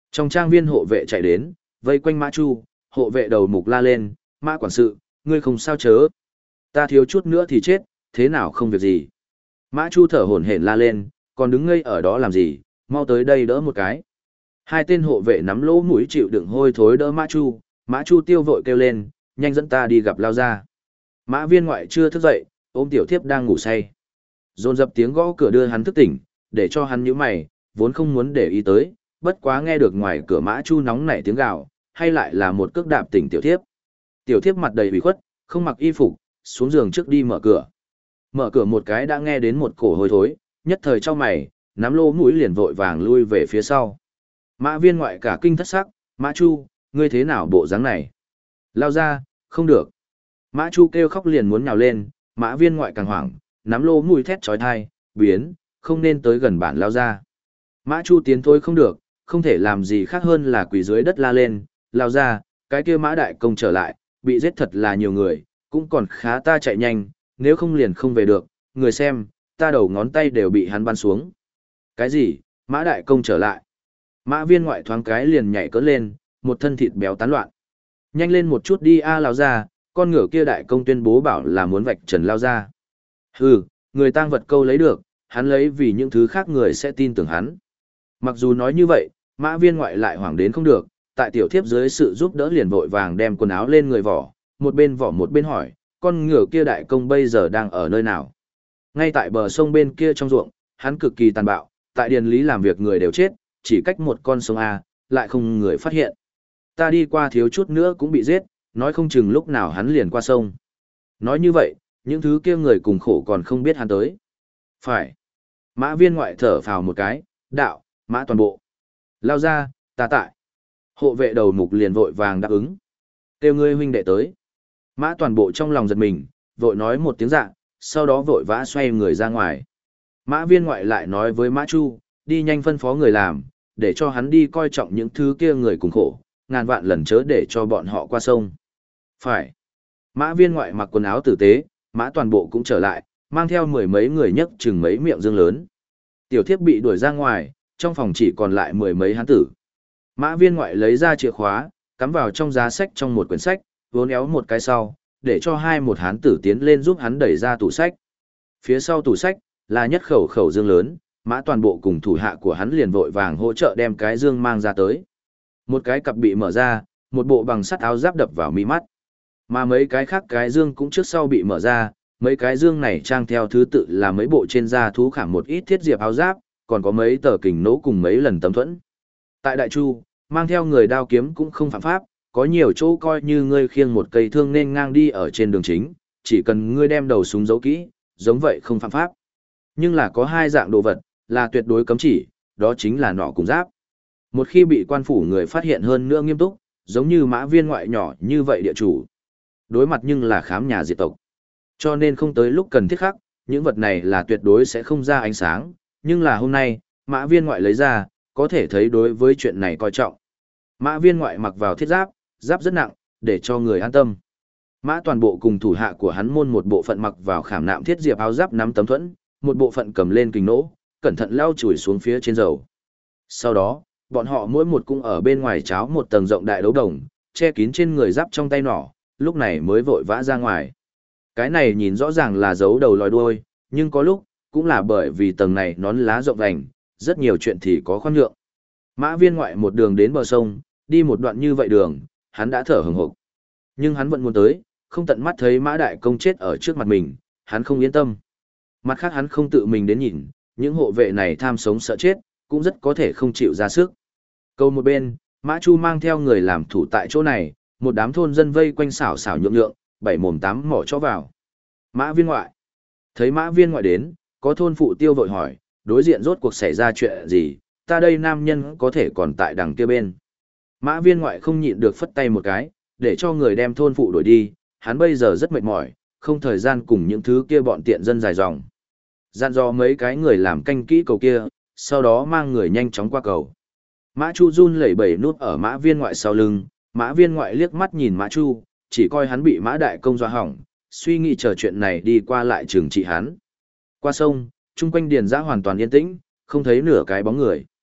Trong trang viên hộ vệ chạy đến, vây quanh Mã Chu, hộ vệ đầu mục la lên, Mã quản sự, ngươi không sao chớ. Ta thiếu chút nữa thì chết, thế nào không việc gì. Mã Chu thở hổn hển la lên, còn đứng ngây ở đó làm gì, mau tới đây đỡ một cái. Hai tên hộ vệ nắm lỗ mũi chịu đựng hôi thối đỡ Mã Chu tiêu vội kêu lên, nhanh dẫn ta đi gặp Lao Gia. Mã Viên Ngoại chưa thức dậy, ôm tiểu thiếp đang ngủ say. Dồn dập tiếng gõ cửa đưa hắn thức tỉnh, để cho hắn nhíu mày, vốn không muốn để ý tới, bất quá nghe được ngoài cửa Mã Chu nóng nảy tiếng gào, hay lại là một cước đạp tỉnh tiểu thiếp. Tiểu thiếp mặt đầy ủy khuất, không mặc y phục, xuống giường trước đi mở cửa. Mở cửa một cái đã nghe đến một cổ hôi thối, nhất thời trong mày, nắm lỗ mũi liền vội vàng lui về phía sau. Mã Viên Ngoại cả kinh thất sắc, Mã Chu, ngươi thế nào bộ dáng này? Lao ra, không được. Mã Chu kêu khóc liền muốn nhào lên, Mã Viên Ngoại càng hoảng, nắm lỗ mũi thét trói thai, biến, không nên tới gần bản Lao ra. Mã Chu tiến thôi không được, không thể làm gì khác hơn là quỳ dưới đất la lên, Lao ra, cái kia Mã Đại Công trở lại, bị giết thật là nhiều người, cũng còn khá ta chạy nhanh, nếu không liền không về được, người xem, ta đầu ngón tay đều bị hắn bắn xuống. Cái gì, Mã Đại Công trở lại? Mã Viên Ngoại thoáng cái liền nhảy cỡ lên, một thân thịt béo tán loạn. Nhanh lên một chút đi Lao ra, con ngựa kia Đại Công tuyên bố bảo là muốn vạch trần Lao ra. Hừ, người tang vật câu lấy được, hắn lấy vì những thứ khác người sẽ tin tưởng hắn. Mặc dù nói như vậy, Mã Viên Ngoại lại hoảng đến không được, tại tiểu thiếp dưới sự giúp đỡ liền vội vàng đem quần áo lên người vỏ một bên hỏi, con ngựa kia Đại Công bây giờ đang ở nơi nào? Ngay tại bờ sông bên kia trong ruộng, hắn cực kỳ tàn bạo, tại điền lý làm việc người đều chết, chỉ cách một con sông A, lại không người phát hiện. Ta đi qua thiếu chút nữa cũng bị giết, nói không chừng lúc nào hắn liền qua sông. Nói như vậy, những thứ kia người cùng khổ còn không biết hắn tới. Phải. Mã Viên Ngoại thở phào một cái, đạo, Mã toàn bộ. Lao ra, ta tại. Hộ vệ đầu mục liền vội vàng đáp ứng. Kêu ngươi huynh đệ tới. Mã toàn bộ trong lòng giật mình, vội nói một tiếng dạ, sau đó vội vã xoay người ra ngoài. Mã Viên Ngoại lại nói với Mã Chu, đi nhanh phân phó người làm, để cho hắn đi coi trọng những thứ kia người cùng khổ, ngàn vạn lần chớ để cho bọn họ qua sông. Phải. Mã Viên Ngoại mặc quần áo tử tế, Mã toàn bộ cũng trở lại, mang theo mười mấy người nhấc chừng mấy miệng dương lớn. Tiểu thiếp bị đuổi ra ngoài, trong phòng chỉ còn lại mười mấy hán tử. Mã Viên Ngoại lấy ra chìa khóa, cắm vào trong giá sách trong một quyển sách, vốn éo một cái sau, để cho một hán tử tiến lên giúp hắn đẩy ra tủ sách. Phía sau tủ sách, là nhất khẩu khẩu dương lớn, Mã toàn bộ cùng thủ hạ của hắn liền vội vàng hỗ trợ đem cái dương mang ra tới. Một cái cặp bị mở ra, một bộ bằng sắt áo giáp đập vào mi mắt. Mà mấy cái khác cái dương cũng trước sau bị mở ra, mấy cái dương này trang theo thứ tự là mấy bộ trên da thú khảm một ít thiết diệp áo giáp, còn có mấy tờ kình nỗ cùng mấy lần tấm thuẫn. Tại Đại Chu, mang theo người đao kiếm cũng không phạm pháp, có nhiều chỗ coi như ngươi khiêng một cây thương nên ngang đi ở trên đường chính, chỉ cần ngươi đem đầu súng giấu kỹ, giống vậy không phạm pháp. Nhưng là có hai dạng đồ vật, là tuyệt đối cấm chỉ, đó chính là nỏ cùng giáp. Một khi bị quan phủ người phát hiện hơn nữa nghiêm túc, giống như Mã Viên Ngoại nhỏ như vậy địa chủ. Đối mặt nhưng là khám nhà diệt tộc. Cho nên không tới lúc cần thiết khắc, những vật này là tuyệt đối sẽ không ra ánh sáng, nhưng là hôm nay, Mã Viên Ngoại lấy ra, có thể thấy đối với chuyện này coi trọng. Mã Viên Ngoại mặc vào thiết giáp, giáp rất nặng, để cho người an tâm. Mã toàn bộ cùng thủ hạ của hắn môn một bộ phận mặc vào khảm nạm thiết diệp áo giáp nắm tấm thuẫn, một bộ phận cầm lên kình nỗ, cẩn thận lao chùi xuống phía trên dầu. Sau đó, bọn họ mỗi một cũng ở bên ngoài cháo một tầng rộng đại đấu đồng, che kín trên người giáp trong tay nỏ, lúc này mới vội vã ra ngoài. Cái này nhìn rõ ràng là giấu đầu lòi đuôi, nhưng có lúc, cũng là bởi vì tầng này nón lá rộng vành, rất nhiều chuyện thì có khoan nhượng. Mã Viên Ngoại một đường đến bờ sông, đi một đoạn như vậy đường, hắn đã thở hừng hực. Nhưng hắn vẫn muốn tới, không tận mắt thấy Mã Đại Công chết ở trước mặt mình, hắn không yên tâm. Mặt khác hắn không tự mình đến nhìn, những hộ vệ này tham sống sợ chết, cũng rất có thể không chịu ra sức. Câu một bên, Mã Chu mang theo người làm thủ tại chỗ này, một đám thôn dân vây quanh xảo xảo nhượng nhượng, bảy mồm tám mỏ cho vào. Mã Viên Ngoại. Thấy Mã Viên Ngoại đến, có thôn phụ tiêu vội hỏi, đối diện rốt cuộc xảy ra chuyện gì, ta đây nam nhân có thể còn tại đằng kia bên. Mã Viên Ngoại không nhịn được phất tay một cái, để cho người đem thôn phụ đuổi đi, hắn bây giờ rất mệt mỏi, không thời gian cùng những thứ kia bọn tiện dân dài dòng. Dặn dò mấy cái người làm canh kỹ cầu kia, sau đó mang người nhanh chóng qua cầu. Mã Chu run lẩy bẩy núp ở Mã Viên Ngoại sau lưng, Mã Viên Ngoại liếc mắt nhìn Mã Chu, chỉ coi hắn bị Mã Đại Công dọa hỏng, suy nghĩ chờ chuyện này đi qua lại trừng trị hắn. Qua sông, chung quanh điền giã hoàn toàn yên tĩnh, không thấy nửa cái bóng người.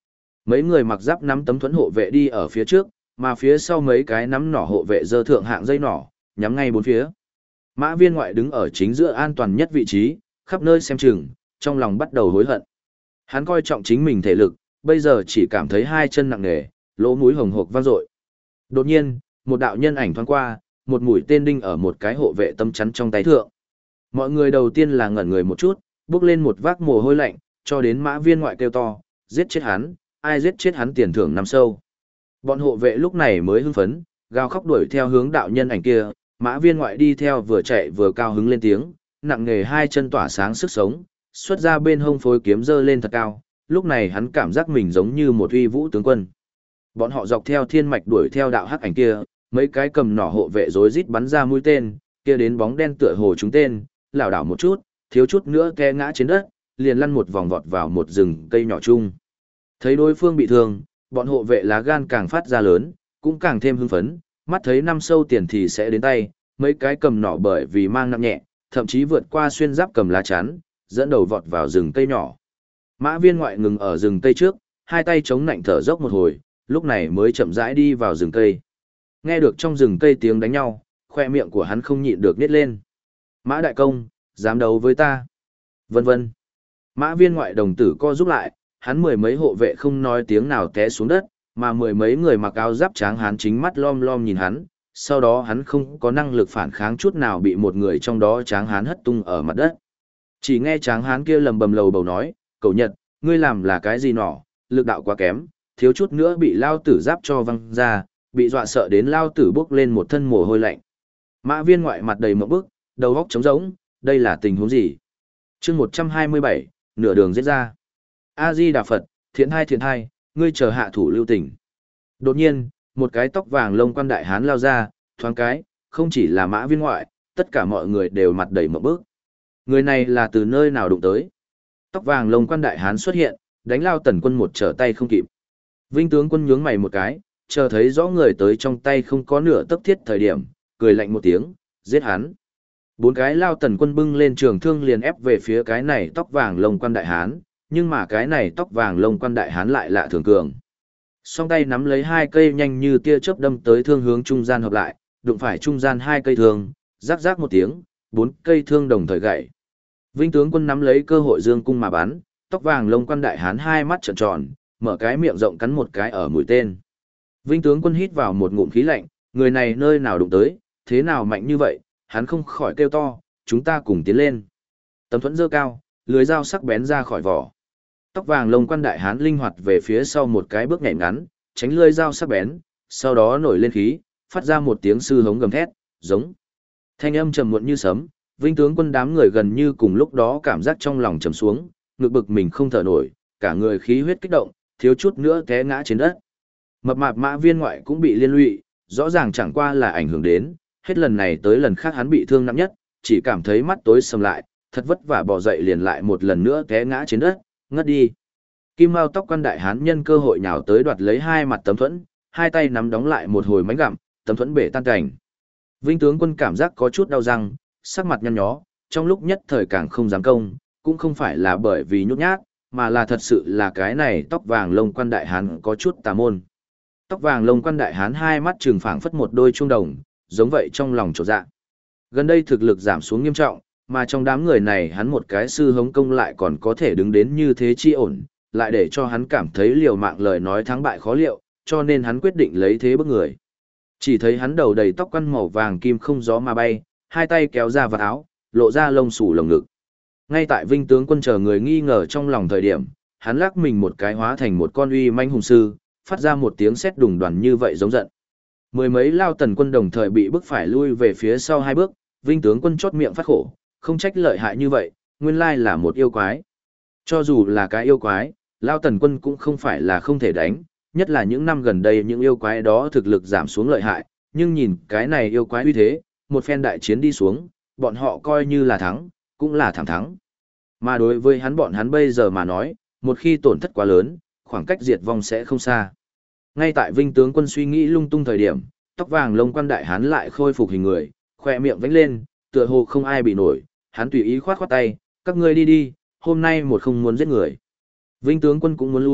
Mấy người mặc giáp nắm tấm thuẫn hộ vệ đi ở phía trước, mà phía sau mấy cái nắm nỏ hộ vệ giơ thượng hạng dây nỏ, nhắm ngay bốn phía. Mã Viên Ngoại đứng ở chính giữa an toàn nhất vị trí, khắp nơi xem chừng, trong lòng bắt đầu hối hận. Hắn coi trọng chính mình thể lực, bây giờ chỉ cảm thấy hai chân nặng nề, lỗ mũi hồng hộc vang dội. Đột nhiên, một đạo nhân ảnh thoáng qua, một mũi tên đinh ở một cái hộ vệ tâm chắn trong tay thượng. Mọi người đầu tiên là ngẩn người một chút, bước lên một vác mồ hôi lạnh, cho đến Mã Viên Ngoại kêu to, giết chết hắn, ai giết chết hắn tiền thưởng năm sâu. Bọn hộ vệ lúc này mới hưng phấn, gào khóc đuổi theo hướng đạo nhân ảnh kia, Mã Viên Ngoại đi theo vừa chạy vừa cao hứng lên tiếng, nặng nghề hai chân tỏa sáng sức sống, xuất ra bên hông phối kiếm giơ lên thật cao, lúc này hắn cảm giác mình giống như một uy vũ tướng quân. Bọn họ dọc theo thiên mạch đuổi theo đạo hắc ảnh kia, mấy cái cầm nỏ hộ vệ rối rít bắn ra mũi tên, kia đến bóng đen tựa hồ trúng tên, lảo đảo một chút, thiếu chút nữa té ngã trên đất, liền lăn một vòng vọt vào một rừng cây nhỏ chung. Thấy đối phương bị thương, bọn hộ vệ lá gan càng phát ra lớn, cũng càng thêm hưng phấn, mắt thấy năm sâu tiền thì sẽ đến tay, mấy cái cầm nỏ bởi vì mang nặng nhẹ, thậm chí vượt qua xuyên giáp cầm lá chắn, dẫn đầu vọt vào rừng cây nhỏ. Mã Viên Ngoại ngừng ở rừng cây trước, hai tay chống nạnh thở dốc một hồi, lúc này mới chậm rãi đi vào rừng cây. Nghe được trong rừng cây tiếng đánh nhau, khoe miệng của hắn không nhịn được nít lên. Mã đại công, dám đấu với ta. Vân vân. Mã Viên Ngoại đồng tử co giúp lại, hắn mười mấy hộ vệ không nói tiếng nào té xuống đất, mà mười mấy người mặc áo giáp tráng hán chính mắt lom lom nhìn hắn, sau đó hắn không có năng lực phản kháng chút nào bị một người trong đó tráng hán hất tung ở mặt đất. Chỉ nghe tráng hán kia lầm bầm lầu bầu nói, cậu Nhật, ngươi làm là cái gì nọ, lực đạo quá kém, thiếu chút nữa bị lao tử giáp cho văng ra, bị dọa sợ đến lao tử bước lên một thân mồ hôi lạnh. Mã Viên Ngoại mặt đầy mộng bức, đầu óc trống rỗng, đây là tình huống gì? Chương 127, nửa đường giết ra. A Di Đà Phật, thiện hai, ngươi chờ hạ thủ lưu tình. Đột nhiên, một cái tóc vàng lông quan đại hán lao ra, thoáng cái, không chỉ là Mã Viên Ngoại, tất cả mọi người đều mặt đầy mộng bức. Người này là từ nơi nào đụng tới? Tóc vàng lông quan đại hán xuất hiện, đánh Lao Tần Quân một trở tay không kịp. Vinh tướng quân nhướng mày một cái, chờ thấy rõ người tới trong tay không có nửa tấc thiết thời điểm, cười lạnh một tiếng, giết hắn. Bốn cái Lao Tần Quân bưng lên trường thương liền ép về phía cái này tóc vàng lông quan đại hán, nhưng mà cái này tóc vàng lông quan đại hán lại lạ thường cường. Song tay nắm lấy hai cây nhanh như tia chớp đâm tới thương hướng trung gian hợp lại, đụng phải trung gian hai cây thương, rắc rắc một tiếng, bốn cây thương đồng thời gãy. Vinh tướng quân nắm lấy cơ hội dương cung mà bắn, tóc vàng lông quan đại hán hai mắt trợn tròn, mở cái miệng rộng cắn một cái ở mũi tên. Vinh tướng quân hít vào một ngụm khí lạnh, người này nơi nào đụng tới, thế nào mạnh như vậy, hắn không khỏi kêu to, chúng ta cùng tiến lên. Tấm thuẫn giơ cao, lưới dao sắc bén ra khỏi vỏ. Tóc vàng lông quan đại hán linh hoạt về phía sau một cái bước nhảy ngắn, tránh lưỡi dao sắc bén, sau đó nổi lên khí, phát ra một tiếng sư hống gầm thét, giống. Thanh âm trầm muộn như sấm, Vinh tướng quân đám người gần như cùng lúc đó cảm giác trong lòng trầm xuống, ngực bực mình không thở nổi, cả người khí huyết kích động, thiếu chút nữa té ngã trên đất. Mập mạp Mã Viên Ngoại cũng bị liên lụy, rõ ràng chẳng qua là ảnh hưởng đến, hết lần này tới lần khác hắn bị thương nặng nhất, chỉ cảm thấy mắt tối sầm lại, thật vất vả bò dậy liền lại một lần nữa té ngã trên đất, ngất đi. Kim Mao tóc quan đại hán nhân cơ hội nhào tới đoạt lấy hai mặt tấm thuẫn, hai tay nắm đóng lại một hồi mánh gặm, tấm thuẫn bể tan cảnh. Vinh tướng quân cảm giác có chút đau răng, sắc mặt nhăn nhó, trong lúc nhất thời càng không dám công, cũng không phải là bởi vì nhút nhát, mà là thật sự là cái này tóc vàng lông quan đại hán có chút tà môn. Tóc vàng lông quan đại hán hai mắt trừng phảng phất một đôi chuông đồng, giống vậy trong lòng chột dạ. Gần đây thực lực giảm xuống nghiêm trọng, mà trong đám người này hắn một cái sư hống công lại còn có thể đứng đến như thế chi ổn, lại để cho hắn cảm thấy liều mạng lời nói thắng bại khó liệu, cho nên hắn quyết định lấy thế bức người. Chỉ thấy hắn đầu đầy tóc quăn màu vàng kim không gió mà bay, hai tay kéo ra vạt áo, lộ ra lông xù lồng ngực. Ngay tại Vinh tướng quân chờ người nghi ngờ trong lòng thời điểm, hắn lắc mình một cái hóa thành một con uy manh hùng sư, phát ra một tiếng sét đùng đoàn như vậy giống giận. Mười mấy Lao Tần Quân đồng thời bị bức phải lui về phía sau hai bước, Vinh tướng quân chót miệng phát khổ, không trách lợi hại như vậy, nguyên lai là một yêu quái. Cho dù là cái yêu quái, Lao Tần Quân cũng không phải là không thể đánh, nhất là những năm gần đây những yêu quái đó thực lực giảm xuống lợi hại, nhưng nhìn cái này yêu quái uy thế, một phen đại chiến đi xuống, bọn họ coi như là thắng, cũng là thẳng thắng. Mà đối với bọn hắn bây giờ mà nói, một khi tổn thất quá lớn, khoảng cách diệt vong sẽ không xa. Ngay tại Vinh tướng quân suy nghĩ lung tung thời điểm, tóc vàng lông quan đại hán lại khôi phục hình người, khỏe miệng vánh lên, tựa hồ không ai bị nổi, hắn tùy ý khoát khoát tay, các ngươi đi đi, hôm nay một không muốn giết người. Vinh tướng quân cũng muốn lui,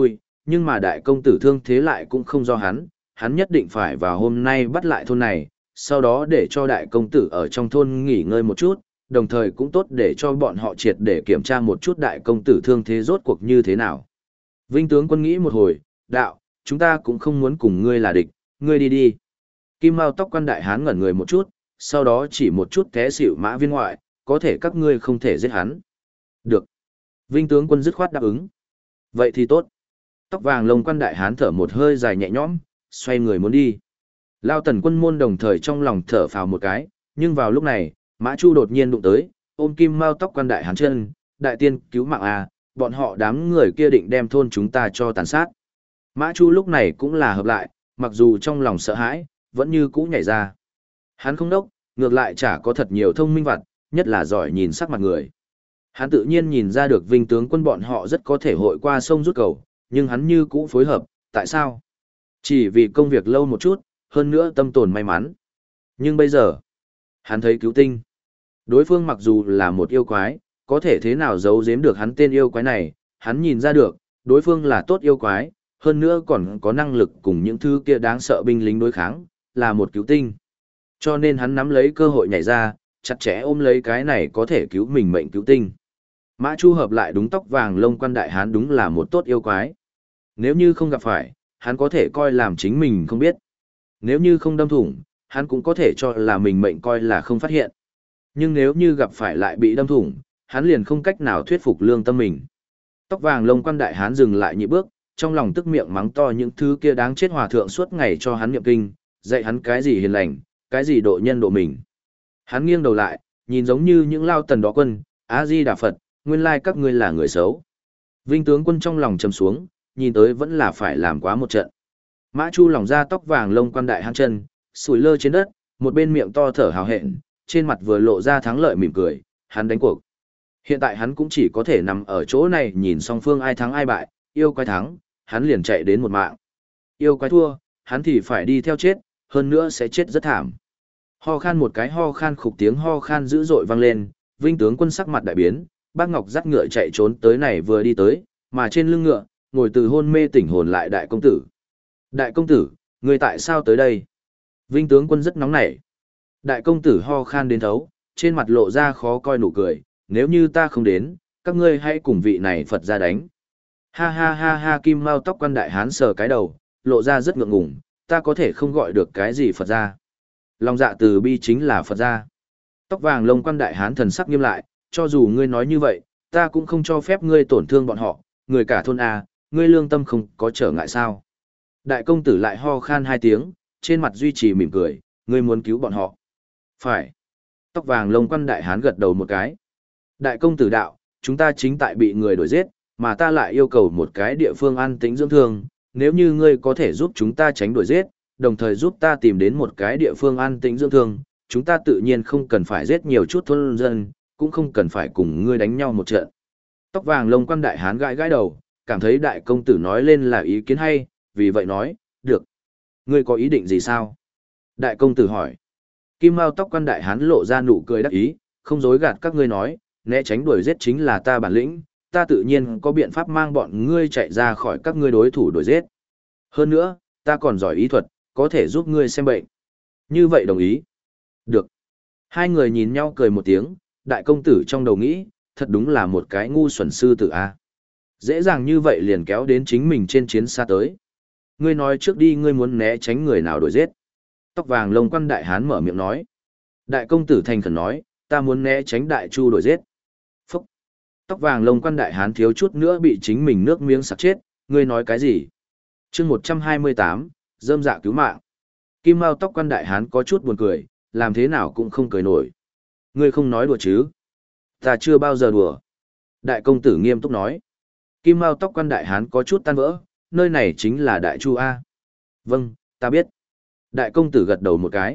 nhưng mà đại công tử thương thế lại cũng không do hắn nhất định phải vào hôm nay bắt lại thôn này, sau đó để cho đại công tử ở trong thôn nghỉ ngơi một chút, đồng thời cũng tốt để cho bọn họ triệt để kiểm tra một chút đại công tử thương thế rốt cuộc như thế nào. Vinh tướng quân nghĩ một hồi, đạo, chúng ta cũng không muốn cùng ngươi là địch, ngươi đi đi. Kim Mao tóc quan đại hán ngẩn người một chút, sau đó chỉ một chút té xỉu Mã Viên ngoại, có thể các ngươi không thể giết hắn. Được. Vinh tướng quân dứt khoát đáp ứng. Vậy thì tốt. Tóc vàng lông quan đại hán thở một hơi dài nhẹ nhõm, xoay người muốn đi. Lao Tần quân môn đồng thời trong lòng thở phào một cái, nhưng vào lúc này, Mã Chu đột nhiên đụng tới, ôm Kim Mao tóc quan đại hán chân, đại tiên cứu mạng à, bọn họ đám người kia định đem thôn chúng ta cho tàn sát. Mã Chu lúc này cũng là hợp lại, mặc dù trong lòng sợ hãi, vẫn như cũ nhảy ra. Hắn không đốc, ngược lại chả có thật nhiều thông minh vặt, nhất là giỏi nhìn sắc mặt người. Hắn tự nhiên nhìn ra được Vinh tướng quân bọn họ rất có thể hội qua sông rút cầu, nhưng hắn như cũ phối hợp, tại sao? Chỉ vì công việc lâu một chút, hơn nữa tâm tồn may mắn. Nhưng bây giờ, hắn thấy cứu tinh. Đối phương mặc dù là một yêu quái, có thể thế nào giấu giếm được hắn tên yêu quái này, hắn nhìn ra được, đối phương là tốt yêu quái, hơn nữa còn có năng lực cùng những thứ kia đáng sợ binh lính đối kháng, là một cứu tinh. Cho nên hắn nắm lấy cơ hội nhảy ra, chặt chẽ ôm lấy cái này có thể cứu mình mệnh cứu tinh. Mã Chu hợp lại đúng tóc vàng lông quan đại hán đúng là một tốt yêu quái. Nếu như không gặp phải, hắn có thể coi làm chính mình không biết. Nếu như không đâm thủng, hắn cũng có thể cho là mình mệnh coi là không phát hiện. Nhưng nếu như gặp phải lại bị đâm thủng, hắn liền không cách nào thuyết phục lương tâm mình. Tóc vàng lông quan đại hán dừng lại nhị bước, trong lòng tức miệng mắng to những thứ kia đáng chết hòa thượng suốt ngày cho hắn niệm kinh, dạy hắn cái gì hiền lành, cái gì độ nhân độ mình. Hắn nghiêng đầu lại, nhìn giống như những lao tần đó quân, A-di Đà Phật, nguyên lai các ngươi là người xấu. Vinh tướng quân trong lòng trầm xuống, nhìn tới vẫn là phải làm quá một trận. Mã Chu lỏng ra tóc vàng lông quan đại hán chân, sủi lơ trên đất, một bên miệng to thở hào hẹn, trên mặt vừa lộ ra thắng lợi mỉm cười, hắn đánh cuộc. Hiện tại hắn cũng chỉ có thể nằm ở chỗ này nhìn song phương ai thắng ai bại, yêu quái thắng, hắn liền chạy đến một mạng. Yêu quái thua, hắn thì phải đi theo chết, hơn nữa sẽ chết rất thảm. Ho khan một cái ho khan khục tiếng ho khan dữ dội vang lên, Vinh tướng quân sắc mặt đại biến, bác Ngọc dắt ngựa chạy trốn tới này vừa đi tới, mà trên lưng ngựa, ngồi từ hôn mê tỉnh hồn lại đại công tử. Đại công tử, người tại sao tới đây? Vinh tướng quân rất nóng nảy. Đại công tử ho khan đến thấu, trên mặt lộ ra khó coi nụ cười, nếu như ta không đến, các ngươi hãy cùng vị này Phật ra đánh. Ha ha ha ha, Kim Mao tóc quan đại hán sờ cái đầu, lộ ra rất ngượng ngùng, ta có thể không gọi được cái gì Phật ra. Lòng dạ từ bi chính là Phật ra. Tóc vàng lông quan đại hán thần sắc nghiêm lại, cho dù ngươi nói như vậy, ta cũng không cho phép ngươi tổn thương bọn họ, người cả thôn A, ngươi lương tâm không có trở ngại sao. Đại công tử lại ho khan hai tiếng, trên mặt duy trì mỉm cười, ngươi muốn cứu bọn họ. Phải. Tóc vàng lông quan đại hán gật đầu một cái. Đại công tử đạo, chúng ta chính tại bị người đuổi giết, mà ta lại yêu cầu một cái địa phương an tĩnh dưỡng thương, nếu như ngươi có thể giúp chúng ta tránh đuổi giết, đồng thời giúp ta tìm đến một cái địa phương an tĩnh dưỡng thương, chúng ta tự nhiên không cần phải giết nhiều chút thôn dân, cũng không cần phải cùng ngươi đánh nhau một trận. Tóc vàng lông quan đại hán gãi gãi đầu, cảm thấy đại công tử nói lên là ý kiến hay, vì vậy nói, được. Ngươi có ý định gì sao? Đại công tử hỏi. Kim Mao tóc quan đại hán lộ ra nụ cười đắc ý, không dối gạt các ngươi nói, né tránh đuổi giết chính là ta bản lĩnh, ta tự nhiên có biện pháp mang bọn ngươi chạy ra khỏi các ngươi đối thủ đuổi giết. Hơn nữa, ta còn giỏi ý thuật, có thể giúp ngươi xem bệnh. Như vậy đồng ý. Được. Hai người nhìn nhau cười một tiếng, đại công tử trong đầu nghĩ, thật đúng là một cái ngu xuẩn sư tử a. Dễ dàng như vậy liền kéo đến chính mình trên chiến xa tới. Ngươi nói trước đi ngươi muốn né tránh người nào đuổi giết. Tóc vàng lông quan đại hán mở miệng nói. Đại công tử thành khẩn nói, ta muốn né tránh đại chu đuổi giết. Phúc. Tóc vàng lông quan đại hán thiếu chút nữa bị chính mình nước miếng sặc chết, ngươi nói cái gì? Chương 128, rơm dạ cứu mạng. Kim Mao tóc quan đại hán có chút buồn cười, làm thế nào cũng không cười nổi. Ngươi không nói đùa chứ? Ta chưa bao giờ đùa. Đại công tử nghiêm túc nói. Kim Mao tóc quan đại hán có chút tan vỡ, nơi này chính là Đại Chu A. Vâng, ta biết. Đại công tử gật đầu một cái.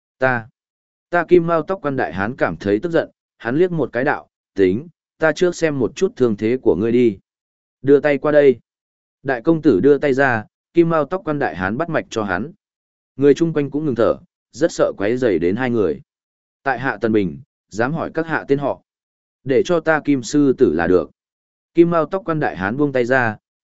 Ta Kim Mao tóc quan đại hán cảm thấy tức giận, hắn liếc một cái đạo, tính, ta trước xem một chút thương thế của ngươi đi. Đưa tay qua đây. Đại công tử đưa tay ra, Kim Mao tóc quan đại hán bắt mạch cho hắn. Người chung quanh cũng ngừng thở, rất sợ quấy rầy đến hai người. Tại hạ Tần Bình, dám hỏi các hạ tên họ. Để cho ta Kim sư tử là được. Kim Mao tóc quan đại hán buông tay ra,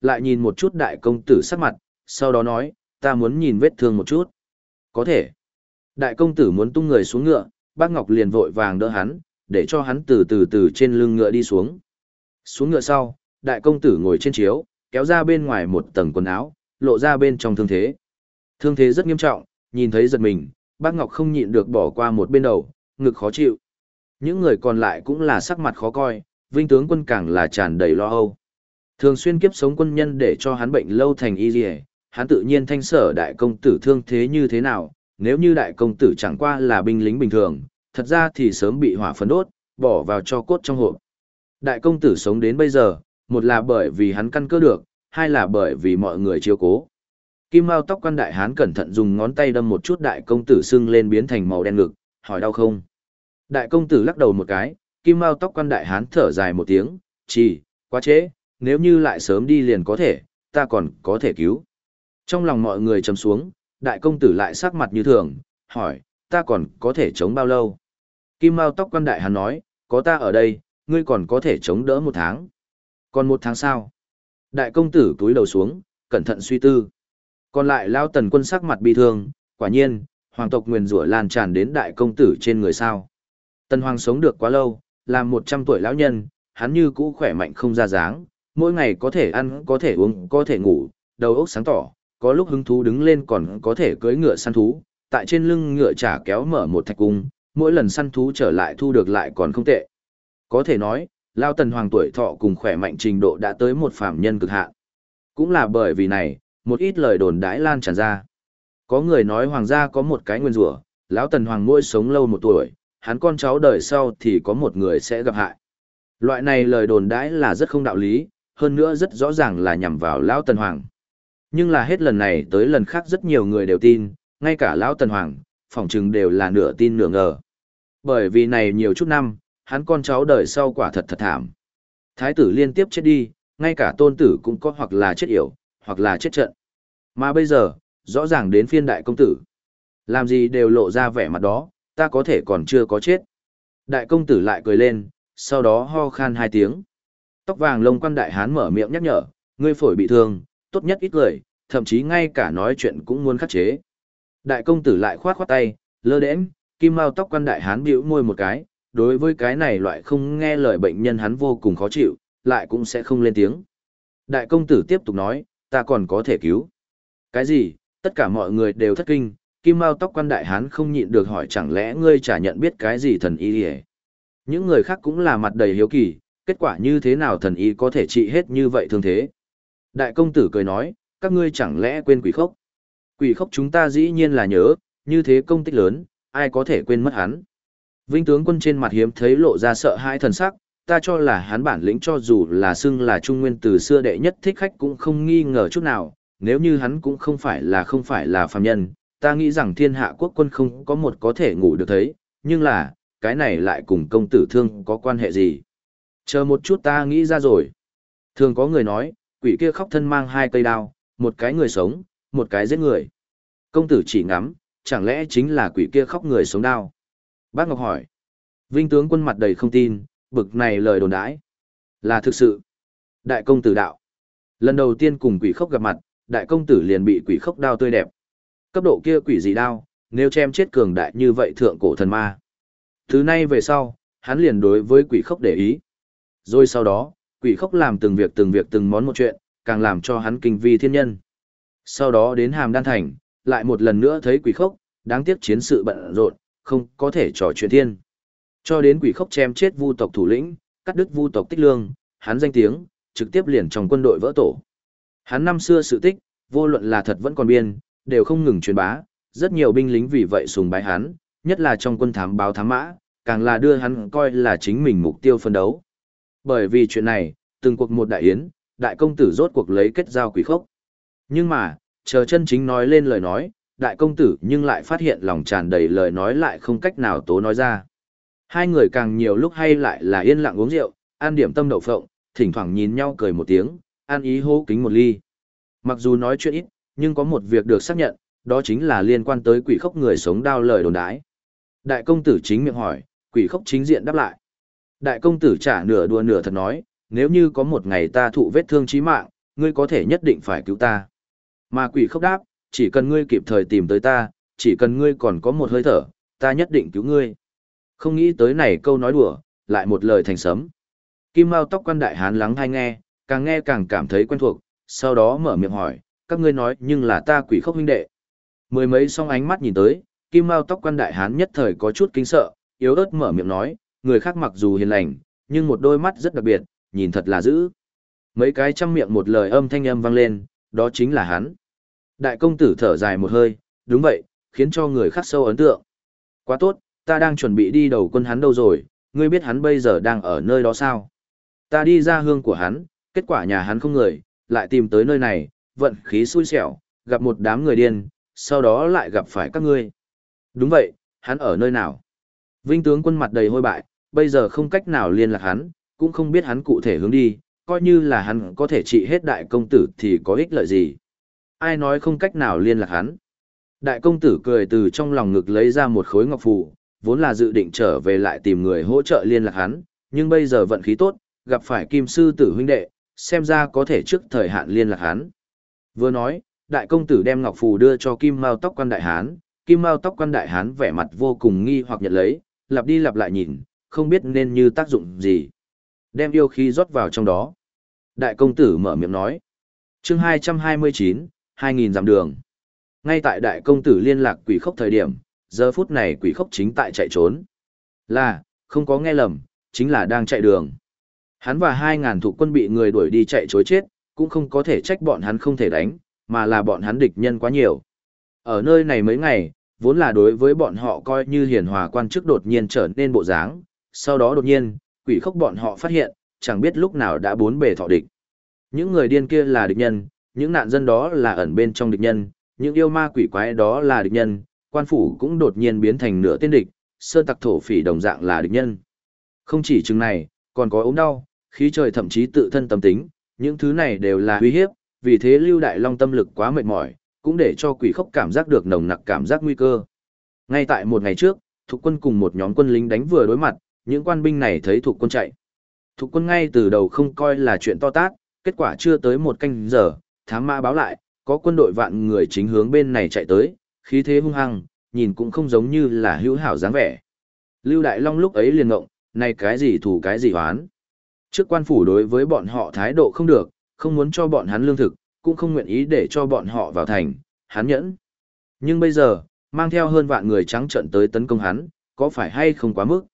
lại nhìn một chút đại công tử sắc mặt, sau đó nói, ta muốn nhìn vết thương một chút. Có thể. Đại công tử muốn tung người xuống ngựa, bác Ngọc liền vội vàng đỡ hắn, để cho hắn từ trên lưng ngựa đi xuống. Xuống ngựa sau, đại công tử ngồi trên chiếu, kéo ra bên ngoài một tầng quần áo, lộ ra bên trong thương thế. Thương thế rất nghiêm trọng, nhìn thấy giật mình, bác Ngọc không nhịn được bỏ qua một bên đầu, ngực khó chịu. Những người còn lại cũng là sắc mặt khó coi, Vinh tướng quân càng là tràn đầy lo âu. Thường xuyên kiếp sống quân nhân để cho hắn bệnh lâu thành y liề, hắn tự nhiên thanh sở đại công tử thương thế như thế nào, nếu như đại công tử chẳng qua là binh lính bình thường, thật ra thì sớm bị hỏa phấn đốt, bỏ vào cho cốt trong hộp. Đại công tử sống đến bây giờ, một là bởi vì hắn căn cơ được, hai là bởi vì mọi người chiếu cố. Kim Mao tóc quan đại hán cẩn thận dùng ngón tay đâm một chút đại công tử sưng lên biến thành màu đen ngực, hỏi đau không? Đại công tử lắc đầu một cái, Kim Mao tóc quan đại hán thở dài một tiếng, chỉ, quá trễ, nếu như lại sớm đi liền có thể, ta còn có thể cứu. Trong lòng mọi người trầm xuống, đại công tử lại sắc mặt như thường, hỏi, ta còn có thể chống bao lâu? Kim Mao tóc quan đại hán nói, có ta ở đây, ngươi còn có thể chống đỡ 1 tháng. Còn 1 tháng sao? Đại công tử túi đầu xuống, cẩn thận suy tư. Còn lại Lao Tần quân sắc mặt bi thương, quả nhiên, hoàng tộc nguyền rủa lan tràn đến đại công tử trên người sao. Tần hoàng sống được quá lâu, làm 100 tuổi lão nhân, hắn như cũ khỏe mạnh không ra dáng, mỗi ngày có thể ăn, có thể uống, có thể ngủ, đầu óc sáng tỏ, có lúc hứng thú đứng lên còn có thể cưỡi ngựa săn thú, tại trên lưng ngựa chả kéo mở một thạch cung, mỗi lần săn thú trở lại thu được lại còn không tệ. Có thể nói, Lao Tần hoàng tuổi thọ cùng khỏe mạnh trình độ đã tới một phàm nhân cực hạn. Cũng là bởi vì này, một ít lời đồn đãi lan tràn ra. Có người nói hoàng gia có một cái nguyên rủa, lão Tần hoàng mỗi sống lâu 1 tuổi, hắn con cháu đời sau thì có một người sẽ gặp hại. Loại này lời đồn đãi là rất không đạo lý, hơn nữa rất rõ ràng là nhằm vào lão Tần hoàng. Nhưng là hết lần này tới lần khác rất nhiều người đều tin, ngay cả lão Tần hoàng, phỏng chừng đều là nửa tin nửa ngờ. Bởi vì này nhiều chút năm, hắn con cháu đời sau quả thật thật thảm. Thái tử liên tiếp chết đi, ngay cả tôn tử cũng có hoặc là chết yểu, hoặc là chết trận. Mà bây giờ, rõ ràng đến phiên đại công tử. Làm gì đều lộ ra vẻ mặt đó, ta có thể còn chưa có chết. Đại công tử lại cười lên, sau đó ho khan 2 tiếng. Tóc vàng lông quan đại hán mở miệng nhắc nhở, ngươi phổi bị thương, tốt nhất ít cười, thậm chí ngay cả nói chuyện cũng muốn khắc chế. Đại công tử lại khoát khoát tay, lơ đễnh, Kim Mao tóc quan đại hán bĩu môi một cái, đối với cái này loại không nghe lời bệnh nhân hắn vô cùng khó chịu, lại cũng sẽ không lên tiếng. Đại công tử tiếp tục nói, ta còn có thể cứu. Cái gì? Tất cả mọi người đều thất kinh, Kim Mao tóc quan đại hán không nhịn được hỏi chẳng lẽ ngươi chả nhận biết cái gì thần y hề. Những người khác cũng là mặt đầy hiếu kỳ, kết quả như thế nào thần y có thể trị hết như vậy thương thế. Đại công tử cười nói, các ngươi chẳng lẽ quên quỷ khốc. Quỷ khốc chúng ta dĩ nhiên là nhớ, như thế công tích lớn, ai có thể quên mất hắn. Vinh tướng quân trên mặt hiếm thấy lộ ra sợ hãi thần sắc, ta cho là hắn bản lĩnh cho dù là xưng là trung nguyên từ xưa đệ nhất thích khách cũng không nghi ngờ chút nào, nếu như hắn cũng không phải là phàm nhân, ta nghĩ rằng thiên hạ quốc quân không có một có thể ngủ được thấy, nhưng là, cái này lại cùng công tử thương có quan hệ gì. Chờ một chút ta nghĩ ra rồi. Thường có người nói, quỷ kia khóc thân mang 2 cây đao, một cái người sống, một cái giết người. Công tử chỉ ngắm, chẳng lẽ chính là quỷ kia khóc người sống đao? Bác Ngọc hỏi. Vinh tướng quân mặt đầy không tin, bực này lời đồn đãi là thực sự. Đại công tử đạo. Lần đầu tiên cùng quỷ khốc gặp mặt, đại công tử liền bị quỷ khốc đao tươi đẹp. Cấp độ kia quỷ gì đao, nếu chém chết cường đại như vậy thượng cổ thần ma. Thứ nay về sau, hắn liền đối với quỷ khốc để ý. Rồi sau đó, quỷ khốc làm từng việc từng món một chuyện, càng làm cho hắn kinh vi thiên nhân. Sau đó đến Hàm Đan Thành, lại một lần nữa thấy quỷ khốc, đáng tiếc chiến sự bận rộn, không có thể trò chuyện thiên. Cho đến quỷ khốc chém chết vu tộc thủ lĩnh, cắt đứt vu tộc tích lương, hắn danh tiếng, trực tiếp liền trong quân đội vỡ tổ. Hắn năm xưa sự tích, vô luận là thật vẫn còn biên, đều không ngừng truyền bá, rất nhiều binh lính vì vậy sùng bái hắn, nhất là trong quân thám báo thám mã, càng là đưa hắn coi là chính mình mục tiêu phân đấu. Bởi vì chuyện này, từng cuộc một đại yến, đại công tử rốt cuộc lấy kết giao quỷ khốc. Nhưng mà, chờ chân chính nói lên lời nói, đại công tử nhưng lại phát hiện lòng tràn đầy lời nói lại không cách nào tố nói ra. Hai người càng nhiều lúc hay lại là yên lặng uống rượu, ăn điểm tâm đậu phộng, thỉnh thoảng nhìn nhau cười một tiếng, ăn ý hô kính một ly. Mặc dù nói chuyện ít, nhưng có một việc được xác nhận, đó chính là liên quan tới quỷ khốc người sống đao lời đồn đái. Đại công tử chính miệng hỏi, quỷ khốc chính diện đáp lại. Đại công tử trả nửa đùa nửa thật nói, nếu như có một ngày ta thụ vết thương chí mạng, ngươi có thể nhất định phải cứu ta. Mà quỷ khốc đáp, chỉ cần ngươi kịp thời tìm tới ta, chỉ cần ngươi còn có một hơi thở, ta nhất định cứu ngươi. Không nghĩ tới này câu nói đùa, lại một lời thành sấm. Kim Mao tóc quan đại hán lắng hay nghe càng cảm thấy quen thuộc, sau đó mở miệng hỏi, các ngươi nói nhưng là ta quỷ khốc huynh đệ. Mười mấy song ánh mắt nhìn tới, Kim Mao tóc quan đại hán nhất thời có chút kinh sợ, yếu ớt mở miệng nói, người khác mặc dù hiền lành, nhưng một đôi mắt rất đặc biệt, nhìn thật là dữ. Mấy cái trăm miệng một lời âm thanh âm vang lên, đó chính là hắn. Đại công tử thở dài một hơi, đúng vậy, khiến cho người khắc sâu ấn tượng. Quá tốt, ta đang chuẩn bị đi đầu quân hắn đâu rồi, ngươi biết hắn bây giờ đang ở nơi đó sao? Ta đi ra hương của hắn, kết quả nhà hắn không người, lại tìm tới nơi này, vận khí xui xẻo, gặp một đám người điên, sau đó lại gặp phải các ngươi. Đúng vậy, hắn ở nơi nào? Vinh tướng quân mặt đầy hôi bại, bây giờ không cách nào liên lạc hắn, cũng không biết hắn cụ thể hướng đi, coi như là hắn có thể trị hết đại công tử thì có ích lợi gì. Ai nói không cách nào liên lạc hắn? Đại công tử cười từ trong lòng ngực lấy ra một khối ngọc phù, vốn là dự định trở về lại tìm người hỗ trợ liên lạc hắn, nhưng bây giờ vận khí tốt, gặp phải kim sư tử huynh đệ, xem ra có thể trước thời hạn liên lạc hắn. Vừa nói, đại công tử đem ngọc phù đưa cho Kim Mao tóc quan đại hán, Kim Mao tóc quan đại hán vẻ mặt vô cùng nghi hoặc nhận lấy, lặp đi lặp lại nhìn, không biết nên như tác dụng gì. Đem yêu khí rót vào trong đó. Đại công tử mở miệng nói. Chương 229, 2000 dặm đường. Ngay tại đại công tử liên lạc quỷ khốc thời điểm, giờ phút này quỷ khốc chính tại chạy trốn. Là, không có nghe lầm, chính là đang chạy đường. Hắn và 2000 thủ quân bị người đuổi đi chạy trối chết, cũng không có thể trách bọn hắn không thể đánh, mà là bọn hắn địch nhân quá nhiều. Ở nơi này mấy ngày, vốn là đối với bọn họ coi như hiền hòa quan chức đột nhiên trở nên bộ dáng, sau đó đột nhiên, quỷ khốc bọn họ phát hiện, chẳng biết lúc nào đã bốn bề thọ địch. Những người điên kia là địch nhân, những nạn dân đó là ẩn bên trong địch nhân, những yêu ma quỷ quái đó là địch nhân, quan phủ cũng đột nhiên biến thành nửa tên địch, sơn tặc thổ phỉ đồng dạng là địch nhân. Không chỉ chừng này, còn có ốm đau, khí trời thậm chí tự thân tâm tính, những thứ này đều là uy hiếp, vì thế Lưu Đại Long tâm lực quá mệt mỏi, cũng để cho quỷ khốc cảm giác được nồng nặc cảm giác nguy cơ. Ngay tại một ngày trước, Thục quân cùng một nhóm quân lính đánh vừa đối mặt, những quan binh này thấy Thục quân chạy. Thục quân ngay từ đầu không coi là chuyện to tát, kết quả chưa tới một canh giờ, thám mã báo lại, có quân đội vạn người chính hướng bên này chạy tới, khí thế hung hăng, nhìn cũng không giống như là hữu hảo dáng vẻ. Lưu Đại Long lúc ấy liền ngộng, này cái gì thủ cái gì hoán. Trước quan phủ đối với bọn họ thái độ không được, không muốn cho bọn hắn lương thực, cũng không nguyện ý để cho bọn họ vào thành, hắn nhẫn. Nhưng bây giờ, mang theo hơn vạn người trắng trợn tới tấn công hắn, có phải hay không quá mức?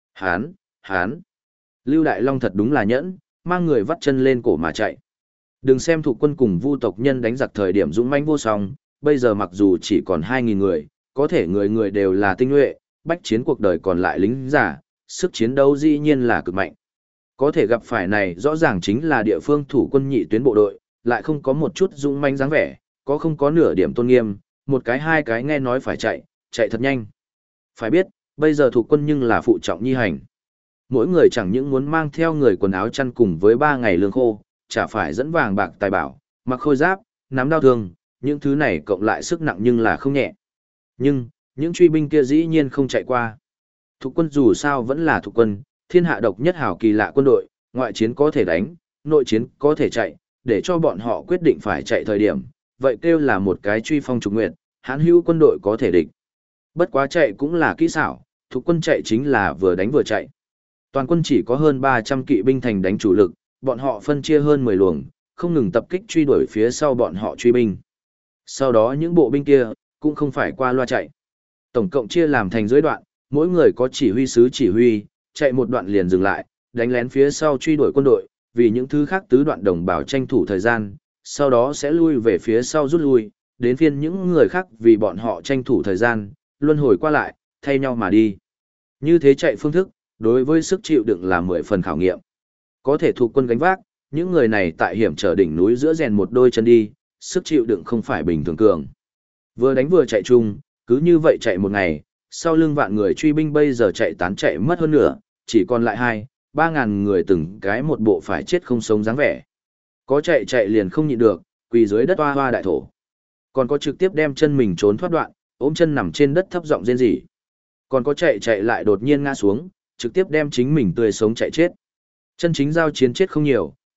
Hắn. Lưu Đại Long thật đúng là nhẫn, mang người vắt chân lên cổ mà chạy. Đừng xem thuộc quân cùng vu tộc nhân đánh giặc thời điểm dũng mãnh vô song, bây giờ mặc dù chỉ còn 2000 người, có thể người người đều là tinh nhuệ, bách chiến cuộc đời còn lại lính giả, sức chiến đấu dĩ nhiên là cực mạnh. Có thể gặp phải này rõ ràng chính là địa phương thủ quân nhị tuyến bộ đội, lại không có một chút dũng mãnh dáng vẻ, có không có nửa điểm tôn nghiêm, một cái hai cái nghe nói phải chạy, chạy thật nhanh. Phải biết, bây giờ thủ quân nhưng là phụ trọng nhi hành. Mỗi người chẳng những muốn mang theo người quần áo chăn cùng với 3 ngày lương khô, chả phải dẫn vàng bạc tài bảo, mặc khôi giáp, nắm đao thương, những thứ này cộng lại sức nặng nhưng là không nhẹ. Nhưng, những truy binh kia dĩ nhiên không chạy qua. Thục quân dù sao vẫn là thục quân, thiên hạ độc nhất hảo kỳ lạ quân đội, ngoại chiến có thể đánh, nội chiến có thể chạy, để cho bọn họ quyết định phải chạy thời điểm, vậy kêu là một cái truy phong trục nguyệt, hãn hữu quân đội có thể địch. Bất quá chạy cũng là kỹ xảo, thục quân chạy chính là vừa đánh vừa chạy. Toàn quân chỉ có hơn 300 kỵ binh thành đánh chủ lực, bọn họ phân chia hơn 10 luồng, không ngừng tập kích truy đuổi phía sau bọn họ truy binh. Sau đó những bộ binh kia, cũng không phải qua loa chạy. Tổng cộng chia làm thành dưới đoạn, mỗi người có chỉ huy sứ chỉ huy, chạy một đoạn liền dừng lại, đánh lén phía sau truy đuổi quân đội, vì những thứ khác tứ đoạn đồng bào tranh thủ thời gian, sau đó sẽ lui về phía sau rút lui, đến phiên những người khác vì bọn họ tranh thủ thời gian, luân hồi qua lại, thay nhau mà đi. Như thế chạy phương thức, đối với sức chịu đựng là 10 phần khảo nghiệm. Có thể thuộc quân gánh vác, những người này tại hiểm trở đỉnh núi giữa rèn một đôi chân đi, sức chịu đựng không phải bình thường cường. Vừa đánh vừa chạy chung, cứ như vậy chạy một ngày, sau lưng vạn người truy binh bây giờ chạy tán chạy mất hơn nửa, chỉ còn lại 2-3 ngàn người từng cái một bộ phải chết không sống dáng vẻ. Có chạy chạy liền không nhịn được, quỳ dưới đất hoa hoa đại thổ. Còn có trực tiếp đem chân mình trốn thoát đoạn, ôm chân nằm trên đất thấp giọng rên rỉ. Còn có chạy chạy lại đột nhiên ngã xuống, trực tiếp đem chính mình tươi sống chạy chết. Chân chính giao chiến chết không nhiều,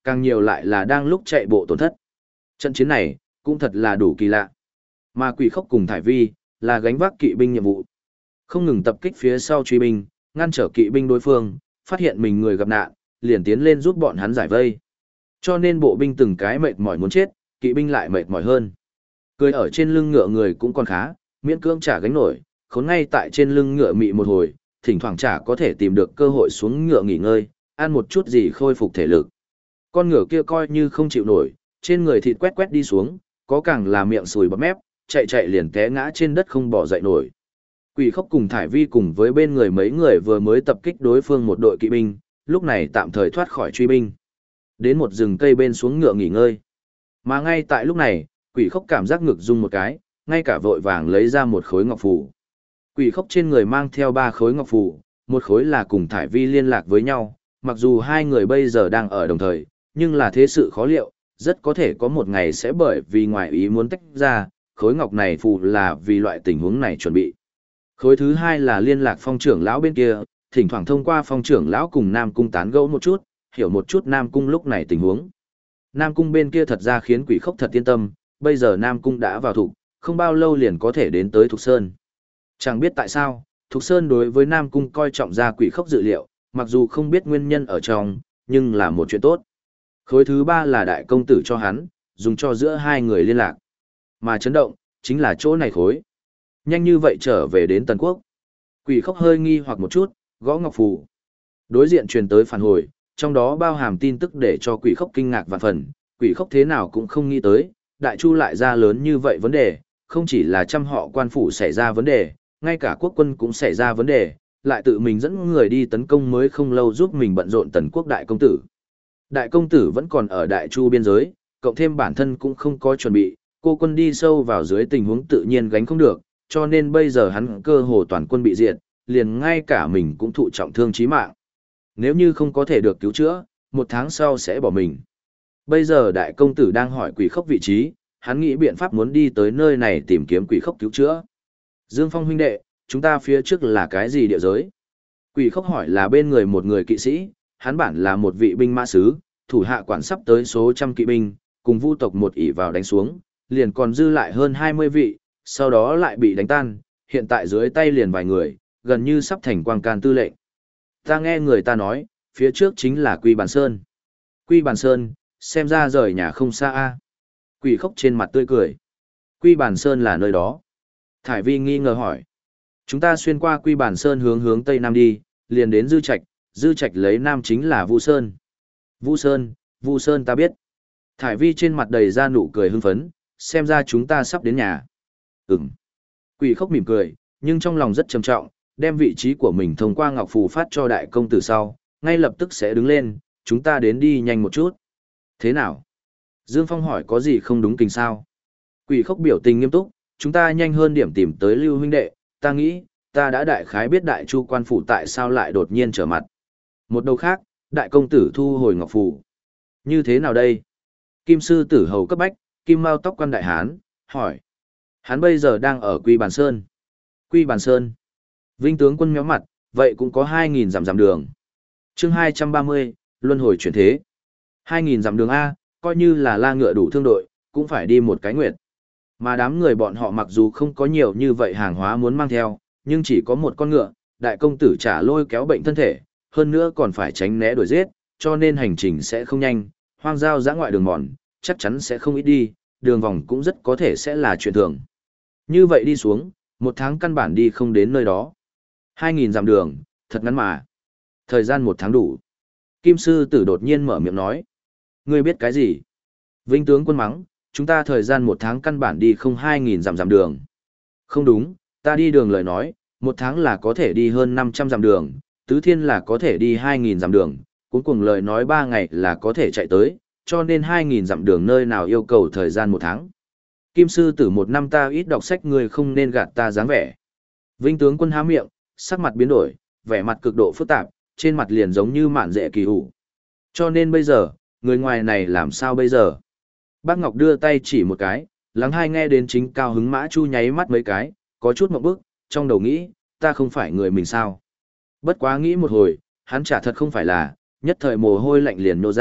càng nhiều lại là đang lúc chạy bộ tổn thất. Trận chiến này, cũng thật là đủ kỳ lạ. Mà Quỷ Khốc cùng Thải Vi, là gánh vác kỵ binh nhiệm vụ. Không ngừng tập kích phía sau truy binh, ngăn trở kỵ binh đối phương, phát hiện mình người gặp nạn, liền tiến lên giúp bọn hắn giải vây. Cho nên bộ binh từng cái mệt mỏi muốn chết, kỵ binh lại mệt mỏi hơn. Cười ở trên lưng ngựa người cũng còn khá, miễn cưỡng trả gánh nổi, khốn ngay tại trên lưng ngựa mị một hồi, thỉnh thoảng chả có thể tìm được cơ hội xuống ngựa nghỉ ngơi, ăn một chút gì khôi phục thể lực. Con ngựa kia coi như không chịu nổi, trên người thịt quét quét đi xuống, có càng là miệng sùi bọt mép, chạy chạy liền té ngã trên đất không bỏ dậy nổi. Quỷ Khốc cùng Thải Vi cùng với bên người mấy người vừa mới tập kích đối phương một đội kỵ binh, lúc này tạm thời thoát khỏi truy binh. Đến một rừng cây bên xuống ngựa nghỉ ngơi. Mà ngay tại lúc này, Quỷ Khốc cảm giác ngực rung một cái, ngay cả vội vàng lấy ra một khối ngọc phù. Quỷ Khốc trên người mang theo 3 khối ngọc phù, một khối là cùng Thải Vi liên lạc với nhau, mặc dù hai người bây giờ đang ở đồng thời, nhưng là thế sự khó liệu, rất có thể có một ngày sẽ bởi vì ngoài ý muốn tách ra, khối ngọc này phù là vì loại tình huống này chuẩn bị. Khối thứ 2 là liên lạc Phong trưởng lão bên kia, thỉnh thoảng thông qua Phong trưởng lão cùng Nam Cung tán gẫu một chút, hiểu một chút Nam Cung lúc này tình huống. Nam Cung bên kia thật ra khiến Quỷ Khốc thật yên tâm, bây giờ Nam Cung đã vào Thục, không bao lâu liền có thể đến tới Thục Sơn. Chẳng biết tại sao, Thục Sơn đối với Nam Cung coi trọng ra Quỷ Khốc dự liệu, mặc dù không biết nguyên nhân ở trong, nhưng là một chuyện tốt. Khối thứ 3 là đại công tử cho hắn, dùng cho giữa hai người liên lạc. Mà chấn động, chính là chỗ này khối. Nhanh như vậy trở về đến Tần Quốc. Quỷ Khốc hơi nghi hoặc một chút, gõ ngọc phù. Đối diện truyền tới phản hồi, trong đó bao hàm tin tức để cho Quỷ Khốc kinh ngạc vạn phần. Quỷ Khốc thế nào cũng không nghĩ tới, Đại Chu lại ra lớn như vậy vấn đề, không chỉ là trăm họ quan phủ xảy ra vấn đề, ngay cả quốc quân cũng xảy ra vấn đề, lại tự mình dẫn người đi tấn công mới không lâu giúp mình bận rộn Tần Quốc đại công tử. Đại công tử vẫn còn ở Đại Chu biên giới, cộng thêm bản thân cũng không có chuẩn bị, cô quân đi sâu vào dưới tình huống tự nhiên gánh không được, cho nên bây giờ hắn cơ hồ toàn quân bị diệt, liền ngay cả mình cũng thụ trọng thương chí mạng. Nếu như không có thể được cứu chữa, 1 tháng sau sẽ bỏ mình. Bây giờ đại công tử đang hỏi Quỷ Khốc vị trí, hắn nghĩ biện pháp muốn đi tới nơi này tìm kiếm Quỷ Khốc cứu chữa. Dương Phong huynh đệ, chúng ta phía trước là cái gì địa giới? Quỷ Khốc hỏi là bên người một người kỵ sĩ, hắn bản là một vị binh mã sứ, thủ hạ quản sắp tới số trăm kỵ binh, cùng vu tộc một ỷ vào đánh xuống, liền còn dư lại hơn 20 vị, sau đó lại bị đánh tan, hiện tại dưới tay liền vài người, gần như sắp thành quang can tư lệnh. Ta nghe người ta nói, phía trước chính là Quy Bàn Sơn. Quy Bàn Sơn, xem ra rời nhà không xa a. Quỷ Khốc trên mặt tươi cười. Quy Bàn Sơn là nơi đó. Thải Vi nghi ngờ hỏi. Chúng ta xuyên qua Quy Bàn Sơn hướng tây nam đi, liền đến Dư Trạch, Dư Trạch lấy nam chính là Vu Sơn. Vu Sơn ta biết. Thải Vi trên mặt đầy ra nụ cười hưng phấn, xem ra chúng ta sắp đến nhà. Ừm. Quỷ Khốc mỉm cười, nhưng trong lòng rất trầm trọng, đem vị trí của mình thông qua ngọc phù phát cho đại công tử sau, ngay lập tức sẽ đứng lên, chúng ta đến đi nhanh một chút. Thế nào? Dương Phong hỏi có gì không đúng kinh sao? Quỷ Khốc biểu tình nghiêm túc, chúng ta nhanh hơn điểm tìm tới Lưu huynh đệ, ta nghĩ, ta đã đại khái biết Đại Chu quan phủ tại sao lại đột nhiên trở mặt. Một đầu khác, đại công tử thu hồi ngọc phù. Như thế nào đây? Kim sư tử hầu cấp bách, Kim Mao tóc quan đại hán, hỏi. Hắn bây giờ đang ở Quy Bàn Sơn. Quy Bàn Sơn. Vinh tướng quân méo mặt, vậy cũng có 2.000 dặm đường. Chương 230, luân hồi chuyển thế. 2.000 dặm đường A, coi như là la ngựa đủ thương đội, cũng phải đi một cái nguyệt. Mà đám người bọn họ mặc dù không có nhiều như vậy hàng hóa muốn mang theo, nhưng chỉ có một con ngựa, đại công tử trả lôi kéo bệnh thân thể, hơn nữa còn phải tránh né đuổi giết, cho nên hành trình sẽ không nhanh, hoang giao dã ngoại đường mòn, chắc chắn sẽ không ít đi, đường vòng cũng rất có thể sẽ là chuyện thường. Như vậy đi xuống, 1 tháng căn bản đi không đến nơi đó. 2.000 dặm đường, thật ngắn mà. Thời gian 1 tháng đủ. Kim sư tử đột nhiên mở miệng nói. Ngươi biết cái gì? Vinh tướng quân mắng, chúng ta thời gian 1 tháng căn bản đi không 2.000 dặm đường. Không đúng, ta đi đường lời nói, 1 tháng là có thể đi hơn 500 dặm đường, tứ thiên là có thể đi 2.000 dặm đường, cuối cùng lời nói 3 ngày là có thể chạy tới, cho nên 2.000 dặm đường nơi nào yêu cầu thời gian 1 tháng. Kim sư tử 1 năm ta ít đọc sách người không nên gạt ta dáng vẻ. Vinh tướng quân há miệng, sắc mặt biến đổi, vẻ mặt cực độ phức tạp, trên mặt liền giống như mạn dễ kỳ hủ. Cho nên bây giờ, người ngoài này làm sao bây giờ? Bác Ngọc đưa tay chỉ một cái, lắng hai nghe đến chính cao hứng Mã Chu nháy mắt mấy cái, có chút mộng bức, trong đầu nghĩ, ta không phải người mình sao? Bất quá nghĩ một hồi, hắn chả thật không phải là, nhất thời mồ hôi lạnh liền nô ra,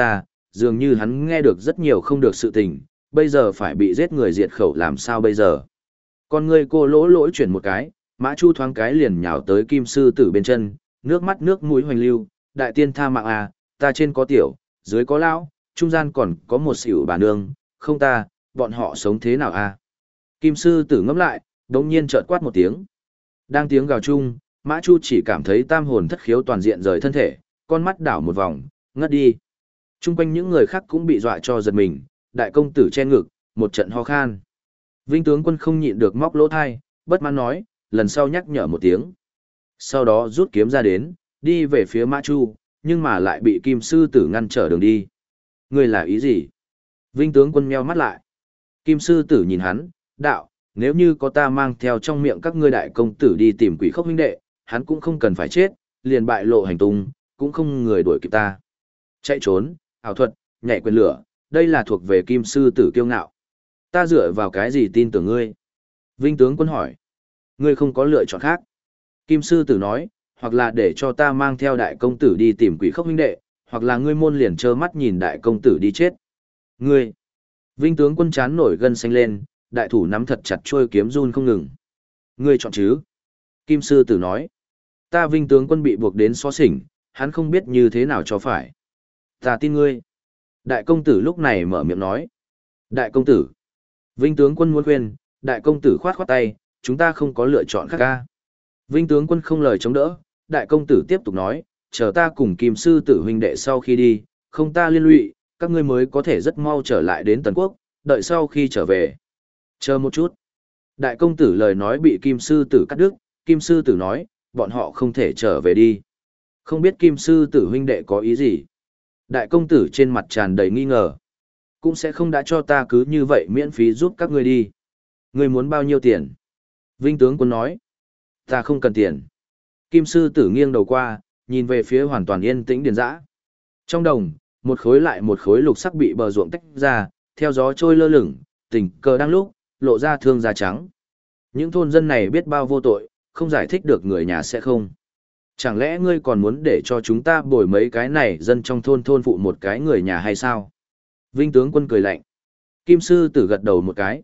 dường như hắn nghe được rất nhiều không được sự tình, bây giờ phải bị giết người diệt khẩu làm sao bây giờ. Con ngươi cô lỗ lỗi chuyển một cái, Mã Chu thoáng cái liền nhào tới kim sư tử bên chân, nước mắt nước mũi hoành lưu, đại tiên tha mạng à, ta trên có tiểu, dưới có lão, trung gian còn có một xỉu bà nương, không ta, bọn họ sống thế nào à. Kim sư tử ngẫm lại, đống nhiên chợt quát một tiếng. Đang tiếng gào chung, Mã Chu chỉ cảm thấy tam hồn thất khiếu toàn diện rời thân thể, con mắt đảo một vòng, ngất đi. Trung quanh những người khác cũng bị dọa cho giật mình, đại công tử che ngực, một trận ho khan. Vinh tướng quân không nhịn được móc lỗ thai, bất mãn nói, lần sau nhắc nhở một tiếng. Sau đó rút kiếm ra đến, đi về phía Mã Chu, nhưng mà lại bị kim sư tử ngăn trở đường đi. Ngươi là ý gì? Vinh tướng quân meo mắt lại. Kim sư tử nhìn hắn, đạo, nếu như có ta mang theo trong miệng các ngươi đại công tử đi tìm quỷ khốc huynh đệ, hắn cũng không cần phải chết, liền bại lộ hành tung, cũng không người đuổi kịp ta. Chạy trốn, ảo thuật, nhảy quyền lửa, đây là thuộc về kim sư tử kiêu ngạo. Ta dựa vào cái gì tin tưởng ngươi? Vinh tướng quân hỏi. Ngươi không có lựa chọn khác. Kim sư tử nói, hoặc là để cho ta mang theo đại công tử đi tìm quỷ khốc huynh đệ, hoặc là ngươi môn liền trơ mắt nhìn đại công tử đi chết. Ngươi! Vinh tướng quân chán nổi gân xanh lên, đại thủ nắm thật chặt chuôi kiếm run không ngừng. Ngươi chọn chứ? Kim sư tử nói. Ta Vinh tướng quân bị buộc đến xó xỉnh, hắn không biết như thế nào cho phải. Ta tin ngươi. Đại công tử lúc này mở miệng nói. Đại công tử. Vinh tướng quân muốn khuyên, đại công tử khoát khoát tay, chúng ta không có lựa chọn khác ca. Vinh tướng quân không lời chống đỡ, đại công tử tiếp tục nói, chờ ta cùng kim sư tử huynh đệ sau khi đi, không ta liên lụy, các ngươi mới có thể rất mau trở lại đến Tần Quốc, đợi sau khi trở về. Chờ một chút. Đại công tử lời nói bị kim sư tử cắt đứt, kim sư tử nói, bọn họ không thể trở về đi. Không biết kim sư tử huynh đệ có ý gì. Đại công tử trên mặt tràn đầy nghi ngờ. Cũng sẽ không đã cho ta cứ như vậy miễn phí giúp các ngươi đi. Ngươi muốn bao nhiêu tiền? Vinh tướng quân nói. Ta không cần tiền. Kim sư tử nghiêng đầu qua, nhìn về phía hoàn toàn yên tĩnh điền dã. Trong đồng, một khối lại một khối lục sắc bị bờ ruộng tách ra, theo gió trôi lơ lửng, tình cờ đang lúc, lộ ra thương da trắng. Những thôn dân này biết bao vô tội, không giải thích được người nhà sẽ không. Chẳng lẽ ngươi còn muốn để cho chúng ta bồi mấy cái này dân trong thôn phụ một cái người nhà hay sao? Vinh tướng quân cười lạnh. Kim sư tử gật đầu một cái,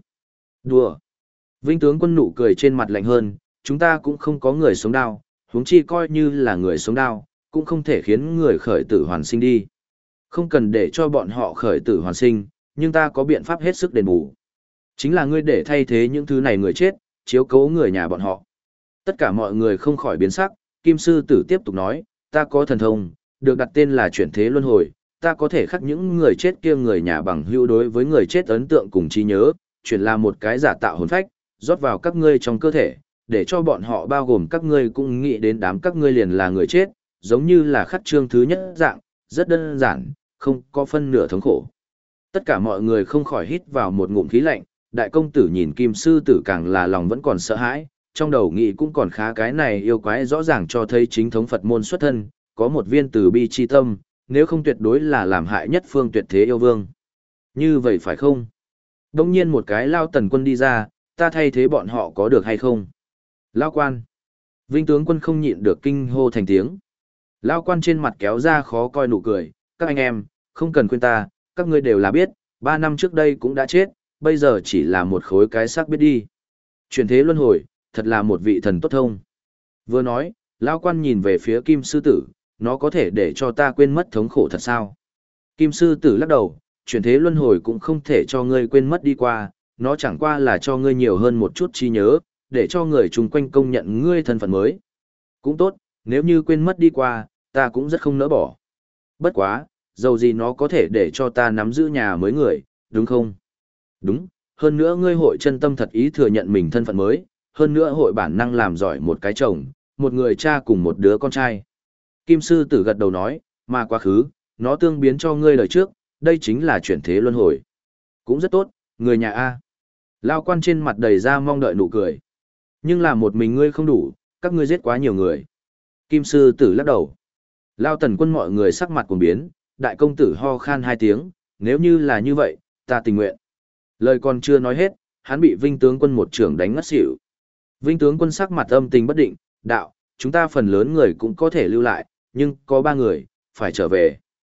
đùa. Vinh tướng quân nụ cười trên mặt lạnh hơn, chúng ta cũng không có người sống đau, huống chi coi như là người sống đau, cũng không thể khiến người khởi tử hoàn sinh đi. Không cần để cho bọn họ khởi tử hoàn sinh, nhưng ta có biện pháp hết sức đền bù. Chính là ngươi để thay thế những thứ này người chết, chiếu cố người nhà bọn họ. Tất cả mọi người không khỏi biến sắc, Kim sư tử tiếp tục nói, ta có thần thông, được đặt tên là chuyển thế luân hồi, ta có thể khắc những người chết kia người nhà bằng hữu đối với người chết ấn tượng cùng trí nhớ, chuyển là một cái giả tạo hồn phách, rót vào các ngươi trong cơ thể, để cho bọn họ bao gồm các ngươi cũng nghĩ đến đám các ngươi liền là người chết, giống như là khắc chương thứ nhất dạng, rất đơn giản, không có phân nửa thống khổ. Tất cả mọi người không khỏi hít vào một ngụm khí lạnh, đại công tử nhìn kim sư tử càng là lòng vẫn còn sợ hãi, trong đầu nghĩ cũng còn khá, cái này yêu quái rõ ràng cho thấy chính thống Phật môn xuất thân, có một viên từ bi chi tâm, nếu không tuyệt đối là làm hại nhất phương tuyệt thế yêu vương. Như vậy phải không? Đông nhiên một cái lao tần quân đi ra, ta thay thế bọn họ có được hay không? Lao quan. Vinh tướng quân không nhịn được kinh hô thành tiếng. Lao quan trên mặt kéo ra khó coi nụ cười, các anh em, không cần khuyên ta, các ngươi đều là biết, 3 năm trước đây cũng đã chết, bây giờ chỉ là một khối cái xác biết đi. Chuyển thế luân hồi, thật là một vị thần tốt thông. Vừa nói, Lao quan nhìn về phía kim sư tử, nó có thể để cho ta quên mất thống khổ thật sao? Kim sư tử lắc đầu, chuyển thế luân hồi cũng không thể cho ngươi quên mất đi qua, nó chẳng qua là cho ngươi nhiều hơn một chút trí nhớ, để cho người chung quanh công nhận ngươi thân phận mới. Cũng tốt, nếu như quên mất đi qua, ta cũng rất không nỡ bỏ. Bất quá, dầu gì nó có thể để cho ta nắm giữ nhà mới người, đúng không? Đúng, hơn nữa ngươi hội chân tâm thật ý thừa nhận mình thân phận mới, hơn nữa hội bản năng làm giỏi một cái chồng, một người cha cùng một đứa con trai. Kim sư tử gật đầu nói, mà quá khứ, nó tương biến cho ngươi đời trước, đây chính là chuyển thế luân hồi. Cũng rất tốt, người nhà A. Lao quan trên mặt đầy ra mong đợi nụ cười. Nhưng là một mình ngươi không đủ, các ngươi giết quá nhiều người. Kim sư tử lắc đầu. Lao tần quân mọi người sắc mặt cuồng biến, đại công tử ho khan 2 tiếng, nếu như là như vậy, ta tình nguyện. Lời còn chưa nói hết, hắn bị Vinh tướng quân một trưởng đánh ngất xỉu. Vinh tướng quân sắc mặt âm tình bất định, đạo, chúng ta phần lớn người cũng có thể lưu lại, nhưng có 3 người, phải trở về.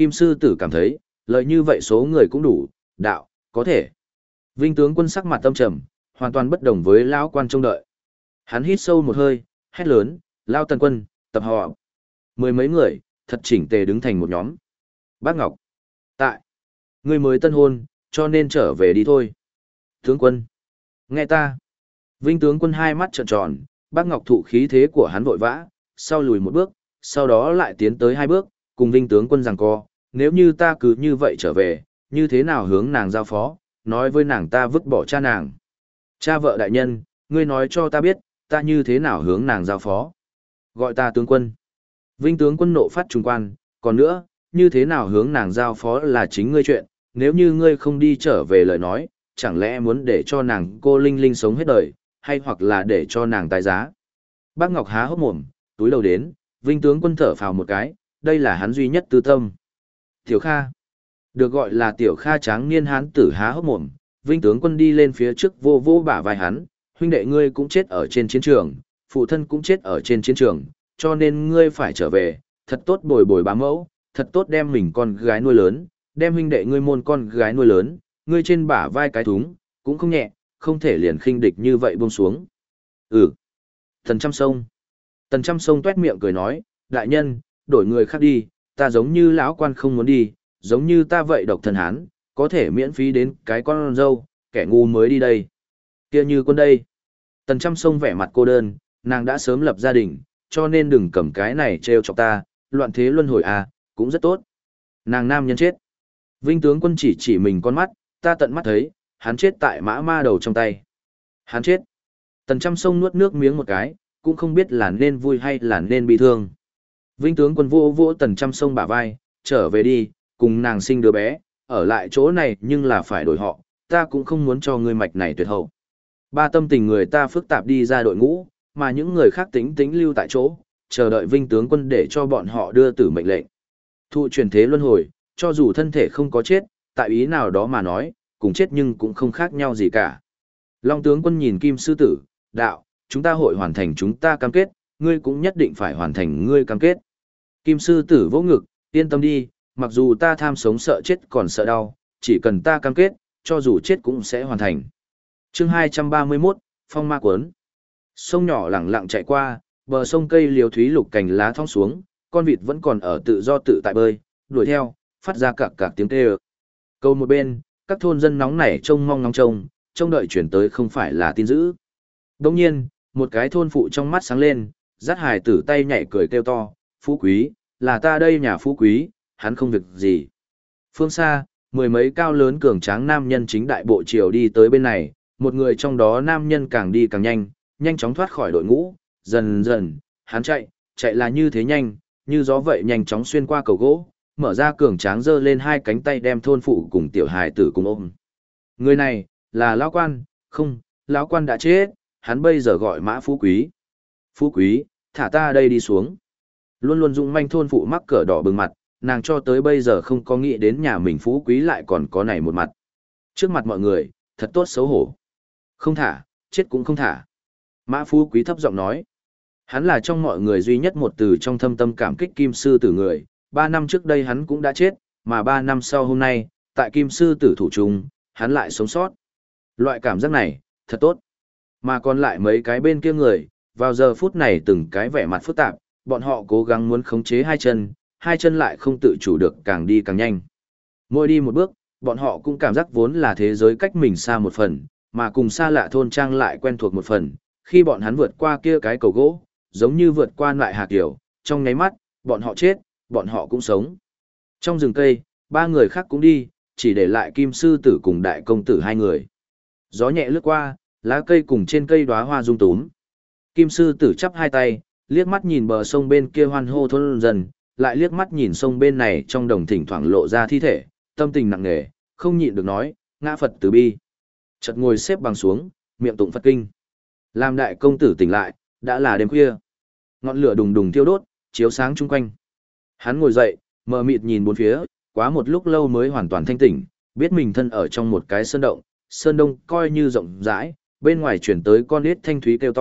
Kim sư tử cảm thấy, lợi như vậy số người cũng đủ, đạo, có thể. Vinh tướng quân sắc mặt tâm trầm, hoàn toàn bất đồng với lão quan trông đợi. Hắn hít sâu một hơi, hét lớn, Lao Tần quân, tập họ. Mười mấy người, thật chỉnh tề đứng thành một nhóm. Bác Ngọc, tại, ngươi mới tân hôn, cho nên trở về đi thôi. Tướng quân, nghe ta. Vinh tướng quân hai mắt trợn tròn, Bác Ngọc thụ khí thế của hắn vội vã, sau lùi một bước, sau đó lại tiến tới hai bước, cùng Vinh tướng quân giằng co, nếu như ta cứ như vậy trở về, như thế nào hướng nàng giao phó, nói với nàng ta vứt bỏ cha nàng. Cha vợ đại nhân, ngươi nói cho ta biết, ta như thế nào hướng nàng giao phó. Gọi ta tướng quân. Vinh tướng quân nộ phát trùng quan, còn nữa, như thế nào hướng nàng giao phó là chính ngươi chuyện, nếu như ngươi không đi trở về lời nói, chẳng lẽ muốn để cho nàng cô Linh Linh sống hết đời, hay hoặc là để cho nàng tái giá. Bác Ngọc há hốc mồm, túi đầu đến, Vinh tướng quân thở phào một cái, đây là hắn duy nhất tư tâm. Tiểu Kha. Được gọi là Tiểu Kha tráng niên hán tử há hốc mồm, Vinh tướng quân đi lên phía trước vô vô bả vai hắn, huynh đệ ngươi cũng chết ở trên chiến trường, phụ thân cũng chết ở trên chiến trường, cho nên ngươi phải trở về, thật tốt bồi bồi bá mẫu, thật tốt đem mình con gái nuôi lớn, đem huynh đệ ngươi môn con gái nuôi lớn, ngươi trên bả vai cái thúng, cũng không nhẹ, không thể liền khinh địch như vậy buông xuống. Tần Trăm Sông. Tần Trăm Sông tuét miệng cười nói, đại nhân, đổi người khác đi, ta giống như lão quan không muốn đi, giống như ta vậy độc thân hán, có thể miễn phí đến cái con dâu, kẻ ngu mới đi đây. Kia như con đây. Tần Trăm Sông vẻ mặt cô đơn, nàng đã sớm lập gia đình, cho nên đừng cầm cái này trêu chọc ta, loạn thế luân hồi à, cũng rất tốt. Nàng nam nhân chết. Vinh tướng quân chỉ chỉ mình con mắt, ta tận mắt thấy, hắn chết tại mã ma đầu trong tay. Hắn chết. Tần Trăm Sông nuốt nước miếng một cái, cũng không biết là nên vui hay là nên bị thương. Vinh tướng quân vô vô Tần Trăm Sông bả vai, trở về đi, cùng nàng sinh đứa bé, ở lại chỗ này nhưng là phải đổi họ, ta cũng không muốn cho ngươi mạch này tuyệt hậu. Ba tâm tình người ta phức tạp đi ra đội ngũ, mà những người khác tĩnh tĩnh lưu tại chỗ, chờ đợi Vinh tướng quân để cho bọn họ đưa tử mệnh lệnh. Thụ truyền thế luân hồi, cho dù thân thể không có chết, tại ý nào đó mà nói, cùng chết nhưng cũng không khác nhau gì cả. Long tướng quân nhìn Kim sư tử, đạo, chúng ta hội hoàn thành chúng ta cam kết, ngươi cũng nhất định phải hoàn thành ngươi cam kết. Kim sư tử vỗ ngực, yên tâm đi, mặc dù ta tham sống sợ chết còn sợ đau, chỉ cần ta cam kết, cho dù chết cũng sẽ hoàn thành. Chương 231, Phong Ma Cuốn. Sông nhỏ lẳng lặng chạy qua, bờ sông cây liều thúy lục cành lá thong xuống, con vịt vẫn còn ở tự do tự tại bơi, đuổi theo, phát ra cạc cạc tiếng kêu. Câu một bên, các thôn dân nóng nảy trông mong ngóng trông đợi chuyển tới không phải là tin dữ. Đồng nhiên, một cái thôn phụ trong mắt sáng lên, dắt hài tử tay nhảy cười kêu to, phú quý, là ta đây nhà phú quý, hắn không việc gì. Phương xa, mười mấy cao lớn cường tráng nam nhân chính đại bộ triều đi tới bên này, một người trong đó nam nhân càng đi càng nhanh, nhanh chóng thoát khỏi đội ngũ, dần dần, hắn chạy là như thế nhanh, như gió vậy nhanh chóng xuyên qua cầu gỗ, mở ra cường tráng giơ lên hai cánh tay đem thôn phụ cùng tiểu hài tử cùng ôm. Người này, là lão quan, không, lão quan đã chết, hắn bây giờ gọi mã phú quý. Phú quý, thả ta đây đi xuống. Luôn luôn dũng manh thôn phụ mắc cỡ đỏ bừng mặt, nàng cho tới bây giờ không có nghĩ đến nhà mình phú quý lại còn có này một mặt. Trước mặt mọi người, thật tốt xấu hổ. Không thả, chết cũng không thả. Mã phú quý thấp giọng nói. Hắn là trong mọi người duy nhất một từ trong thâm tâm cảm kích Kim sư tử người. 3 năm trước đây hắn cũng đã chết, mà 3 năm sau hôm nay, tại Kim sư tử thủ trung, hắn lại sống sót. Loại cảm giác này, thật tốt. Mà còn lại mấy cái bên kia người, vào giờ phút này từng cái vẻ mặt phức tạp, bọn họ cố gắng muốn khống chế hai chân lại không tự chủ được càng đi càng nhanh. Mỗi đi một bước, bọn họ cũng cảm giác vốn là thế giới cách mình xa một phần, mà cùng xa lạ thôn trang lại quen thuộc một phần, khi bọn hắn vượt qua kia cái cầu gỗ, giống như vượt qua lại hạt kiểu, trong nháy mắt, bọn họ chết, bọn họ cũng sống. Trong rừng cây, 3 người khác cũng đi, chỉ để lại Kim sư tử cùng đại công tử 2 người. Gió nhẹ lướt qua, lá cây cùng trên cây đóa hoa rung túm. Kim sư tử chắp hai tay, liếc mắt nhìn bờ sông bên kia hoan hô thôn dần, lại liếc mắt nhìn sông bên này trong đồng thỉnh thoảng lộ ra thi thể, tâm tình nặng nề, không nhịn được nói, ngã Phật từ bi. Chợt ngồi xếp bằng xuống, miệng tụng Phật kinh. Làm đại công tử tỉnh lại, đã là đêm khuya. Ngọn lửa đùng đùng thiêu đốt, chiếu sáng chung quanh. Hắn ngồi dậy, mờ mịt nhìn bốn phía, quá một lúc lâu mới hoàn toàn thanh tỉnh, biết mình thân ở trong một cái sơn động, sơn đông coi như rộng rãi, bên ngoài chuyển tới con nít thanh thúy kêu to,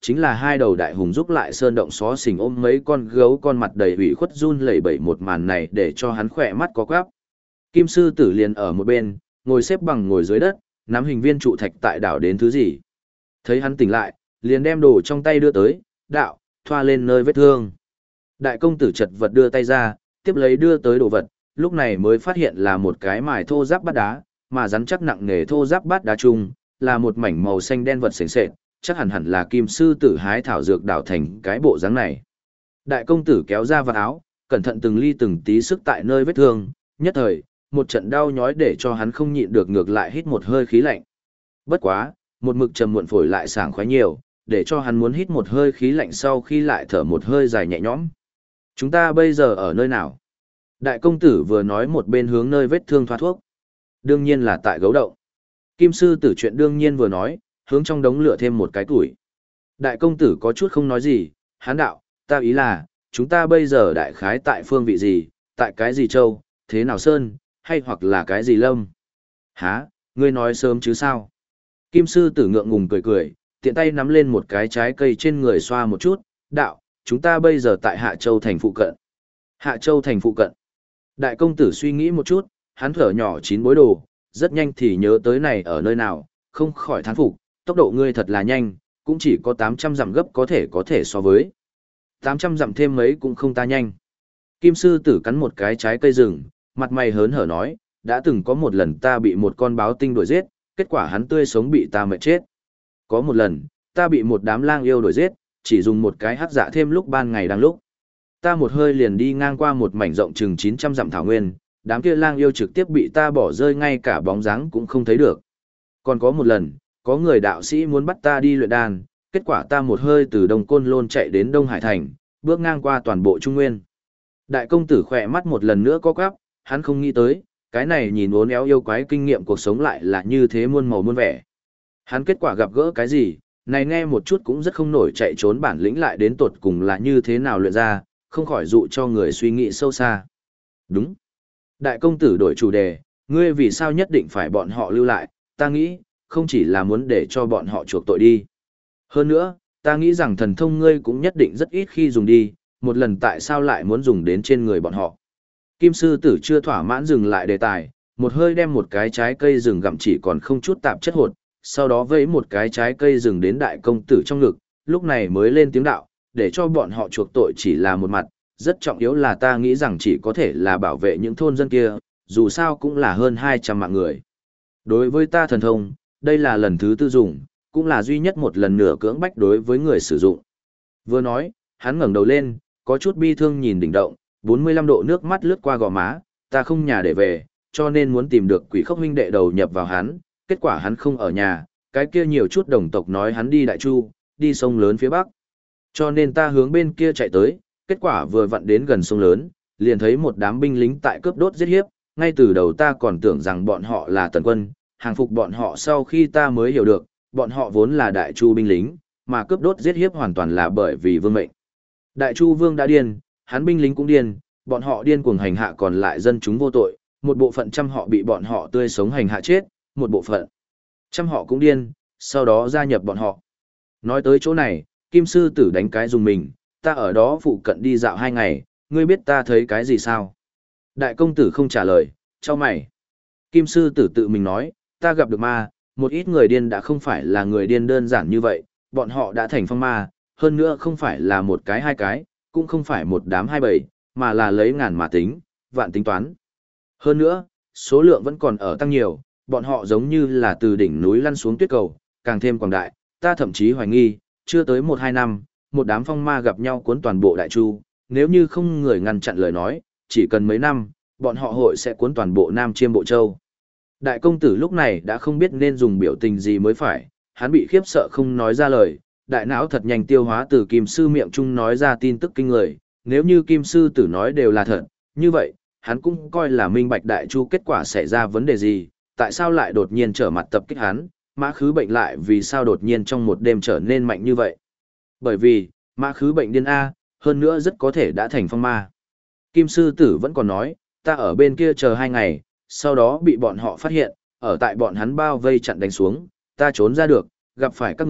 chính là hai đầu đại hùng giúp lại sơn động xó xỉnh ôm mấy con gấu con mặt đầy ủy khuất run lẩy bẩy một màn này để cho hắn khỏe mắt có quắp. Kim sư tử liền ở một bên, ngồi xếp bằng ngồi dưới đất, nắm hình viên trụ thạch tại đảo đến thứ gì. Thấy hắn tỉnh lại, liền đem đồ trong tay đưa tới, đạo, thoa lên nơi vết thương. Đại công tử chật vật đưa tay ra, tiếp lấy đưa tới đồ vật, lúc này mới phát hiện là một cái mài thô giáp bát đá, mà rắn chắc nặng nề thô giáp bát đá chung, là một mảnh màu xanh đen vật sền sệt, chắc hẳn hẳn là kim sư tử hái thảo dược đảo thành cái bộ dáng này. Đại công tử kéo ra vạt áo, cẩn thận từng ly từng tí sức tại nơi vết thương, nhất thời, một trận đau nhói để cho hắn không nhịn được ngược lại hít một hơi khí lạnh. Bất quá, một mực trầm muộn phổi lại sảng khoái nhiều, để cho hắn muốn hít một hơi khí lạnh sau khi lại thở một hơi dài nhẹ nhõm. Chúng ta bây giờ ở nơi nào? Đại công tử vừa nói một bên hướng nơi vết thương thoa thuốc. Đương nhiên là tại gấu động. Kim sư tử chuyện đương nhiên vừa nói, hướng trong đống lửa thêm một cái củi. Đại công tử có chút không nói gì, hán đạo, ta ý là, chúng ta bây giờ đại khái tại phương vị gì, tại cái gì châu, thế nào sơn, hay hoặc là cái gì lâm. Hả, ngươi nói sớm chứ sao? Kim sư tử ngượng ngùng cười cười, tiện tay nắm lên một cái trái cây trên người xoa một chút, đạo, chúng ta bây giờ tại Hạ Châu thành phụ cận. Hạ Châu thành phụ cận. Đại công tử suy nghĩ một chút, hắn thở nhỏ chín bối đồ, rất nhanh thì nhớ tới này ở nơi nào, không khỏi thán phục, tốc độ ngươi thật là nhanh, cũng chỉ có 800 dặm gấp có thể so với. 800 dặm thêm mấy cũng không ta nhanh. Kim sư tử cắn một cái trái cây rừng, mặt mày hớn hở nói, đã từng có một lần ta bị một con báo tinh đuổi giết, kết quả hắn tươi sống bị ta mệt chết. Có một lần, ta bị một đám lang yêu đuổi giết, chỉ dùng một cái hắc dạ thêm lúc ban ngày đang lúc. Ta một hơi liền đi ngang qua một mảnh rộng chừng 900 dặm thảo nguyên, đám kia lang yêu trực tiếp bị ta bỏ rơi ngay cả bóng dáng cũng không thấy được. Còn có một lần, có người đạo sĩ muốn bắt ta đi luyện đan, kết quả ta một hơi từ Đông Côn Lôn chạy đến Đông Hải Thành, bước ngang qua toàn bộ Trung Nguyên. Đại công tử khỏe mắt một lần nữa có quắp, hắn không nghĩ tới, cái này nhìn uốn éo yêu quái kinh nghiệm cuộc sống lại là như thế muôn màu muôn vẻ. Hắn kết quả gặp gỡ cái gì, này nghe một chút cũng rất không nổi chạy trốn bản lĩnh lại đến tột cùng là như thế nào luyện ra, không khỏi dụ cho người suy nghĩ sâu xa. Đúng. Đại công tử đổi chủ đề, ngươi vì sao nhất định phải bọn họ lưu lại, ta nghĩ, không chỉ là muốn để cho bọn họ chuộc tội đi. Hơn nữa, ta nghĩ rằng thần thông ngươi cũng nhất định rất ít khi dùng đi, một lần tại sao lại muốn dùng đến trên người bọn họ. Kim sư tử chưa thỏa mãn dừng lại đề tài, một hơi đem một cái trái cây rừng gặm chỉ còn không chút tạp chất hột, sau đó vẫy một cái trái cây rừng đến đại công tử trong ngực, lúc này mới lên tiếng đạo, để cho bọn họ chuộc tội chỉ là một mặt, rất trọng yếu là ta nghĩ rằng chỉ có thể là bảo vệ những thôn dân kia, dù sao cũng là hơn 200 mạng người. Đối với ta thần thông, đây là lần thứ tư dùng, cũng là duy nhất một lần nửa cưỡng bách đối với người sử dụng. Vừa nói, hắn ngẩng đầu lên, có chút bi thương nhìn đỉnh động, 45 độ nước mắt lướt qua gò má, ta không nhà để về, cho nên muốn tìm được Quỷ Khốc huynh đệ đầu nhập vào hắn, kết quả hắn không ở nhà, cái kia nhiều chút đồng tộc nói hắn đi Đại Chu, đi sông lớn phía bắc. Cho nên ta hướng bên kia chạy tới, kết quả vừa vặn đến gần sông lớn, liền thấy một đám binh lính tại cướp đốt giết hiếp, ngay từ đầu ta còn tưởng rằng bọn họ là tần quân, hàng phục bọn họ sau khi ta mới hiểu được, bọn họ vốn là Đại Chu binh lính, mà cướp đốt giết hiếp hoàn toàn là bởi vì vương mệnh. Đại Chu vương đã điên, hắn binh lính cũng điên, bọn họ điên cuồng hành hạ còn lại dân chúng vô tội, một bộ phận trăm họ bị bọn họ tươi sống hành hạ chết, một bộ phận trăm họ cũng điên, sau đó gia nhập bọn họ. Nói tới chỗ này, Kim sư tử đánh cái dùng mình, ta ở đó phụ cận đi dạo 2 ngày, ngươi biết ta thấy cái gì sao? Đại công tử không trả lời, cho mày. Kim sư tử tự mình nói, ta gặp được ma, một ít người điên đã không phải là người điên đơn giản như vậy, bọn họ đã thành phong ma, hơn nữa không phải là một cái hai cái, cũng không phải một đám hai bầy, mà là lấy ngàn mà tính, vạn tính toán. Hơn nữa, số lượng vẫn còn ở tăng nhiều, bọn họ giống như là từ đỉnh núi lăn xuống tuyết cầu, càng thêm quảng đại, ta thậm chí hoài nghi, chưa tới 1-2 năm, một đám phong ma gặp nhau cuốn toàn bộ Đại Chu, nếu như không người ngăn chặn lời nói, chỉ cần mấy năm, bọn họ hội sẽ cuốn toàn bộ Nam Chiêm Bộ Châu. Đại công tử lúc này đã không biết nên dùng biểu tình gì mới phải, hắn bị khiếp sợ không nói ra lời, đại não thật nhanh tiêu hóa từ Kim sư miệng trung nói ra tin tức kinh người, nếu như Kim sư tử nói đều là thật, như vậy, hắn cũng coi là minh bạch Đại Chu kết quả xảy ra vấn đề gì, tại sao lại đột nhiên trở mặt tập kích hắn, Mã Khứ Bệnh lại vì sao đột nhiên trong một đêm trở nên mạnh như vậy. Bởi vì, Mã Khứ Bệnh điên A, hơn nữa rất có thể đã thành phong ma. Kim sư tử vẫn còn nói, ta ở bên kia chờ 2 ngày, sau đó bị bọn họ phát hiện, ở tại bọn hắn bao vây chặn đánh xuống, ta trốn ra được, gặp phải các ngươi,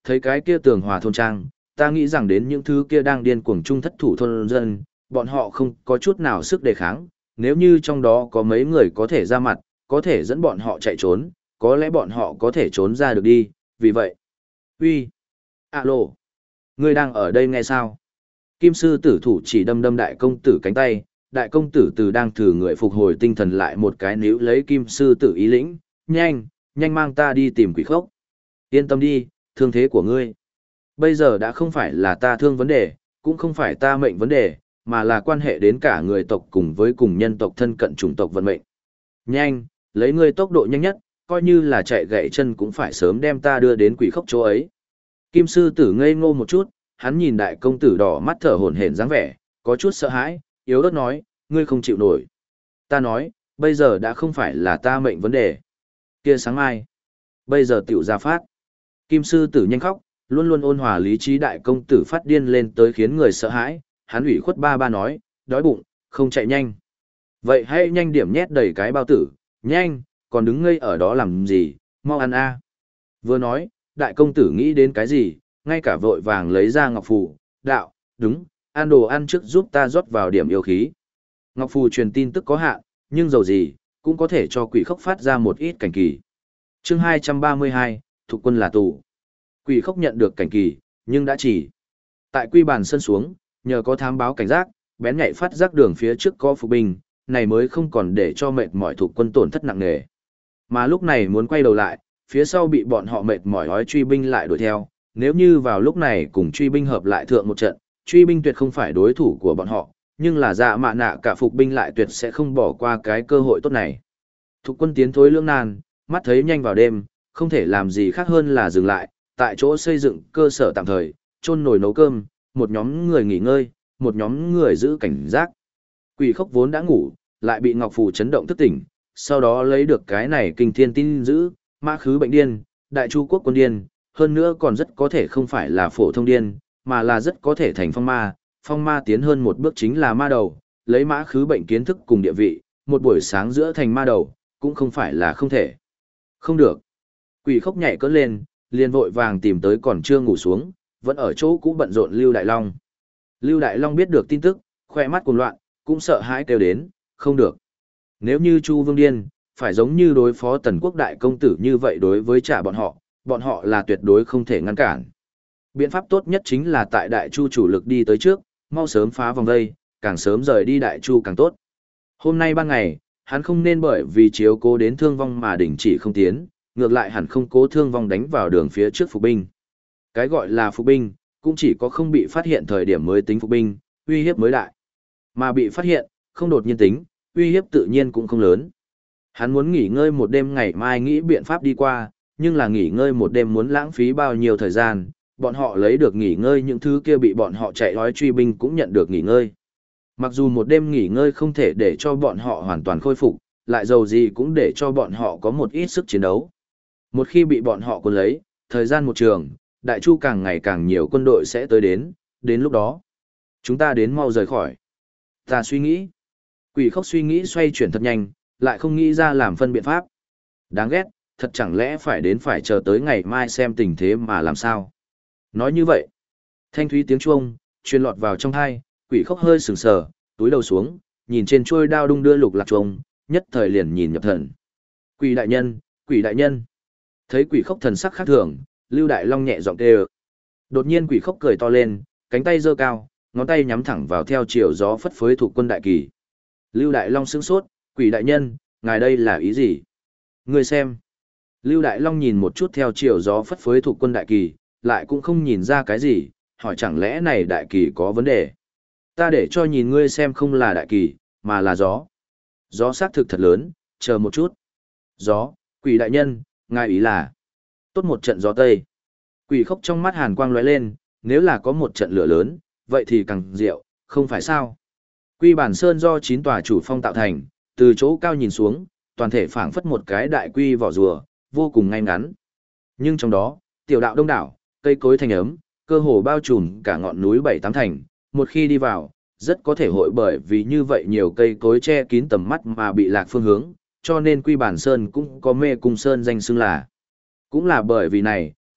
thấy cái kia tường hòa thôn trang, ta nghĩ rằng đến những thứ kia đang điên cuồng chung thất thủ thôn dân, bọn họ không có chút nào sức đề kháng, nếu như trong đó có mấy người có thể ra mặt, có thể dẫn bọn họ chạy trốn, có lẽ bọn họ có thể trốn ra được đi, vì vậy. Uy, alo, ngươi đang ở đây nghe sao? Kim sư tử thủ chỉ đâm đâm đại công tử cánh tay, đại công tử từ đang thử người phục hồi tinh thần lại một cái níu lấy kim sư tử ý lĩnh, nhanh, nhanh mang ta đi tìm quỷ khốc. Yên tâm đi, thương thế của ngươi. Bây giờ đã không phải là ta thương vấn đề, cũng không phải ta mệnh vấn đề, mà là quan hệ đến cả người tộc cùng với cùng nhân tộc thân cận chủng tộc vận mệnh. Nhanh, lấy ngươi tốc độ nhanh nhất, coi như là chạy gãy chân cũng phải sớm đem ta đưa đến quỷ khốc chỗ ấy. Kim sư tử ngây ngô một chút, hắn nhìn đại công tử đỏ mắt thở hổn hển dáng vẻ, có chút sợ hãi, yếu ớt nói, ngươi không chịu nổi. Ta nói, bây giờ đã không phải là ta mệnh vấn đề. Kia sáng mai, bây giờ tiểu ra phát. Kim sư tử nhanh khóc, luôn luôn ôn hòa lý trí đại công tử phát điên lên tới khiến người sợ hãi, hắn ủy khuất ba ba nói, đói bụng, không chạy nhanh. Vậy hãy nhanh điểm nhét đầy cái bao tử, nhanh, còn đứng ngây ở đó làm gì, mau ăn a. Vừa nói, đại công tử nghĩ đến cái gì, ngay cả vội vàng lấy ra ngọc phù, đạo, đúng, ăn đồ ăn trước giúp ta rót vào điểm yêu khí. Ngọc phù truyền tin tức có hạn, nhưng dầu gì, cũng có thể cho quỷ khốc phát ra một ít cảnh kỳ. Chương 232, thuộc quân là tù. Quỷ khốc nhận được cảnh kỳ, nhưng đã chỉ. Tại quy bàn sân xuống, nhờ có thám báo cảnh giác, bén nhạy phát giác đường phía trước có phục binh, này mới không còn để cho mệt mỏi thuộc quân tổn thất nặng nề. Mà lúc này muốn quay đầu lại, phía sau bị bọn họ mệt mỏi hói truy binh lại đuổi theo, nếu như vào lúc này cùng truy binh hợp lại thượng một trận, truy binh tuyệt không phải đối thủ của bọn họ, nhưng là dạ mạ nạ cả phục binh lại tuyệt sẽ không bỏ qua cái cơ hội tốt này. Thuộc quân tiến thối lưỡng nan, mắt thấy nhanh vào đêm, không thể làm gì khác hơn là dừng lại, tại chỗ xây dựng cơ sở tạm thời, chôn nồi nấu cơm, một nhóm người nghỉ ngơi, một nhóm người giữ cảnh giác. Quỷ khốc vốn đã ngủ, lại bị Ngọc Phù chấn động thức tỉnh, sau đó lấy được cái này kinh thiên tin giữ, mã khứ bệnh điên, đại chu quốc quân điên, hơn nữa còn rất có thể không phải là phổ thông điên, mà là rất có thể thành phong ma tiến hơn một bước chính là ma đầu, lấy mã khứ bệnh kiến thức cùng địa vị, một buổi sáng giữa thành ma đầu, cũng không phải là không thể. Không được. Quỷ khốc nhảy cất lên, liền vội vàng tìm tới còn chưa ngủ xuống, vẫn ở chỗ cũ bận rộn Lưu Đại Long. Lưu Đại Long biết được tin tức, khoe mắt cuồng loạn, cũng sợ hãi kêu đến, không được. Nếu như Chu Vương điên, phải giống như đối phó Tần Quốc đại công tử như vậy đối với trả bọn họ là tuyệt đối không thể ngăn cản. Biện pháp tốt nhất chính là tại Đại Chu chủ lực đi tới trước, mau sớm phá vòng vây, càng sớm rời đi Đại Chu càng tốt. Hôm nay ban ngày, hắn không nên bởi vì chiếu cố đến thương vong mà đình chỉ không tiến, ngược lại hẳn không cố thương vong đánh vào đường phía trước phục binh. Cái gọi là phục binh, cũng chỉ có không bị phát hiện thời điểm mới tính phục binh, uy hiếp mới đại. Mà bị phát hiện, không đột nhiên tính, uy hiếp tự nhiên cũng không lớn. Hắn muốn nghỉ ngơi một đêm ngày mai nghĩ biện pháp đi qua, nhưng là nghỉ ngơi một đêm muốn lãng phí bao nhiêu thời gian, bọn họ lấy được nghỉ ngơi những thứ kia bị bọn họ chạy đói truy binh cũng nhận được nghỉ ngơi. Mặc dù một đêm nghỉ ngơi không thể để cho bọn họ hoàn toàn khôi phục, lại dầu gì cũng để cho bọn họ có một ít sức chiến đấu. Một khi bị bọn họ cuốn lấy, thời gian một trường, Đại Chu càng ngày càng nhiều quân đội sẽ tới đến lúc đó. Chúng ta đến mau rời khỏi. Ta suy nghĩ. Quỷ khốc suy nghĩ xoay chuyển thật nhanh, lại không nghĩ ra làm phân biện pháp. Đáng ghét, thật chẳng lẽ phải chờ tới ngày mai xem tình thế mà làm sao. Nói như vậy, thanh thúy tiếng chuông, truyền lọt vào trong tai, quỷ khốc hơi sừng sờ, túi đầu xuống, nhìn trên chuôi đao đung đưa lục lạc chuông, nhất thời liền nhìn nhập thần. Quỷ đại nhân, quỷ đại nhân. Thấy quỷ khốc thần sắc khác thường, Lưu Đại Long nhẹ giọng kêu. Đột nhiên quỷ khốc cười to lên, cánh tay giơ cao, ngón tay nhắm thẳng vào theo chiều gió phất phới thuộc quân đại kỳ. Lưu Đại Long sững sốt, quỷ đại nhân, ngài đây là ý gì? Ngươi xem. Lưu Đại Long nhìn một chút theo chiều gió phất phới thuộc quân đại kỳ, lại cũng không nhìn ra cái gì, hỏi chẳng lẽ này đại kỳ có vấn đề? Ta để cho nhìn ngươi xem không là đại kỳ, mà là gió. Gió xác thực thật lớn, chờ một chút. Gió, quỷ đại nhân, ngài ý là tốt một trận gió tây. Quỷ khốc trong mắt hàn quang lóe lên, nếu là có một trận lửa lớn, vậy thì càng diệu, không phải sao? Quy Bản Sơn do 9 tòa chủ phong tạo thành, từ chỗ cao nhìn xuống, toàn thể phảng phất một cái đại quy vỏ rùa, vô cùng ngay ngắn. Nhưng trong đó, tiểu đạo đông đảo, cây cối thành ấm, cơ hồ bao trùm cả ngọn núi 7-8 thành, một khi đi vào, rất có thể hội bởi vì như vậy nhiều cây cối che kín tầm mắt mà bị lạc phương hướng, cho nên Quy Bản Sơn cũng có mê cung sơn danh xưng là. Cũng là bởi vì này,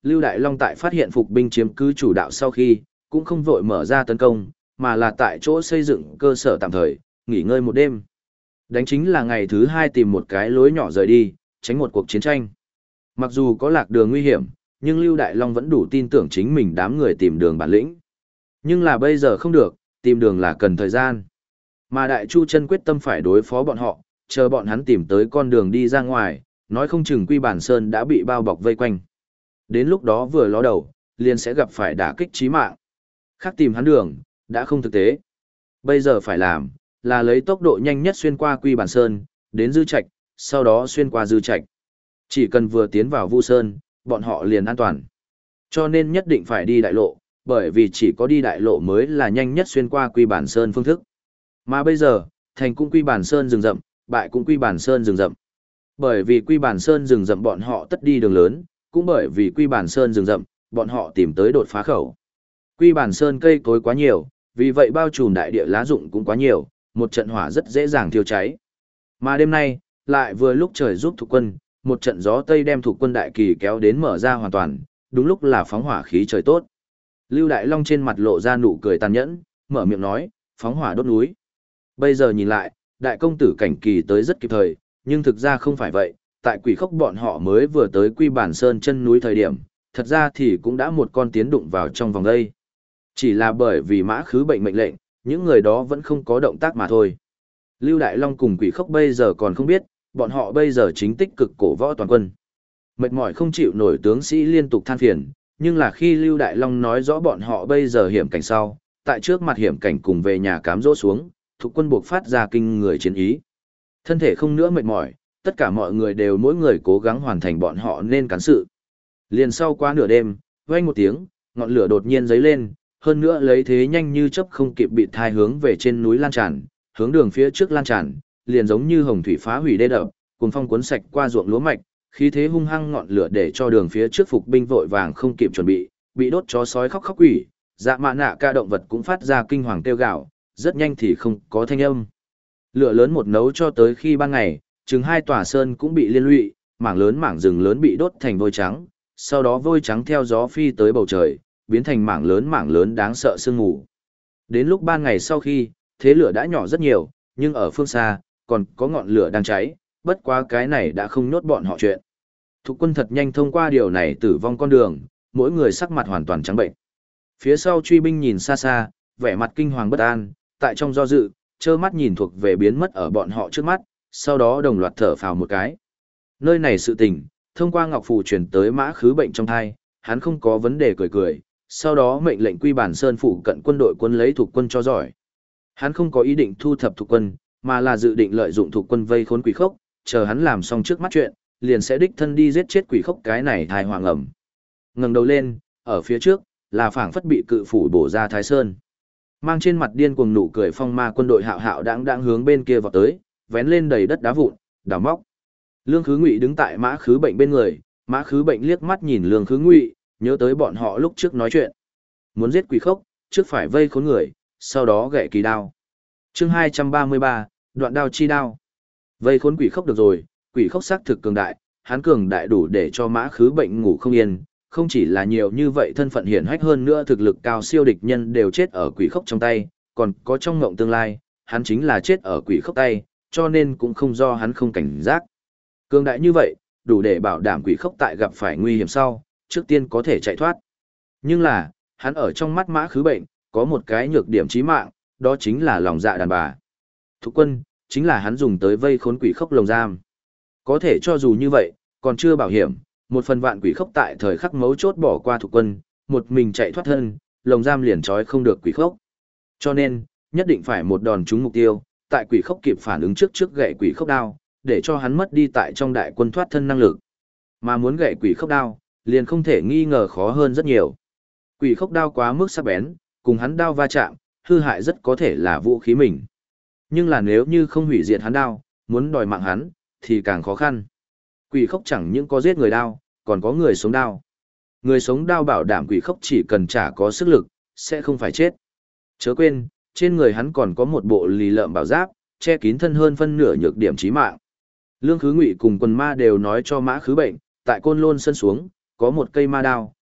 Lưu Đại Long tại phát hiện phục binh chiếm cứ chủ đạo sau khi, cũng không vội mở ra tấn công, mà là tại chỗ xây dựng cơ sở tạm thời, nghỉ ngơi một đêm. Đánh chính là ngày thứ 2 tìm một cái lối nhỏ rời đi, tránh một cuộc chiến tranh. Mặc dù có lạc đường nguy hiểm, nhưng Lưu Đại Long vẫn đủ tin tưởng chính mình đám người tìm đường bản lĩnh. Nhưng là bây giờ không được, tìm đường là cần thời gian. Mà Đại Chu Chân quyết tâm phải đối phó bọn họ, chờ bọn hắn tìm tới con đường đi ra ngoài, nói không chừng Quy Bản Sơn đã bị bao bọc vây quanh. Đến lúc đó vừa ló đầu, liền sẽ gặp phải đả kích chí mạng. Khác tìm hắn đường, đã không thực tế. Bây giờ phải làm, là lấy tốc độ nhanh nhất xuyên qua Quy Bản Sơn, đến Dư Trạch, sau đó xuyên qua Dư Trạch. Chỉ cần vừa tiến vào Vu Sơn, bọn họ liền an toàn. Cho nên nhất định phải đi đại lộ, bởi vì chỉ có đi đại lộ mới là nhanh nhất xuyên qua Quy Bản Sơn phương thức. Mà bây giờ, thành cũng Quy Bản Sơn rừng rậm, bại cũng Quy Bản Sơn rừng rậm. Bởi vì Quy Bản Sơn rừng rậm bọn họ tất đi đường lớn, cũng bởi vì Quy Bản Sơn rừng rậm, bọn họ tìm tới đột phá khẩu. Quy Bản Sơn cây cối quá nhiều, vì vậy bao trùm đại địa lá rụng cũng quá nhiều, một trận hỏa rất dễ dàng thiêu cháy. Mà đêm nay, lại vừa lúc trời giúp thuộc quân, một trận gió tây đem thuộc quân đại kỳ kéo đến mở ra hoàn toàn, đúng lúc là phóng hỏa khí trời tốt. Lưu Đại Long trên mặt lộ ra nụ cười tàn nhẫn, mở miệng nói, phóng hỏa đốt núi. Bây giờ nhìn lại, đại công tử cảnh kỳ tới rất kịp thời, nhưng thực ra không phải vậy, tại Quỷ Khốc bọn họ mới vừa tới Quy Bản Sơn chân núi thời điểm, thật ra thì cũng đã một con tiến đụng vào trong vòng đây. Chỉ là bởi vì Mã Khứ bệnh mệnh lệnh, những người đó vẫn không có động tác mà thôi. Lưu Đại Long cùng Quỷ Khốc bây giờ còn không biết, bọn họ bây giờ chính tích cực cổ võ toàn quân. Mệt mỏi không chịu nổi tướng sĩ liên tục than phiền, nhưng là khi Lưu Đại Long nói rõ bọn họ bây giờ hiểm cảnh sau, tại trước mặt hiểm cảnh cùng về nhà cám dỗ xuống, thuộc quân buộc phát ra kinh người chiến ý. Thân thể không nữa mệt mỏi, tất cả mọi người đều mỗi người cố gắng hoàn thành bọn họ nên cán sự. Liền sau qua nửa đêm, vang một tiếng, ngọn lửa đột nhiên giấy lên, hơn nữa lấy thế nhanh như chớp không kịp bị thai hướng về trên núi lan tràn, hướng đường phía trước lan tràn, liền giống như hồng thủy phá hủy đê đập, cuồng phong cuốn sạch qua ruộng lúa mạch, khí thế hung hăng ngọn lửa để cho đường phía trước phục binh vội vàng không kịp chuẩn bị đốt chó sói khóc khóc quỷ, dạ mạ nạ ca động vật cũng phát ra kinh hoàng kêu gào, rất nhanh thì không có thanh âm. Lửa lớn một nấu cho tới khi ban ngày, chừng 2 tòa sơn cũng bị liên lụy, mảng lớn mảng rừng lớn bị đốt thành vôi trắng, sau đó vôi trắng theo gió phi tới bầu trời, biến thành mảng lớn đáng sợ sương mù. Đến lúc ban ngày sau khi, thế lửa đã nhỏ rất nhiều, nhưng ở phương xa, còn có ngọn lửa đang cháy, bất quá cái này đã không nhốt bọn họ chuyện. Thục quân thật nhanh thông qua điều này tử vong con đường, mỗi người sắc mặt hoàn toàn trắng bệnh. Phía sau truy binh nhìn xa xa, vẻ mặt kinh hoàng bất an, tại trong do dự, trơ mắt nhìn thuộc về biến mất ở bọn họ trước mắt, sau đó đồng loạt thở phào một cái. Nơi này sự tình, thông qua ngọc phù truyền tới Mã Khứ bệnh trong thai, hắn không có vấn đề cười cười, sau đó mệnh lệnh Quy Bản Sơn phụ cận quân đội quân lấy thuộc quân cho giỏi. Hắn không có ý định thu thập thuộc quân, mà là dự định lợi dụng thuộc quân vây khốn Quỷ Khốc, chờ hắn làm xong trước mắt chuyện, liền sẽ đích thân đi giết chết Quỷ Khốc cái này thai hoàng ẩm. Ngẩng đầu lên, ở phía trước là phảng phất bị cự phủ bổ ra Thái Sơn. Mang trên mặt điên cuồng nụ cười phong ma quân đội hạo hạo đang hướng bên kia vọt tới, vén lên đầy đất đá vụn, đào móc. Lương Khứ Ngụy đứng tại Mã Khứ bệnh bên người, Mã Khứ bệnh liếc mắt nhìn Lương Khứ Ngụy, nhớ tới bọn họ lúc trước nói chuyện. Muốn giết Quỷ Khốc, trước phải vây khốn người, sau đó gậy kỳ đao. Chương 233, đoạn đao chi đao. Vây khốn Quỷ Khốc được rồi, Quỷ Khốc xác thực cường đại, hắn cường đại đủ để cho Mã Khứ bệnh ngủ không yên, không chỉ là nhiều như vậy thân phận hiển hách hơn nữa thực lực cao siêu địch nhân đều chết ở Quỷ Khốc trong tay, còn có trong ngộng tương lai, hắn chính là chết ở Quỷ Khốc tay, cho nên cũng không do hắn không cảnh giác. Cường đại như vậy, đủ để bảo đảm Quỷ Khốc tại gặp phải nguy hiểm sau, trước tiên có thể chạy thoát. Nhưng là, hắn ở trong mắt Mã Khứ bệnh, có một cái nhược điểm chí mạng, đó chính là lòng dạ đàn bà. Thục quân, chính là hắn dùng tới vây khốn Quỷ Khốc lồng giam. Có thể cho dù như vậy, còn chưa bảo hiểm, một phần vạn Quỷ Khốc tại thời khắc mấu chốt bỏ qua Thục quân, một mình chạy thoát thân, lồng giam liền trói không được Quỷ Khốc. Cho nên, nhất định phải một đòn trúng mục tiêu, tại Quỷ Khốc kịp phản ứng trước gậy Quỷ Khốc đao, để cho hắn mất đi tại trong đại quân thoát thân năng lực. Mà muốn gậy Quỷ Khốc đao, liền không thể nghi ngờ khó hơn rất nhiều. Quỷ Khốc đao quá mức sắc bén, cùng hắn đao va chạm, hư hại rất có thể là vũ khí mình. Nhưng là nếu như không hủy diệt hắn đao, muốn đòi mạng hắn, thì càng khó khăn. Quỷ Khốc chẳng những có giết người đao, còn có người sống đao. Người sống đao bảo đảm Quỷ Khốc chỉ cần chả có sức lực, sẽ không phải chết. Chớ quên, trên người hắn còn có một bộ lì lợm bảo giáp, che kín thân hơn phân nửa nhược điểm chí mạng. Lương Khứ Ngụy cùng quần ma đều nói cho Mã Khứ bệnh, tại Côn Lôn Sơn xuống, có một cây ma đao,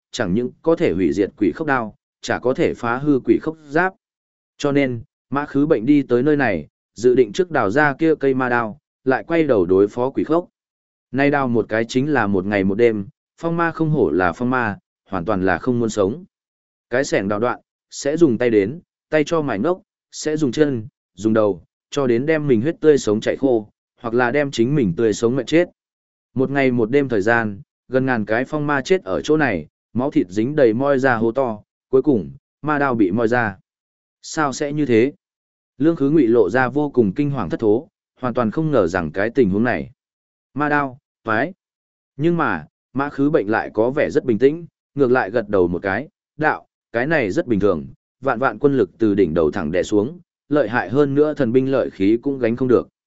chẳng những có thể hủy diệt quỷ khốc đao, chả có thể phá hư quỷ khốc giáp. Cho nên, Mã Khứ Bệnh đi tới nơi này, dự định trước đào ra kia cây ma đao, lại quay đầu đối phó quỷ khốc. Nay đào một cái chính là một ngày một đêm, phong ma không hổ là phong ma, hoàn toàn là không muốn sống. Cái xẻng đào đoạn, sẽ dùng tay đến, tay cho mài ngốc, sẽ dùng chân, dùng đầu, cho đến đem mình huyết tươi sống chạy khô, hoặc là đem chính mình tươi sống mệt chết. Một ngày một đêm thời gian, gần ngàn cái phong ma chết ở chỗ này, máu thịt dính đầy moi ra hố to, cuối cùng, ma đao bị moi ra. Sao sẽ như thế? Lương Khứ Ngụy lộ ra vô cùng kinh hoàng thất thố, hoàn toàn không ngờ rằng cái tình huống này. Ma đao, toái. Nhưng mà, Mã Khứ Bệnh lại có vẻ rất bình tĩnh, ngược lại gật đầu một cái, đạo, cái này rất bình thường, vạn vạn quân lực từ đỉnh đầu thẳng đè xuống, lợi hại hơn nữa thần binh lợi khí cũng gánh không được.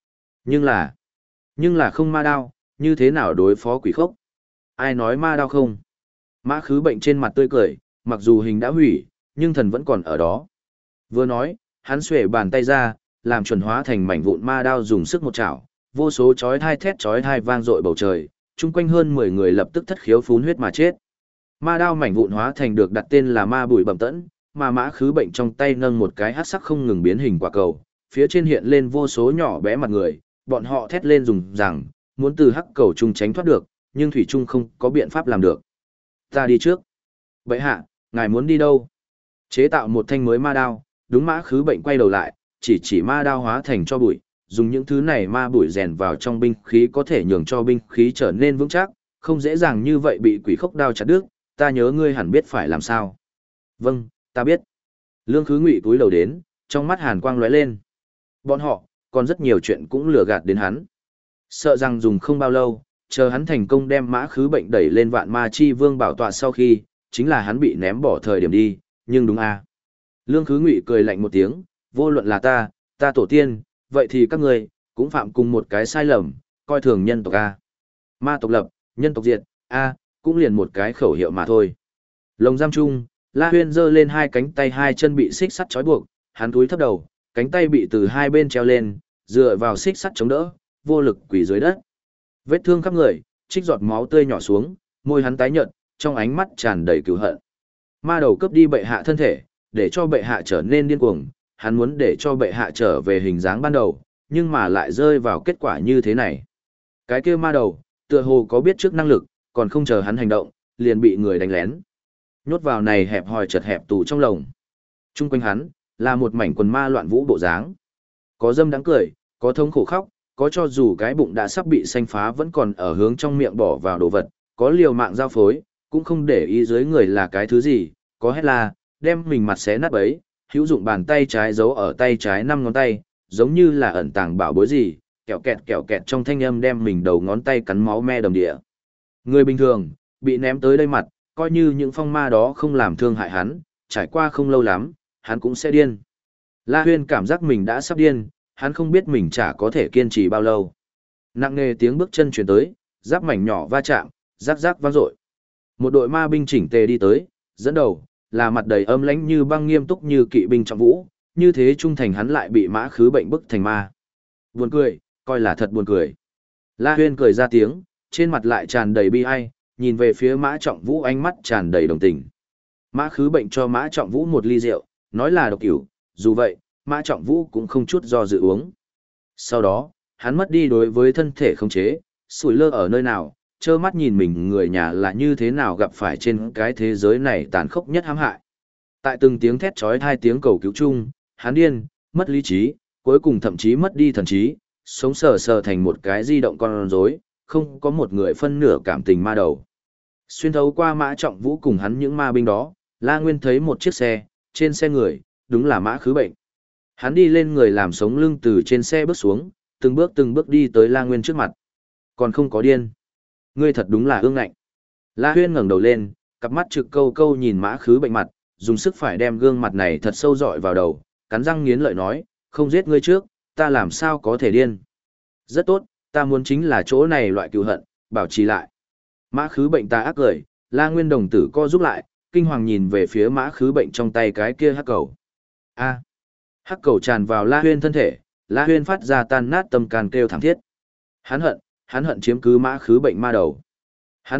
Nhưng là không ma đao, như thế nào đối phó quỷ khốc? Ai nói ma đao không? Mã Khứ Bệnh trên mặt tươi cười, mặc dù hình đã hủy, nhưng thần vẫn còn ở đó. Vừa nói, hắn xuề bàn tay ra, làm chuẩn hóa thành mảnh vụn ma đao dùng sức một chảo, vô số chói tai thét chói tai vang dội bầu trời, chung quanh hơn 10 người lập tức thất khiếu phun huyết mà chết. Ma đao mảnh vụn hóa thành được đặt tên là ma bùi bẩm tẫn, mà Mã Khứ Bệnh trong tay nâng một cái hắc sắc không ngừng biến hình quả cầu, phía trên hiện lên vô số nhỏ bé mặt người, bọn họ thét lên dùng rằng, muốn từ hắc cầu chung tránh thoát được, nhưng thủy chung không có biện pháp làm được. Ta đi trước. Bệ hạ, ngài muốn đi đâu? Chế tạo một thanh mới ma đao, đúng. Mã Khứ Bệnh quay đầu lại, chỉ ma đao hóa thành cho bụi, dùng những thứ này ma bụi rèn vào trong binh khí có thể nhường cho binh khí trở nên vững chắc, không dễ dàng như vậy bị quỷ khốc đao chặt đứt, ta nhớ ngươi hẳn biết phải làm sao. Vâng, ta biết. Lương Khứ Ngụy cúi đầu đến, trong mắt hàn quang lóe lên. Bọn họ, còn rất nhiều chuyện cũng lừa gạt đến hắn. Sợ rằng dùng không bao lâu, chờ hắn thành công đem Mã Khứ Bệnh đẩy lên vạn ma chi vương bảo tọa sau khi, chính là hắn bị ném bỏ thời điểm đi, nhưng đúng à. Lương Khứ Ngụy cười lạnh một tiếng, vô luận là ta tổ tiên, vậy thì các ngươi cũng phạm cùng một cái sai lầm, coi thường nhân tộc a. Ma tộc lập, nhân tộc diệt, a, cũng liền một cái khẩu hiệu mà thôi. Lồng giam chung, La Huyên giơ lên hai cánh tay hai chân bị xích sắt trói buộc, hắn cúi thấp đầu, cánh tay bị từ hai bên treo lên, dựa vào xích sắt chống đỡ, vô lực quỳ dưới đất. Vết thương khắp người, trích giọt máu tươi nhỏ xuống, môi hắn tái nhợt, trong ánh mắt tràn đầy cừu hận. Ma đầu cướp đi bệ hạ thân thể, để cho bệ hạ trở nên điên cuồng, hắn muốn để cho bệ hạ trở về hình dáng ban đầu, nhưng mà lại rơi vào kết quả như thế này. Cái kia ma đầu, tựa hồ có biết trước năng lực, còn không chờ hắn hành động, liền bị người đánh lén. Nhốt vào này hẹp hòi chật hẹp tù trong lồng. Trung quanh hắn, là một mảnh quần ma loạn vũ bộ dáng. Có dâm đáng cười, có thống khổ khóc, có cho dù cái bụng đã sắp bị xanh phá vẫn còn ở hướng trong miệng bỏ vào đồ vật, có liều mạng giao phối, cũng không để ý dưới người là cái thứ gì, có hét la, đem mình mặt xé nát bấy, hữu dụng bàn tay trái giấu ở tay trái 5 ngón tay, giống như là ẩn tàng bảo bối gì, kẹo kẹt trong thanh âm đem mình đầu ngón tay cắn máu me đầm địa. Người bình thường, bị ném tới đây mặt, coi như những phong ma đó không làm thương hại hắn, trải qua không lâu lắm, hắn cũng sẽ điên. La Huyên cảm giác mình đã sắp điên, hắn không biết mình chả có thể kiên trì bao lâu. Nặng nề tiếng bước chân truyền tới, giáp mảnh nhỏ va chạm, rắc rắc vang dội. Một đội ma binh chỉnh tề đi tới, dẫn đầu là mặt đầy âm lãnh như băng nghiêm túc như kỵ binh trọng vũ, như thế trung thành hắn lại bị Mã Khứ Bệnh bức thành ma. Buồn cười, coi là thật buồn cười. La Huyên cười ra tiếng, trên mặt lại tràn đầy bi ai, nhìn về phía Mã Trọng Vũ ánh mắt tràn đầy đồng tình. Mã Khứ Bệnh cho Mã Trọng Vũ một ly rượu, nói là độc cửu, dù vậy, Mã Trọng Vũ cũng không chút do dự uống. Sau đó, hắn mất đi đối với thân thể khống chế, sủi lơ ở nơi nào, trơ mắt nhìn mình người nhà là như thế nào gặp phải trên cái thế giới này tàn khốc nhất hãm hại. Tại từng tiếng thét chói tai tiếng cầu cứu chung, hắn điên, mất lý trí, cuối cùng thậm chí mất đi thần trí, sống sờ sờ thành một cái di động con rối, không có một người phân nửa cảm tình ma đầu. Xuyên thấu qua Mã Trọng Vũ cùng hắn những ma binh đó, La Nguyên thấy một chiếc xe, trên xe người, đúng là Mã Khứ Bệnh. Hắn đi lên người làm sống lưng từ trên xe bước xuống, từng bước đi tới La Nguyên trước mặt. Còn không có điên. Ngươi thật đúng là ương ngạnh. La Huyên ngẩng đầu lên, cặp mắt trực câu câu nhìn Mã Khứ Bệnh mặt, dùng sức phải đem gương mặt này thật sâu dọi vào đầu, cắn răng nghiến lợi nói, không giết ngươi trước, ta làm sao có thể điên. Rất tốt, ta muốn chính là chỗ này loại cừu hận, bảo trì lại. Mã Khứ Bệnh ta ác cười, La Nguyên đồng tử co rút lại, kinh hoàng nhìn về phía Mã Khứ Bệnh trong tay cái kia hắc cầu. A. Hắc cầu tràn vào La Huyên thân thể, La Huyên phát ra tan nát tâm can kêu thảm thiết. Hắn hận chiếm cứ Mã Khứ Bệnh ma đầu. Hắn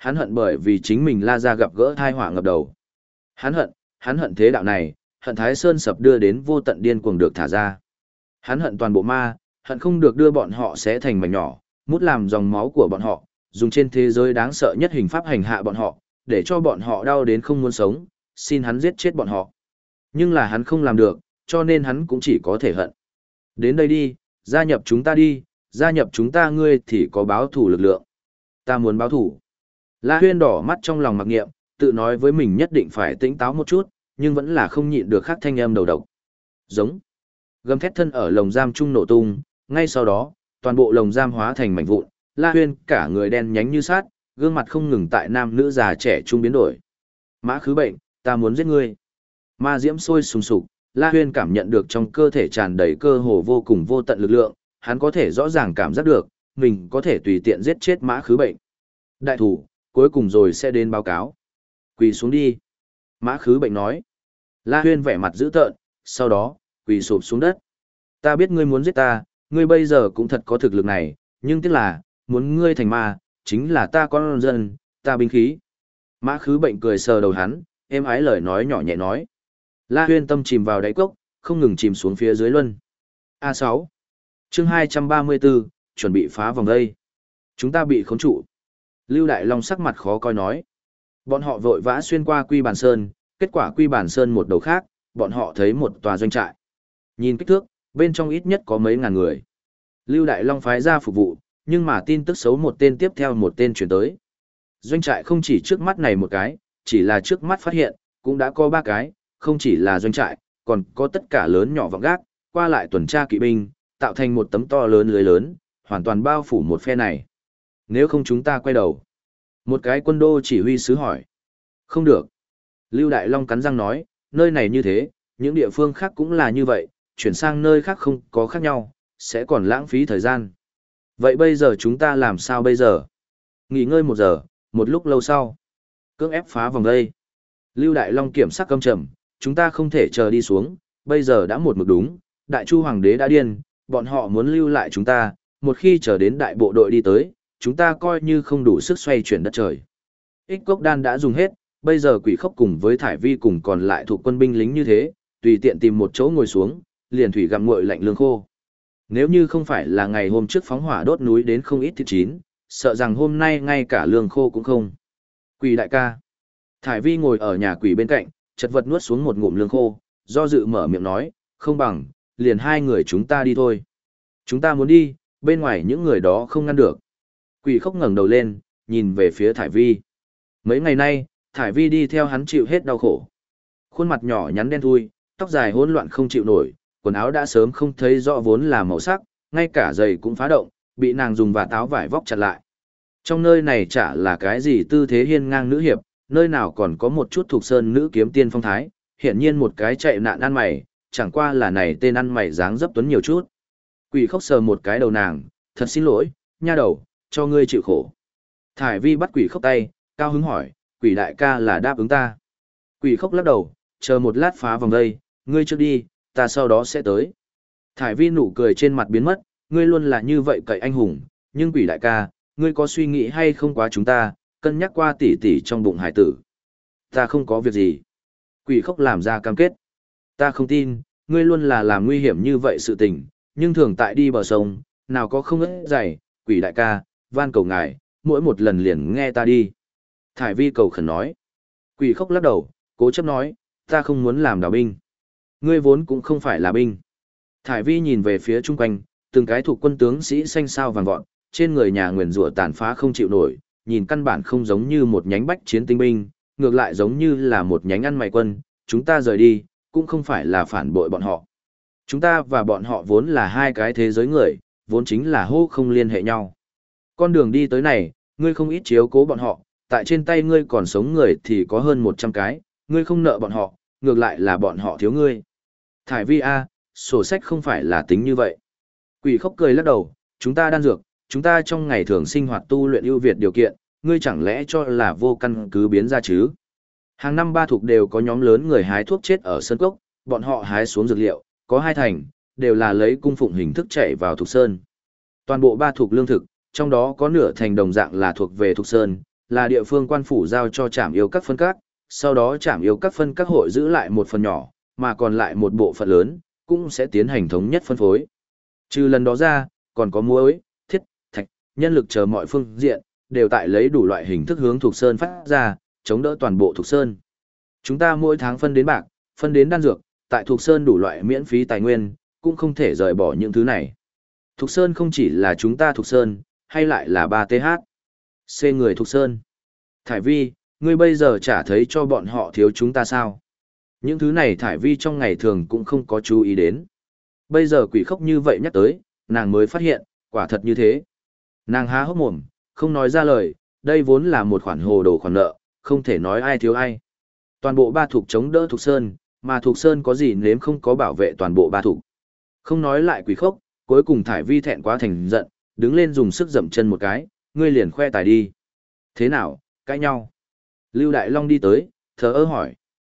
Hắn hận bởi vì chính mình La Gia gặp gỡ thai họa ngập đầu. Hắn hận thế đạo này, hận Thái Sơn sập đưa đến vô tận điên cuồng được thả ra. Hắn hận toàn bộ ma, hận không được đưa bọn họ xé thành mảnh nhỏ, mút làm dòng máu của bọn họ, dùng trên thế giới đáng sợ nhất hình pháp hành hạ bọn họ, để cho bọn họ đau đến không muốn sống, xin hắn giết chết bọn họ. Nhưng là hắn không làm được, cho nên hắn cũng chỉ có thể hận. Đến đây đi, gia nhập chúng ta đi, gia nhập chúng ta ngươi thì có báo thủ lực lượng. Ta muốn báo thủ. La Huyên đỏ mắt trong lòng mặc niệm, tự nói với mình nhất định phải tỉnh táo một chút, nhưng vẫn là không nhịn được khắc thanh âm đầu độc. Giống. Gầm thét thân ở lồng giam trung nổ tung, ngay sau đó, toàn bộ lồng giam hóa thành mảnh vụn, La Huyên cả người đen nhánh như sát, gương mặt không ngừng tại nam nữ già trẻ trung biến đổi. Mã Khứ Bệnh, ta muốn giết ngươi. Ma diễm sôi sùng sục, La Huyên cảm nhận được trong cơ thể tràn đầy cơ hồ vô cùng vô tận lực lượng, hắn có thể rõ ràng cảm giác được, mình có thể tùy tiện giết chết Mã Khứ Bệnh. Đại thủ, cuối cùng rồi sẽ đến báo cáo. Quỳ xuống đi. Mã Khứ Bệnh nói. La Huyên vẻ mặt dữ tợn, sau đó, quỳ sụp xuống đất. Ta biết ngươi muốn giết ta, ngươi bây giờ cũng thật có thực lực này, nhưng tiếc là, muốn ngươi thành ma, chính là ta con dân, ta binh khí. Mã Khứ Bệnh cười sờ đầu hắn, êm ái lời nói nhỏ nhẹ nói. La Huyên tâm chìm vào đáy cốc, không ngừng chìm xuống phía dưới luân. A6. Chương 234, chuẩn bị phá vòng dây. Chúng ta bị khống trụ. Lưu Đại Long sắc mặt khó coi nói. Bọn họ vội vã xuyên qua Quy Bản Sơn, kết quả Quy Bản Sơn một đầu khác, bọn họ thấy một tòa doanh trại. Nhìn kích thước, bên trong ít nhất có mấy ngàn người. Lưu Đại Long phái ra phục vụ, nhưng mà tin tức xấu một tên tiếp theo một tên chuyển tới. Doanh trại không chỉ trước mắt này một cái, chỉ là trước mắt phát hiện, cũng đã có 3 cái, không chỉ là doanh trại, còn có tất cả lớn nhỏ vọng gác, qua lại tuần tra kỵ binh, tạo thành một tấm to lớn lưới lớn, hoàn toàn bao phủ một phe này. Nếu không chúng ta quay đầu. Một cái quân đô chỉ huy sứ hỏi. Không được. Lưu Đại Long cắn răng nói, nơi này như thế, những địa phương khác cũng là như vậy, chuyển sang nơi khác không có khác nhau, sẽ còn lãng phí thời gian. Vậy bây giờ chúng ta làm sao bây giờ? Nghỉ ngơi 1 giờ, một lúc lâu sau. Cưỡng ép phá vòng đây. Lưu Đại Long kiểm sắc căm trầm, chúng ta không thể chờ đi xuống, bây giờ đã một mực đúng, Đại Chu Hoàng đế đã điên, bọn họ muốn lưu lại chúng ta, một khi chờ đến đại bộ đội đi tới, chúng ta coi như không đủ sức xoay chuyển đất trời. Ích cốc đan đã dùng hết, bây giờ Quỷ Khốc cùng với Thải Vi cùng còn lại thuộc quân binh lính như thế, tùy tiện tìm một chỗ ngồi xuống, liền thủy gặm nguội lạnh lương khô. Nếu như không phải là ngày hôm trước phóng hỏa đốt núi đến không ít thịt chín, sợ rằng hôm nay ngay cả lương khô cũng không. Quỷ đại ca. Thải Vi ngồi ở nhà quỷ bên cạnh, chật vật nuốt xuống một ngụm lương khô, do dự mở miệng nói, không bằng, liền 2 người chúng ta đi thôi. Chúng ta muốn đi, bên ngoài những người đó không ngăn được. Quỷ Khốc ngẩng đầu lên, nhìn về phía Thải Vi. Mấy ngày nay, Thải Vi đi theo hắn chịu hết đau khổ. Khuôn mặt nhỏ nhắn đen thui, tóc dài hỗn loạn không chịu nổi, quần áo đã sớm không thấy rõ vốn là màu sắc, ngay cả giày cũng phá động, bị nàng dùng vạt áo vải vóc chặt lại. Trong nơi này chả là cái gì tư thế hiên ngang nữ hiệp, nơi nào còn có một chút thuộc sơn nữ kiếm tiên phong thái, hiển nhiên một cái chạy nạn ăn mày, chẳng qua là này tên ăn mày dáng dấp tuấn nhiều chút. Quỷ Khốc sờ một cái đầu nàng, thật xin lỗi, nha đầu, cho ngươi chịu khổ. Thải Vi bắt Quỷ Khốc tay, cao hứng hỏi, Quỷ đại ca là đáp ứng ta. Quỷ Khốc lắc đầu, chờ một lát phá vòng đây, ngươi trước đi, ta sau đó sẽ tới. Thải Vi nụ cười trên mặt biến mất, ngươi luôn là như vậy cậy anh hùng, nhưng Quỷ đại ca, ngươi có suy nghĩ hay không quá chúng ta, cân nhắc qua tỉ tỉ trong bụng hải tử. Ta không có việc gì. Quỷ Khốc làm ra cam kết. Ta không tin, ngươi luôn là làm nguy hiểm như vậy sự tình, nhưng thường tại đi bờ sông, nào có không ớt dày, Quỷ đại ca, van cầu ngài, mỗi một lần liền nghe ta đi. Thải Vi cầu khẩn nói. Quỷ Khốc lắc đầu, cố chấp nói, ta không muốn làm đào binh. Ngươi vốn cũng không phải là binh. Thải Vi nhìn về phía chung quanh, từng cái thuộc quân tướng sĩ xanh sao vàng vọt, trên người nhà nguyền rủa tàn phá không chịu nổi, nhìn căn bản không giống như một nhánh bách chiến tinh binh, ngược lại giống như là một nhánh ăn mày quân, chúng ta rời đi, cũng không phải là phản bội bọn họ. Chúng ta và bọn họ vốn là 2 cái thế giới người, vốn chính là hô không liên hệ nhau. Con đường đi tới này, ngươi không ít chiếu cố bọn họ, tại trên tay ngươi còn sống người thì có hơn 100 cái, ngươi không nợ bọn họ, ngược lại là bọn họ thiếu ngươi. Thải Vi A, sổ sách không phải là tính như vậy. Quỷ Khốc cười lắc đầu, chúng ta đan dược, chúng ta trong ngày thường sinh hoạt tu luyện ưu việt điều kiện, ngươi chẳng lẽ cho là vô căn cứ biến ra chứ? Hàng năm 3 thuộc đều có nhóm lớn người hái thuốc chết ở sơn cốc, bọn họ hái xuống dược liệu, có 2 thành, đều là lấy cung phụng hình thức chạy vào thuộc sơn. Toàn bộ 3 thuộc lương thực, trong đó có nửa thành đồng dạng là thuộc về thuộc sơn, là địa phương quan phủ giao cho trạm yêu các phân các, sau đó trạm yêu các phân các hội giữ lại một phần nhỏ, mà còn lại một bộ phận lớn, cũng sẽ tiến hành thống nhất phân phối. Trừ lần đó ra, còn có muối, thiết, thạch, nhân lực chờ mọi phương diện, đều tại lấy đủ loại hình thức hướng Thục Sơn phát ra, chống đỡ toàn bộ Thục Sơn. Chúng ta mỗi tháng phân đến bạc, phân đến đan dược, tại Thục Sơn đủ loại miễn phí tài nguyên, cũng không thể rời bỏ những thứ này. Thục Sơn không chỉ là chúng ta Thục Sơn, hay lại là 3TH. C người Thục Sơn. Thải Vi, ngươi bây giờ chả thấy cho bọn họ thiếu chúng ta sao? Những thứ này Thải Vi trong ngày thường cũng không có chú ý đến. Bây giờ Quỷ Khốc như vậy nhắc tới, nàng mới phát hiện, quả thật như thế. Nàng há hốc mồm, không nói ra lời, đây vốn là một khoản hồ đồ khoản nợ, không thể nói ai thiếu ai. Toàn bộ ba thuộc chống đỡ Thục Sơn, mà Thục Sơn có gì nếm không có bảo vệ toàn bộ ba thuộc. Không nói lại Quỷ Khốc, cuối cùng Thải Vi thẹn quá thành giận, đứng lên dùng sức dậm chân một cái, ngươi liền khoe tài đi. Thế nào, cãi nhau? Lưu Đại Long đi tới, thờ ơ hỏi.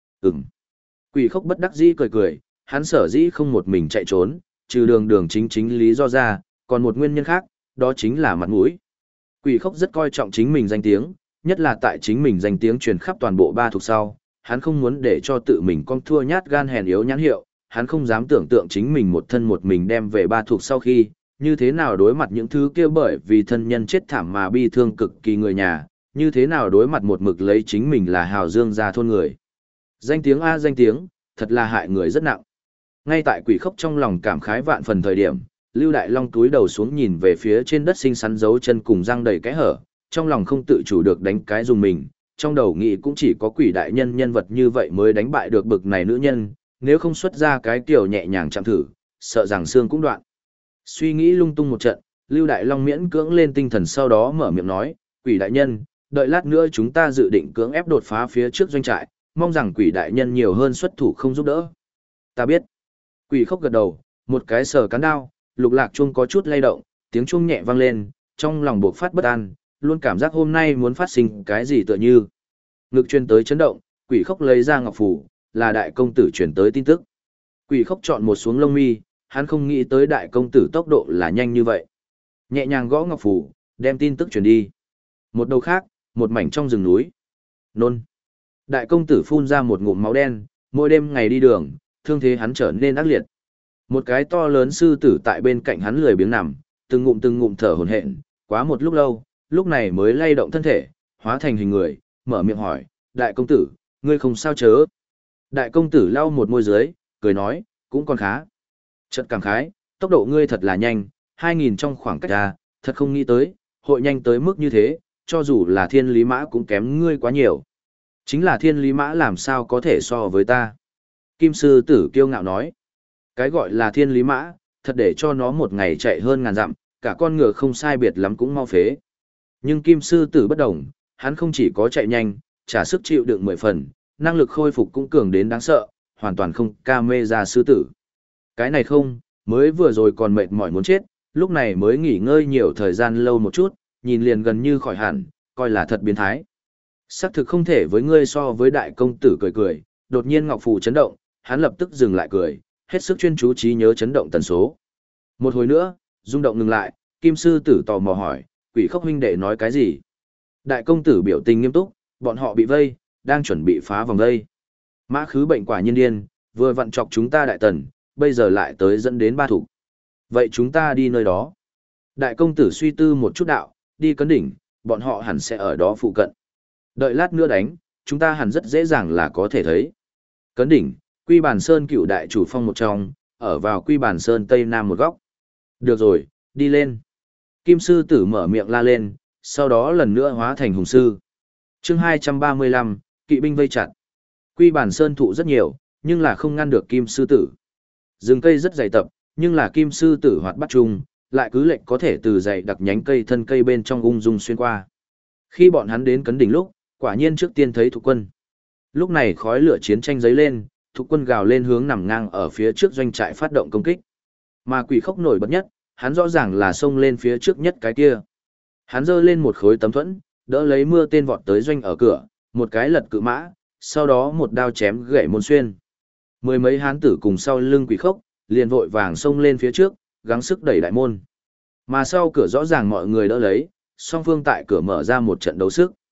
Quỷ Khốc bất đắc dĩ cười cười, hắn sở dĩ không một mình chạy trốn, trừ đường chính chính lý do ra, còn một nguyên nhân khác, đó chính là mặt mũi. Quỷ Khốc rất coi trọng chính mình danh tiếng, nhất là tại chính mình danh tiếng truyền khắp toàn bộ ba thuộc sau, hắn không muốn để cho tự mình con thua nhát gan hèn yếu nhãn hiệu, hắn không dám tưởng tượng chính mình một thân một mình đem về ba thuộc sau khi, như thế nào đối mặt những thứ kia bởi vì thân nhân chết thảm mà bi thương cực kỳ người nhà, như thế nào đối mặt một mực lấy chính mình là hào dương gia thôn người. Danh tiếng a danh tiếng, thật là hại người rất nặng. Ngay tại Quỷ Khốc trong lòng cảm khái vạn phần thời điểm, Lưu Đại Long túi đầu xuống nhìn về phía trên đất xinh xắn dấu chân cùng răng đầy cái hở, trong lòng không tự chủ được đánh cái dùng mình, trong đầu nghĩ cũng chỉ có Quỷ đại nhân nhân vật như vậy mới đánh bại được bực này nữ nhân, nếu không xuất ra cái kiểu nhẹ nhàng chạm thử, sợ rằng xương cũng đoạn. Suy nghĩ lung tung một trận, Lưu Đại Long miễn cưỡng lên tinh thần sau đó mở miệng nói, Quỷ đại nhân, đợi lát nữa chúng ta dự định cưỡng ép đột phá phía trước doanh trại, mong rằng Quỷ đại nhân nhiều hơn xuất thủ không giúp đỡ. Ta biết. Quỷ Khốc gật đầu, một cái sờ cán đao, lục lạc chuông có chút lay động, tiếng chuông nhẹ vang lên, trong lòng buộc phát bất an, luôn cảm giác hôm nay muốn phát sinh cái gì tựa như. Ngực truyền tới chấn động, Quỷ Khốc lấy ra ngọc phù, là đại công tử truyền tới tin tức. Quỷ Khốc chọn một xuống lông mi, hắn không nghĩ tới đại công tử tốc độ là nhanh như vậy. Nhẹ nhàng gõ ngọc phù, đem tin tức truyền đi. Một đầu khác, một mảnh trong rừng núi. Nôn. Đại công tử phun ra một ngụm máu đen, mỗi đêm ngày đi đường, thương thế hắn trở nên ác liệt. Một cái to lớn sư tử tại bên cạnh hắn lười biếng nằm, từng ngụm thở hổn hển, quá một lúc lâu, lúc này mới lay động thân thể, hóa thành hình người, mở miệng hỏi, đại công tử, ngươi không sao chớ? Đại công tử lau một môi dưới, cười nói, cũng còn khá. Chợt cảm khái, tốc độ ngươi thật là nhanh, 2000 trong khoảng cách ra, thật không nghĩ tới, hội nhanh tới mức như thế, cho dù là thiên lý mã cũng kém ngươi quá nhiều. Chính là thiên lý mã làm sao có thể so với ta? Kim sư tử kiêu ngạo nói, cái gọi là thiên lý mã, thật để cho nó một ngày chạy hơn ngàn dặm, cả con ngựa không sai biệt lắm cũng mau phế. Nhưng kim sư tử bất đồng, hắn không chỉ có chạy nhanh, trả sức chịu đựng 10 phần, năng lực khôi phục cũng cường đến đáng sợ, hoàn toàn không ca mê ra sư tử. Cái này không, mới vừa rồi còn mệt mỏi muốn chết, lúc này mới nghỉ ngơi nhiều thời gian lâu một chút, nhìn liền gần như khỏi hẳn, coi là thật biến thái. Sắc thực không thể với ngươi so với đại công tử cười cười, đột nhiên ngọc phù chấn động, hắn lập tức dừng lại cười, hết sức chuyên chú trí nhớ chấn động tần số. Một hồi nữa, rung động ngừng lại, kim sư tử tò mò hỏi, Quỷ Khốc huynh đệ nói cái gì? Đại công tử biểu tình nghiêm túc, bọn họ bị vây, đang chuẩn bị phá vòng vây. Mã khứ bệnh quả nhiên điên, vừa vặn chọc chúng ta đại tần, bây giờ lại tới dẫn đến ba thủ. Vậy chúng ta đi nơi đó. Đại công tử suy tư một chút đạo, đi Cấn Đỉnh, bọn họ hẳn sẽ ở đó phụ cận. Đợi lát nữa đánh, chúng ta hẳn rất dễ dàng là có thể thấy. Cấn Đỉnh, Quy Bản Sơn cựu đại chủ phong một trong, ở vào Quy Bản Sơn tây nam một góc. Được rồi, đi lên. Kim sư tử mở miệng la lên, sau đó lần nữa hóa thành hùng sư. Chương 235, kỵ binh vây chặt. Quy Bản Sơn thụ rất nhiều, nhưng là không ngăn được kim sư tử. Rừng cây rất dày tập, nhưng là kim sư tử hoạt bắt chung, lại cứ lệnh có thể từ dày đặc nhánh cây thân cây bên trong ung dung xuyên qua. Khi bọn hắn đến Cấn Đỉnh lúc, quả nhiên trước tiên thấy thuộc quân. Lúc này khói lửa chiến tranh dấy lên, thuộc quân gào lên hướng nằm ngang ở phía trước doanh trại phát động công kích. Mà Quỷ Khốc nổi bật nhất, hắn rõ ràng là xông lên phía trước nhất cái kia. Hắn giơ lên một khối tấm thuẫn, đỡ lấy mưa tên vọt tới doanh ở cửa, một cái lật cự mã, sau đó một đao chém gãy môn xuyên. Mười mấy hán tử cùng sau lưng Quỷ Khốc, liền vội vàng xông lên phía trước, gắng sức đẩy đại môn. Mà sau cửa rõ ràng mọi người đỡ lấy, song phương tại cửa mở ra một trận đấu sức.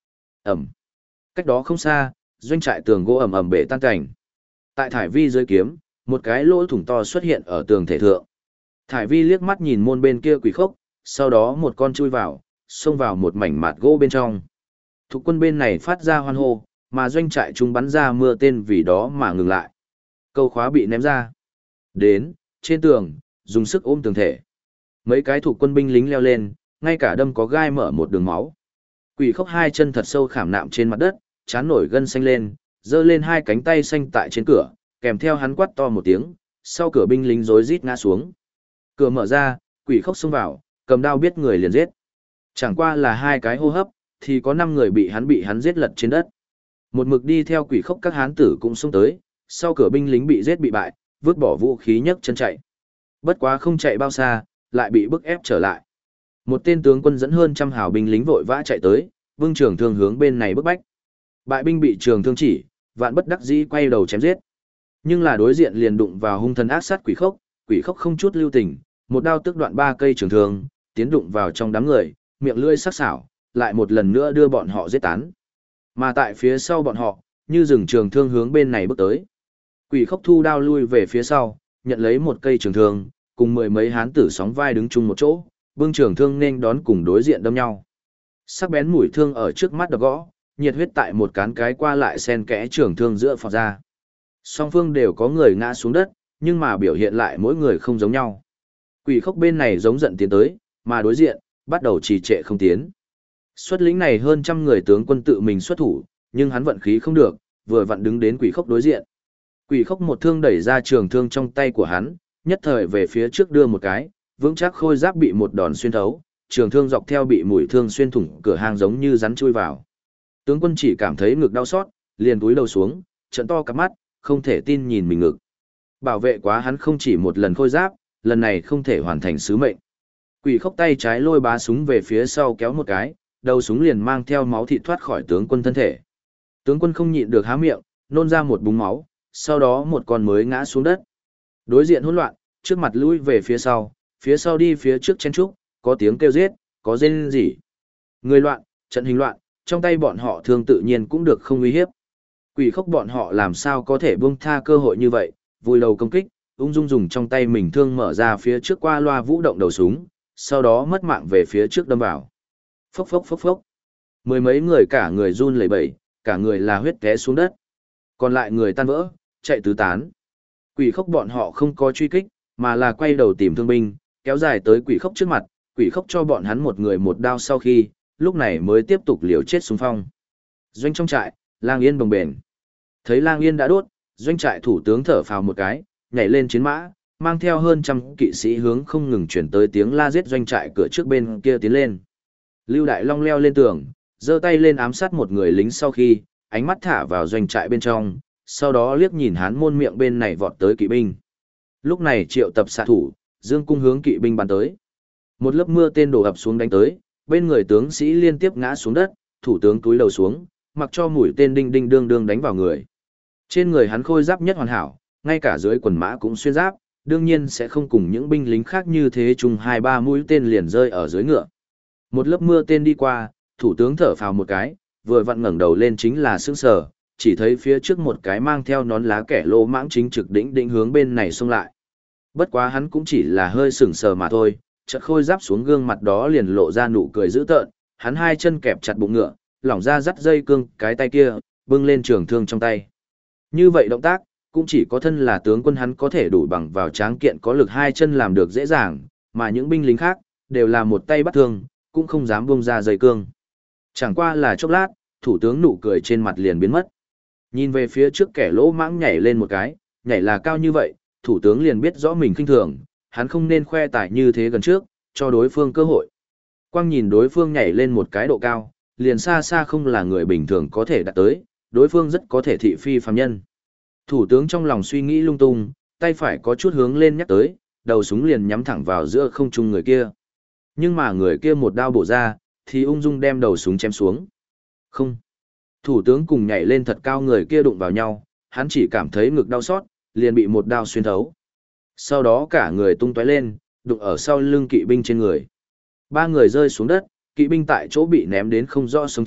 Ẩm. Cách đó không xa, doanh trại tường gỗ ẩm ẩm bể tan cảnh. Tại thải vi dưới kiếm, một cái lỗ thủng to xuất hiện ở tường thể thượng. Thải vi liếc mắt nhìn môn bên kia quỷ khốc, sau đó một con chui vào, xông vào một mảnh mạt gỗ bên trong. Thuộc quân bên này phát ra hoan hô, mà doanh trại chúng bắn ra mưa tên vì đó mà ngừng lại. Câu khóa bị ném ra. Đến, trên tường, dùng sức ôm tường thể. Mấy cái thuộc quân binh lính leo lên, ngay cả đâm có gai mở một đường máu. Quỷ khốc hai chân thật sâu khảm nạm trên mặt đất, chán nổi gân xanh lên, giơ lên hai cánh tay xanh tại trên cửa, kèm theo hắn quát to một tiếng, sau cửa binh lính rối rít ngã xuống. Cửa mở ra, quỷ khốc xông vào, cầm đao biết người liền giết. Chẳng qua là hai cái hô hấp, thì có 5 người bị hắn giết lật trên đất. Một mực đi theo quỷ khốc các hán tử cũng xông tới, sau cửa binh lính bị giết bị bại, vứt bỏ vũ khí nhấc chân chạy. Bất quá không chạy bao xa, lại bị bức ép trở lại. Một tên tướng quân dẫn hơn trăm hào binh lính vội vã chạy tới, vương trường thương hướng bên này bức bách. Bại binh bị trường thương chỉ, vạn bất đắc dĩ quay đầu chém giết. Nhưng là đối diện liền đụng vào hung thần ác sát quỷ khốc không chút lưu tình, một đao tước đoạn 3 cây trường thương, tiến đụng vào trong đám người, miệng lưỡi sắc sảo, lại một lần nữa đưa bọn họ giết tán. Mà tại phía sau bọn họ, như rừng trường thương hướng bên này bước tới. Quỷ khốc thu đao lui về phía sau, nhận lấy một cây trường thương, cùng 10 mấy hán tử sóng vai đứng chung một chỗ, bưng trường thương nên đón cùng đối diện đâm nhau. Sắc bén mũi thương ở trước mắt đập gõ, nhiệt huyết tại một cán cái qua lại xen kẽ trường thương giữa phọt ra. Song phương đều có người ngã xuống đất, nhưng mà biểu hiện lại mỗi người không giống nhau. Quỷ khốc bên này giống giận tiến tới, mà đối diện, bắt đầu trì trệ không tiến. Xuất lĩnh này hơn trăm người tướng quân tự mình xuất thủ, nhưng hắn vận khí không được, vừa vặn đứng đến quỷ khốc đối diện. Quỷ khốc một thương đẩy ra trường thương trong tay của hắn, nhất thời về phía trước đưa một cái, vững chắc khôi giáp bị một đòn xuyên thấu, trường thương dọc theo bị mũi thương xuyên thủng cửa hang giống như rắn chui vào. Tướng quân chỉ cảm thấy ngực đau xót, liền cúi đầu xuống, trợn to cặp mắt, không thể tin nhìn mình ngực. Bảo vệ quá hắn không chỉ một lần khôi giáp, lần này không thể hoàn thành sứ mệnh. Quỷ khốc tay trái lôi bá súng về phía sau kéo một cái, đầu súng liền mang theo máu thịt thoát khỏi tướng quân thân thể. Tướng quân không nhịn được há miệng, nôn ra một búng máu, sau đó một con mới ngã xuống đất. Đối diện hỗn loạn, trước mặt lui về phía sau đi phía trước chen trúc, có tiếng kêu giết, có rên rỉ. Người loạn, trận hình loạn, trong tay bọn họ thương tự nhiên cũng được không uy hiếp. Quỷ khốc bọn họ làm sao có thể buông tha cơ hội như vậy, vùi đầu công kích, ung dung dùng trong tay mình thương mở ra phía trước qua loa vũ động đầu súng, sau đó mất mạng về phía trước đâm vào. Phốc phốc phốc phốc. 10 mấy người cả người run lẩy bẩy, cả người là huyết té xuống đất. Còn lại người tan vỡ, chạy tứ tán. Quỷ khốc bọn họ không có truy kích, mà là quay đầu tìm thương binh, kéo dài tới quỷ khốc trước mặt, quỷ khốc cho bọn hắn một người một đao sau khi, lúc này mới tiếp tục liều chết xung phong. Doanh trong trại, Lang Yên bồng bềnh. Thấy Lang Yên đã đốt, doanh trại thủ tướng thở phào một cái, nhảy lên chiến mã, mang theo hơn trăm kỵ sĩ hướng không ngừng chuyển tới tiếng la giết doanh trại cửa trước bên kia tiến lên. Lưu Đại Long leo lên tường, giơ tay lên ám sát một người lính sau khi, ánh mắt thả vào doanh trại bên trong, sau đó liếc nhìn hán môn miệng bên này vọt tới kỵ binh. Lúc này triệu tập xạ thủ, dương cung hướng kỵ binh bắn tới. Một lớp mưa tên đổ ập xuống đánh tới, bên người tướng sĩ liên tiếp ngã xuống đất, thủ tướng túi đầu xuống, mặc cho mũi tên đinh đinh đương đương đánh vào người. Trên người hắn khôi giáp nhất hoàn hảo, ngay cả dưới quần mã cũng xuyên giáp, đương nhiên sẽ không cùng những binh lính khác như thế chung 2-3 mũi tên liền rơi ở dưới ngựa. Một lớp mưa tên đi qua, thủ tướng thở phào một cái, vừa vặn ngẩng đầu lên chính là sững sờ, chỉ thấy phía trước một cái mang theo nón lá kẻ lô mãng chính trực đỉnh hướng bên này xông lại. Bất quá hắn cũng chỉ là hơi sững sờ mà thôi, chợt khôi giáp xuống gương mặt đó liền lộ ra nụ cười dữ tợn, hắn hai chân kẹp chặt bụng ngựa, lỏng ra dắt dây cương, cái tay kia bưng lên trường thương trong tay. Như vậy động tác, cũng chỉ có thân là tướng quân hắn có thể đủ bằng vào tráng kiện có lực hai chân làm được dễ dàng, mà những binh lính khác đều là một tay bắt thương, cũng không dám buông ra dây cương. Chẳng qua là chốc lát, thủ tướng nụ cười trên mặt liền biến mất. Nhìn về phía trước kẻ lỗ mãng nhảy lên một cái, nhảy là cao như vậy, thủ tướng liền biết rõ mình khinh thường, hắn không nên khoe tài như thế gần trước, cho đối phương cơ hội. Quang nhìn đối phương nhảy lên một cái độ cao, liền xa xa không là người bình thường có thể đạt tới, đối phương rất có thể thị phi phàm nhân. Thủ tướng trong lòng suy nghĩ lung tung, tay phải có chút hướng lên nhắc tới, đầu súng liền nhắm thẳng vào giữa không trung người kia. Nhưng mà người kia một đao bổ ra, thì ung dung đem đầu súng chém xuống. Không. Thủ tướng cùng nhảy lên thật cao người kia đụng vào nhau, hắn chỉ cảm thấy ngực đau xót, liền bị một đao xuyên thấu. Sau đó cả người tung tóe lên, đụng ở sau lưng kỵ binh trên người. 3 người rơi xuống đất, kỵ binh tại chỗ bị ném đến không rõ sống chết,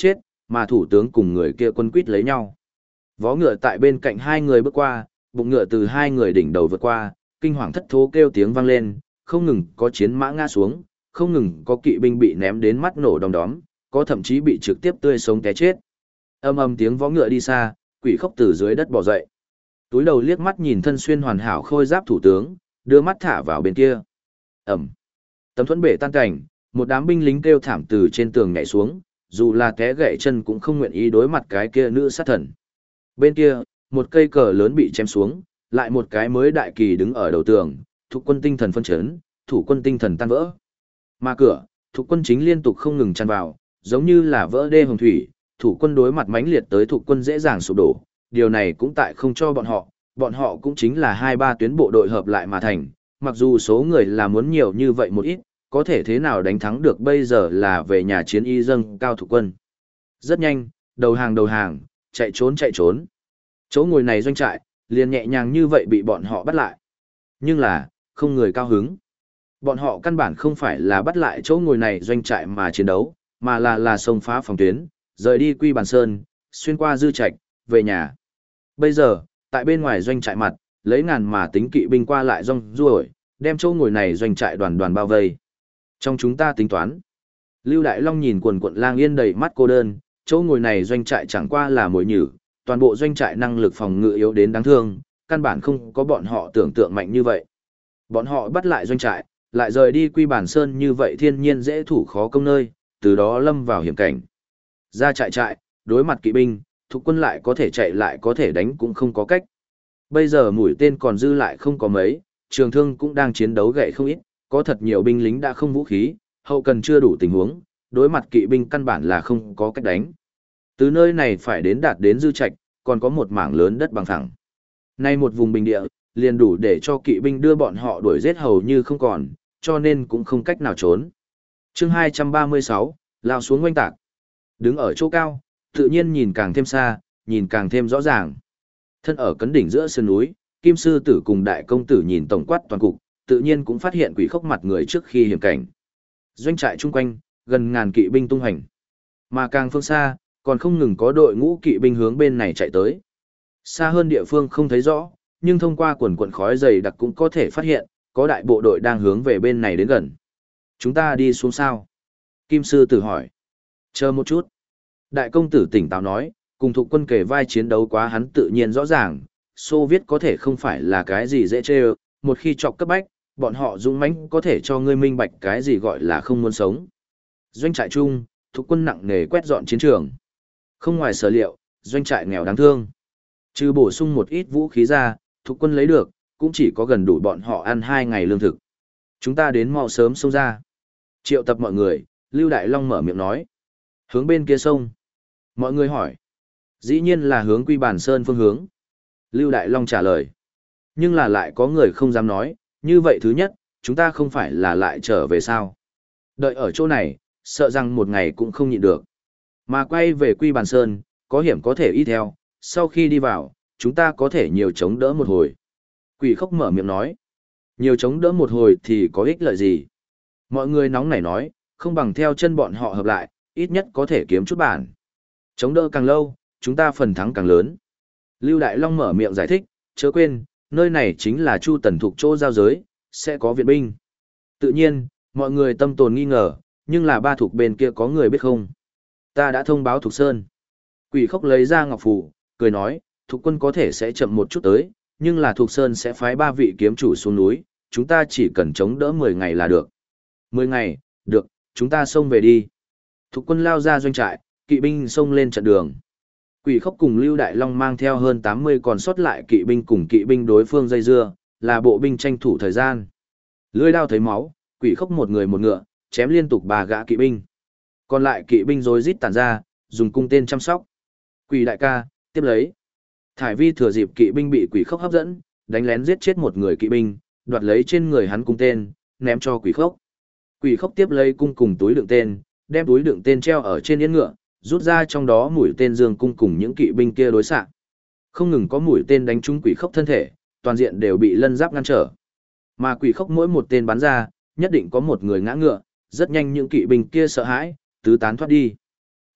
mà thủ tướng cùng người kia quân quýt lấy nhau. Vó ngựa tại bên cạnh hai người bước qua, bụng ngựa từ hai người đỉnh đầu vượt qua, kinh hoàng thất thố kêu tiếng vang lên, không ngừng có chiến mã ngã xuống, không ngừng có kỵ binh bị ném đến mắt nổ đom đóm, có thậm chí bị trực tiếp tươi sống té chết. Âm âm tiếng vó ngựa đi xa, Quỷ Khốc từ dưới đất bò dậy. Túi đầu liếc mắt nhìn thân xuyên hoàn hảo khôi giáp thủ tướng, đưa mắt thả vào bên kia. Ẩm. Tấm thuẫn bể tan cảnh, một đám binh lính kêu thảm từ trên tường nhảy xuống, dù là té gãy chân cũng không nguyện ý đối mặt cái kia nữ sát thần. Bên kia, một cây cờ lớn bị chém xuống, lại một cái mới đại kỳ đứng ở đầu tường, thuộc quân tinh thần phân chấn, thủ quân tinh thần tan vỡ. Mà cửa, thuộc quân chính liên tục không ngừng tràn vào, giống như là vỡ đê hồng thủy, thủ quân đối mặt mãnh liệt tới thuộc quân dễ dàng sụp đổ, điều này cũng tại không cho bọn họ cũng chính là 2-3 tuyến bộ đội hợp lại mà thành, mặc dù số người là muốn nhiều như vậy một ít, có thể thế nào đánh thắng được bây giờ là về nhà chiến y dâng cao thủ quân. Rất nhanh, đầu hàng, chạy trốn. Chỗ ngồi này doanh trại, liền nhẹ nhàng như vậy bị bọn họ bắt lại. Nhưng là, không người cao hứng. Bọn họ căn bản không phải là bắt lại chỗ ngồi này doanh trại mà chiến đấu, mà là xông phá phòng tuyến, rời đi Quy Bàn Sơn, xuyên qua Dư Trạch, về nhà. Bây giờ, tại bên ngoài doanh trại mặt, lấy ngàn mà tính kỵ binh qua lại rong ruổi, đem chỗ ngồi này doanh trại đoàn bao vây. Trong chúng ta tính toán. Lưu Đại Long nhìn quần quận Lang Yên đầy mắt cô đơn, chỗ ngồi này doanh trại chẳng qua là mồi nhử, toàn bộ doanh trại năng lực phòng ngự yếu đến đáng thương, căn bản không có bọn họ tưởng tượng mạnh như vậy. Bọn họ bắt lại doanh trại, lại rời đi Quy Bản Sơn như vậy thiên nhiên dễ thủ khó công nơi, từ đó lâm vào hiểm cảnh. Ra trại, đối mặt kỵ binh, thuộc quân lại có thể chạy lại có thể đánh cũng không có cách. Bây giờ mũi tên còn dư lại không có mấy, trường thương cũng đang chiến đấu gậy không ít, có thật nhiều binh lính đã không vũ khí, hậu cần chưa đủ tình huống, đối mặt kỵ binh căn bản là không có cách đánh. Từ nơi này phải đạt đến Dư Trạch, còn có một mảng lớn đất bằng phẳng. Nay một vùng bình địa, liền đủ để cho kỵ binh đưa bọn họ đuổi giết hầu như không còn, cho nên cũng không cách nào trốn. Chương 236, lao xuống oanh tạc. Đứng ở chỗ cao, tự nhiên nhìn càng thêm xa, nhìn càng thêm rõ ràng. Thân ở cấn đỉnh giữa sơn núi, Kim Sư Tử cùng Đại Công Tử nhìn tổng quát toàn cục, tự nhiên cũng phát hiện Quỷ Khốc mặt người trước khi hiểm cảnh. Doanh trại chung quanh, gần ngàn kỵ binh tung hành. Mà càng phương xa, còn không ngừng có đội ngũ kỵ binh hướng bên này chạy tới. Xa hơn địa phương không thấy rõ, nhưng thông qua quần quần khói dày đặc cũng có thể phát hiện, có đại bộ đội đang hướng về bên này đến gần. Chúng ta đi xuống sao? Kim Sư Tử hỏi. Chờ một chút. Đại Công Tử tỉnh táo nói, cùng thuộc quân kề vai chiến đấu quá hắn tự nhiên rõ ràng, Xô Viết có thể không phải là cái gì dễ chê, một khi chọc cấp bách, bọn họ dũng mãnh có thể cho ngươi minh bạch cái gì gọi là không muốn sống. Doanh trại chung, thuộc quân nặng nề quét dọn chiến trường. Không ngoài sở liệu, doanh trại nghèo đáng thương. Trừ bổ sung một ít vũ khí ra, thuộc quân lấy được, cũng chỉ có gần đủ bọn họ ăn 2 ngày lương thực. Chúng ta đến mau sớm xông ra. Triệu tập mọi người, Lưu Đại Long mở miệng nói. Hướng bên kia sông. Mọi người hỏi. Dĩ nhiên là hướng Quy Bản Sơn phương hướng. Lưu Đại Long trả lời. Nhưng là lại có người không dám nói, như vậy thứ nhất, chúng ta không phải là lại trở về sao. Đợi ở chỗ này, sợ rằng một ngày cũng không nhịn được. Mà quay về Quy Bản Sơn, có hiểm có thể y theo, sau khi đi vào, chúng ta có thể nhiều chống đỡ một hồi. Quỷ Khốc mở miệng nói. Nhiều chống đỡ một hồi thì có ích lợi gì? Mọi người nóng nảy nói, không bằng theo chân bọn họ hợp lại, ít nhất có thể kiếm chút bản. Chống đỡ càng lâu, chúng ta phần thắng càng lớn. Lưu Đại Long mở miệng giải thích, chớ quên, nơi này chính là Chu Tần thuộc chỗ giao giới, sẽ có viện binh. Tự nhiên, mọi người tâm tồn nghi ngờ, nhưng là ba thuộc bên kia có người biết không? Ta đã thông báo Thục Sơn. Quỷ Khốc lấy ra ngọc phù, cười nói, thuộc quân có thể sẽ chậm một chút tới, nhưng là Thục Sơn sẽ phái 3 vị kiếm chủ xuống núi, chúng ta chỉ cần chống đỡ 10 ngày là được. 10 ngày, được, chúng ta xông về đi. Thục quân lao ra doanh trại, kỵ binh xông lên trận đường. Quỷ Khốc cùng Lưu Đại Long mang theo hơn 80 còn sót lại kỵ binh cùng kỵ binh đối phương dây dưa, là bộ binh tranh thủ thời gian. Lưỡi đao thấy máu, Quỷ Khốc một người một ngựa, chém liên tục 3 gã kỵ binh. Còn lại kỵ binh rối rít tản ra, dùng cung tên chăm sóc. Quỷ đại ca, tiếp lấy. Thải Vi thừa dịp kỵ binh bị Quỷ Khốc hấp dẫn, đánh lén giết chết một người kỵ binh, đoạt lấy trên người hắn cung tên, ném cho Quỷ Khốc. Quỷ Khốc tiếp lấy cung cùng túi đựng tên, đem túi đựng tên treo ở trên yên ngựa, rút ra trong đó mũi tên dương cung cùng những kỵ binh kia đối xạ. Không ngừng có mũi tên đánh trúng Quỷ Khốc thân thể, toàn diện đều bị lân giáp ngăn trở. Mà Quỷ Khốc mỗi một tên bắn ra, nhất định có một người ngã ngựa, rất nhanh những kỵ binh kia sợ hãi, tứ tán thoát đi.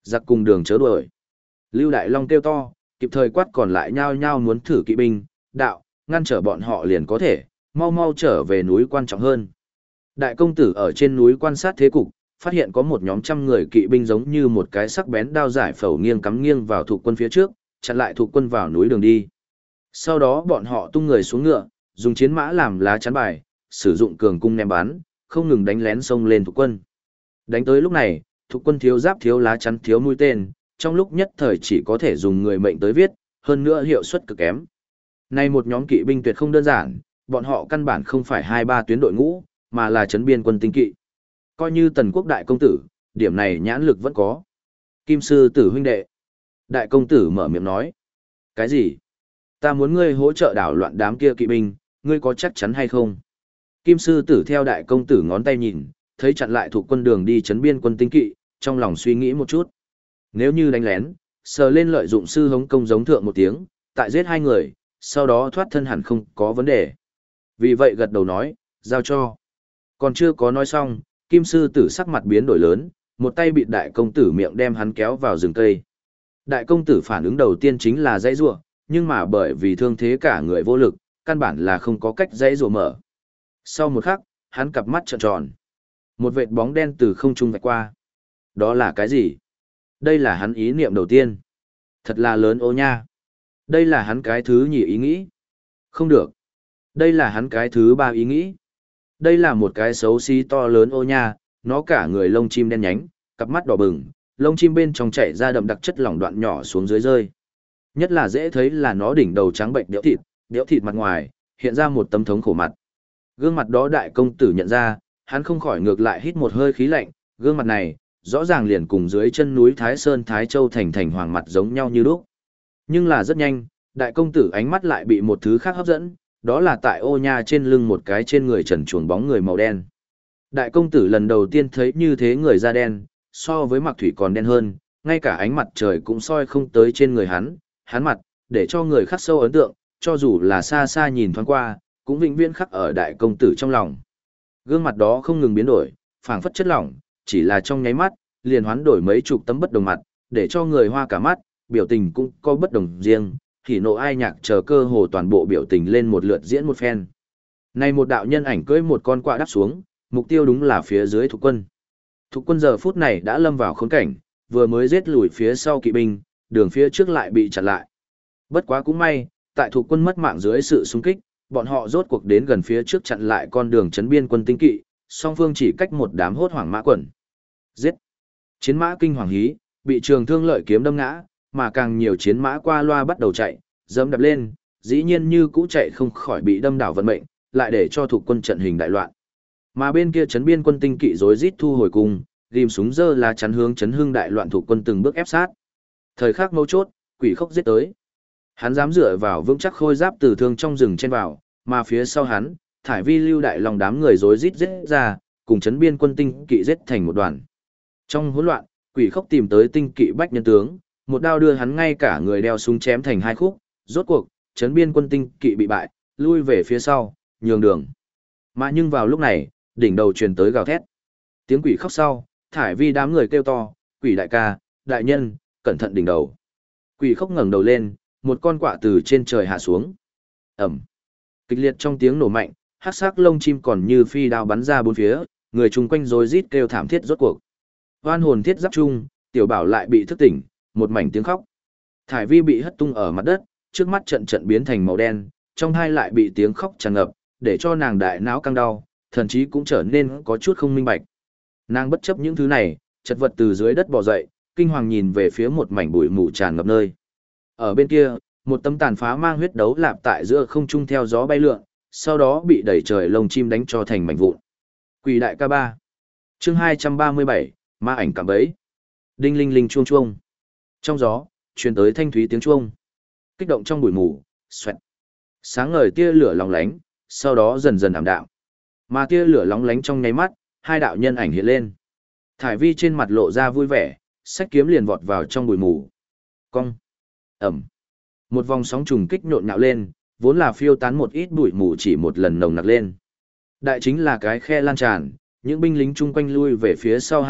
Giặc cùng đường chớ đuổi. Lưu Đại Long kêu to, kịp thời quát còn lại nhao nhao muốn thử kỵ binh, đạo, ngăn trở bọn họ liền có thể, mau mau trở về núi quan trọng hơn. Đại công tử ở trên núi quan sát thế cục, phát hiện có một nhóm trăm người kỵ binh giống như một cái sắc bén đao giải phẩu nghiêng cắm nghiêng vào thuộc quân phía trước, chặn lại thuộc quân vào núi đường đi. Sau đó bọn họ tung người xuống ngựa, dùng chiến mã làm lá chắn bài, sử dụng cường cung ném bắn, không ngừng đánh lén xông lên thuộc quân. Đánh tới lúc này, thuộc quân thiếu giáp thiếu lá chắn thiếu mũi tên, trong lúc nhất thời chỉ có thể dùng người mệnh tới viết, hơn nữa hiệu suất cực kém. Nay một nhóm kỵ binh tuyệt không đơn giản, bọn họ căn bản không phải 2-3 tuyến đội ngũ, mà là trấn biên quân tinh kỵ. Coi như Tần Quốc đại công tử, điểm này nhãn lực vẫn có. Kim sư tử huynh đệ. Đại công tử mở miệng nói. Cái gì? Ta muốn ngươi hỗ trợ đảo loạn đám kia kỵ binh, ngươi có chắc chắn hay không? Kim sư tử theo đại công tử ngón tay nhìn, thấy chặn lại thuộc quân đường đi trấn biên quân tinh kỵ, trong lòng suy nghĩ một chút. Nếu như đánh lén, sờ lên lợi dụng sư hống công giống thượng một tiếng, tại giết 2 người, sau đó thoát thân hẳn không có vấn đề. Vì vậy gật đầu nói, giao cho. Còn chưa có nói xong, Kim sư tử sắc mặt biến đổi lớn, một tay bịt đại công tử miệng đem hắn kéo vào rừng cây. Đại công tử phản ứng đầu tiên chính là dãy rủa, nhưng mà bởi vì thương thế cả người vô lực, căn bản là không có cách dãy rủa mở. Sau một khắc, hắn cặp mắt trợn tròn. Một vệt bóng đen từ không trung vạch qua. Đó là cái gì? Đây là hắn ý niệm đầu tiên. Thật là lớn ô nha. Đây là hắn cái thứ nhì ý nghĩ. Không được. Đây là hắn cái thứ 3 ý nghĩ. Đây là một cái xấu xí to lớn ô nha, nó cả người lông chim đen nhánh, cặp mắt đỏ bừng, lông chim bên trong chảy ra đậm đặc chất lỏng đoạn nhỏ xuống dưới rơi. Nhất là dễ thấy là nó đỉnh đầu trắng bệnh đẽo thịt mặt ngoài, hiện ra một tấm thống khổ mặt. Gương mặt đó đại công tử nhận ra, hắn không khỏi ngược lại hít một hơi khí lạnh, gương mặt này, rõ ràng liền cùng dưới chân núi Thái Sơn Thái Châu thành hoàng mặt giống nhau như lúc. Nhưng là rất nhanh, đại công tử ánh mắt lại bị một thứ khác hấp dẫn, đó là tại ô nha trên lưng một cái trên người trần truồng bóng người màu đen. Đại công tử lần đầu tiên thấy như thế người da đen, so với mặc thủy còn đen hơn, ngay cả ánh mặt trời cũng soi không tới trên người hắn mặt, để cho người khắc sâu ấn tượng, cho dù là xa xa nhìn thoáng qua, cũng vĩnh viễn khắc ở đại công tử trong lòng. Gương mặt đó không ngừng biến đổi, phảng phất chất lỏng, chỉ là trong nháy mắt, liền hoán đổi mấy chục tấm bất đồng mặt, để cho người hoa cả mắt, biểu tình cũng có bất đồng riêng, hỉ nộ ai nhạc chờ cơ hồ toàn bộ biểu tình lên một lượt diễn một phen. Này một đạo nhân ảnh cưỡi một con quạ đáp xuống, mục tiêu đúng là phía dưới thuộc quân. Thuộc quân giờ phút này đã lâm vào khốn cảnh, vừa mới giết lùi phía sau kỵ binh, đường phía trước lại bị chặn lại. Bất quá cũng may, tại thuộc quân mất mạng dưới sự xung kích, bọn họ rốt cuộc đến gần phía trước chặn lại con đường trấn biên quân tinh kỵ, song phương chỉ cách một đám hốt hoảng mã quần. Giết! Chiến mã kinh hoàng hí, bị trường thương lợi kiếm đâm ngã, mà càng nhiều chiến mã qua loa bắt đầu chạy, dẫm đạp lên, dĩ nhiên như cũ chạy không khỏi bị đâm đảo vận mệnh, lại để cho thuộc quân trận hình đại loạn. Mà bên kia trấn biên quân tinh kỵ rối rít thu hồi cung, ghim súng dơ lá chắn hướng trấn hưng đại loạn thuộc quân từng bước ép sát. Thời khắc mấu chốt, Quỷ Khốc giết tới. Hắn dám dựa vào vững chắc khôi giáp từ thương trong rừng chen vào, mà phía sau hắn, Thải Vi Lưu Đại Long đám người rối rít giết ra, cùng trấn biên quân tinh kỵ giết thành một đoàn. Trong hỗn loạn, Quỷ Khốc tìm tới tinh kỵ bách nhân tướng, một đao đưa hắn ngay cả người đeo súng chém thành 2 khúc, rốt cuộc, trấn biên quân tinh kỵ bị bại, lui về phía sau, nhường đường. Mà nhưng vào lúc này, đỉnh đầu truyền tới gào thét. Tiếng Quỷ Khóc sau, Thải Vi đám người kêu to, "Quỷ đại ca, đại nhân, cẩn thận đỉnh đầu." Quỷ Khóc ngẩng đầu lên, một con quạ từ trên trời hạ xuống. Ầm. Kịch liệt trong tiếng nổ mạnh, hắc sắc lông chim còn như phi đao bắn ra bốn phía, người chung quanh rối rít kêu thảm thiết rốt cuộc. Oan hồn thiết giáp chung, Tiểu Bảo lại bị thức tỉnh, một mảnh tiếng khóc. Thải Vi bị hất tung ở mặt đất, trước mắt trận trận biến thành màu đen, trong hai lại bị tiếng khóc tràn ngập, để cho nàng đại não căng đau, thần chí cũng trở nên có chút không minh bạch. Nàng bất chấp những thứ này, chật vật từ dưới đất bò dậy, kinh hoàng nhìn về phía một mảnh bụi mù tràn ngập nơi. Ở bên kia, một tấm tàn phá mang huyết đấu lạp tại giữa không trung theo gió bay lượn, sau đó bị đẩy trời lông chim đánh cho thành mảnh vụn. Quỷ đại ca ba. Chương 237, ma ảnh cạm bẫy. Đinh linh linh chuông chuông. Trong gió, truyền tới thanh thúy tiếng chuông. Kích động trong bụi mù, xoẹt. Sáng ngời tia lửa lóng lánh, sau đó dần dần ảm đạm. Mà tia lửa lóng lánh trong nháy mắt, 2 đạo nhân ảnh hiện lên. Thải Vi trên mặt lộ ra vui vẻ, xách kiếm liền vọt vào trong bụi mù. Cong. Ẩm. Một vòng sóng trùng kích nhộn nhạo lên, vốn là phiêu tán một ít bụi mù chỉ một lần nồng nặc lên. Đại chính là cái khe lan tràn, những binh lính chung quanh lui về phía sau 2 bước,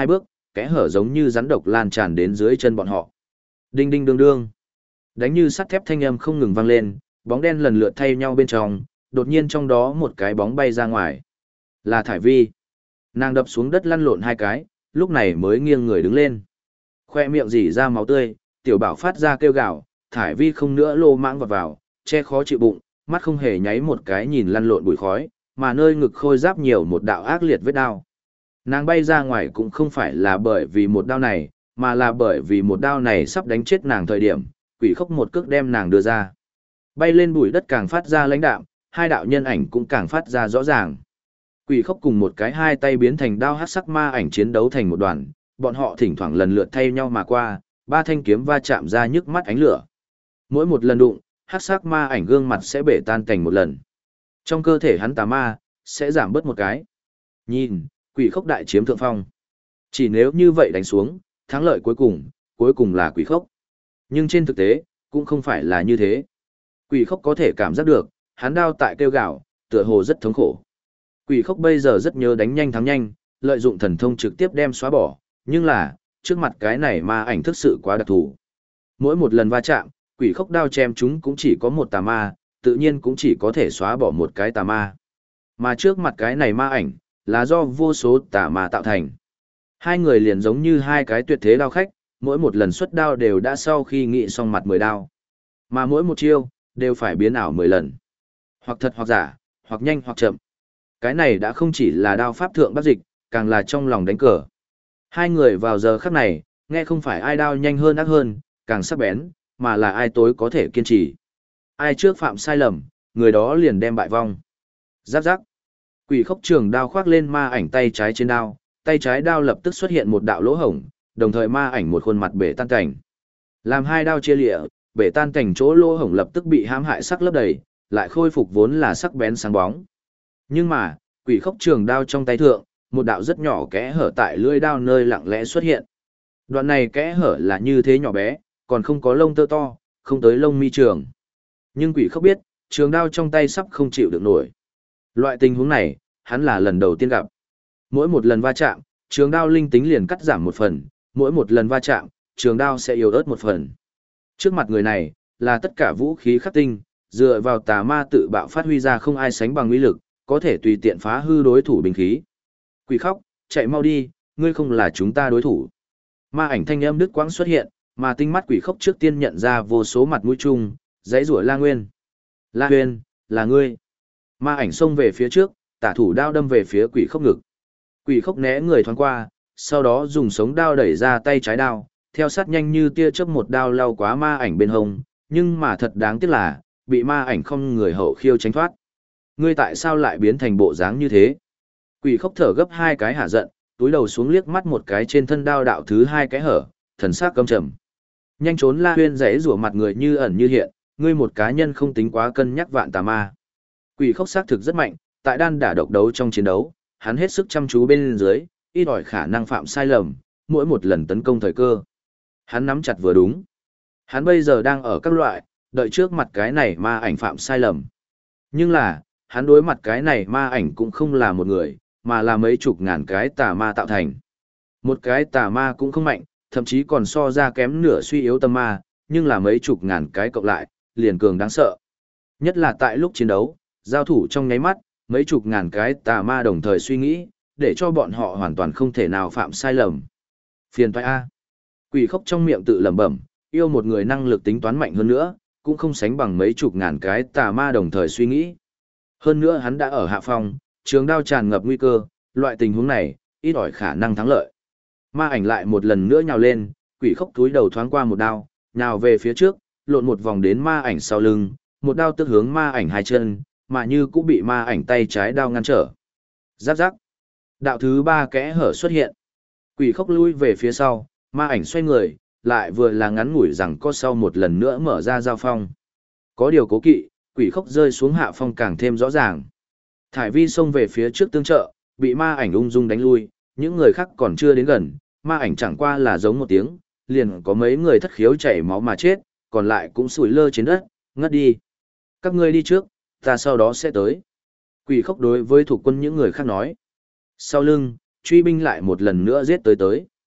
kẽ hở giống như rắn độc lan tràn đến dưới chân bọn họ. Đinh đinh đương đương. Đánh như sắt thép thanh âm không ngừng vang lên, bóng đen lần lượt thay nhau bên trong, đột nhiên trong đó một cái bóng bay ra ngoài. Là Thải Vi. Nàng đập xuống đất lăn lộn hai cái, lúc này mới nghiêng người đứng lên. Khoe miệng rỉ ra máu tươi, tiểu bảo phát ra kêu gào, Thải Vi không nữa lô mãng vào, che khó chịu bụng, mắt không hề nháy một cái nhìn lăn lộn bụi khói, mà nơi ngực khôi giáp nhiều một đạo ác liệt vết đao. Nàng bay ra ngoài cũng không phải là bởi vì một đao này, mà là bởi vì một đao này sắp đánh chết nàng thời điểm, quỷ khốc một cước đem nàng đưa ra. Bay lên bụi đất càng phát ra lãnh đạm, hai đạo nhân ảnh cũng càng phát ra rõ ràng. Quỷ khốc cùng một cái hai tay biến thành đao hắc sắc ma ảnh chiến đấu thành một đoàn, bọn họ thỉnh thoảng lần lượt thay nhau mà qua, ba thanh kiếm va chạm ra nhức mắt ánh lửa. Mỗi một lần đụng, hắc sắc ma ảnh gương mặt sẽ bể tan cảnh một lần. Trong cơ thể hắn tà ma sẽ giảm bớt một cái. Nhìn, quỷ khốc đại chiếm thượng phong. Chỉ nếu như vậy đánh xuống, thắng lợi cuối cùng là quỷ khốc. Nhưng trên thực tế, cũng không phải là như thế. Quỷ khốc có thể cảm giác được, hắn đao tại kêu gào, tựa hồ rất thống khổ. Quỷ khốc bây giờ rất nhớ đánh nhanh thắng nhanh, lợi dụng thần thông trực tiếp đem xóa bỏ, nhưng là, trước mặt cái này ma ảnh thực sự quá đặc thù. Mỗi một lần va chạm, quỷ khốc đao chém chúng cũng chỉ có một tà ma, tự nhiên cũng chỉ có thể xóa bỏ một cái tà ma. Mà trước mặt cái này ma ảnh, là do vô số tà ma tạo thành. Hai người liền giống như hai cái tuyệt thế đao khách, mỗi một lần xuất đao đều đã sau khi nghị xong mặt 10 đao. Mà mỗi một chiêu, đều phải biến ảo 10 lần. Hoặc thật hoặc giả, hoặc nhanh hoặc chậm. Cái này đã không chỉ là đao pháp thượng bắc dịch, càng là trong lòng đánh cờ. Hai người vào giờ khắc này, nghe không phải ai đao nhanh hơn ác hơn, càng sắc bén, mà là ai tối có thể kiên trì. Ai trước phạm sai lầm, người đó liền đem bại vong. Giáp giáp. Quỷ khốc trường đao khoác lên ma ảnh tay trái trên đao, tay trái đao lập tức xuất hiện một đạo lỗ hổng, đồng thời ma ảnh một khuôn mặt bể tan cảnh. Làm hai đao chia lịa, bể tan cảnh chỗ lỗ hổng lập tức bị hãm hại sắc lấp đầy, lại khôi phục vốn là sắc bén sáng bóng. Nhưng mà, quỷ khốc trường đao trong tay thượng, một đạo rất nhỏ kẽ hở tại lưỡi đao nơi lặng lẽ xuất hiện. Đoạn này kẽ hở là như thế nhỏ bé, còn không có lông tơ to, không tới lông mi trường. Nhưng quỷ khốc biết, trường đao trong tay sắp không chịu được nổi. Loại tình huống này, hắn là lần đầu tiên gặp. Mỗi một lần va chạm, trường đao linh tính liền cắt giảm một phần, mỗi một lần va chạm, trường đao sẽ yếu ớt một phần. Trước mặt người này, là tất cả vũ khí khắc tinh, dựa vào tà ma tự bạo phát huy ra không ai sánh bằng uy lực, có thể tùy tiện phá hư đối thủ binh khí. Quỷ khóc, chạy mau đi, ngươi không là chúng ta đối thủ. Ma ảnh thanh âm đứt quãng xuất hiện, mà tinh mắt quỷ khóc trước tiên nhận ra vô số mặt mũi chung, dãy rủa La Nguyên. La Nguyên, là ngươi. Ma ảnh xông về phía trước, tả thủ đao đâm về phía quỷ khóc ngực. Quỷ khóc né người thoáng qua, sau đó dùng sống đao đẩy ra tay trái đao, theo sát nhanh như tia chớp một đao lao quá ma ảnh bên hông, nhưng mà thật đáng tiếc là, bị ma ảnh không người hậu khiêu tránh thoát. Ngươi tại sao lại biến thành bộ dáng như thế? Quỷ khóc thở gấp hai cái hạ giận, túi đầu xuống liếc mắt một cái trên thân đao đạo thứ hai cái hở, thần sắc căm trầm. Nhanh trốn La Huyên rẽ rủa mặt người như ẩn như hiện, ngươi một cá nhân không tính quá cân nhắc vạn tà ma. Quỷ khóc xác thực rất mạnh, tại đan đả độc đấu trong chiến đấu, hắn hết sức chăm chú bên dưới, ít ỏi khả năng phạm sai lầm, mỗi một lần tấn công thời cơ. Hắn nắm chặt vừa đúng. Hắn bây giờ đang ở các loại, đợi trước mặt cái này ma ảnh phạm sai lầm. Nhưng là, hắn đối mặt cái này ma ảnh cũng không là một người, mà là mấy chục ngàn cái tà ma tạo thành. Một cái tà ma cũng không mạnh, thậm chí còn so ra kém nửa suy yếu tâm ma, nhưng là mấy chục ngàn cái cộng lại, liền cường đáng sợ. Nhất là tại lúc chiến đấu, giao thủ trong nháy mắt, mấy chục ngàn cái tà ma đồng thời suy nghĩ, để cho bọn họ hoàn toàn không thể nào phạm sai lầm. Phiền toái A. Quỷ khóc trong miệng tự lẩm bẩm, yêu một người năng lực tính toán mạnh hơn nữa, cũng không sánh bằng mấy chục ngàn cái tà ma đồng thời suy nghĩ. Hơn nữa hắn đã ở hạ phong, trường đao tràn ngập nguy cơ, loại tình huống này, ít ỏi khả năng thắng lợi. Ma ảnh lại một lần nữa nhào lên, quỷ khóc túi đầu thoáng qua một đao, nhào về phía trước, lộn một vòng đến ma ảnh sau lưng, một đao tức hướng ma ảnh hai chân, mà như cũng bị ma ảnh tay trái đao ngăn trở. Giáp giáp. Đạo thứ ba kẽ hở xuất hiện. Quỷ khóc lui về phía sau, ma ảnh xoay người, lại vừa là ngắn ngủi rằng có sau một lần nữa mở ra giao phong. Có điều cố kỵ, quỷ khóc rơi xuống hạ phong càng thêm rõ ràng. Thải Vi xông về phía trước tương trợ, bị ma ảnh ung dung đánh lui, những người khác còn chưa đến gần, ma ảnh chẳng qua là giống một tiếng, liền có mấy người thất khiếu chảy máu mà chết, còn lại cũng sủi lơ trên đất, ngất đi. Các ngươi đi trước, ta sau đó sẽ tới. Quỷ khóc đối với thủ quân những người khác nói. Sau lưng, truy binh lại một lần nữa giết tới.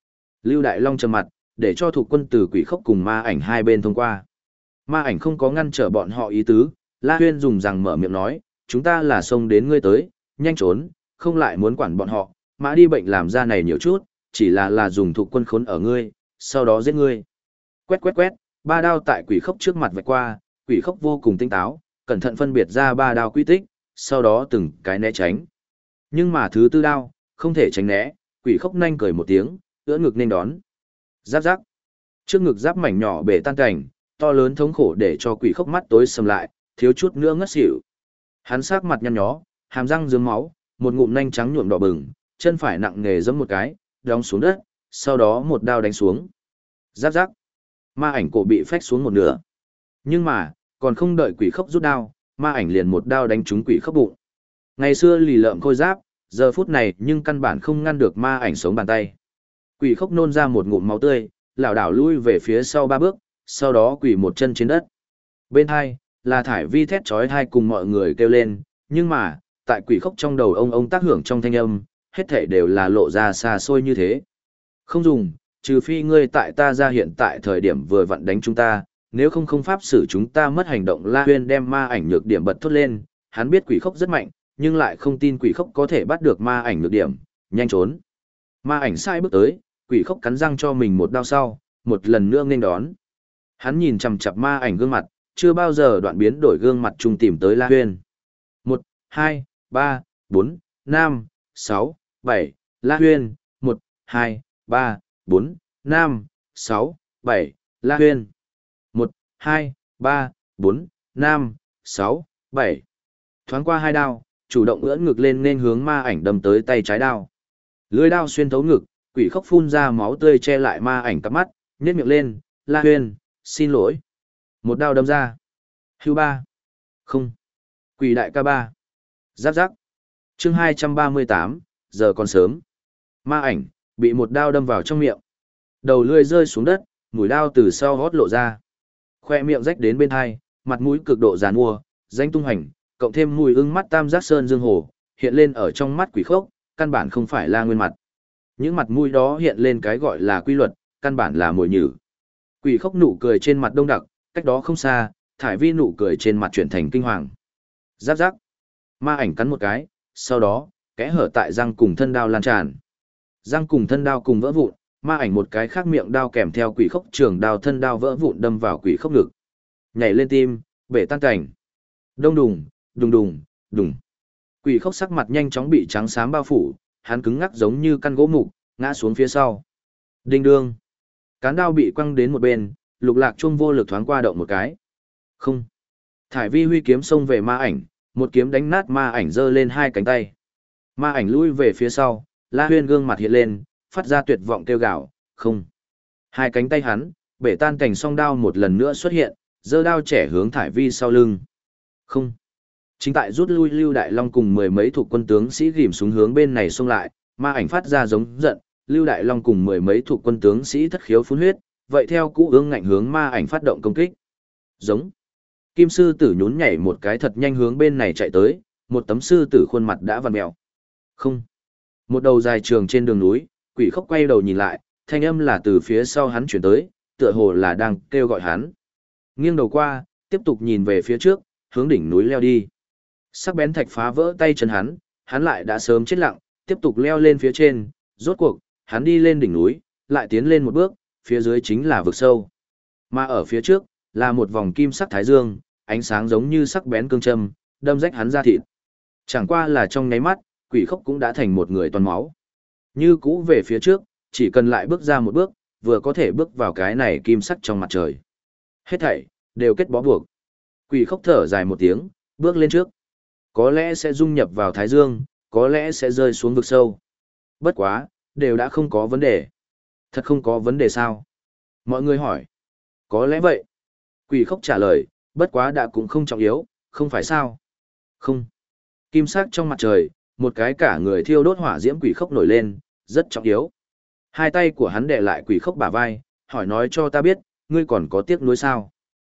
Lưu Đại Long trầm mặt, để cho thuộc quân từ quỷ khốc cùng ma ảnh hai bên thông qua. Ma ảnh không có ngăn trở bọn họ ý tứ, La Huyên dùng rằng mở miệng nói, chúng ta là xông đến ngươi tới, nhanh trốn, không lại muốn quản bọn họ, mã đi bệnh làm ra này nhiều chút, chỉ là dùng thuộc quân khốn ở ngươi, sau đó giết ngươi. Quét quét quét, ba đao tại quỷ khốc trước mặt vạch qua, quỷ khốc vô cùng tinh táo, cẩn thận phân biệt ra ba đao quy tích, sau đó từng cái né tránh. Nhưng mà thứ tư đao, không thể tránh né, quỷ khốc nhanh cười một tiếng, ưỡn ngực nên đón. Giáp giáp. Trước ngực giáp mảnh nhỏ bể tan cảnh, to lớn thống khổ để cho quỷ khốc mắt tối sầm lại, thiếu chút nữa ngất xỉu. Hắn sắc mặt nhăn nhó, hàm răng rớm máu, một ngụm nanh trắng nhuộm đỏ bừng, chân phải nặng nề giẫm một cái, đóng xuống đất, sau đó một đao đánh xuống. Giáp giáp. Ma ảnh cổ bị phách xuống một nửa. Nhưng mà, còn không đợi quỷ khốc rút đao, ma ảnh liền một đao đánh trúng quỷ khốc bụng. Ngày xưa lì lợm khôi giáp, giờ phút này nhưng căn bản không ngăn được ma ảnh sống bàn tay. Quỷ khốc nôn ra một ngụm máu tươi, lảo đảo lui về phía sau ba bước, sau đó quỳ một chân trên đất. Bên hai, là Thải Vi thét chói tai cùng mọi người kêu lên, nhưng mà, tại quỷ khốc trong đầu ông tác hưởng trong thanh âm, hết thảy đều là lộ ra xa xôi như thế. Không dùng, trừ phi ngươi tại ta ra hiện tại thời điểm vừa vặn đánh chúng ta, nếu không pháp xử chúng ta mất hành động. La Huyên đem ma ảnh nhược điểm bật thốt lên, hắn biết quỷ khốc rất mạnh, nhưng lại không tin quỷ khốc có thể bắt được ma ảnh nhược điểm, nhanh trốn. Ma ảnh sai bước tới, quỷ khốc cắn răng cho mình một đao sau, một lần nữa nghênh đón. Hắn nhìn chằm chằm ma ảnh gương mặt, chưa bao giờ đoạn biến đổi gương mặt chung tìm tới La Huyên. 1, 2, 3, 4, 5, 6, 7, La Huyên, 1, 2, 3, 4, 5, 6, 7, La Huyên. 1, 2, 3, 4, 5, 6, 7. Thoáng qua hai đao, chủ động ưỡn ngực lên nên hướng ma ảnh đâm tới tay trái đao. Lưỡi đao xuyên thấu ngực, quỷ khốc phun ra máu tươi che lại ma ảnh cặp mắt, nhếch miệng lên, La Huyên, xin lỗi. Một đao đâm ra. Hưu ba. Không. Quỷ đại ca ba. Giáp giáp. Chương 238, giờ còn sớm. Ma ảnh, bị một đao đâm vào trong miệng. Đầu lưỡi rơi xuống đất, mũi đao từ sau hót lộ ra. Khoe miệng rách đến bên hai, mặt mũi cực độ giàn mua, danh tung hành, cộng thêm mùi ưng mắt tam giác sơn dương hồ, hiện lên ở trong mắt quỷ khốc, căn bản không phải là nguyên mặt. Những mặt mũi đó hiện lên cái gọi là quy luật, căn bản là mồi nhử. Quỷ khốc nụ cười trên mặt đông đặc, cách đó không xa, Thải Vi nụ cười trên mặt chuyển thành kinh hoàng. Giáp giáp. Ma ảnh cắn một cái, sau đó, kẽ hở tại răng cùng thân đao lan tràn. Răng cùng thân đao cùng vỡ vụn, ma ảnh một cái khác miệng đao kèm theo quỷ khốc trường đao thân đao vỡ vụn đâm vào quỷ khốc ngực. Nhảy lên tim, bể tan cảnh. Đông đùng, đùng đùng, đùng. Quỷ khốc sắc mặt nhanh chóng bị trắng xám bao phủ, hắn cứng ngắc giống như căn gỗ mục, ngã xuống phía sau. Đinh đương. Cán đao bị quăng đến một bên, Lục Lạc Chuông vô lực thoáng qua động một cái. Không. Thải Vi huy kiếm xông về ma ảnh, một kiếm đánh nát ma ảnh giơ lên hai cánh tay. Ma ảnh lui về phía sau, La Huyên gương mặt hiện lên, phát ra tuyệt vọng kêu gào, không. Hai cánh tay hắn, bể tan cảnh song đao một lần nữa xuất hiện, giơ đao trẻ hướng Thải Vi sau lưng. Không. Chính tại rút lui Lưu Đại Long cùng mười mấy thuộc quân tướng sĩ ghim súng hướng bên này xông lại, ma ảnh phát ra giống giận, Lưu Đại Long cùng mười mấy thuộc quân tướng sĩ thất khiếu phun huyết, vậy theo cũ ương ngạnh hướng ma ảnh phát động công kích. Giống. Kim sư tử nhún nhảy một cái thật nhanh hướng bên này chạy tới, một tấm sư tử khuôn mặt đã vằn mèo. Không. Một đầu dài trường trên đường núi, quỷ khốc quay đầu nhìn lại, thanh âm là từ phía sau hắn chuyển tới, tựa hồ là đang kêu gọi hắn. Nghiêng đầu qua, tiếp tục nhìn về phía trước, hướng đỉnh núi leo đi. Sắc bén thạch phá vỡ tay chân hắn lại đã sớm chết lặng, tiếp tục leo lên phía trên, rốt cuộc, hắn đi lên đỉnh núi, lại tiến lên một bước, phía dưới chính là vực sâu. Mà ở phía trước, là một vòng kim sắc thái dương, ánh sáng giống như sắc bén cương châm, đâm rách hắn ra thịt. Chẳng qua là trong nháy mắt, quỷ khốc cũng đã thành một người toàn máu. Như cũ về phía trước, chỉ cần lại bước ra một bước, vừa có thể bước vào cái này kim sắc trong mặt trời. Hết thảy, đều kết bó buộc. Quỷ khốc thở dài một tiếng, bước lên trước. Có lẽ sẽ dung nhập vào thái dương, có lẽ sẽ rơi xuống vực sâu. Bất quá, đều đã không có vấn đề. Thật không có vấn đề sao? Mọi người hỏi. Có lẽ vậy. Quỷ khốc trả lời, bất quá đã cũng không trọng yếu, không phải sao? Không. Kim sắc trong mặt trời, một cái cả người thiêu đốt hỏa diễm quỷ khốc nổi lên, rất trọng yếu. Hai tay của hắn đè lại quỷ khốc bả vai, hỏi nói cho ta biết, ngươi còn có tiếc nuối sao?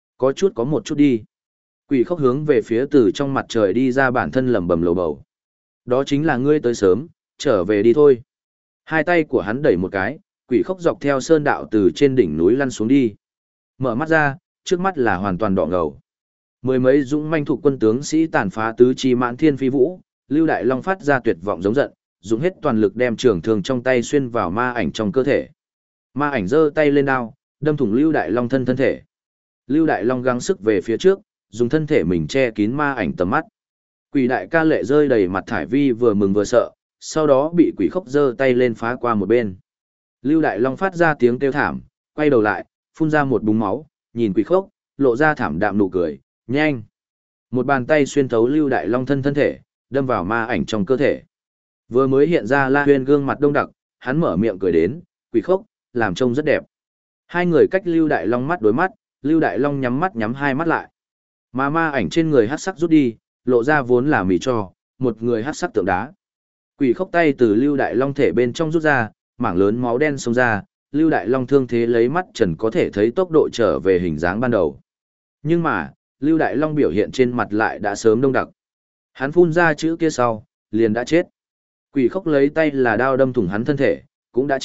Có một chút đi. Quỷ khốc hướng về phía từ trong mặt trời đi ra bản thân lẩm bẩm lầu bầu. Đó chính là ngươi tới sớm, trở về đi thôi. Hai tay của hắn đẩy một cái, Quỷ khốc dọc theo sơn đạo từ trên đỉnh núi lăn xuống đi. Mở mắt ra, trước mắt là hoàn toàn đỏ ngầu. Mười mấy dũng manh thuộc quân tướng sĩ tàn phá tứ chi mãn thiên phi vũ, Lưu Đại Long phát ra tuyệt vọng giống giận, dùng hết toàn lực đem trường thương trong tay xuyên vào ma ảnh trong cơ thể. Ma ảnh giơ tay lên đao, đâm thủng Lưu Đại Long thân thể. Lưu Đại Long gắng sức về phía trước, dùng thân thể mình che kín ma ảnh tầm mắt. Quỷ đại ca lệ rơi đầy mặt thải vi vừa mừng vừa sợ, sau đó bị quỷ khốc giơ tay lên phá qua một bên. Lưu Đại Long phát ra tiếng kêu thảm, quay đầu lại, phun ra một búng máu, nhìn quỷ khốc, lộ ra thảm đạm nụ cười, nhanh. Một bàn tay xuyên thấu Lưu Đại Long thân thể, đâm vào ma ảnh trong cơ thể. Vừa mới hiện ra La Huyên gương mặt đông đặc, hắn mở miệng cười đến, quỷ khốc, làm trông rất đẹp. Hai người cách Lưu Đại Long mắt đối mắt, Lưu Đại Long nhắm hai mắt lại. Mà ma ảnh trên người hắc sắc rút đi, lộ ra vốn là mì cho, một người hắc sắc tượng đá. Quỷ khốc tay từ Lưu Đại Long thể bên trong rút ra, mảng lớn máu đen xông ra, Lưu Đại Long thương thế lấy mắt trần có thể thấy tốc độ trở về hình dáng ban đầu. Nhưng mà, Lưu Đại Long biểu hiện trên mặt lại đã sớm đông đặc. Hắn phun ra chữ kia sau, liền đã chết. Quỷ khốc lấy tay là đao đâm thủng hắn thân thể, cũng đã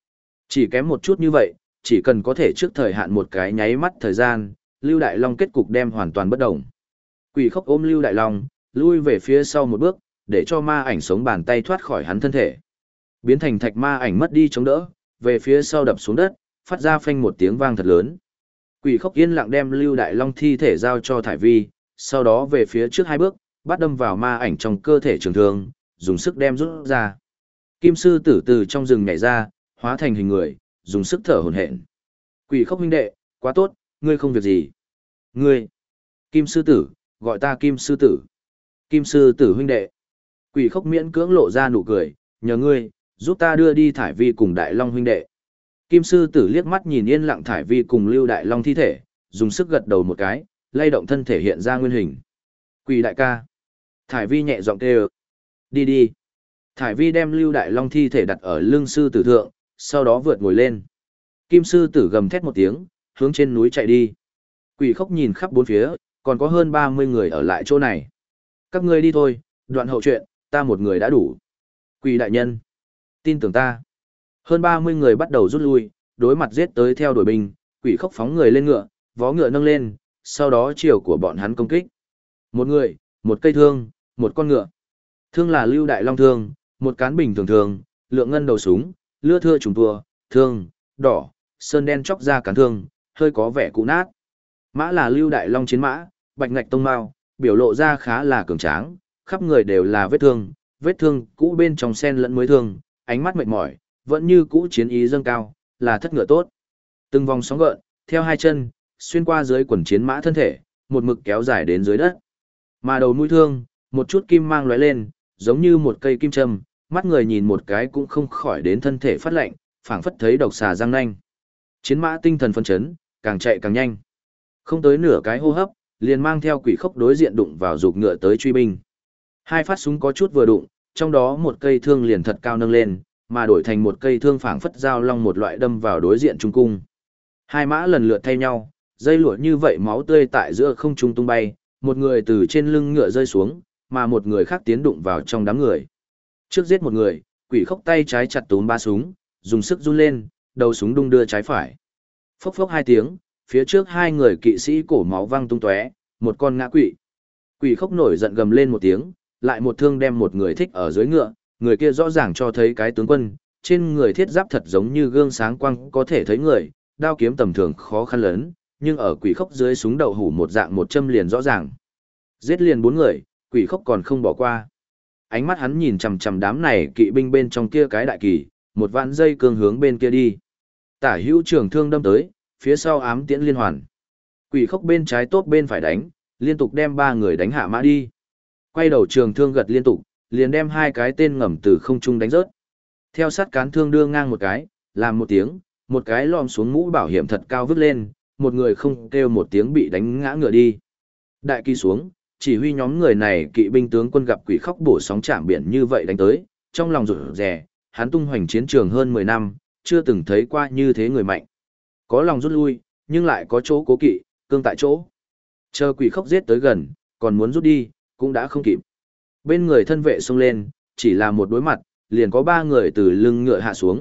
chỉ kém một chút như vậy, chỉ cần có thể trước thời hạn một cái nháy mắt thời gian, Lưu Đại Long kết cục đem hoàn toàn bất động. Quỷ khốc ôm Lưu Đại Long, lui về phía sau một bước, để cho ma ảnh sống bàn tay thoát khỏi hắn thân thể. Biến thành thạch ma ảnh mất đi chống đỡ, về phía sau đập xuống đất, phát ra phanh một tiếng vang thật lớn. Quỷ khốc yên lặng đem Lưu Đại Long thi thể giao cho Thải Vi, sau đó về phía trước hai bước, bắt đâm vào ma ảnh trong cơ thể trường thương, dùng sức đem rút ra. Kim sư tử từ trong rừng nhảy ra, hóa thành hình người, dùng sức thở hổn hển. Quỷ khốc huynh đệ, quá tốt, ngươi không việc gì. Ngươi, Kim sư tử, gọi ta Kim sư tử. Kim sư tử huynh đệ. Quỷ khốc miễn cưỡng lộ ra nụ cười, nhờ ngươi, giúp ta đưa đi Thải Vi cùng Đại Long huynh đệ. Kim sư tử liếc mắt nhìn yên lặng Thải Vi cùng Lưu Đại Long thi thể, dùng sức gật đầu một cái, lay động thân thể hiện ra nguyên hình. Quỷ đại ca. Thải Vi nhẹ giọng kêu. Đi đi. Thải Vi đem Lưu Đại Long thi thể đặt ở lưng sư tử thượng, sau đó vượt ngồi lên. Kim sư tử gầm thét một tiếng, hướng trên núi chạy đi. Quỷ khốc nhìn khắp bốn phía, còn có hơn 30 người ở lại chỗ này. Các ngươi đi thôi, đoạn hậu chuyện, ta một người đã đủ. Quỷ đại nhân. Tin tưởng ta. Hơn 30 người bắt đầu rút lui, đối mặt giết tới theo đuổi binh, quỷ khốc phóng người lên ngựa, vó ngựa nâng lên, sau đó chiều của bọn hắn công kích. Một người, một cây thương, một con ngựa. Thương là Lưu Đại Long thương, một cán bình thường thường, lượng ngân đầu súng, lưa thưa trùng tua, thương, đỏ, sơn đen chóc ra cán thương, hơi có vẻ cũ nát. Mã là Lưu Đại Long chiến mã, bạch ngạch tông mao, biểu lộ ra khá là cường tráng, khắp người đều là vết thương cũ bên trong sen lẫn mới thương, ánh mắt mệt mỏi, vẫn như cũ chiến ý dâng cao, là thất ngựa tốt. Từng vòng sóng gợn, theo hai chân, xuyên qua dưới quần chiến mã thân thể, một mực kéo dài đến dưới đất. Mà đầu mũi thương, một chút kim mang lóe lên, giống như một cây kim châm, mắt người nhìn một cái cũng không khỏi đến thân thể phát lạnh, phảng phất thấy độc xà răng nanh. Chiến mã tinh thần phân chấn, càng chạy càng nhanh. Không tới nửa cái hô hấp, liền mang theo quỷ khốc đối diện đụng vào dục ngựa tới truy binh. Hai phát súng có chút vừa đụng, trong đó một cây thương liền thật cao nâng lên, mà đổi thành một cây thương phảng phất dao long một loại đâm vào đối diện trung cung. Hai mã lần lượt thay nhau, dây lụa như vậy máu tươi tại giữa không trung tung bay, một người từ trên lưng ngựa rơi xuống, mà một người khác tiến đụng vào trong đám người. Trước giết một người, quỷ khốc tay trái chặt túm ba súng, dùng sức run lên, đầu súng đung đưa trái phải. Phốc phốc hai tiếng, phía trước hai người kỵ sĩ cổ máu văng tung tóe, một con ngã quỵ. Quỷ khốc nổi giận gầm lên một tiếng, lại một thương đem một người thích ở dưới ngựa, người kia rõ ràng cho thấy cái tướng quân, trên người thiết giáp thật giống như gương sáng quang có thể thấy người, đao kiếm tầm thường khó khăn lớn, nhưng ở quỷ khốc dưới súng đậu hủ một dạng một châm liền rõ ràng. Giết liền 4 người, quỷ khốc còn không bỏ qua. Ánh mắt hắn nhìn chằm chằm đám này kỵ binh bên trong kia cái đại kỳ, một vạn dây cương hướng bên kia đi. Tả hữu trường thương đâm tới, phía sau ám tiễn liên hoàn. Quỷ khốc bên trái tốt bên phải đánh, liên tục đem 3 người đánh hạ mã đi. Quay đầu trường thương gật liên tục, liền đem 2 cái tên ngầm từ không trung đánh rớt. Theo sát cán thương đưa ngang một cái, làm một tiếng, một cái lom xuống mũ bảo hiểm thật cao vứt lên, một người không kêu một tiếng bị đánh ngã ngựa đi. Đại kỳ xuống, chỉ huy nhóm người này kỵ binh tướng quân gặp quỷ khốc bổ sóng chạm biển như vậy đánh tới, trong lòng rụt rè, hắn tung hoành chiến trường hơn 10 năm, chưa từng thấy qua như thế người mạnh. Có lòng rút lui, nhưng lại có chỗ cố kỵ, cương tại chỗ. Chờ quỷ khốc giết tới gần, còn muốn rút đi, cũng đã không kịp. Bên người thân vệ xông lên, chỉ là một đối mặt, liền có 3 người từ lưng ngựa hạ xuống,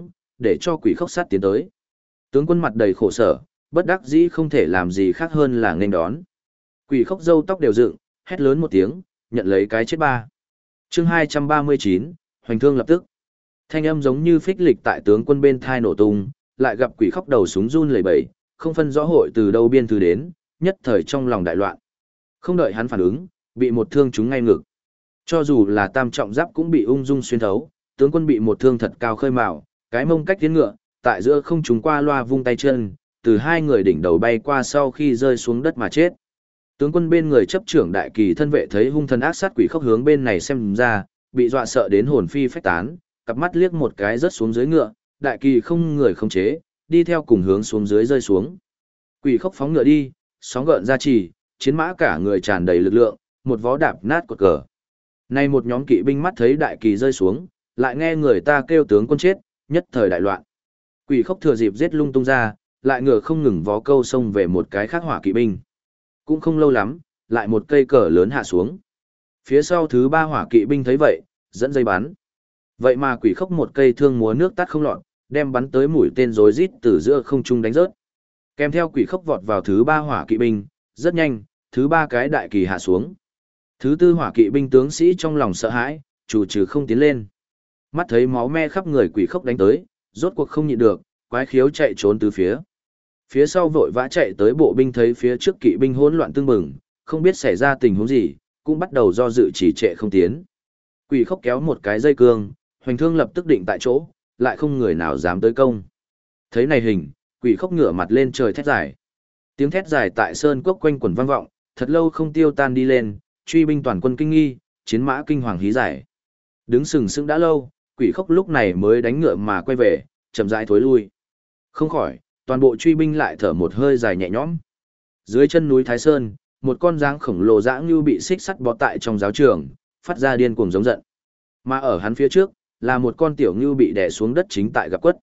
để cho quỷ khốc sát tiến tới. Tướng quân mặt đầy khổ sở, bất đắc dĩ không thể làm gì khác hơn là nghênh đón. Quỷ khốc râu tóc đều dựng, hét lớn một tiếng, nhận lấy cái chết ba. Chương 239, hoành thương lập tức. Thanh âm giống như phích lịch tại tướng quân bên thai nổ tung, lại gặp quỷ khốc đầu súng run lẩy bẩy, không phân rõ hội từ đâu biên thư đến, nhất thời trong lòng đại loạn. Không đợi hắn phản ứng, bị một thương trúng ngay ngực. Cho dù là tam trọng giáp cũng bị ung dung xuyên thấu, tướng quân bị một thương thật cao khơi mào, cái mông cách tiến ngựa, tại giữa không trúng qua loa vung tay chân, từ hai người đỉnh đầu bay qua sau khi rơi xuống đất mà chết. Tướng quân bên người chấp trưởng đại kỳ thân vệ thấy hung thần ác sát quỷ khốc hướng bên này xem ra, bị dọa sợ đến hồn phi phách tán, cặp mắt liếc một cái rớt xuống dưới ngựa, đại kỳ không người không chế, đi theo cùng hướng xuống dưới rơi xuống. Quỷ khốc phóng ngựa đi, sóng gợn ra chỉ, chiến mã cả người tràn đầy lực lượng, một vó đạp nát cột cờ. Nay một nhóm kỵ binh mắt thấy đại kỳ rơi xuống, lại nghe người ta kêu tướng quân chết, nhất thời đại loạn. Quỷ khốc thừa dịp giết lung tung ra, lại ngựa không ngừng vó câu xông về một cái khác hỏa kỵ binh. Cũng không lâu lắm, lại một cây cờ lớn hạ xuống. Phía sau thứ ba hỏa kỵ binh thấy vậy, dẫn dây bắn. Vậy mà quỷ khốc một cây thương múa nước tắt không lọt, đem bắn tới mũi tên rối rít từ giữa không trung đánh rớt. Kèm theo quỷ khốc vọt vào thứ ba hỏa kỵ binh, rất nhanh, thứ ba cái đại kỳ hạ xuống. Thứ tư hỏa kỵ binh tướng sĩ trong lòng sợ hãi, chủ trừ không tiến lên. Mắt thấy máu me khắp người quỷ khốc đánh tới, rốt cuộc không nhịn được, quái khiếu chạy trốn từ phía. Phía sau vội vã chạy tới bộ binh thấy phía trước kỵ binh hỗn loạn tương bừng, không biết xảy ra tình huống gì, cũng bắt đầu do dự trì trệ không tiến. Quỷ khốc kéo một cái dây cương, hoành thương lập tức định tại chỗ, lại không người nào dám tới công. Thấy này hình, quỷ khốc ngửa mặt lên trời thét dài. Tiếng thét dài tại sơn cốc quanh quẩn vang vọng, thật lâu không tiêu tan đi lên, truy binh toàn quân kinh nghi, chiến mã kinh hoàng hí giải. Đứng sừng sững đã lâu, quỷ khốc lúc này mới đánh ngựa mà quay về, chậm rãi thối lui. Không khỏi, toàn bộ truy binh lại thở một hơi dài nhẹ nhõm. Dưới chân núi Thái Sơn, một con dáng khổng lồ dã ngưu bị xích sắt bó tại trong giáo trường, phát ra điên cuồng giống giận. Mà ở hắn phía trước, là một con tiểu ngưu bị đè xuống đất chính tại gặp quất.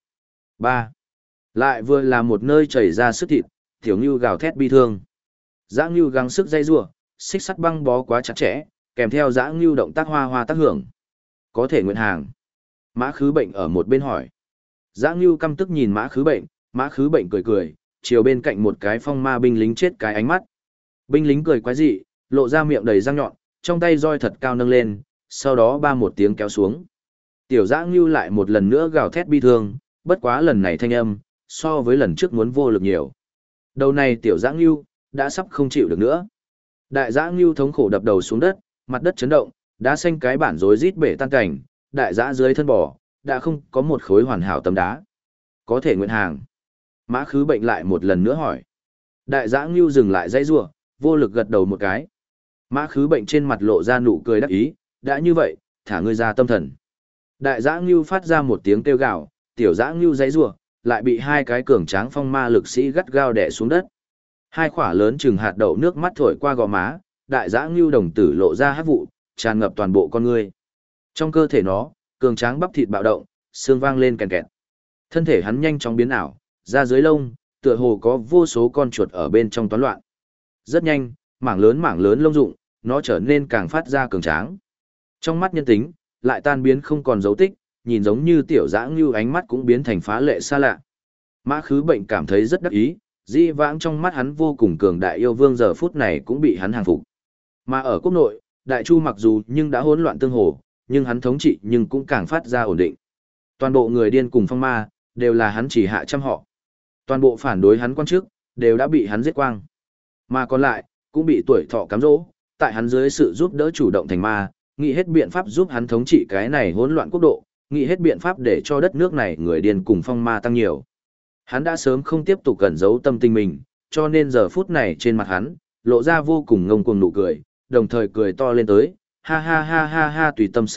3. Lại vừa là một nơi chảy ra sức thịt, tiểu ngưu gào thét bi thương. Dã ngưu gắng sức dây rủa, xích sắt băng bó quá chặt chẽ, kèm theo dã ngưu động tác hoa hoa tác hưởng. Có thể nguyện hàng. Mã Khứ Bệnh ở một bên hỏi. Dã ngưu căm tức nhìn Mã Khứ Bệnh, Mã Khứ Bệnh cười cười, chiều bên cạnh một cái phong ma binh lính chết cái ánh mắt. Binh lính cười quái dị, lộ ra miệng đầy răng nhọn, trong tay roi thật cao nâng lên, sau đó ba một tiếng kéo xuống. Tiểu dã ngưu lại một lần nữa gào thét bi thương, bất quá lần này thanh âm, so với lần trước muốn vô lực nhiều. Đầu này tiểu dã ngưu, đã sắp không chịu được nữa. Đại dã ngưu thống khổ đập đầu xuống đất, mặt đất chấn động, đá xanh cái bản rối rít bể tan cảnh, đại dã dưới thân bò, đã không có một khối hoàn hảo tấm đá. Có thể nguyện hàng. Mã Khứ Bệnh lại một lần nữa hỏi. Đại dã ngưu dừng lại dãy rủa, vô lực gật đầu một cái. Mã Khứ Bệnh trên mặt lộ ra nụ cười đắc ý, đã như vậy, thả ngươi ra tâm thần. Đại dã ngưu phát ra một tiếng kêu gào, tiểu dã ngưu dãy rủa, lại bị hai cái cường tráng phong ma lực sĩ gắt gao đè xuống đất. Hai khỏa lớn chừng hạt đậu nước mắt thổi qua gò má, đại dã ngưu đồng tử lộ ra hắc vụ, tràn ngập toàn bộ con ngươi. Trong cơ thể nó, cường tráng bắp thịt bạo động, xương vang lên kèn kẹt. Thân thể hắn nhanh chóng biến ảo, ra dưới lông, tựa hồ có vô số con chuột ở bên trong toán loạn. Rất nhanh, mảng lớn lông rụng, nó trở nên càng phát ra cường tráng. Trong mắt nhân tính, lại tan biến không còn dấu tích, nhìn giống như tiểu dã ngưu ánh mắt cũng biến thành phá lệ xa lạ. Mã Khứ Bệnh cảm thấy rất đắc ý, dĩ vãng trong mắt hắn vô cùng cường đại yêu vương giờ phút này cũng bị hắn hàng phục. Mà ở quốc nội, Đại Chu mặc dù nhưng đã hỗn loạn tương hồ, nhưng hắn thống trị nhưng cũng càng phát ra ổn định. Toàn bộ người điên cùng phong ma, đều là hắn chỉ hạ trăm họ. Toàn bộ phản đối hắn quan chức, đều đã bị hắn giết quang. Mà còn lại, cũng bị tuổi thọ cám dỗ, tại hắn dưới sự giúp đỡ chủ động thành ma, nghĩ hết biện pháp giúp hắn thống trị cái này hỗn loạn quốc độ, nghĩ hết biện pháp để cho đất nước này người điên cùng phong ma tăng nhiều. Hắn đã sớm không tiếp tục cẩn giấu tâm tình mình, cho nên giờ phút này trên mặt hắn, lộ ra vô cùng ngông cuồng nụ cười, đồng thời cười to lên tới, ha ha ha ha ha tùy tâm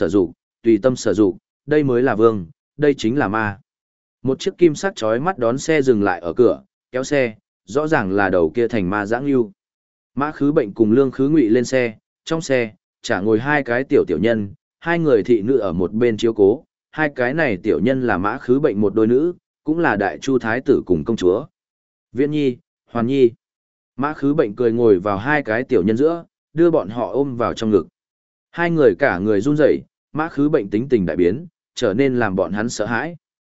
sở dụng, đây mới là vương, đây chính là ma. Một chiếc kim sắc chói mắt đón xe dừng lại ở cửa, kéo xe, rõ ràng là đầu kia thành ma dã ngưu. Mã Khứ Bệnh cùng Lương Khứ Ngụy lên xe, trong xe, chả ngồi hai cái tiểu nhân, hai người thị nữ ở một bên chiếu cố, hai cái này tiểu nhân là Mã Khứ Bệnh một đôi nữ, cũng là Đại Chu thái tử cùng công chúa. Viễn Nhi, Hoàn Nhi. Mã Khứ Bệnh cười ngồi vào hai cái tiểu nhân giữa, đưa bọn họ ôm vào trong ngực. Hai người cả người run rẩy, Mã Khứ Bệnh tính tình đại biến, trở nên làm bọn hắn sợ hãi.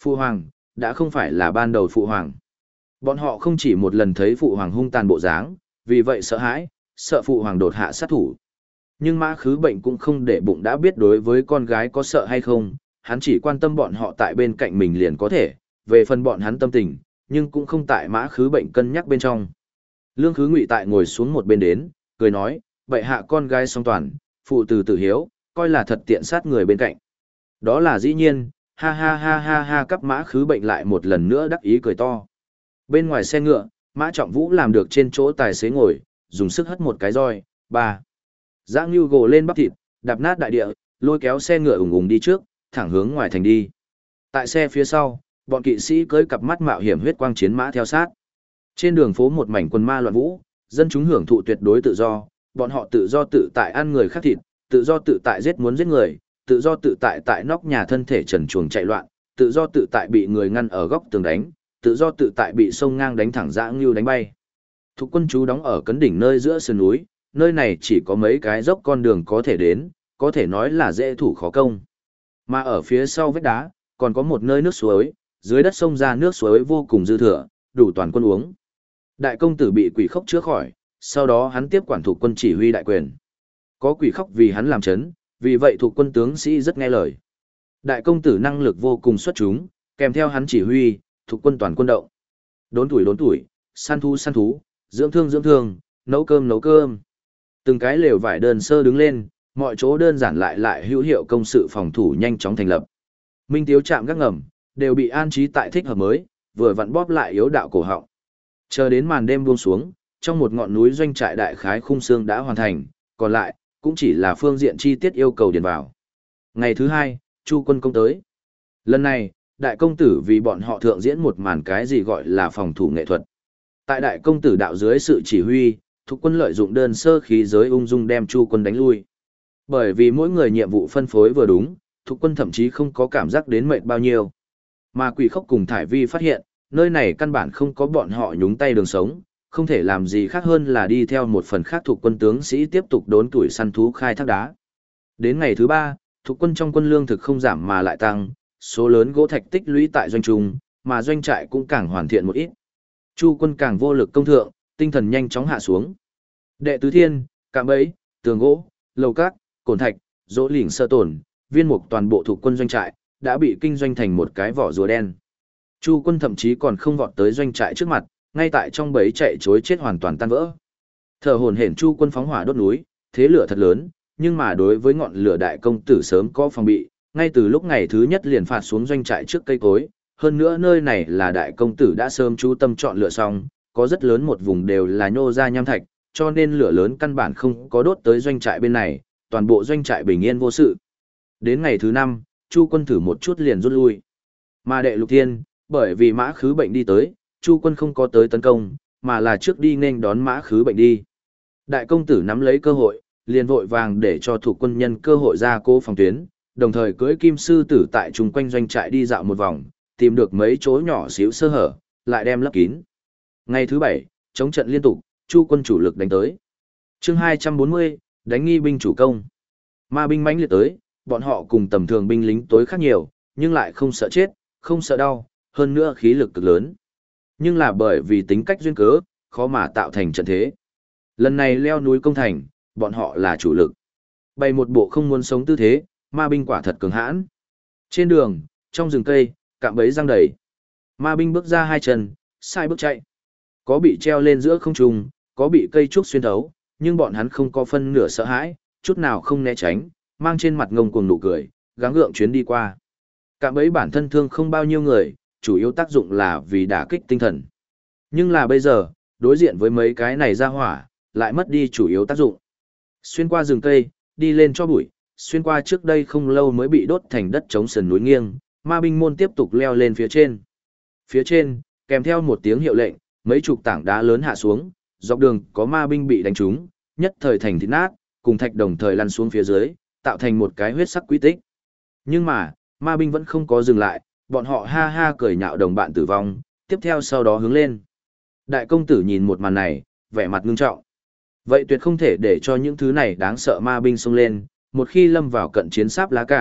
Phụ hoàng, đã không phải là ban đầu phụ hoàng. Bọn họ không chỉ một lần thấy phụ hoàng hung tàn bộ dáng, vì vậy sợ hãi, sợ phụ hoàng đột hạ sát thủ. Nhưng Mã Khứ Bệnh cũng không để bụng đã biết đối với con gái có sợ hay không, hắn chỉ quan tâm bọn họ tại bên cạnh mình liền có thể, về phần bọn hắn tâm tình, nhưng cũng không tại Mã Khứ Bệnh cân nhắc bên trong. Lương Khứ Ngụy tại ngồi xuống một bên đến, cười nói, bệ hạ con gái song toàn, phụ từ tử hiếu, coi là thật tiện sát người bên cạnh. Đó là dĩ nhiên, ha ha ha ha ha, cấp Mã Khứ Bệnh lại một lần nữa đắc ý cười to. Bên ngoài xe ngựa, Mã Trọng Vũ làm được trên chỗ tài xế ngồi, dùng sức hất một cái roi, ba. Giã Ngưu gồ lên bắp thịt, đạp nát đại địa, lôi kéo xe ngựa ùng ùng đi trước, thẳng hướng ngoài thành đi. Tại xe phía sau, bọn kỵ sĩ cưỡi cặp mắt mạo hiểm huyết quang chiến mã theo sát. Trên đường phố một mảnh quần ma loạn vũ, dân chúng hưởng thụ tuyệt đối tự do, bọn họ tự do tự tại ăn người khác thịt, tự do tự tại giết muốn giết người, tự do tự tại tại nóc nhà thân thể trần truồng chạy loạn, tự do tự tại bị người ngăn ở góc tường đánh, tự do tự tại bị sông ngang đánh thẳng Dã Ngưu đánh bay. Thuộc quân chú đóng ở cấn đỉnh nơi giữa sườn núi, nơi này chỉ có mấy cái dốc con đường có thể đến, có thể nói là dễ thủ khó công. Mà ở phía sau vách đá, còn có một nơi nước suối, dưới đất sông ra nước suối vô cùng dư thừa, đủ toàn quân uống. Đại công tử bị quỷ khốc chữa khỏi, sau đó hắn tiếp quản thuộc quân chỉ huy đại quyền. Có quỷ khốc vì hắn làm chấn, vì vậy thuộc quân tướng sĩ rất nghe lời. Đại công tử năng lực vô cùng xuất chúng, kèm theo hắn chỉ huy, thuộc quân toàn quân động. Đốn tuổi, săn thú, dưỡng thương, nấu cơm. Từng cái lều vải đơn sơ đứng lên, mọi chỗ đơn giản lại hữu hiệu công sự phòng thủ nhanh chóng thành lập. Minh tiếu trạm gác ngầm, đều bị an trí tại thích hợp mới, vừa vặn bóp lại yếu đạo cổ họng. Chờ đến màn đêm buông xuống, trong một ngọn núi doanh trại đại khái khung xương đã hoàn thành, còn lại, cũng chỉ là phương diện chi tiết yêu cầu điền vào. Ngày thứ hai, Chu quân công tới. Lần này, đại công tử vì bọn họ thượng diễn một màn cái gì gọi là phòng thủ nghệ thuật. Tại đại công tử đạo dưới sự chỉ huy, thuộc quân lợi dụng đơn sơ khí giới ung dung đem Chu quân đánh lui. Bởi vì mỗi người nhiệm vụ phân phối vừa đúng, thuộc quân thậm chí không có cảm giác đến mệt bao nhiêu. Mà quỷ khốc cùng thải vi phát hiện, nơi này căn bản không có bọn họ nhúng tay đường sống, không thể làm gì khác hơn là đi theo một phần khác thuộc quân tướng sĩ tiếp tục đốn tuổi săn thú khai thác đá. Đến ngày thứ 3, thuộc quân trong quân lương thực không giảm mà lại tăng, số lớn gỗ thạch tích lũy tại doanh trung, mà doanh trại cũng càng hoàn thiện một ít. Chu quân càng vô lực công thượng, tinh thần nhanh chóng hạ xuống. Đệ tứ thiên, cạm bẫy, tường gỗ, lầu cát, cồn thạch, dỗ lỉnh sơ tổn, viên mục toàn bộ thuộc quân doanh trại, đã bị kinh doanh thành một cái vỏ rùa đen. Chu quân thậm chí còn không vọt tới doanh trại trước mặt, ngay tại trong bẫy chạy chối chết hoàn toàn tan vỡ. Thở hổn hển Chu quân phóng hỏa đốt núi, thế lửa thật lớn, nhưng mà đối với ngọn lửa đại công tử sớm có phòng bị, ngay từ lúc ngày thứ nhất liền phạt xuống doanh trại trước cây cối, hơn nữa nơi này là đại công tử đã sớm chú tâm chọn lựa xong, có rất lớn một vùng đều là nhô ra nham thạch, cho nên lửa lớn căn bản không có đốt tới doanh trại bên này, toàn bộ doanh trại bình yên vô sự. Đến ngày thứ 5, Chu quân thử một chút liền rút lui. Mà đệ lục thiên, bởi vì Mã Khứ Bệnh đi tới, Chu quân không có tới tấn công, mà là trước đi nên đón Mã Khứ Bệnh đi. Đại công tử nắm lấy cơ hội, liền vội vàng để cho thủ quân nhân cơ hội ra cố phòng tuyến, đồng thời cưỡi kim sư tử tại chung quanh doanh trại đi dạo một vòng, tìm được mấy chỗ nhỏ xíu sơ hở, lại đem lấp kín. Ngày thứ 7, chống trận liên tục, Chu quân chủ lực đánh tới. Chương 240, đánh nghi binh chủ công. Ma binh mãnh liệt tới, bọn họ cùng tầm thường binh lính tối khác nhiều, nhưng lại không sợ chết, không sợ đau, hơn nữa khí lực cực lớn. Nhưng là bởi vì tính cách duyên cớ, khó mà tạo thành trận thế. Lần này leo núi công thành, bọn họ là chủ lực. Bày một bộ không muốn sống tư thế, ma binh quả thật cường hãn. Trên đường, trong rừng cây, cạm bẫy răng đầy. Ma binh bước ra hai chân, sai bước chạy. Có bị treo lên giữa không trung, có bị cây trúc xuyên thấu, nhưng bọn hắn không có phân nửa sợ hãi, chút nào không né tránh, mang trên mặt ngông cuồng nụ cười, gắng gượng chuyến đi qua. Cạm bẫy bản thân thương không bao nhiêu người, chủ yếu tác dụng là vì đả kích tinh thần. Nhưng là bây giờ, đối diện với mấy cái này ra hỏa, lại mất đi chủ yếu tác dụng. Xuyên qua rừng cây, đi lên cho bụi, xuyên qua trước đây không lâu mới bị đốt thành đất trống sườn núi nghiêng, ma binh môn tiếp tục leo lên phía trên. Phía trên, kèm theo một tiếng hiệu lệnh, mấy chục tảng đá lớn hạ xuống, dọc đường có ma binh bị đánh trúng, nhất thời thành thịt nát, cùng thạch đồng thời lăn xuống phía dưới, tạo thành một cái huyết sắc quy tích. Nhưng mà, ma binh vẫn không có dừng lại, bọn họ ha ha cười nhạo đồng bạn tử vong, tiếp theo sau đó hướng lên. Đại công tử nhìn một màn này, vẻ mặt ngưng trọng. Vậy tuyệt không thể để cho những thứ này đáng sợ ma binh xông lên, một khi lâm vào cận chiến sáp lá cả,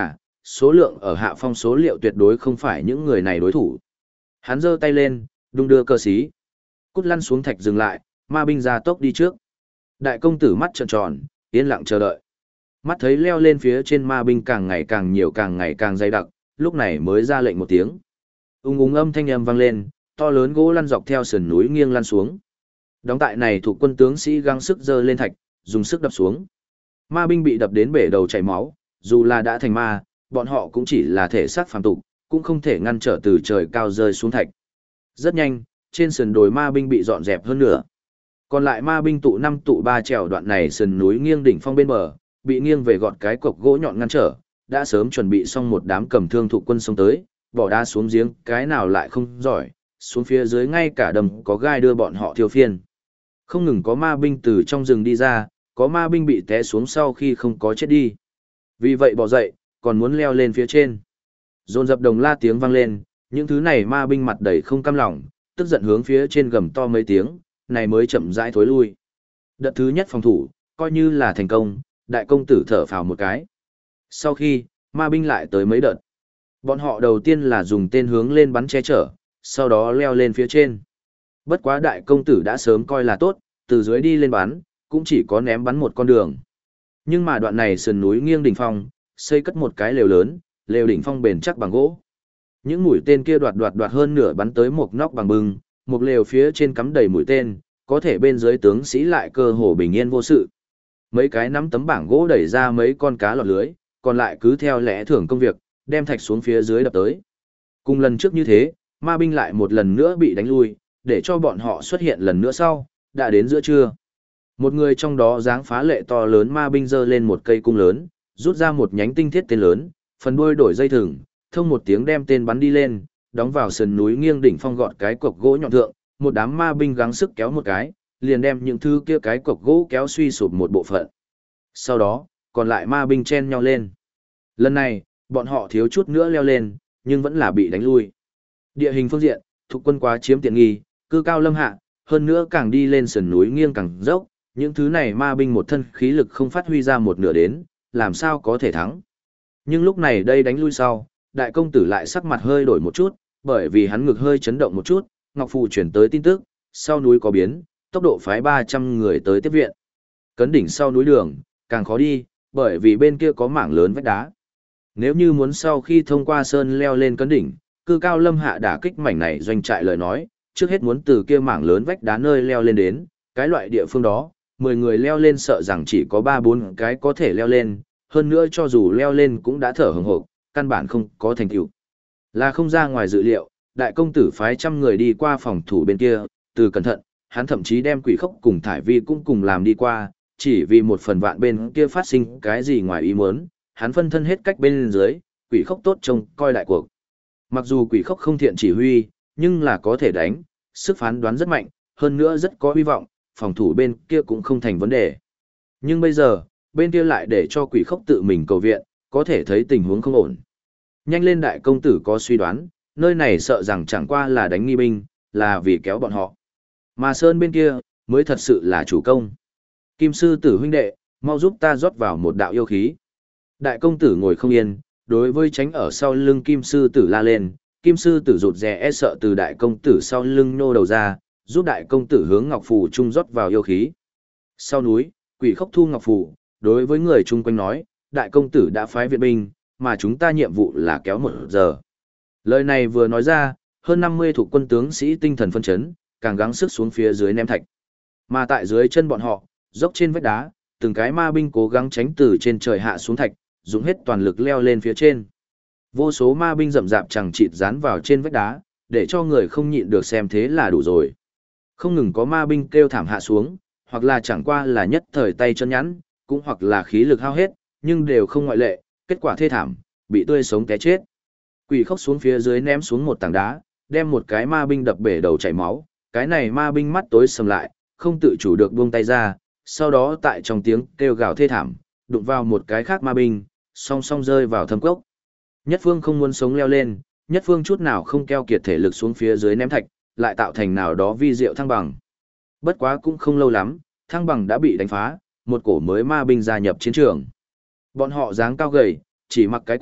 số lượng ở hạ phong số liệu tuyệt đối không phải những người này đối thủ. Hắn giơ tay lên, đung đưa cơ sĩ. Cút lăn xuống thạch dừng lại, ma binh ra tốc đi trước. Đại công tử mắt trợn tròn, yên lặng chờ đợi. Mắt thấy leo lên phía trên ma binh càng ngày càng nhiều càng ngày càng dày đặc, lúc này mới ra lệnh một tiếng. Ung âm thanh âm vang lên, to lớn gỗ lăn dọc theo sườn núi nghiêng lăn xuống. Đóng tại này thuộc quân tướng sĩ gắng sức giơ lên thạch, dùng sức đập xuống. Ma binh bị đập đến bể đầu chảy máu, dù là đã thành ma, bọn họ cũng chỉ là thể xác phàm tục, cũng không thể ngăn trở từ trời cao rơi xuống thạch. Rất nhanh, trên sườn đồi ma binh bị dọn dẹp hơn nửa. Còn lại ma binh tụ 5 tụ 3 trèo đoạn này sườn núi nghiêng đỉnh phong bên bờ, bị nghiêng về gọt cái cọc gỗ nhọn ngăn trở, đã sớm chuẩn bị xong một đám cầm thương thuộc quân xông tới, bỏ đá xuống giếng, cái nào lại không giỏi, xuống phía dưới ngay cả đầm có gai đưa bọn họ thiêu phiên. Không ngừng có ma binh từ trong rừng đi ra, có ma binh bị té xuống sau khi không có chết đi. Vì vậy bỏ dậy, còn muốn leo lên phía trên. Dồn dập đồng la tiếng vang lên, những thứ này ma binh mặt đầy không cam lòng, tức giận hướng phía trên gầm to mấy tiếng, này mới chậm rãi thối lui. Đợt thứ nhất phòng thủ, coi như là thành công, đại công tử thở phào một cái. Sau khi, ma binh lại tới mấy đợt. Bọn họ đầu tiên là dùng tên hướng lên bắn che chở, sau đó leo lên phía trên. Bất quá đại công tử đã sớm coi là tốt, từ dưới đi lên bắn, cũng chỉ có ném bắn một con đường. Nhưng mà đoạn này sườn núi nghiêng đỉnh phong, xây cất một cái lều lớn, lều đỉnh phong bền chắc bằng gỗ. Những mũi tên kia đoạt hơn nửa bắn tới một nóc bằng bưng, một lều phía trên cắm đầy mũi tên, có thể bên dưới tướng sĩ lại cơ hồ bình yên vô sự. Mấy cái nắm tấm bảng gỗ đẩy ra mấy con cá lọt lưới, còn lại cứ theo lẽ thưởng công việc, đem thạch xuống phía dưới đập tới. Cùng lần trước như thế, ma binh lại một lần nữa bị đánh lui, để cho bọn họ xuất hiện lần nữa sau, đã đến giữa trưa. Một người trong đó dáng phá lệ to lớn ma binh giơ lên một cây cung lớn, rút ra một nhánh tinh thiết tên lớn, phần đuôi đổi dây thừng, thông một tiếng đem tên bắn đi lên, đóng vào sườn núi nghiêng đỉnh phong gọt cái cọc gỗ nhọn thượng, một đám ma binh gắng sức kéo một cái, liền đem những thứ kia cái cọc gỗ kéo suy sụp một bộ phận. Sau đó, còn lại ma binh chen nhau lên. Lần này, bọn họ thiếu chút nữa leo lên, nhưng vẫn là bị đánh lui. Địa hình phương diện, thuộc quân quá chiếm tiện nghi, cư cao lâm hạ, hơn nữa càng đi lên sườn núi nghiêng càng dốc, những thứ này ma binh một thân khí lực không phát huy ra một nửa đến, làm sao có thể thắng. Nhưng lúc này đây đánh lui sau, đại công tử lại sắc mặt hơi đổi một chút, bởi vì hắn ngực hơi chấn động một chút, Ngọc Phù chuyển tới tin tức, sau núi có biến, tốc độ phái 300 người tới tiếp viện. Cấn đỉnh sau núi đường, càng khó đi, bởi vì bên kia có mảng lớn vách đá. Nếu như muốn sau khi thông qua sơn leo lên cấn đỉnh, cư cao lâm hạ đả kích mảnh này doanh trại lời nói, trước hết muốn từ kia mảng lớn vách đá nơi leo lên đến, cái loại địa phương đó, 10 người leo lên sợ rằng chỉ có 3-4 cái có thể leo lên, hơn nữa cho dù leo lên cũng đã thở hừng hộp, căn bản không có thành tựu. Là không ra ngoài dự liệu, đại công tử phái 100 người đi qua phòng thủ bên kia, từ cẩn thận, hắn thậm chí đem quỷ khốc cùng thải vi cũng cùng làm đi qua, chỉ vì một phần vạn bên kia phát sinh cái gì ngoài ý muốn, hắn phân thân hết cách bên dưới, quỷ khốc tốt trông coi đại cuộc. Mặc dù quỷ khốc không thiện chỉ huy, nhưng là có thể đánh, sức phán đoán rất mạnh, hơn nữa rất có hy vọng, phòng thủ bên kia cũng không thành vấn đề. Nhưng bây giờ, bên kia lại để cho quỷ khốc tự mình cầu viện, có thể thấy tình huống không ổn. Nhanh lên đại công tử có suy đoán, nơi này sợ rằng chẳng qua là đánh nghi binh, là vì kéo bọn họ. Mà Sơn bên kia, mới thật sự là chủ công. Kim sư tử huynh đệ, mau giúp ta rót vào một đạo yêu khí. Đại công tử ngồi không yên, đối với tránh ở sau lưng kim sư tử la lên, kim sư tử rụt rè e sợ từ đại công tử sau lưng nô đầu ra, giúp đại công tử hướng ngọc phù trung rót vào yêu khí. Sau núi, quỷ khốc thu ngọc phù, đối với người chung quanh nói, đại công tử đã phái viện binh, mà chúng ta nhiệm vụ là kéo 1 giờ. Lời này vừa nói ra, hơn 50 thuộc quân tướng sĩ tinh thần phân chấn, càng gắng sức xuống phía dưới ném thạch. Mà tại dưới chân bọn họ, dốc trên vách đá, từng cái ma binh cố gắng tránh từ trên trời hạ xuống thạch, dùng hết toàn lực leo lên phía trên. Vô số ma binh rậm rạp chẳng chịt dán vào trên vách đá, để cho người không nhịn được xem thế là đủ rồi. Không ngừng có ma binh kêu thảm hạ xuống, hoặc là chẳng qua là nhất thời tay chân nhẵn, cũng hoặc là khí lực hao hết, nhưng đều không ngoại lệ, kết quả thê thảm, bị tươi sống té chết. Quỷ khốc xuống phía dưới ném xuống một tảng đá, đem một cái ma binh đập bể đầu chảy máu, cái này ma binh mắt tối sầm lại, không tự chủ được buông tay ra, sau đó tại trong tiếng kêu gào thê thảm, đụng vào một cái khác ma binh, song song rơi vào thâm cốc. Nhất phương không muốn sống leo lên, nhất phương chút nào không keo kiệt thể lực xuống phía dưới ném thạch, lại tạo thành nào đó vi diệu thăng bằng. Bất quá cũng không lâu lắm, thăng bằng đã bị đánh phá, một cổ mới ma binh gia nhập chiến trường. Bọn họ dáng cao gầy, chỉ mặc cái quần,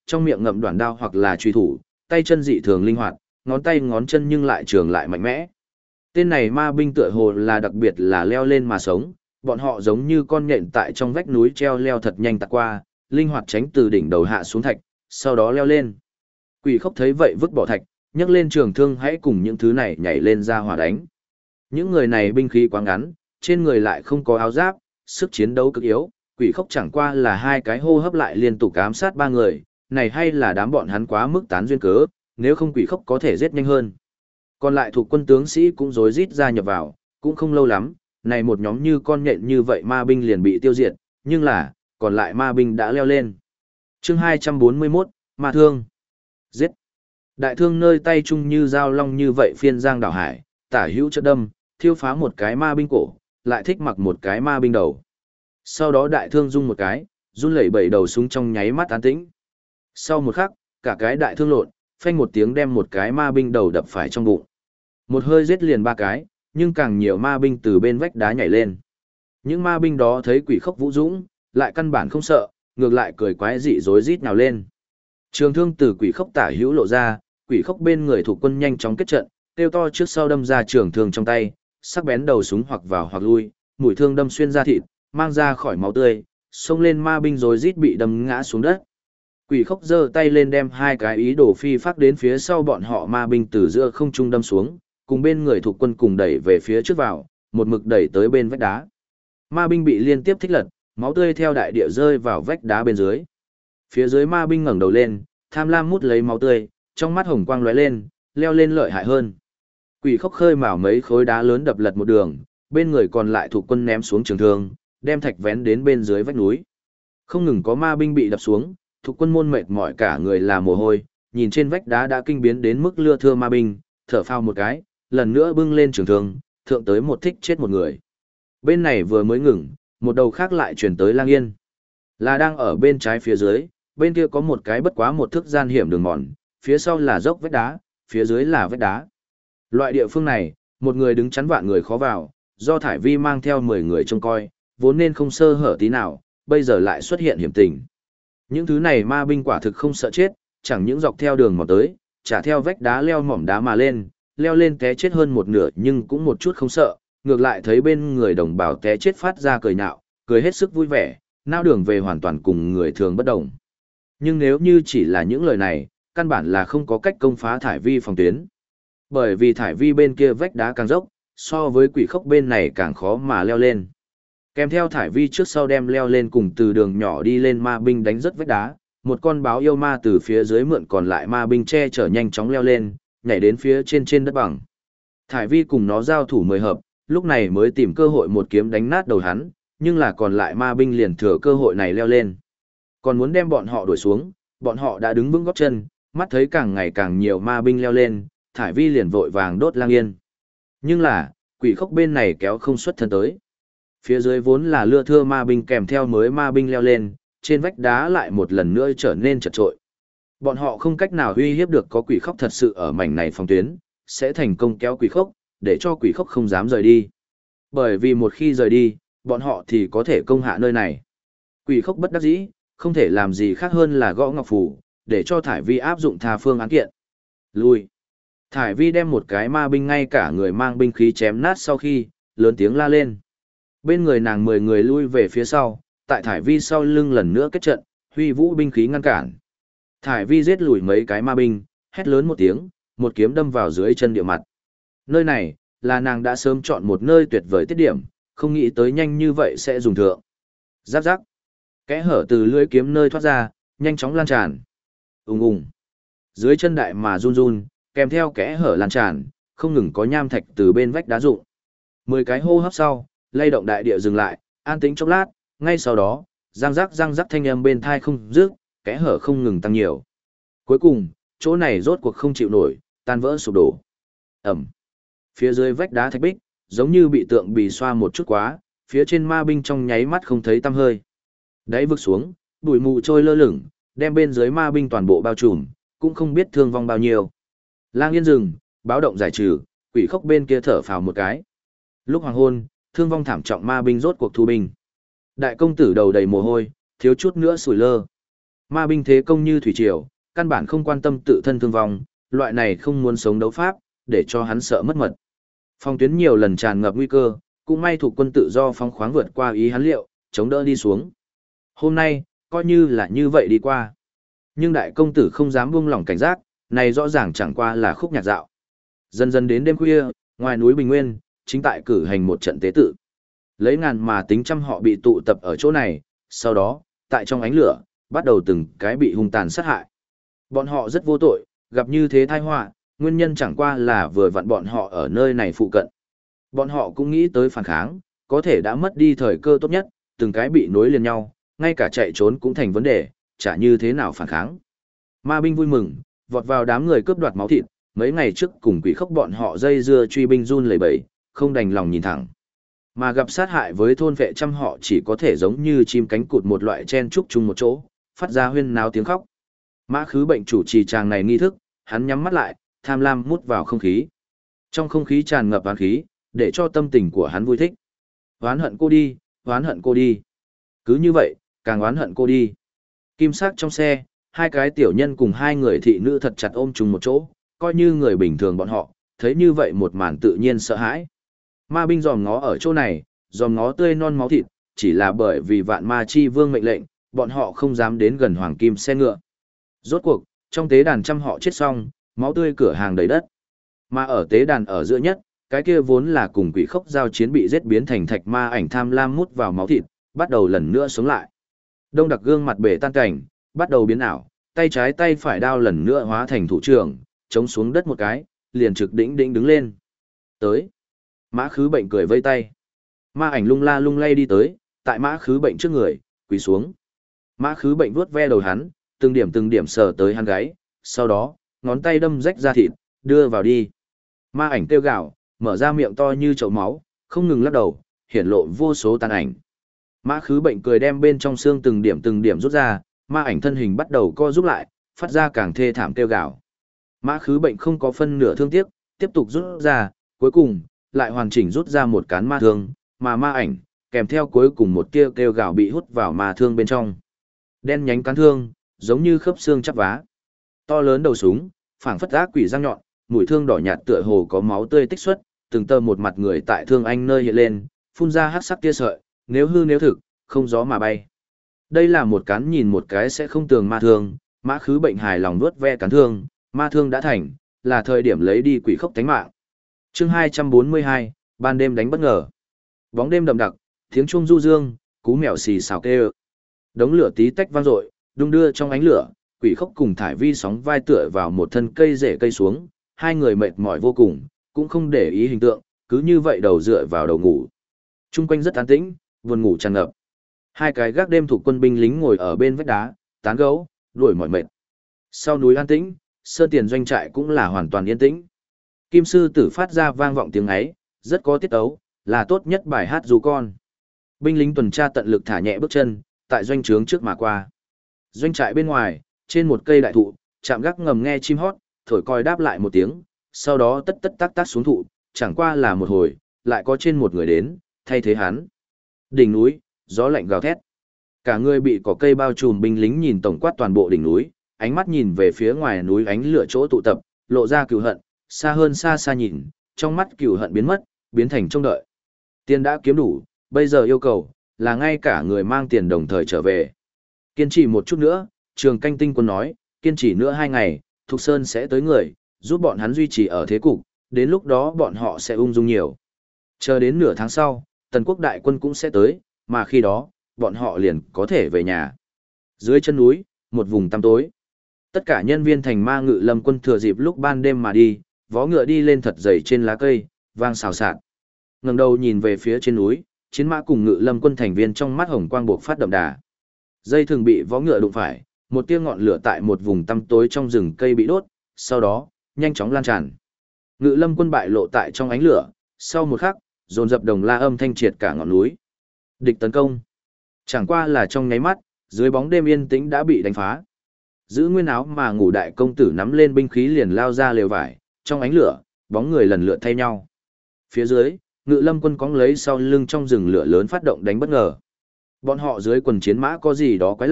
trong miệng ngậm đoạn đao hoặc là truy thủ, tay chân dị thường linh hoạt, ngón tay ngón chân nhưng lại trường lại mạnh mẽ. Tên này ma binh tựa hồ là đặc biệt là leo lên mà sống, bọn họ giống như con nhện tại trong vách núi treo leo thật nhanh tạt qua, linh hoạt tránh từ đỉnh đầu hạ xuống thạch, sau đó leo lên. Quỷ khốc thấy vậy vứt bỏ thạch, nhấc lên trường thương hãy cùng những thứ này nhảy lên ra hỏa đánh. Những người này binh khí quá ngắn, trên người lại không có áo giáp, sức chiến đấu cực yếu, quỷ khốc chẳng qua là hai cái hô hấp lại liên tục ám sát ba người, này hay là đám bọn hắn quá mức tán duyên cớ, nếu không quỷ khốc có thể giết nhanh hơn. Còn lại thuộc quân tướng sĩ cũng rối rít ra nhập vào, cũng không lâu lắm, này một nhóm như con nhện như vậy ma binh liền bị tiêu diệt, nhưng là, còn lại ma binh đã leo lên. Chương 241, Ma Thương. Giết. Đại thương nơi tay chung như dao long như vậy phiên giang đảo hải, tả hữu chất đâm, thiêu phá một cái ma binh cổ, lại thích mặc một cái ma binh đầu. Sau đó đại thương rung một cái, run lẩy bẩy đầu súng trong nháy mắt an tĩnh. Sau một khắc, cả cái đại thương lộn, phanh một tiếng đem một cái ma binh đầu đập phải trong bụng. Một hơi giết liền ba cái, nhưng càng nhiều ma binh từ bên vách đá nhảy lên. Những ma binh đó thấy quỷ khốc vũ dũng, lại căn bản không sợ, ngược lại cười quái dị rối rít nhào lên. Trường thương từ quỷ khốc tả hữu lộ ra, quỷ khốc bên người thuộc quân nhanh chóng kết trận, kêu to trước sau đâm ra trường thương trong tay, sắc bén đầu súng hoặc vào hoặc lui, mũi thương đâm xuyên da thịt, mang ra khỏi máu tươi, xông lên ma binh rối rít bị đâm ngã xuống đất. Quỷ khốc giơ tay lên đem hai cái ý đồ phi phát đến phía sau bọn họ ma binh từ giữa không trung đâm xuống, cùng bên người thuộc quân cùng đẩy về phía trước vào, một mực đẩy tới bên vách đá. Ma binh bị liên tiếp thích lật, máu tươi theo đại địa rơi vào vách đá bên dưới. Phía dưới ma binh ngẩng đầu lên, tham lam mút lấy máu tươi, trong mắt hồng quang lóe lên, leo lên lợi hại hơn. Quỷ khốc khơi mào mấy khối đá lớn đập lật một đường, bên người còn lại thuộc quân ném xuống trường thương, đem thạch vén đến bên dưới vách núi. Không ngừng có ma binh bị đập xuống, thuộc quân môn mệt mỏi cả người là mồ hôi, nhìn trên vách đá đã kinh biến đến mức lưa thưa ma binh, thở phào một cái, lần nữa bưng lên trường thương, thượng tới một thích chết một người. Bên này vừa mới ngừng, một đầu khác lại chuyển tới Lang Yên. Là đang ở bên trái phía dưới, bên kia có một cái bất quá một thước gian hiểm đường mòn, phía sau là dốc vách đá, phía dưới là vách đá. Loại địa phương này, một người đứng chắn vạn người khó vào, do Thải Vi mang theo 10 người trông coi, vốn nên không sơ hở tí nào, bây giờ lại xuất hiện hiểm tình. Những thứ này ma binh quả thực không sợ chết, chẳng những dọc theo đường mòn tới, trả theo vách đá leo mỏm đá mà lên, leo lên té chết hơn một nửa nhưng cũng một chút không sợ, ngược lại thấy bên người đồng bào té chết phát ra cười nhạo, cười hết sức vui vẻ, nao đường về hoàn toàn cùng người thường bất đồng. Nhưng nếu như chỉ là những lời này, căn bản là không có cách công phá Thải Vi phòng tuyến. Bởi vì Thải Vi bên kia vách đá càng dốc, so với quỷ khốc bên này càng khó mà leo lên. Kèm theo Thải Vi trước sau đem leo lên cùng từ đường nhỏ đi lên ma binh đánh rất vách đá, một con báo yêu ma từ phía dưới mượn còn lại ma binh che chở nhanh chóng leo lên, nhảy đến phía trên đất bằng. Thải Vi cùng nó giao thủ 10 hợp, lúc này mới tìm cơ hội một kiếm đánh nát đầu hắn, nhưng là còn lại ma binh liền thừa cơ hội này leo lên. Còn muốn đem bọn họ đuổi xuống, bọn họ đã đứng vững gót chân, mắt thấy càng ngày càng nhiều ma binh leo lên, Thải Vi liền vội vàng đốt Lang Yên. Nhưng là, quỷ khốc bên này kéo không xuất thân tới. Phía dưới vốn là lưa thưa ma binh kèm theo mới ma binh leo lên, trên vách đá lại một lần nữa trở nên chật trội. Bọn họ không cách nào uy hiếp được có quỷ khốc thật sự ở mảnh này phòng tuyến, sẽ thành công kéo quỷ khốc, để cho quỷ khốc không dám rời đi. Bởi vì một khi rời đi, bọn họ thì có thể công hạ nơi này. Quỷ khốc bất đắc dĩ, không thể làm gì khác hơn là gõ ngọc phủ, để cho Thải Vi áp dụng tha phương án kiện. Lui. Thải Vi đem một cái ma binh ngay cả người mang binh khí chém nát sau khi, lớn tiếng la lên. Bên người nàng 10 người lui về phía sau, tại Thải Vi sau lưng lần nữa kết trận, huy vũ binh khí ngăn cản. Thải Vi giết lùi mấy cái ma binh, hét lớn một tiếng, một kiếm đâm vào dưới chân địa mặt. Nơi này, là nàng đã sớm chọn một nơi tuyệt vời tiết điểm, không nghĩ tới nhanh như vậy sẽ dùng thượng. Giáp giáp. Kẽ hở từ lưỡi kiếm nơi thoát ra, nhanh chóng lan tràn. Ùng ùng. Dưới chân đại mà run run, kèm theo kẽ hở lan tràn, không ngừng có nham thạch từ bên vách đá rụng. 10 cái hô hấp sau, lay động đại địa dừng lại, an tĩnh chốc lát, ngay sau đó, răng rắc thanh âm bên thai không dứt, kẽ hở không ngừng tăng nhiều. Cuối cùng, chỗ này rốt cuộc không chịu nổi, tan vỡ sụp đổ. Ẩm. Phía dưới vách đá thạch bích, giống như bị tượng bì xoa một chút quá, phía trên ma binh trong nháy mắt không thấy tăm hơi. Đáy vực xuống, bụi mù trôi lơ lửng, đem bên dưới ma binh toàn bộ bao trùm, cũng không biết thương vong bao nhiêu. Lang Yên dừng, báo động giải trừ, quỷ khốc bên kia thở phào một cái. Lúc hoàng hôn, thương vong thảm trọng ma binh rốt cuộc thu binh. Đại công tử đầu đầy mồ hôi, thiếu chút nữa sủi lơ. Ma binh thế công như thủy triều, căn bản không quan tâm tự thân thương vong, loại này không muốn sống đấu pháp, để cho hắn sợ mất mật. Phòng tuyến nhiều lần tràn ngập nguy cơ, cũng may thuộc quân tự do phóng khoáng vượt qua ý hắn liệu, chống đỡ đi xuống. Hôm nay, coi như là như vậy đi qua. Nhưng đại công tử không dám buông lỏng cảnh giác, này rõ ràng chẳng qua là khúc nhạc dạo. Dần dần đến đêm khuya, ngoài núi Bình Nguyên, chính tại cử hành một trận tế tự. Lấy ngàn mà tính trăm họ bị tụ tập ở chỗ này, sau đó, tại trong ánh lửa, bắt đầu từng cái bị hung tàn sát hại. Bọn họ rất vô tội, gặp như thế tai họa, nguyên nhân chẳng qua là vừa vặn bọn họ ở nơi này phụ cận. Bọn họ cũng nghĩ tới phản kháng, có thể đã mất đi thời cơ tốt nhất, từng cái bị nối liền nhau, ngay cả chạy trốn cũng thành vấn đề, chả như thế nào phản kháng. Ma binh vui mừng, vọt vào đám người cướp đoạt máu thịt, mấy ngày trước cùng quỷ khốc bọn họ dây dưa truy binh run lẩy bẩy, không đành lòng nhìn thẳng. Mà gặp sát hại với thôn vệ trăm họ chỉ có thể giống như chim cánh cụt một loại chen trúc chung một chỗ, phát ra huyên náo tiếng khóc. Mã Khứ Bệnh chủ trì tràng này nghi thức, hắn nhắm mắt lại, tham lam mút vào không khí. Trong không khí tràn ngập oán khí, để cho tâm tình của hắn vui thích. Oán hận cô đi, oán hận cô đi. Cứ như vậy, càng oán hận cô đi. Kim sắc trong xe, hai cái tiểu nhân cùng hai người thị nữ thật chặt ôm chung một chỗ, coi như người bình thường bọn họ, thấy như vậy một màn tự nhiên sợ hãi. Ma binh dòm ngó ở chỗ này, dòm ngó tươi non máu thịt, chỉ là bởi vì vạn ma chi vương mệnh lệnh, bọn họ không dám đến gần hoàng kim xe ngựa. Rốt cuộc, trong tế đàn trăm họ chết xong, máu tươi cửa hàng đầy đất. Mà ở tế đàn ở giữa nhất, cái kia vốn là cùng quỷ khốc giao chiến bị giết biến thành thạch ma ảnh tham lam mút vào máu thịt, bắt đầu lần nữa sống lại. Đông đặc gương mặt bể tan cảnh, bắt đầu biến ảo, tay trái tay phải đao lần nữa hóa thành thủ trưởng, chống xuống đất một cái, liền trực đỉnh đỉnh đứng lên. Tới. Mã Khứ Bệnh cười vây tay. Ma ảnh lung la lung lay đi tới, tại Mã Khứ Bệnh trước người, quỳ xuống. Mã Khứ Bệnh vuốt ve đầu hắn, từng điểm sờ tới hắn gáy, sau đó, ngón tay đâm rách da thịt, đưa vào đi. Ma ảnh kêu gào, mở ra miệng to như chậu máu, không ngừng lắc đầu, hiển lộ vô số tàn ảnh. Mã Khứ Bệnh cười đem bên trong xương từng điểm rút ra, ma ảnh thân hình bắt đầu co rút lại, phát ra càng thê thảm kêu gào. Mã Khứ Bệnh không có phân nửa thương tiếc, tiếp tục rút ra, cuối cùng, lại hoàn chỉnh rút ra một cán ma thương, mà ma ảnh, kèm theo cuối cùng một tia kêu gào bị hút vào ma thương bên trong. Đen nhánh cán thương, giống như khớp xương chắp vá. To lớn đầu súng, phảng phất ác quỷ răng nhọn, mũi thương đỏ nhạt tựa hồ có máu tươi tích xuất, từng tơ một mặt người tại thương anh nơi hiện lên, phun ra hắc sắc tia sợi, nếu hư nếu thực, không gió mà bay. Đây là một cán nhìn một cái sẽ không tường ma thương, Mã Khứ Bệnh hài lòng nuốt ve cán thương, ma thương đã thành, là thời điểm lấy đi quỷ khốc tánh mạng. Chương 242, ban đêm đánh bất ngờ. Bóng đêm đậm đặc, tiếng chuông du dương, cú mèo xì xào kêu. Đống lửa tí tách vang dội, đung đưa trong ánh lửa, quỷ khốc cùng thải vi sóng vai tựa vào một thân cây rễ cây xuống, hai người mệt mỏi vô cùng, cũng không để ý hình tượng, cứ như vậy đầu dựa vào đầu ngủ. Trung quanh rất an tĩnh, buồn ngủ tràn ngập. Hai cái gác đêm thuộc quân binh lính ngồi ở bên vách đá, tán gẫu, đuổi mỏi mệt. Sau núi an tĩnh, Sơn Tiền doanh trại cũng là hoàn toàn yên tĩnh. Kim sư tử phát ra vang vọng tiếng ấy, rất có tiết tấu, là tốt nhất bài hát ru con. Binh lính tuần tra tận lực thả nhẹ bước chân, tại doanh trướng trước mà qua. Doanh trại bên ngoài, trên một cây đại thụ, chạm gác ngầm nghe chim hót, thổi còi đáp lại một tiếng, sau đó tất tất tác tác xuống thụ, chẳng qua là một hồi, lại có trên một người đến, thay thế hắn. Đỉnh núi, gió lạnh gào thét. Cả người bị cỏ cây bao trùm binh lính nhìn tổng quát toàn bộ đỉnh núi, ánh mắt nhìn về phía ngoài núi ánh lửa chỗ tụ tập, lộ ra cừu hận, xa hơn xa xa nhìn, trong mắt cừu hận biến mất, biến thành trông đợi. Tiền đã kiếm đủ, bây giờ yêu cầu là ngay cả người mang tiền đồng thời trở về. Kiên trì một chút nữa, Trường Canh Tinh Quân nói, kiên trì nữa 2 ngày, Thục Sơn sẽ tới người, giúp bọn hắn duy trì ở thế cục, đến lúc đó bọn họ sẽ ung dung nhiều. Chờ đến nửa tháng sau, Tần Quốc đại quân cũng sẽ tới, mà khi đó, bọn họ liền có thể về nhà. Dưới chân núi, một vùng tăm tối. Tất cả nhân viên thành ma ngự lâm quân thừa dịp lúc ban đêm mà đi, vó ngựa đi lên thật dày trên lá cây, vang xào xạc. Ngẩng đầu nhìn về phía trên núi, chiến mã cùng ngự lâm quân thành viên trong mắt hồng quang buộc phát đậm đà. Dây thường bị vó ngựa đụng phải, một tia ngọn lửa tại một vùng tăm tối trong rừng cây bị đốt, sau đó, nhanh chóng lan tràn. Ngự lâm quân bại lộ tại trong ánh lửa, sau một khắc, dồn dập đồng la âm thanh triệt cả ngọn núi. Địch tấn công. Chẳng qua là trong nháy mắt, dưới bóng đêm yên tĩnh đã bị đánh phá. Giữ nguyên áo mà ngủ đại công tử nắm lên binh khí liền lao ra lều vải, trong ánh lửa, bóng người lần lượt thay nhau. Phía dưới, ngự lâm quân cóng lấy sau lưng trong rừng lửa lớn phát động đánh bất ngờ. Bọn họ dưới quần chiến mã có gì đó quái lạ,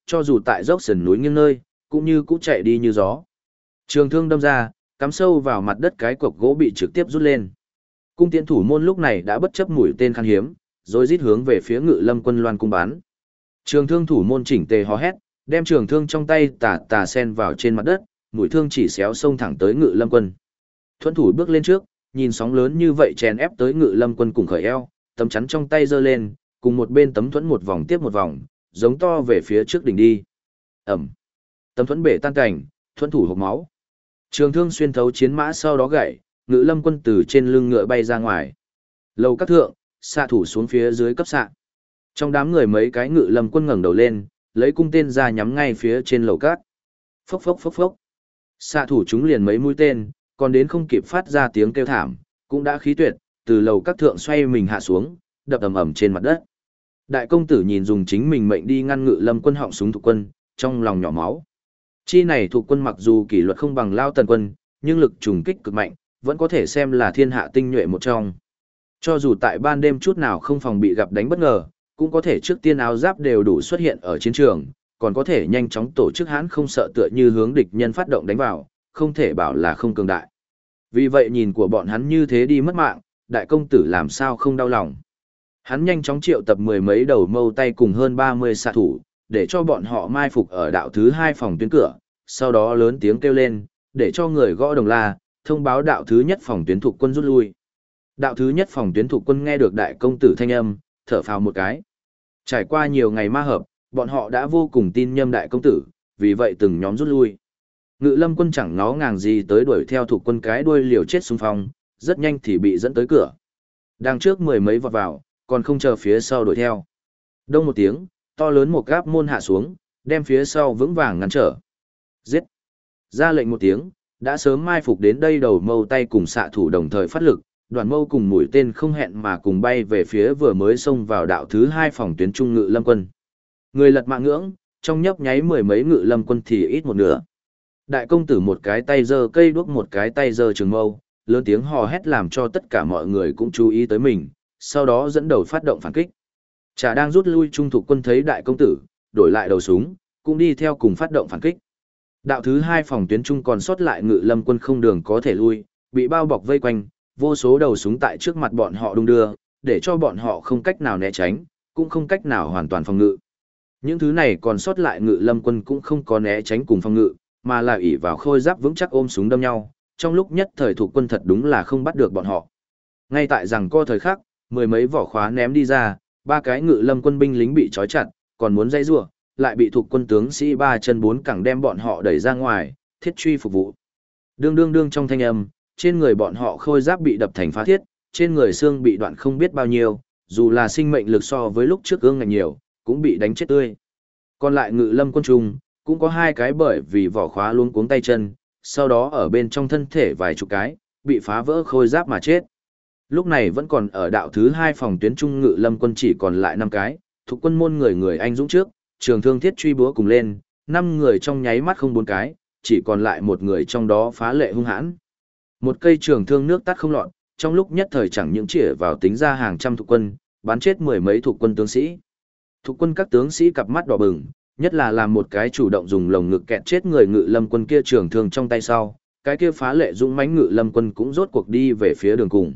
cho dù tại dốc sườn núi nghiêng nơi, cũng như cũ chạy đi như gió. Trường thương đâm ra, cắm sâu vào mặt đất, cái cọc gỗ bị trực tiếp rút lên. Cung tiễn thủ môn lúc này đã bất chấp mũi tên khan hiếm, rồi rít hướng về phía Ngự Lâm quân loan cung bắn. Trường thương thủ môn chỉnh tề hò hét, đem trường thương trong tay tà sen vào trên mặt đất, mũi thương chỉ xéo xông thẳng tới Ngự Lâm quân. Thuẫn thủ bước lên trước, nhìn sóng lớn như vậy chèn ép tới Ngự Lâm quân cùng khởi eo, tấm chắn trong tay giơ lên, cùng một bên tấm thuẫn một vòng tiếp một vòng, giống to về phía trước đỉnh đi. Ẩm. Tấm thuẫn bể tan cảnh, thuẫn thủ hộc máu. Trường thương xuyên thấu chiến mã sau đó gãy, Ngự Lâm quân từ trên lưng ngựa bay ra ngoài. Lầu các thượng, xạ thủ xuống phía dưới cấp xạ. Trong đám người mấy cái Ngự Lâm quân ngẩng đầu lên, lấy cung tên ra nhắm ngay phía trên lầu cát. Phốc phốc phốc phốc. Xạ thủ chúng liền mấy mũi tên, còn đến không kịp phát ra tiếng kêu thảm, cũng đã khí tuyệt, từ lầu các thượng xoay mình hạ xuống, đập ầm ầm trên mặt đất. Đại công tử nhìn dùng chính mình mệnh đi ngăn Ngự Lâm quân họng súng thuộc quân, trong lòng nhỏ máu. Chi này thuộc quân mặc dù kỷ luật không bằng Lao Tần quân, nhưng lực trùng kích cực mạnh, vẫn có thể xem là thiên hạ tinh nhuệ một trong. Cho dù tại ban đêm chút nào không phòng bị gặp đánh bất ngờ, cũng có thể trước tiên áo giáp đều đủ xuất hiện ở chiến trường, còn có thể nhanh chóng tổ chức hãn không sợ tựa như hướng địch nhân phát động đánh vào, không thể bảo là không cường đại. Vì vậy nhìn của bọn hắn như thế đi mất mạng, đại công tử làm sao không đau lòng. Hắn nhanh chóng triệu tập mười mấy đầu mâu tay cùng hơn 30 xạ thủ, để cho bọn họ mai phục ở đạo thứ 2 phòng tuyến cửa, sau đó lớn tiếng kêu lên, để cho người gõ đồng la, thông báo đạo thứ 1 phòng tuyến thuộc quân rút lui. Đạo thứ 1 phòng tuyến thuộc quân nghe được đại công tử thanh âm, thở phào một cái. Trải qua nhiều ngày ma hợp, bọn họ đã vô cùng tin nhâm đại công tử, vì vậy từng nhóm rút lui. Ngự Lâm quân chẳng ngó ngàng gì tới đuổi theo thuộc quân cái đuôi liều chết xung phong, rất nhanh thì bị dẫn tới cửa. Đằng trước mười mấy vọt vào, còn không chờ phía sau đuổi theo. Đông một tiếng, to lớn một gáp môn hạ xuống, đem phía sau vững vàng ngăn trở. Giết! Ra lệnh một tiếng, đã sớm mai phục đến đây đầu mâu tay cùng xạ thủ đồng thời phát lực, đoàn mâu cùng mũi tên không hẹn mà cùng bay về phía vừa mới xông vào đạo thứ 2 phòng tuyến trung Ngự Lâm quân. Người lật mạng ngưỡng, trong nhấp nháy mười mấy Ngự Lâm quân thì ít một nửa. Đại công tử một cái tay giơ cây đuốc, một cái tay giơ trường mâu, lớn tiếng hò hét làm cho tất cả mọi người cũng chú ý tới mình, sau đó dẫn đầu phát động phản kích. Chả đang rút lui trung thuộc quân thấy đại công tử, đổi lại đầu súng, cũng đi theo cùng phát động phản kích. Đạo thứ 2 phòng tuyến trung còn sót lại Ngự Lâm quân không đường có thể lui, bị bao bọc vây quanh, vô số đầu súng tại trước mặt bọn họ đung đưa, để cho bọn họ không cách nào né tránh, cũng không cách nào hoàn toàn phòng ngự. Những thứ này còn sót lại Ngự Lâm quân cũng không có né tránh cùng phòng ngự, mà là ỷ vào khôi giáp vững chắc ôm súng đâm nhau, trong lúc nhất thời thuộc quân thật đúng là không bắt được bọn họ. Ngay tại rằng co thời khắc, mười mấy vỏ khóa ném đi ra, ba cái Ngự Lâm quân binh lính bị trói chặt, còn muốn dây rủa, lại bị thuộc quân tướng sĩ ba chân bốn cẳng đem bọn họ đẩy ra ngoài, thiết truy phục vụ. Đương đương đương trong thanh âm, trên người bọn họ khôi giáp bị đập thành phá thiết, trên người xương bị đoạn không biết bao nhiêu, dù là sinh mệnh lực so với lúc trước ương ngạnh nhiều, cũng bị đánh chết tươi. Còn lại Ngự Lâm quân trung, cũng có hai cái bởi vì vỏ khóa luống cuống tay chân, sau đó ở bên trong thân thể vài chục cái, bị phá vỡ khôi giáp mà chết. Lúc này vẫn còn ở đạo thứ 2 phòng tuyến trung Ngự Lâm quân chỉ còn lại 5 cái, thuộc quân môn người người anh dũng trước, trường thương thiết truy búa cùng lên, 5 người trong nháy mắt không 4 cái, chỉ còn lại một người trong đó phá lệ hung hãn. Một cây trường thương nước tắt không lọt, trong lúc nhất thời chẳng những chĩa vào tính ra hàng trăm thuộc quân, bắn chết mười mấy thuộc quân tướng sĩ. Thuộc quân các tướng sĩ cặp mắt đỏ bừng, nhất là làm một cái chủ động dùng lồng ngực kẹt chết người Ngự Lâm quân kia trường thương trong tay sau, cái kia phá lệ dũng mãnh Ngự Lâm quân cũng rốt cuộc đi về phía đường cùng.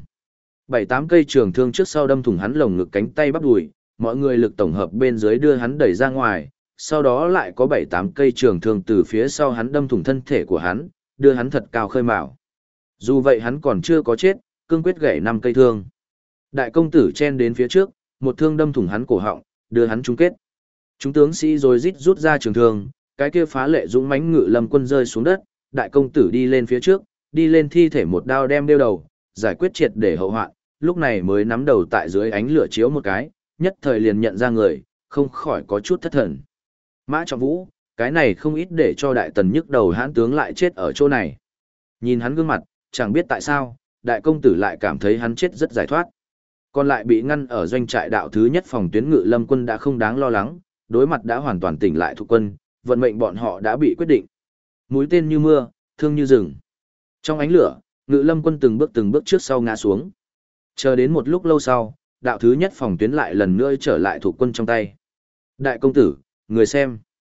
7-8 cây trường thương trước sau đâm thủng hắn lồng ngực cánh tay bắp đùi, mọi người lực tổng hợp bên dưới đưa hắn đẩy ra ngoài, sau đó lại có 7-8 cây trường thương từ phía sau hắn đâm thủng thân thể của hắn, đưa hắn thật cao khơi mào. Dù vậy hắn còn chưa có chết, cương quyết gãy 5 cây thương. Đại công tử chen đến phía trước, một thương đâm thủng hắn cổ họng, đưa hắn chung kết. Chúng tướng sĩ rồi rít rút ra trường thương, cái kia phá lệ dũng mãnh Ngự Lâm quân rơi xuống đất, đại công tử đi lên phía trước, đi lên thi thể một đao đem đeo đầu, giải quyết triệt để hậu hoạn, lúc này mới nắm đầu tại dưới ánh lửa chiếu một cái, nhất thời liền nhận ra người, không khỏi có chút thất thần. Mã Trọng Vũ, cái này không ít để cho đại tần nhức đầu hãn tướng lại chết ở chỗ này. Nhìn hắn gương mặt, chẳng biết tại sao, đại công tử lại cảm thấy hắn chết rất giải thoát. Còn lại bị ngăn ở doanh trại đạo thứ 1 phòng tuyến Ngự Lâm quân đã không đáng lo lắng, đối mặt đã hoàn toàn tỉnh lại thuộc quân, vận mệnh bọn họ đã bị quyết định. Mũi tên như mưa, thương như rừng. Trong ánh lửa, Ngự Lâm quân từng bước trước sau ngã xuống. Chờ đến một lúc lâu sau, đạo thứ 1 phòng tuyến lại lần nữa trở lại thuộc quân trong tay. Đại công tử, người xem.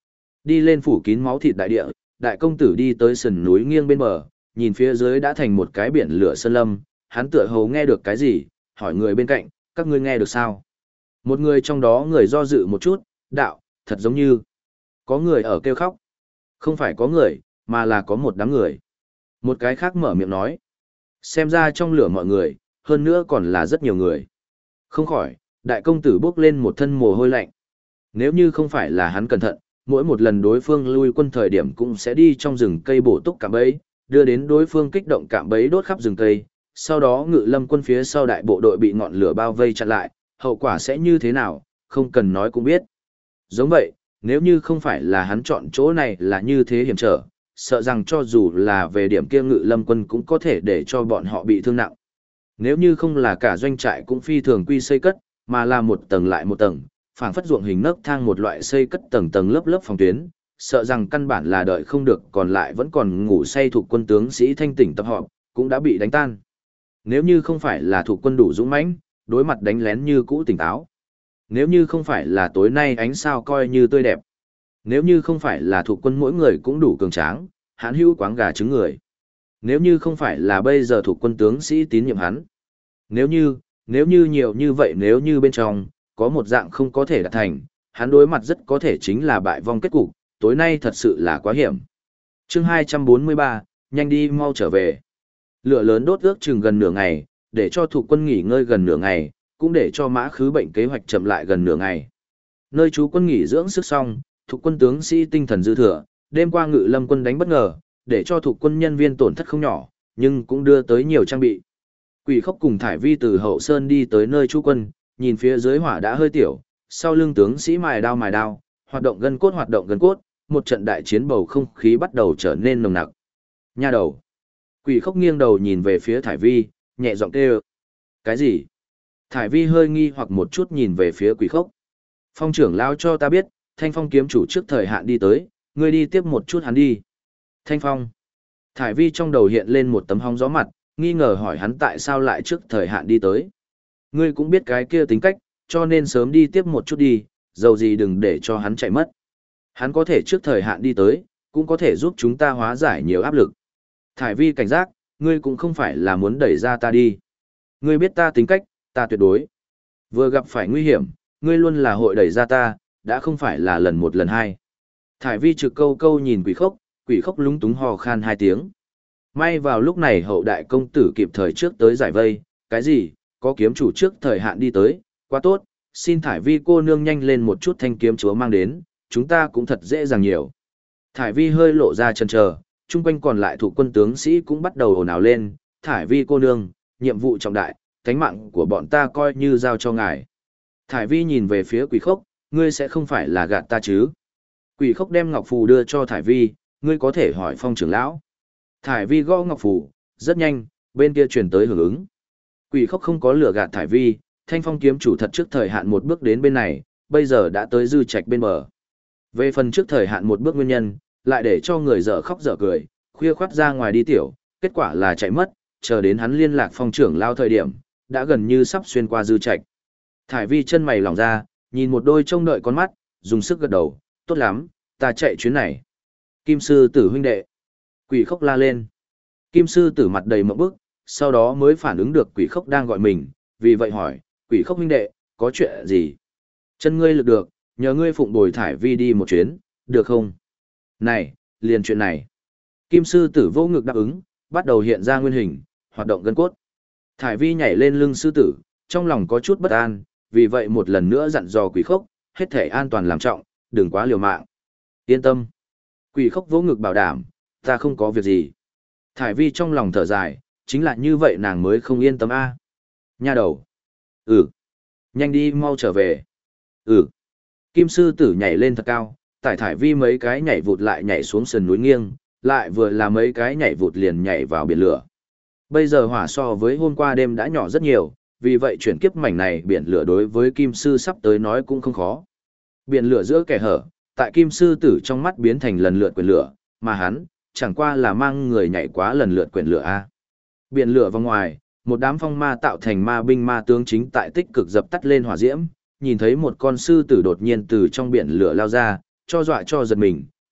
Đi lên phủ kín máu thịt đại địa, đại công tử đi tới sườn núi nghiêng bên bờ, nhìn phía dưới đã thành một cái biển lửa sơn lâm, hắn tựa hồ nghe được cái gì, hỏi người bên cạnh, các ngươi nghe được sao? Một người trong đó người do dự một chút, đạo, thật giống như có người ở kêu khóc. Không phải có người, mà là có một đám người. Một cái khác mở miệng nói, xem ra trong lửa mọi người, hơn nữa còn là rất nhiều người. Không khỏi, đại công tử bước lên một thân mồ hôi lạnh. Nếu như không phải là hắn cẩn thận, mỗi một lần đối phương lui quân thời điểm cũng sẽ đi trong rừng cây bổ túc cạm bẫy, đưa đến đối phương kích động cạm bẫy đốt khắp rừng cây, sau đó Ngự Lâm quân phía sau đại bộ đội bị ngọn lửa bao vây chặn lại, hậu quả sẽ như thế nào, không cần nói cũng biết. Giống vậy, nếu như không phải là hắn chọn chỗ này là như thế hiểm trở, sợ rằng cho dù là về điểm kia Ngự Lâm quân cũng có thể để cho bọn họ bị thương nặng. Nếu như không là cả doanh trại cũng phi thường quy xây cất, mà là một tầng lại một tầng, phảng phất ruộng hình nấc thang một loại xây cất tầng tầng lớp lớp phòng tuyến, sợ rằng căn bản là đợi không được còn lại vẫn còn ngủ say thuộc quân tướng sĩ thanh tỉnh tập họp, cũng đã bị đánh tan. Nếu như không phải là thuộc quân đủ dũng mãnh, đối mặt đánh lén như cũ tỉnh táo. Nếu như không phải là tối nay ánh sao coi như tươi đẹp. Nếu như không phải là thuộc quân mỗi người cũng đủ cường tráng, hãn hữu quáng gà trứng người. Nếu như không phải là bây giờ thuộc quân tướng sĩ tín nhiệm hắn. Nếu như nhiều như vậy nếu như bên trong, có một dạng không có thể đạt thành, hắn đối mặt rất có thể chính là bại vong kết cục, tối nay thật sự là quá hiểm. Chương 243, nhanh đi mau trở về. Lửa lớn đốt ước chừng gần nửa ngày, để cho thuộc quân nghỉ ngơi gần nửa ngày, cũng để cho mã khứ bệnh kế hoạch chậm lại gần nửa ngày. Nơi trú quân nghỉ dưỡng sức xong, thuộc quân tướng sĩ tinh thần dư thừa, đêm qua Ngự Lâm quân đánh bất ngờ, để cho thuộc quân nhân viên tổn thất không nhỏ, nhưng cũng đưa tới nhiều trang bị. Quỷ Khốc cùng Thải Vi từ hậu sơn đi tới nơi trú quân, nhìn phía dưới hỏa đã hơi tiểu, sau lưng tướng sĩ mài đao, hoạt động gân cốt, một trận đại chiến bầu không khí bắt đầu trở nên nồng nặc. Nha đầu. Quỷ Khốc nghiêng đầu nhìn về phía Thải Vi, nhẹ giọng kêu. Cái gì? Thải Vi hơi nghi hoặc một chút nhìn về phía Quỷ Khốc. Phong trưởng lão cho ta biết, Thanh Phong kiếm chủ trước thời hạn đi tới, ngươi đi tiếp một chút hắn đi. Thanh Phong. Thải Vi trong đầu hiện lên một tấm hóng gió mặt, nghi ngờ hỏi hắn tại sao lại trước thời hạn đi tới. Ngươi cũng biết cái kia tính cách, cho nên sớm đi tiếp một chút đi, dầu gì đừng để cho hắn chạy mất. Hắn có thể trước thời hạn đi tới, cũng có thể giúp chúng ta hóa giải nhiều áp lực. Thải Vi cảnh giác, ngươi cũng không phải là muốn đẩy ra ta đi. Ngươi biết ta tính cách, ta tuyệt đối. Vừa gặp phải nguy hiểm, ngươi luôn là hội đẩy ra ta, đã không phải là lần một lần hai. Thải Vi trực câu câu nhìn Quỷ Khốc lúng túng hò khan hai tiếng. May vào lúc này hậu đại công tử kịp thời trước tới giải vây, cái gì, có kiếm chủ trước thời hạn đi tới, quá tốt, xin Thải Vi cô nương nhanh lên một chút thanh kiếm chúa mang đến, chúng ta cũng thật dễ dàng nhiều. Thải Vi hơi lộ ra chần chờ, chung quanh còn lại thủ quân tướng sĩ cũng bắt đầu ồn ào lên, Thải Vi cô nương, nhiệm vụ trọng đại, thánh mạng của bọn ta coi như giao cho ngài. Thải Vi nhìn về phía Quỷ Khốc, ngươi sẽ không phải là gạt ta chứ? Quỷ Khốc đem ngọc phù đưa cho Thải Vi, ngươi có thể hỏi Phong trưởng lão. Thải Vi gõ ngọc phù, rất nhanh, bên kia truyền tới hưởng ứng. Quỷ Khốc không có lừa gạt Thải Vi, Thanh Phong kiếm chủ thật trước thời hạn một bước đến bên này, bây giờ đã tới dư trạch bên bờ. Về phần trước thời hạn một bước nguyên nhân, lại để cho người dở khóc dở cười, khuya khoắt ra ngoài đi tiểu, kết quả là chạy mất, chờ đến hắn liên lạc Phong trưởng lao thời điểm, đã gần như sắp xuyên qua dư trạch. Thải Vi chân mày lỏng ra, nhìn một đôi trông đợi con mắt, dùng sức gật đầu, tốt lắm, ta chạy chuyến này. Kim sư tử huynh đệ. Quỷ Khốc la lên. Kim sư tử mặt đầy mộng bức, sau đó mới phản ứng được Quỷ Khốc đang gọi mình, vì vậy hỏi, Quỷ Khốc huynh đệ, có chuyện gì? Chân ngươi lực được, nhờ ngươi phụng bồi Thải Vi đi một chuyến, được không? Này, liền chuyện này. Kim sư tử vô ngực đáp ứng, bắt đầu hiện ra nguyên hình, hoạt động gân cốt. Thải Vi nhảy lên lưng sư tử, trong lòng có chút bất an, vì vậy một lần nữa dặn dò Quỷ Khốc, hết thể an toàn làm trọng, đừng quá liều mạng. Yên tâm. Quỷ Khốc vỗ ngực bảo đảm, ta không có việc gì. Thải Vi trong lòng thở dài, chính là như vậy nàng mới không yên tâm a. Nha đầu. Ừ. Nhanh đi mau trở về. Ừ. Kim sư tử nhảy lên thật cao, tải Thải Vi mấy cái nhảy vụt lại nhảy xuống sườn núi nghiêng, lại vừa là mấy cái nhảy vụt liền nhảy vào biển lửa. Bây giờ hỏa so với hôm qua đêm đã nhỏ rất nhiều, vì vậy chuyển kiếp mảnh này biển lửa đối với Kim sư sắp tới nói cũng không khó. Biển lửa giữa kẻ hở, tại Kim sư tử trong mắt biến thành lần lượt quyền lửa, mà hắn, chẳng qua là mang người nhảy quá lần lượt quyền lửa a. Biển lửa vòng ngoài, một đám phong ma tạo thành ma binh ma tướng chính tại tích cực dập tắt lên hỏa diễm, nhìn thấy một con sư tử đột nhiên từ trong biển lửa lao ra, cho dọa cho giật mình,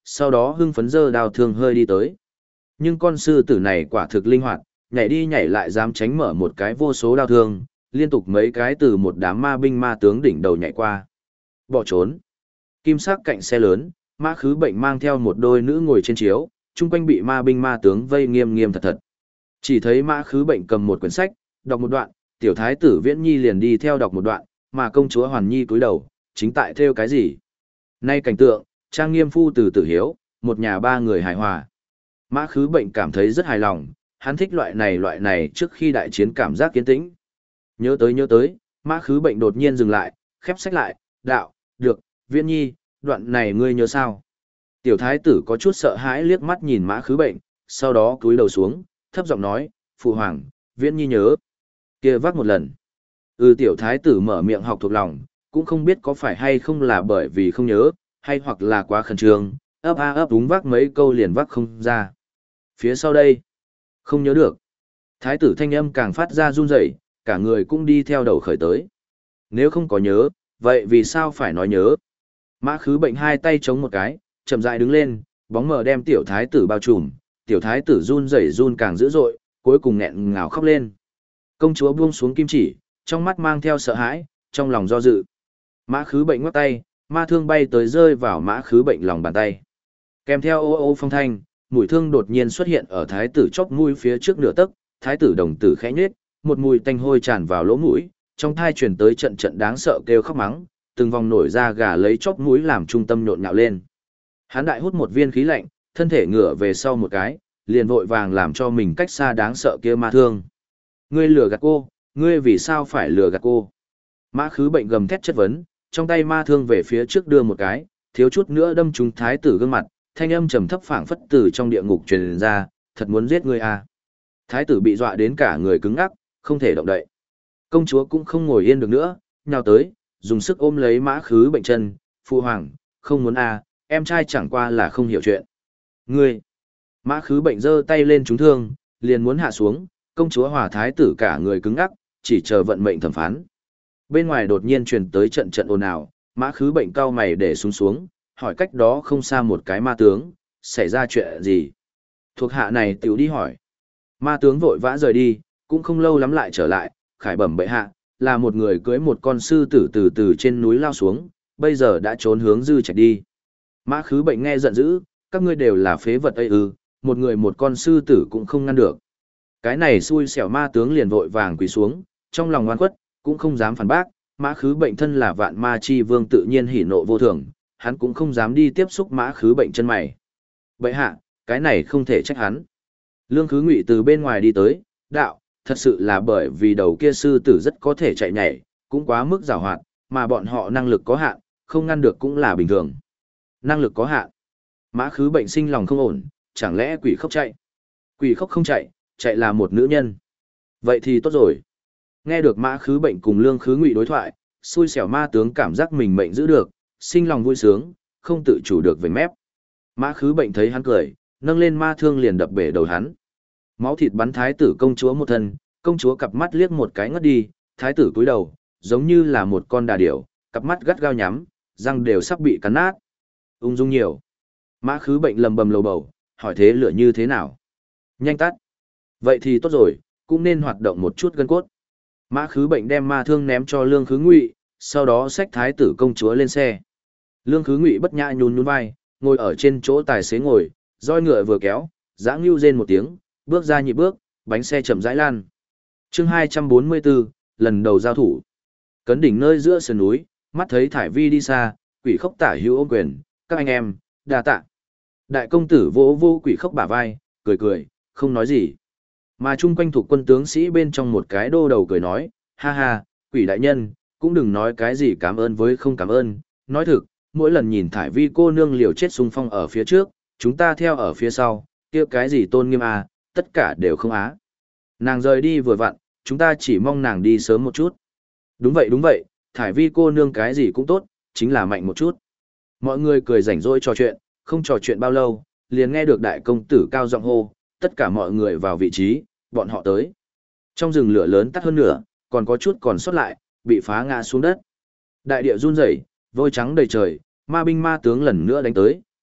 sau đó hưng phấn giơ đao thương hơi đi tới. Nhưng con sư tử này quả thực linh hoạt, nhảy đi nhảy lại dám tránh mở một cái vô số đao thương, liên tục mấy cái từ một đám ma binh ma tướng đỉnh đầu nhảy qua. Bỏ trốn. Kim sắc cạnh xe lớn, Mã Khứ Bệnh mang theo một đôi nữ ngồi trên chiếu, chung quanh bị ma binh ma tướng vây nghiêm nghiêm thật thật. Chỉ thấy Mã Khứ Bệnh cầm một quyển sách, đọc một đoạn, tiểu thái tử Viễn Nhi liền đi theo đọc một đoạn, mà công chúa Hoàn Nhi cúi đầu, chính tại theo cái gì. Nay cảnh tượng, trang nghiêm phu từ tử hiếu, một nhà ba người hài hòa. Mã Khứ Bệnh cảm thấy rất hài lòng, hắn thích loại này trước khi đại chiến cảm giác kiên tĩnh. Nhớ tới, Mã Khứ Bệnh đột nhiên dừng lại, khép sách lại, đạo, được, Viễn Nhi, đoạn này ngươi nhớ sao? Tiểu thái tử có chút sợ hãi liếc mắt nhìn Mã Khứ Bệnh, sau đó cúi đầu xuống, thấp giọng nói, phụ hoàng, Viễn Nhi nhớ. Kia vác một lần. Tiểu thái tử mở miệng học thuộc lòng, cũng không biết có phải hay không là bởi vì không nhớ, hay hoặc là quá khẩn trương, ấp đúng vác mấy câu liền vác không ra. Phía sau đây, không nhớ được. Thái tử thanh âm càng phát ra run rẩy, cả người cũng đi theo đầu khởi tới. Nếu không có nhớ, vậy vì sao phải nói nhớ? Mã Khứ Bệnh hai tay chống một cái, chậm rãi đứng lên, bóng mờ đem tiểu thái tử bao trùm, tiểu thái tử run rẩy run càng dữ dội, cuối cùng nghẹn ngào khóc lên. Công chúa buông xuống kim chỉ, trong mắt mang theo sợ hãi, trong lòng do dự. Mã Khứ Bệnh ngoắc tay, ma thương bay tới rơi vào Mã Khứ Bệnh lòng bàn tay. Kèm theo ô ô phong thanh, mũi thương đột nhiên xuất hiện ở thái tử chóp mũi phía trước nửa tấc, thái tử đồng tử khẽ nhếch, một mùi tanh hôi tràn vào lỗ mũi, trong thai truyền tới trận trận đáng sợ kêu khóc mắng, từng vòng nổi ra gà lấy chóp mũi làm trung tâm nhộn nhạo lên. Hắn đại hút một viên khí lạnh, thân thể ngửa về sau một cái, liền vội vàng làm cho mình cách xa đáng sợ kia ma thương. Ngươi lừa gạt cô, ngươi vì sao phải lừa gạt cô? Mã Khứ Bệnh gầm thét chất vấn, trong tay ma thương về phía trước đưa một cái, thiếu chút nữa đâm trúng thái tử gương mặt, thanh âm trầm thấp phảng phất từ trong địa ngục truyền ra, thật muốn giết ngươi à. Thái tử bị dọa đến cả người cứng ngắc, không thể động đậy. Công chúa cũng không ngồi yên được nữa, nhào tới, dùng sức ôm lấy Mã Khứ Bệnh chân, phụ hoàng, không muốn à, em trai chẳng qua là không hiểu chuyện. Ngươi! Mã Khứ Bệnh giơ tay lên trúng thương, liền muốn hạ xuống, công chúa hòa thái tử cả người cứng ngắc, chỉ chờ vận mệnh thẩm phán. Bên ngoài đột nhiên truyền tới trận trận ồn ào, Mã Khứ Bệnh cau mày để xuống, hỏi cách đó không xa một cái ma tướng, xảy ra chuyện gì? Thuộc hạ này tiểu đi hỏi. Ma tướng vội vã rời đi, cũng không lâu lắm lại trở lại, khải bẩm bệ hạ, là một người cưỡi một con sư tử từ trên núi lao xuống, bây giờ đã trốn hướng Dư Trạch đi. Mã Khứ Bệnh nghe giận dữ, các ngươi đều là phế vật ấy ư, một người một con sư tử cũng không ngăn được. Cái này xui xẻo ma tướng liền vội vàng quỳ xuống, trong lòng oan khuất, cũng không dám phản bác, Mã Khứ Bệnh thân là vạn ma chi vương tự nhiên hỉ nộ vô thường, hắn cũng không dám đi tiếp xúc Mã Khứ Bệnh chân mày. Bệ hạ, cái này không thể trách hắn. Lương Khứ Ngụy từ bên ngoài đi tới, đạo, thật sự là bởi vì đầu kia sư tử rất có thể chạy nhảy, cũng quá mức giàu hoạt, mà bọn họ năng lực có hạn, không ngăn được cũng là bình thường. Năng lực có hạn. Mã Khứ Bệnh sinh lòng không ổn, chẳng lẽ quỷ khóc chạy? Quỷ khóc không chạy, chạy là một nữ nhân. Vậy thì tốt rồi. Nghe được Mã Khứ Bệnh cùng Lương Khứ Ngụy đối thoại, xui xẻo ma tướng cảm giác mình mệnh giữ được, sinh lòng vui sướng, không tự chủ được vểnh mép. Mã Khứ Bệnh thấy hắn cười, nâng lên ma thương liền đập bể đầu hắn. Máu thịt bắn thái tử công chúa một thân, công chúa cặp mắt liếc một cái ngất đi, thái tử cúi đầu, giống như là một con đà điểu, cặp mắt gắt gao nhắm, răng đều sắp bị cắn nát. Ung dung nhiều. Mã Khứ Bệnh lầm bầm lầu bầu, hỏi thế lửa như thế nào? Nhanh tắt. Vậy thì tốt rồi, cũng nên hoạt động một chút gân cốt. Mã Khứ Bệnh đem ma thương ném cho Lương Khứ Ngụy, sau đó xách thái tử công chúa lên xe. Lương Khứ Ngụy bất nhã nhún nhún vai, ngồi ở trên chỗ tài xế ngồi, roi ngựa vừa kéo, giãng lưu rên một tiếng, bước ra nhị bước, bánh xe chậm rãi lan. Chương 244, lần đầu giao thủ. Cấn đỉnh nơi giữa sườn núi, mắt thấy Thải Vi đi xa, Quỷ Khốc tả hữu ôm quyền, các anh em, đa tạ. Đại công tử vỗ vô Quỷ Khốc bả vai, cười, không nói gì. Mà chung quanh thuộc quân tướng sĩ bên trong một cái đô đầu cười nói, ha ha, Quỷ đại nhân, cũng đừng nói cái gì cảm ơn với không cảm ơn, nói thực, mỗi lần nhìn Thải Vi cô nương liều chết xung phong ở phía trước, chúng ta theo ở phía sau, kia cái gì tôn nghiêm à, tất cả đều không á. Nàng rời đi vừa vặn, chúng ta chỉ mong nàng đi sớm một chút. Đúng vậy, Thải Vi cô nương cái gì cũng tốt, chính là mạnh một chút. Mọi người cười rảnh rỗi trò chuyện, không trò chuyện bao lâu, liền nghe được đại công tử cao giọng hô, tất cả mọi người vào vị trí, bọn họ tới. Trong rừng lửa lớn tắt hơn nửa, còn có chút còn sót lại, bị phá ngã xuống đất. Đại địa run rẩy, vôi trắng đầy trời, ma binh ma tướng lần nữa đánh tới,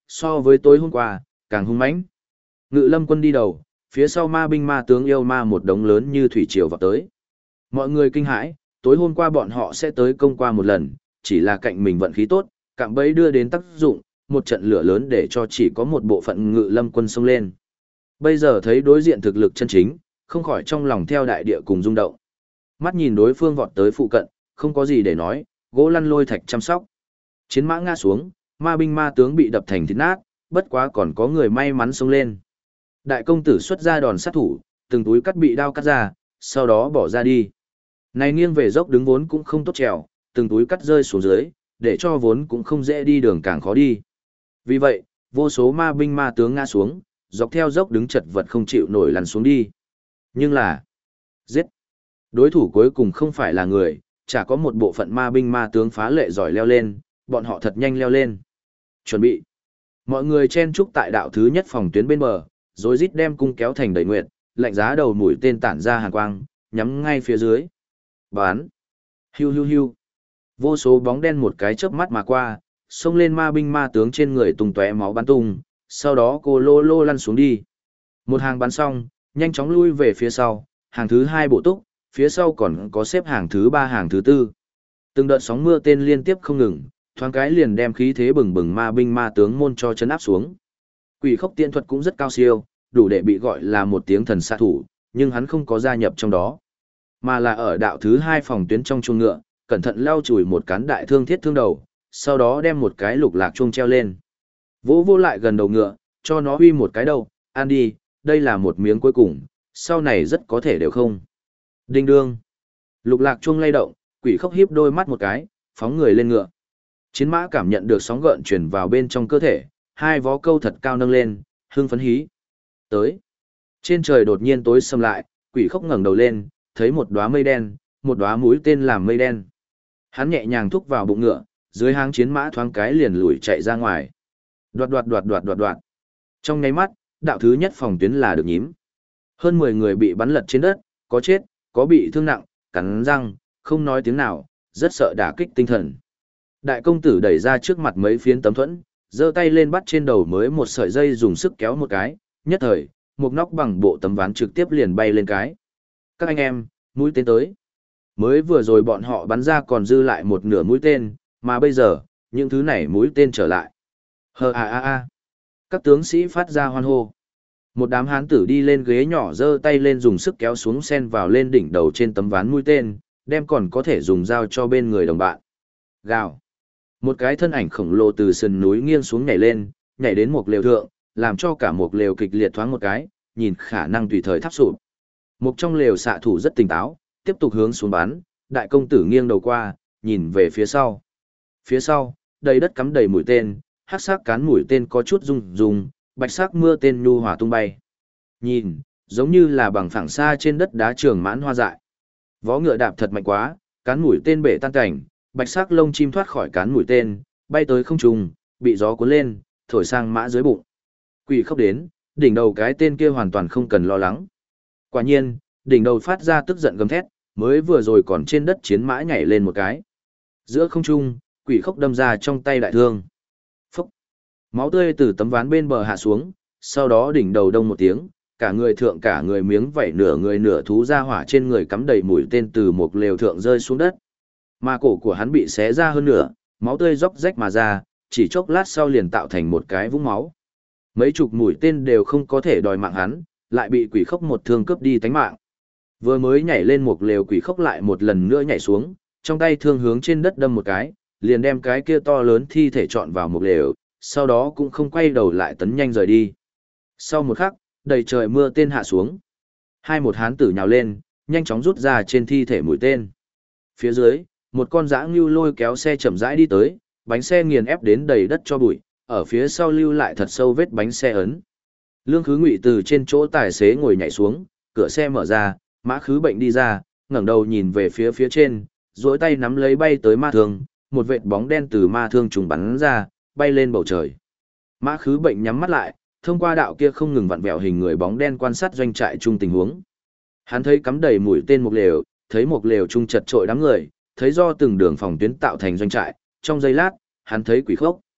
so với tối hôm qua, càng hung mãnh. Ngự lâm quân đi đầu, phía sau ma binh ma tướng yêu ma một đống lớn như thủy triều vào tới. Mọi người kinh hãi, tối hôm qua bọn họ sẽ tới công qua một lần, chỉ là cạnh mình vận khí tốt, cạm bẫy đưa đến tác dụng, một trận lửa lớn để cho chỉ có một bộ phận ngự lâm quân xông lên. Bây giờ thấy đối diện thực lực chân chính, không khỏi trong lòng theo đại địa cùng rung động. Mắt nhìn đối phương vọt tới phụ cận, không có gì để nói, gỗ lăn lôi thạch chăm sóc. Chiến mã ngã xuống, ma binh ma tướng bị đập thành thịt nát, bất quá còn có người may mắn xông lên. Đại công tử xuất ra đòn sát thủ, từng túi cắt bị đao cắt ra, sau đó bỏ ra đi. Này nghiêng về dốc đứng vốn cũng không tốt trèo, từng túi cắt rơi xuống dưới, để cho vốn cũng không dễ đi đường càng khó đi. Vì vậy, vô số ma binh ma tướng ngã xuống, dọc theo dốc đứng chật vật không chịu nổi lăn xuống đi. Nhưng là, giết. Đối thủ cuối cùng không phải là người, chả có một bộ phận ma binh ma tướng phá lệ giỏi leo lên, bọn họ thật nhanh leo lên. Chuẩn bị. Mọi người chen chúc tại đạo thứ nhất phòng tuyến bên bờ, rồi rít đem cung kéo thành đầy nguyệt, lạnh giá đầu mũi tên tản ra hàn quang, nhắm ngay phía dưới. Bán. Hiu hiu hiu. Vô số bóng đen một cái chớp mắt mà qua, xông lên ma binh ma tướng trên người tung tóe máu bắn tung, sau đó cô lô lô lăn xuống đi. Một hàng bắn xong, nhanh chóng lui về phía sau, hàng thứ hai bộ túc, phía sau còn có xếp hàng thứ ba hàng thứ tư. Từng đợt sóng mưa tên liên tiếp không ngừng, thoáng cái liền đem khí thế bừng bừng ma binh ma tướng môn cho chấn áp xuống. Quỷ khốc tiễn thuật cũng rất cao siêu, đủ để bị gọi là một tiếng thần xạ thủ, nhưng hắn không có gia nhập trong đó, mà là ở đạo thứ hai phòng tuyến trong chuông ngựa, cẩn thận lau chùi một cán đại thương thiết thương đầu, sau đó đem một cái lục lạc chuông treo lên. Vỗ vô lại gần đầu ngựa, cho nó huy một cái đầu, ăn đi, đây là một miếng cuối cùng, sau này rất có thể đều không. Đinh đương. Lục lạc chuông lay động, quỷ khốc híp đôi mắt một cái, phóng người lên ngựa. Chiến mã cảm nhận được sóng gợn truyền vào bên trong cơ thể, hai vó câu thật cao nâng lên, hưng phấn hí. Tới. Trên trời đột nhiên tối sầm lại, quỷ khốc ngẩng đầu lên, thấy một đóa mây đen, một đóa mũi tên làm mây đen. Hắn nhẹ nhàng thúc vào bụng ngựa, dưới háng chiến mã thoáng cái liền lùi chạy ra ngoài. Đoạt đoạt đoạt đoạt đoạt đoạt. Trong nháy mắt, đạo thứ nhất phòng tuyến là được nhím. Hơn 10 người bị bắn lật trên đất, có chết, có bị thương nặng, cắn răng, không nói tiếng nào, rất sợ đả kích tinh thần. Đại công tử đẩy ra trước mặt mấy phiến tấm thuẫn, giơ tay lên bắt trên đầu mới một sợi dây dùng sức kéo một cái, nhất thời, một nóc bằng bộ tấm ván trực tiếp liền bay lên cái. Các anh em, mũi tên tới. Mới vừa rồi bọn họ bắn ra còn dư lại một nửa mũi tên, mà bây giờ, những thứ này mũi tên trở lại. Hờ à à à. Các tướng sĩ phát ra hoan hô. Một đám hán tử đi lên ghế nhỏ giơ tay lên dùng sức kéo xuống sen vào lên đỉnh đầu trên tấm ván mũi tên, đem còn có thể dùng dao cho bên người đồng bạn. Gào. Một cái thân ảnh khổng lồ từ sườn núi nghiêng xuống nhảy lên, nhảy đến một lều thượng, làm cho cả một lều kịch liệt thoáng một cái, nhìn khả năng tùy thời tháp sụp. Một trong lều xạ thủ rất tỉnh táo, tiếp tục hướng xuống bắn, đại công tử nghiêng đầu qua, nhìn về phía sau. Phía sau, đầy đất cắm đầy mũi tên, hắc sắc cán mũi tên có chút rung rung, bạch sắc mưa tên nhu hòa tung bay. Nhìn, giống như là bằng phẳng xa trên đất đá trường mãn hoa dại. Vó ngựa đạp thật mạnh quá, cán mũi tên bể tan cảnh, bạch sắc lông chim thoát khỏi cán mũi tên, bay tới không trung, bị gió cuốn lên, thổi sang mã dưới bụng. Quỷ khóc đến, đỉnh đầu cái tên kia hoàn toàn không cần lo lắng. Quả nhiên, đỉnh đầu phát ra tức giận gầm thét, mới vừa rồi còn trên đất chiến mã nhảy lên một cái. Giữa không trung, quỷ khóc đâm ra trong tay đại thương. Phốc. Máu tươi từ tấm ván bên bờ hạ xuống, sau đó đỉnh đầu đông một tiếng, cả người thượng cả người miếng vảy nửa người nửa thú ra hỏa trên người cắm đầy mũi tên từ một lều thượng rơi xuống đất. Mà cổ của hắn bị xé ra hơn nửa, máu tươi róc rách mà ra, chỉ chốc lát sau liền tạo thành một cái vũng máu. Mấy chục mũi tên đều không có thể đòi mạng hắn, lại bị quỷ khốc một thương cướp đi tánh mạng. Vừa mới nhảy lên một lều quỷ khốc lại một lần nữa nhảy xuống, trong tay thương hướng trên đất đâm một cái, liền đem cái kia to lớn thi thể trọn vào một lều, sau đó cũng không quay đầu lại tấn nhanh rời đi. Sau một khắc, đầy trời mưa tên hạ xuống. Một hán tử nhào lên, nhanh chóng rút ra trên thi thể mũi tên. Phía dưới, một con dã ngưu lôi kéo xe chậm rãi đi tới, bánh xe nghiền ép đến đầy đất cho bụi, ở phía sau lưu lại thật sâu vết bánh xe ấn. Lương Khứ Ngụy từ trên chỗ tài xế ngồi nhảy xuống, cửa xe mở ra, Mã Khứ Bệnh đi ra, ngẩng đầu nhìn về phía trên, duỗi tay nắm lấy bay tới ma thương, một vệt bóng đen từ ma thương trùng bắn ra, bay lên bầu trời. Mã Khứ Bệnh nhắm mắt lại, thông qua đạo kia không ngừng vặn vẹo hình người bóng đen quan sát doanh trại chung tình huống. Hắn thấy cắm đầy mũi tên một lều, thấy một lều chung chật trội đám người, thấy do từng đường phòng tuyến tạo thành doanh trại, trong giây lát, hắn thấy quỷ khốc.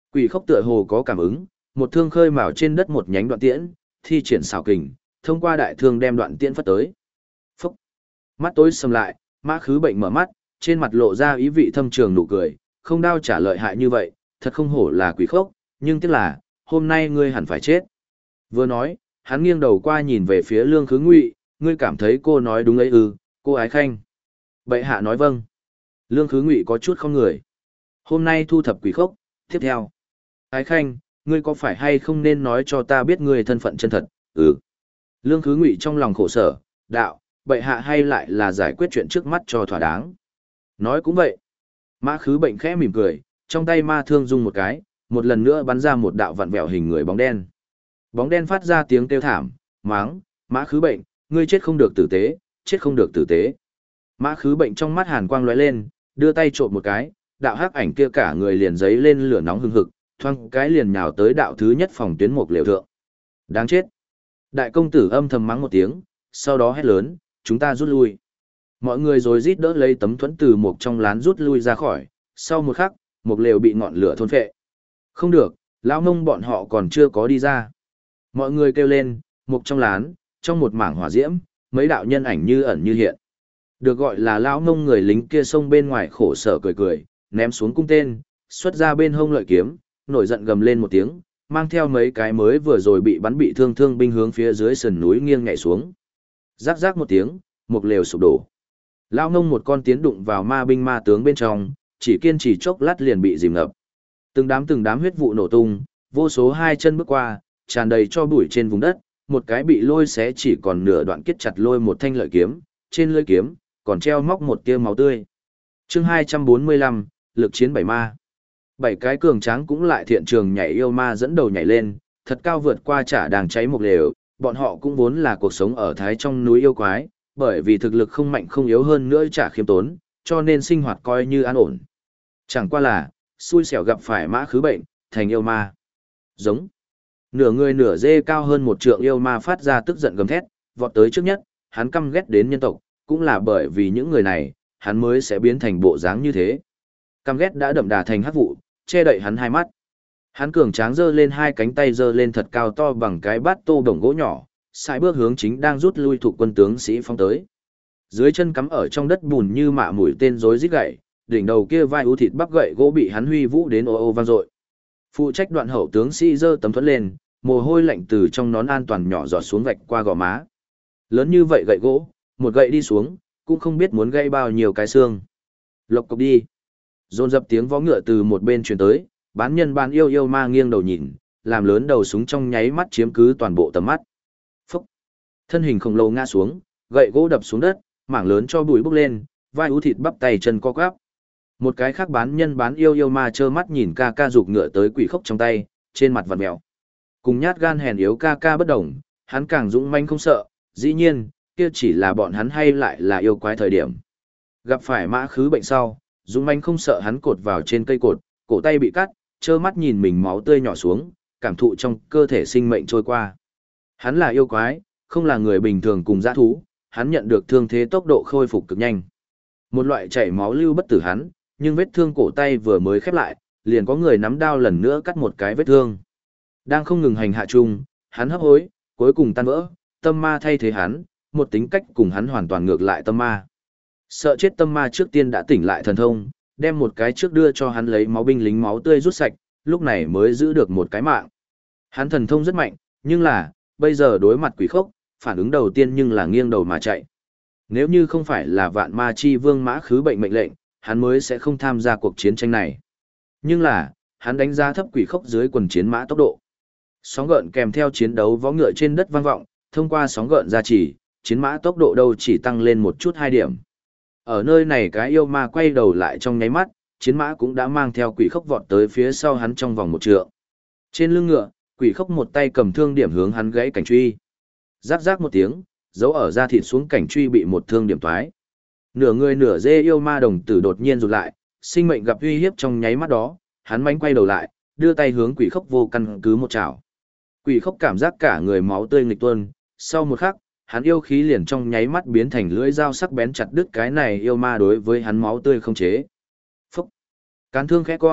Quỷ khốc tựa hồ có cảm ứng, một thương khơi mào trên đất một nhánh đoạn tiễn, thi triển xảo kình, thông qua đại thương đem đoạn tiễn phất tới. Phúc! Mắt tối sầm lại, Mã Khứ Bệnh mở mắt, trên mặt lộ ra ý vị thâm trường nụ cười, không đao trả lợi hại như vậy, thật không hổ là quỷ khốc, nhưng tiếc là, hôm nay ngươi hẳn phải chết. Vừa nói, hắn nghiêng đầu qua nhìn về phía Lương Khứ Ngụy, ngươi cảm thấy cô nói đúng ấy ư, cô ái khanh. Bệ hạ nói vâng. Lương Khứ Ngụy có chút không người. Hôm nay thu thập quỷ khốc, tiếp theo. Ái khanh, ngươi có phải hay không nên nói cho ta biết ngươi thân phận chân thật? Ừ. Lương Khứ Ngụy trong lòng khổ sở, đạo, bệ hạ hay lại là giải quyết chuyện trước mắt cho thỏa đáng. Nói cũng vậy. Mã Khứ Bệnh khẽ mỉm cười, trong tay ma thương rung một cái, một lần nữa bắn ra một đạo vặn vẹo hình người bóng đen. Bóng đen phát ra tiếng kêu thảm, máng, Mã Khứ Bệnh, ngươi chết không được tử tế, chết không được tử tế. Mã Khứ Bệnh trong mắt hàn quang lóe lên, đưa tay trộm một cái, đạo hắc ảnh kia cả người liền giấy lên lửa nóng hừng hực, thoang cái liền nhào tới đạo thứ nhất phòng tuyến một liều thượng. Đáng chết. Đại công tử âm thầm mắng một tiếng, sau đó hét lớn, chúng ta rút lui. Mọi người rồi rít đỡ lấy tấm thuẫn từ một trong lán rút lui ra khỏi, sau một khắc, một lều bị ngọn lửa thôn phệ. Không được, lão nông bọn họ còn chưa có đi ra. Mọi người kêu lên, một trong lán, trong một mảng hỏa diễm, mấy đạo nhân ảnh như ẩn như hiện. Được gọi là lão nông người lính kia xông bên ngoài khổ sở cười cười, ném xuống cung tên, xuất ra bên hông lợi kiếm, nổi giận gầm lên một tiếng, mang theo mấy cái mới vừa rồi bị bắn bị thương binh hướng phía dưới sườn núi nghiêng nhảy xuống. Rắc rắc một tiếng, một lều sụp đổ. Lão ngông một con tiến đụng vào ma binh ma tướng bên trong, chỉ kiên trì chốc lát liền bị dìm ngập. Từng đám huyết vụ nổ tung, vô số hai chân bước qua, tràn đầy cho bụi trên vùng đất, một cái bị lôi xé chỉ còn nửa đoạn kết chặt lôi một thanh lợi kiếm, trên lưỡi kiếm còn treo móc một tia máu tươi. Chương 245, lực chiến bảy ma. Bảy cái cường tráng cũng lại thiện trường nhảy yêu ma dẫn đầu nhảy lên, thật cao vượt qua chả đang cháy một lều, bọn họ cũng vốn là cuộc sống ở thái trong núi yêu quái, bởi vì thực lực không mạnh không yếu hơn nữa chả khiêm tốn, cho nên sinh hoạt coi như an ổn. Chẳng qua là, xui xẻo gặp phải Mã Khứ Bệnh, thành yêu ma. Giống. Nửa người nửa dê cao hơn một trượng yêu ma phát ra tức giận gầm thét, vọt tới trước nhất, hắn căm ghét đến nhân tộc, cũng là bởi vì những người này, hắn mới sẽ biến thành bộ dáng như thế. Căm ghét đã đậm đà thành hắc vụ, che đậy hắn hai mắt. Hắn cường tráng giơ lên hai cánh tay giơ lên thật cao to bằng cái bát tô đồng gỗ nhỏ, sai bước hướng chính đang rút lui thuộc quân tướng sĩ phong tới. Dưới chân cắm ở trong đất bùn như mạ mũi tên rối rít gậy, đỉnh đầu kia vai ú thịt bắp gậy gỗ bị hắn huy vũ đến ô ô vang dội. Phụ trách đoạn hậu tướng sĩ giơ tấm thuẫn lên, mồ hôi lạnh từ trong nón an toàn nhỏ giọt xuống vạch qua gò má. Lớn như vậy gậy gỗ, một gậy đi xuống, cũng không biết muốn gây bao nhiêu cái xương. Lộc cộc đi. Dồn dập tiếng vó ngựa từ một bên truyền tới, bán nhân bán yêu ma nghiêng đầu nhìn, làm lớn đầu súng trong nháy mắt chiếm cứ toàn bộ tầm mắt. Phúc! Thân hình khổng lồ ngã xuống, gậy gỗ đập xuống đất, mảng lớn cho bụi bốc lên, vai ú thịt bắp tay chân co quắp. Một cái khác bán nhân bán yêu ma trơ mắt nhìn ca ca giục ngựa tới quỷ khốc trong tay, trên mặt vặn mèo. Cùng nhát gan hèn yếu ca ca bất đồng, hắn càng dũng manh không sợ, dĩ nhiên, kia chỉ là bọn hắn hay lại là yêu quái thời điểm. Gặp phải Mã Khứ Bệnh sau, dũng manh không sợ hắn cột vào trên cây cột, cổ tay bị cắt, trơ mắt nhìn mình máu tươi nhỏ xuống, cảm thụ trong cơ thể sinh mệnh trôi qua. Hắn là yêu quái, không là người bình thường cùng dã thú, hắn nhận được thương thế tốc độ khôi phục cực nhanh. Một loại chảy máu lưu bất tử hắn, nhưng vết thương cổ tay vừa mới khép lại, liền có người nắm đao lần nữa cắt một cái vết thương. Đang không ngừng hành hạ chung, hắn hấp hối, cuối cùng tan vỡ, tâm ma thay thế hắn, một tính cách cùng hắn hoàn toàn ngược lại tâm ma. Sợ chết tâm ma trước tiên đã tỉnh lại thần thông, đem một cái trước đưa cho hắn lấy máu binh lính máu tươi rút sạch, lúc này mới giữ được một cái mạng. Hắn thần thông rất mạnh, nhưng là, bây giờ đối mặt quỷ khốc, phản ứng đầu tiên nhưng là nghiêng đầu mà chạy. Nếu như không phải là vạn ma chi vương Mã Khứ Bệnh mệnh lệnh, hắn mới sẽ không tham gia cuộc chiến tranh này. Nhưng là, hắn đánh giá thấp quỷ khốc dưới quần chiến mã tốc độ. Sóng gợn kèm theo chiến đấu vó ngựa trên đất vang vọng, thông qua sóng gợn gia trì, chiến mã tốc độ đâu chỉ tăng lên một chút 2 điểm. Ở nơi này cái yêu ma quay đầu lại trong nháy mắt, chiến mã cũng đã mang theo quỷ khốc vọt tới phía sau hắn trong vòng 1 trượng. Trên lưng ngựa, quỷ khốc một tay cầm thương điểm hướng hắn gãy cảnh truy. Rắc rắc một tiếng, dấu ở da thịt xuống cảnh truy bị một thương điểm toái. Nửa người nửa dê yêu ma đồng tử đột nhiên rụt lại, sinh mệnh gặp uy hiếp trong nháy mắt đó, hắn mánh quay đầu lại, đưa tay hướng quỷ khốc vô căn cứ một chảo. Quỷ khốc cảm giác cả người máu tươi nghịch tuôn, sau một khắc, hắn yêu khí liền trong nháy mắt biến thành lưỡi dao sắc bén chặt đứt cái này yêu ma đối với hắn máu tươi không chế. Phúc! Cán thương khẽ cong,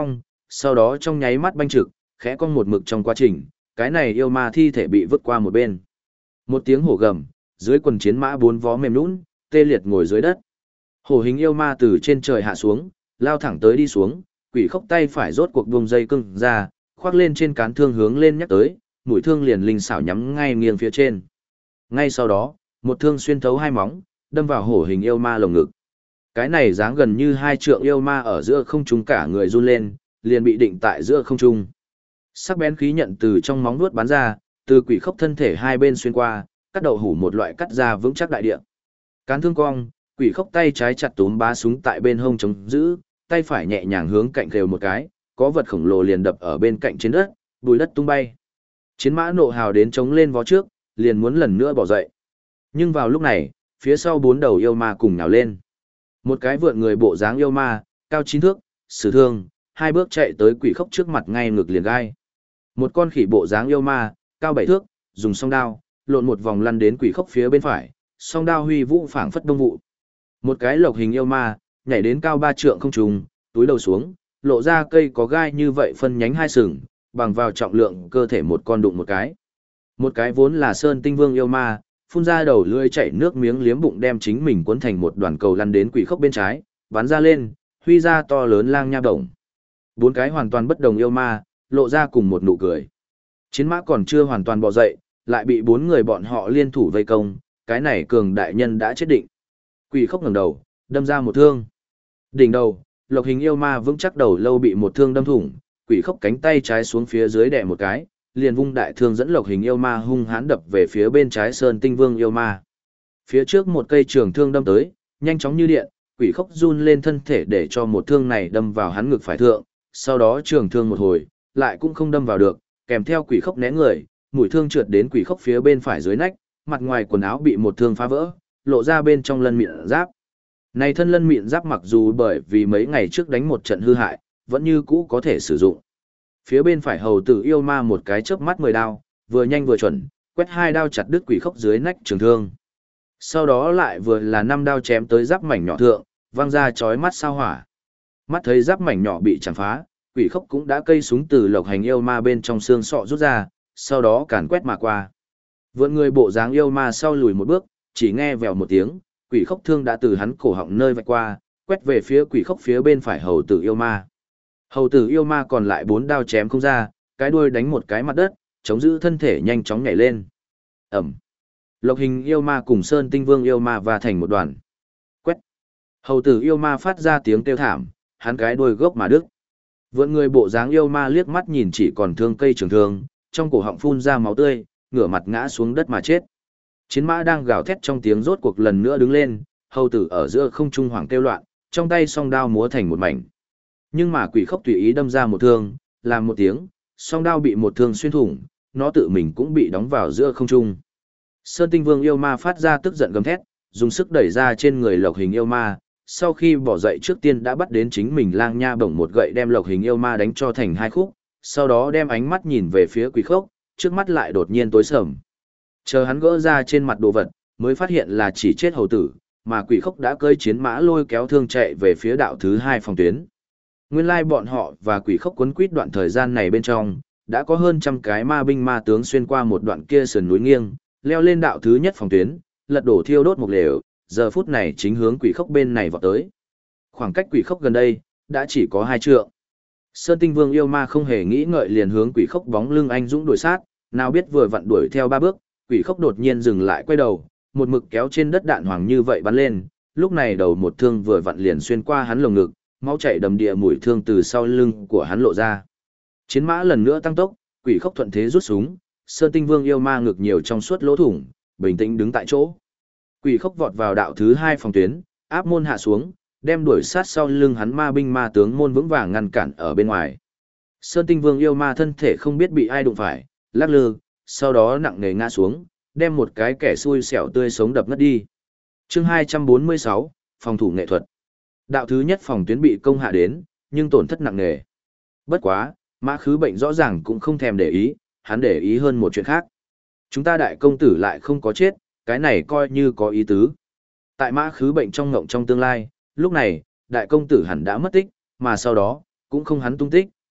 sau đó trong nháy mắt banh trực, khẽ cong một mực trong quá trình, cái này yêu ma thi thể bị vứt qua một bên. Một tiếng hổ gầm, dưới quần chiến mã bốn vó mềm nhũn, tê liệt ngồi dưới đất. Hổ hình yêu ma từ trên trời hạ xuống, lao thẳng tới đi xuống, quỷ khốc tay phải rốt cuộc buông dây cưng ra, khoác lên trên cán thương hướng lên nhắc tới, mũi thương liền linh xảo nhắm ngay nghiêng phía trên. Ngay sau đó, một thương xuyên thấu hai móng, đâm vào hổ hình yêu ma lồng ngực. Cái này dáng gần như 2 trượng yêu ma ở giữa không trung cả người run lên, liền bị định tại giữa không trung. Sắc bén khí nhận từ trong móng vuốt bắn ra, từ quỷ khốc thân thể hai bên xuyên qua, cắt đầu hủ một loại cắt ra vững chắc đại địa. Cán thương cong, quỷ khốc tay trái chặt túm bá súng tại bên hông chống giữ, tay phải nhẹ nhàng hướng cạnh khều một cái, có vật khổng lồ liền đập ở bên cạnh trên đất, bùi đất tung bay. Chiến mã nộ hào đến chống lên vó trước, liền muốn lần nữa bỏ dậy. Nhưng vào lúc này, phía sau 4 đầu yêu ma cùng nhào lên. Một cái vượn người bộ dáng yêu ma, cao 9 thước, sử thương, 2 bước chạy tới quỷ khốc trước mặt ngay ngực liền gai. Một con khỉ bộ dáng yêu ma, cao 7 thước, dùng song đao, lộn một vòng lăn đến quỷ khốc phía bên phải, song đao huy vũ phảng phất đông vụ. Một cái lộc hình yêu ma, nhảy đến cao 3 trượng không trùng, túi đầu xuống, lộ ra cây có gai như vậy phân nhánh 2 sừng, bằng vào trọng lượng cơ thể một con đụng một cái. Một cái vốn là sơn tinh vương yêu ma, phun ra đầu lưỡi chảy nước miếng liếm bụng đem chính mình cuốn thành một đoàn cầu lăn đến quỷ khốc bên trái, bắn ra lên, huy ra to lớn lang nha bổng. 4 cái hoàn toàn bất đồng yêu ma, lộ ra cùng một nụ cười. Chiến mã còn chưa hoàn toàn bò dậy, lại bị 4 người bọn họ liên thủ vây công, cái này cường đại nhân đã chết định. Quỷ khốc ngẩng đầu, đâm ra một thương. Đỉnh đầu, lộc hình yêu ma vững chắc đầu lâu bị một thương đâm thủng, quỷ khốc cánh tay trái xuống phía dưới đè một cái, liền vung đại thương dẫn lộc hình yêu ma hung hãn đập về phía bên trái sơn tinh vương yêu ma. Phía trước một cây trường thương đâm tới, nhanh chóng như điện, quỷ khốc run lên thân thể để cho một thương này đâm vào hắn ngực phải thượng, sau đó trường thương một hồi, lại cũng không đâm vào được, kèm theo quỷ khốc né người, mũi thương trượt đến quỷ khốc phía bên phải dưới nách, mặt ngoài quần áo bị một thương phá vỡ, lộ ra bên trong lân mịn giáp. Này thân lân mịn giáp mặc dù bởi vì mấy ngày trước đánh một trận hư hại, vẫn như cũ có thể sử dụng. Phía bên phải hầu tử yêu ma một cái chớp mắt 10 đao, vừa nhanh vừa chuẩn, quét 2 đao chặt đứt quỷ khốc dưới nách trường thương. Sau đó lại vừa là 5 đao chém tới giáp mảnh nhỏ thượng, vang ra chói mắt sao hỏa. Mắt thấy giáp mảnh nhỏ bị chạm phá, quỷ khốc cũng đã cây súng từ lộc hành yêu ma bên trong xương sọ rút ra, sau đó càn quét mà qua. Vượn người bộ dáng yêu ma sau lùi một bước, chỉ nghe vèo một tiếng, quỷ khốc thương đã từ hắn cổ họng nơi vạch qua, quét về phía quỷ khốc phía bên phải hầu tử yêu ma. Hầu tử yêu ma còn lại 4 đao chém không ra, cái đuôi đánh một cái mặt đất, chống giữ thân thể nhanh chóng nhảy lên. Ẩm. Lộc hình yêu ma cùng sơn tinh vương yêu ma và thành một đoàn. Quét. Hầu tử yêu ma phát ra tiếng kêu thảm, hắn cái đuôi gốc mà đứt. Vượn người bộ dáng yêu ma liếc mắt nhìn chỉ còn thương cây trường thương, trong cổ họng phun ra máu tươi, ngửa mặt ngã xuống đất mà chết. Chiến mã đang gào thét trong tiếng rốt cuộc lần nữa đứng lên, hầu tử ở giữa không trung hoảng kêu loạn, trong tay song đao múa thành một mảnh. Nhưng mà quỷ khốc tùy ý đâm ra một thương, làm một tiếng, song đao bị một thương xuyên thủng, nó tự mình cũng bị đóng vào giữa không trung. Sơn tinh vương yêu ma phát ra tức giận gầm thét, dùng sức đẩy ra trên người lộc hình yêu ma, sau khi bỏ dậy trước tiên đã bắt đến chính mình lang nha bổng một gậy đem lộc hình yêu ma đánh cho thành 2 khúc, sau đó đem ánh mắt nhìn về phía quỷ khốc, trước mắt lại đột nhiên tối sầm. Chờ hắn gỡ ra trên mặt đồ vật, mới phát hiện là chỉ chết hầu tử, mà quỷ khốc đã cơi chiến mã lôi kéo thương chạy về phía đạo thứ 2 phòng tuyến. Nguyên lai bọn họ và quỷ khốc quấn quýt đoạn thời gian này bên trong, đã có hơn trăm cái ma binh ma tướng xuyên qua một đoạn kia sườn núi nghiêng, leo lên đạo thứ nhất phòng tuyến, lật đổ thiêu đốt một lều, giờ phút này chính hướng quỷ khốc bên này vọt tới. Khoảng cách quỷ khốc gần đây, đã chỉ có 2 trượng. Sơn tinh vương yêu ma không hề nghĩ ngợi liền hướng quỷ khốc bóng lưng anh dũng đuổi sát, nào biết vừa vặn đuổi theo 3 bước, quỷ khốc đột nhiên dừng lại quay đầu, một mực kéo trên đất đạn hoàng như vậy bắn lên, lúc này đầu một thương vừa vặn liền xuyên qua hắn lồng ngực, máu chảy đầm địa mũi thương từ sau lưng của hắn lộ ra. Chiến mã lần nữa tăng tốc, quỷ khốc thuận thế rút súng, Sơn tinh vương yêu ma ngực nhiều trong suốt lỗ thủng, bình tĩnh đứng tại chỗ. Quỷ khốc vọt vào đạo thứ 2 phòng tuyến, áp môn hạ xuống, đem đuổi sát sau lưng hắn ma binh ma tướng môn vững vàng ngăn cản ở bên ngoài. Sơn tinh vương yêu ma thân thể không biết bị ai đụng phải, lắc lư, sau đó nặng nề ngã xuống, đem một cái kẻ xui xẻo tươi sống đập ngất đi. Chương 246, phòng thủ nghệ thuật. Đạo thứ nhất phòng tuyến bị công hạ đến, nhưng tổn thất nặng nề. Bất quá, Mã Khứ Bệnh rõ ràng cũng không thèm để ý, hắn để ý hơn một chuyện khác. Chúng ta đại công tử lại không có chết, cái này coi như có ý tứ. Tại Mã Khứ Bệnh trong ngộng trong tương lai, lúc này, đại công tử hẳn đã mất tích, mà sau đó, cũng không hắn tung tích,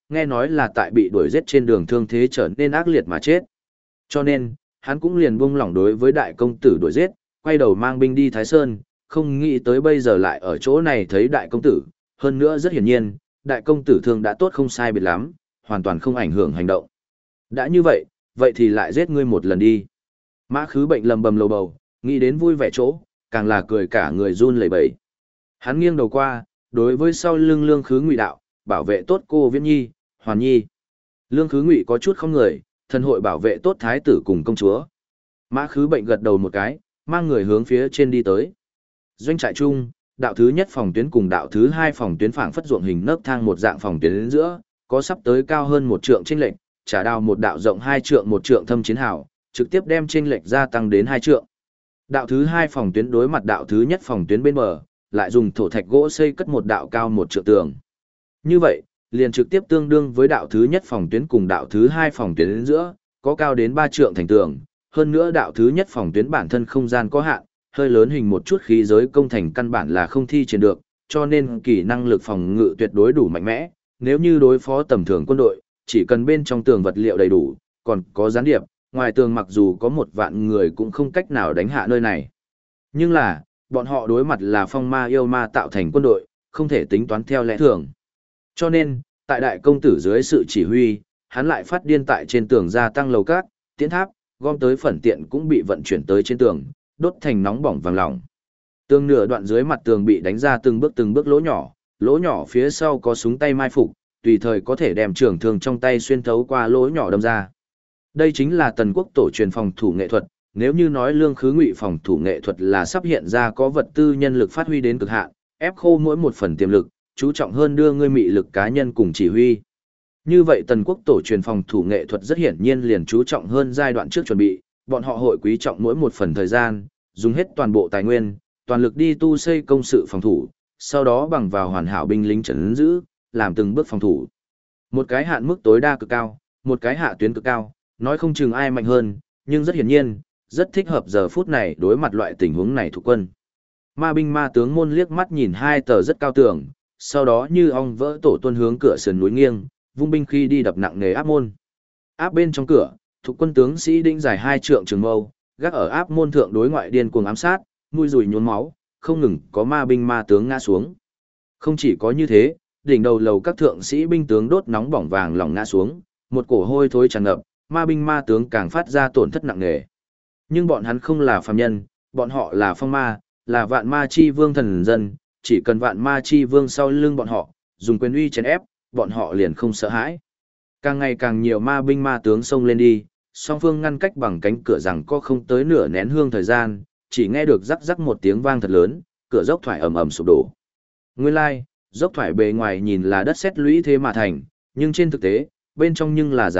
nghe nói là tại bị đuổi giết trên đường thương thế trở nên ác liệt mà chết. Cho nên, hắn cũng liền buông lỏng đối với đại công tử đuổi giết, quay đầu mang binh đi Thái Sơn, không nghĩ tới bây giờ lại ở chỗ này thấy đại công tử, hơn nữa rất hiển nhiên, đại công tử thương đã tốt không sai biệt lắm, hoàn toàn không ảnh hưởng hành động. Đã như vậy, vậy thì lại giết ngươi một lần đi. Mã Khứ Bệnh lầm bầm lầu bầu, nghĩ đến vui vẻ chỗ, càng là cười cả người run lẩy bẩy. Hắn nghiêng đầu qua, đối với sau lưng Lương Khứ Ngụy đạo, bảo vệ tốt cô Viễn Nhi, Hoàn Nhi. Lương Khứ Ngụy có chút không người, thần hội bảo vệ tốt thái tử cùng công chúa. Mã Khứ Bệnh gật đầu một cái, mang người hướng phía trên đi tới. Doanh trại chung, đạo thứ nhất phòng tuyến cùng đạo thứ hai phòng tuyến phảng phất ruộng hình nấc thang một dạng phòng tuyến đến giữa, có sắp tới cao hơn một trượng chênh lệch, trả đào một đạo rộng 2 trượng một trượng thâm chiến hào, trực tiếp đem chênh lệch gia tăng đến 2 trượng. Đạo thứ hai phòng tuyến đối mặt đạo thứ nhất phòng tuyến bên bờ, lại dùng thổ thạch gỗ xây cất một đạo cao một trượng tường. Như vậy, liền trực tiếp tương đương với đạo thứ nhất phòng tuyến cùng đạo thứ hai phòng tuyến đến giữa, có cao đến 3 trượng thành tường, hơn nữa đạo thứ nhất phòng tuyến bản thân không gian có hạn, hơi lớn hình một chút khí giới công thành căn bản là không thi triển được, cho nên kỳ năng lực phòng ngự tuyệt đối đủ mạnh mẽ, nếu như đối phó tầm thường quân đội, chỉ cần bên trong tường vật liệu đầy đủ, còn có gián điệp, ngoài tường mặc dù có 1 vạn người cũng không cách nào đánh hạ nơi này. Nhưng là, bọn họ đối mặt là phong ma yêu ma tạo thành quân đội, không thể tính toán theo lẽ thường. Cho nên, tại đại công tử dưới sự chỉ huy, hắn lại phát điên tại trên tường gia tăng lầu cát, tiến tháp, gom tới phần tiện cũng bị vận chuyển tới trên tường, đốt thành nóng bỏng vàng lỏng. Tường nửa đoạn dưới mặt tường bị đánh ra từng bước lỗ nhỏ phía sau có súng tay mai phục, tùy thời có thể đem trường thương trong tay xuyên thấu qua lỗ nhỏ đâm ra. Đây chính là tần quốc tổ truyền phòng thủ nghệ thuật, nếu như nói Lương Khứ Ngụy phòng thủ nghệ thuật là sắp hiện ra có vật tư nhân lực phát huy đến cực hạn, ép khô mỗi một phần tiềm lực, chú trọng hơn đưa ngươi mị lực cá nhân cùng chỉ huy. Như vậy tần quốc tổ truyền phòng thủ nghệ thuật rất hiển nhiên liền chú trọng hơn giai đoạn trước chuẩn bị, bọn họ hội quý trọng mỗi một phần thời gian, dùng hết toàn bộ tài nguyên, toàn lực đi tu xây công sự phòng thủ, sau đó bằng vào hoàn hảo binh lính trấn giữ, làm từng bước phòng thủ. Một cái hạn mức tối đa cực cao, một cái hạ tuyến cực cao, nói không chừng ai mạnh hơn, nhưng rất hiển nhiên, rất thích hợp giờ phút này đối mặt loại tình huống này thuộc quân. Ma binh ma tướng môn liếc mắt nhìn 2 tờ rất cao tường, sau đó như ong vỡ tổ tuân hướng cửa sườn núi nghiêng, vung binh khi đi đập nặng nề áp môn. Áp bên trong cửa, thuộc quân tướng sĩ đinh dài 2 trượng trường mâu, gác ở áp môn thượng đối ngoại điên cuồng ám sát, mũi rùi nhuốm máu, không ngừng có ma binh ma tướng ngã xuống. Không chỉ có như thế, đỉnh đầu lầu các thượng sĩ binh tướng đốt nóng bỏng vàng lỏng ngã xuống, một cổ hôi thối tràn ngập, ma binh ma tướng càng phát ra tổn thất nặng nề. Nhưng bọn hắn không là phàm nhân, bọn họ là phong ma, là vạn ma chi vương thần dân, chỉ cần vạn ma chi vương sau lưng bọn họ, dùng quyền uy chèn ép, bọn họ liền không sợ hãi. Càng ngày càng nhiều ma binh ma tướng xông lên đi, song phương ngăn cách bằng cánh cửa rằng có không tới nửa nén hương thời gian, chỉ nghe được rắc rắc một tiếng vang thật lớn, cửa dốc thoải ầm ầm sụp đổ. Nguyên lai, dốc thoải bề ngoài nhìn là đất sét lũy thế mà thành, nhưng trên thực tế, bên trong nhưng là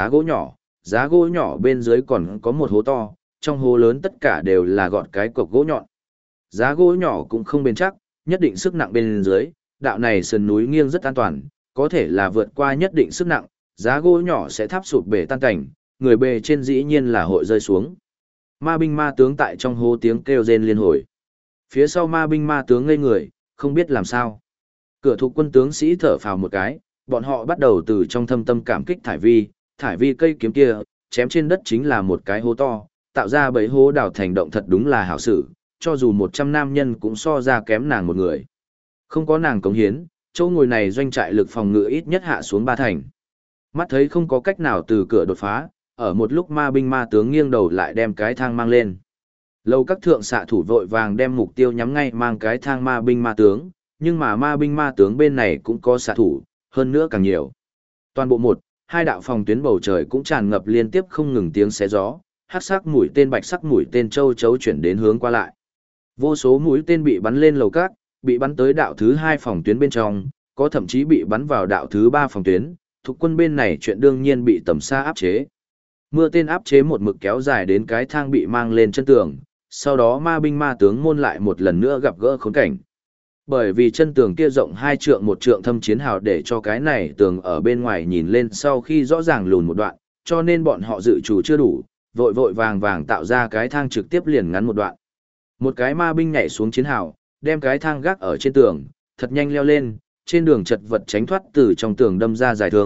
giá gỗ nhỏ bên dưới còn có một hố to, trong hố lớn tất cả đều là gọt cái cọc gỗ nhọn. Giá gỗ nhỏ cũng không bền chắc, nhất định sức nặng bên dưới, đạo này sườn núi nghiêng rất an toàn, có thể là vượt qua nhất định sức nặng, giá gỗ nhỏ sẽ tháp sụp bể tan cảnh, người bề trên dĩ nhiên là hội rơi xuống. Ma binh ma tướng tại trong hố tiếng kêu rên liên hồi. Phía sau ma binh ma tướng ngây người, không biết làm sao. Cửa thuộc quân tướng sĩ thở phào một cái, bọn họ bắt đầu từ trong thâm tâm cảm kích thải vi cây kiếm kia, chém trên đất chính là một cái hố to, tạo ra bẫy hố đào thành động thật đúng là hảo sự, cho dù 100 nam nhân cũng so ra kém nàng một người. Không có nàng cống hiến, chỗ ngồi này doanh trại lực phòng ngự ít nhất hạ xuống 3 thành. Mắt thấy không có cách nào từ cửa đột phá, ở một lúc ma binh ma tướng nghiêng đầu lại đem cái thang mang lên. Lâu các thượng xạ thủ vội vàng đem mục tiêu nhắm ngay mang cái thang ma binh ma tướng, nhưng mà ma binh ma tướng bên này cũng có xạ thủ, hơn nữa càng nhiều. Toàn bộ 1-2 đạo phòng tuyến bầu trời cũng tràn ngập liên tiếp không ngừng tiếng xé gió, hắc sắc mũi tên bạch sắc mũi tên châu chấu chuyển đến hướng qua lại. Vô số mũi tên bị bắn lên lầu các, bị bắn tới đạo thứ 2 phòng tuyến bên trong, có thậm chí bị bắn vào đạo thứ 3 phòng tuyến, thuộc quân bên này chuyện đương nhiên bị tầm xa áp chế. Mưa tên áp chế một mực kéo dài đến cái thang bị mang lên chân tường, sau đó ma binh ma tướng môn lại một lần nữa gặp gỡ khốn cảnh. Bởi vì chân tường kia rộng 2 trượng 1 trượng thâm chiến hào để cho cái này tường ở bên ngoài nhìn lên sau khi rõ ràng lùn một đoạn, cho nên bọn họ dự trù chưa đủ, vội vội vàng vàng tạo ra cái thang trực tiếp liền ngắn một đoạn. Một cái ma binh nhảy xuống chiến hào, đem cái thang gác ở trên tường, thật nhanh leo lên, trên đường chật vật tránh thoát từ trong tường đâm ra dài thương,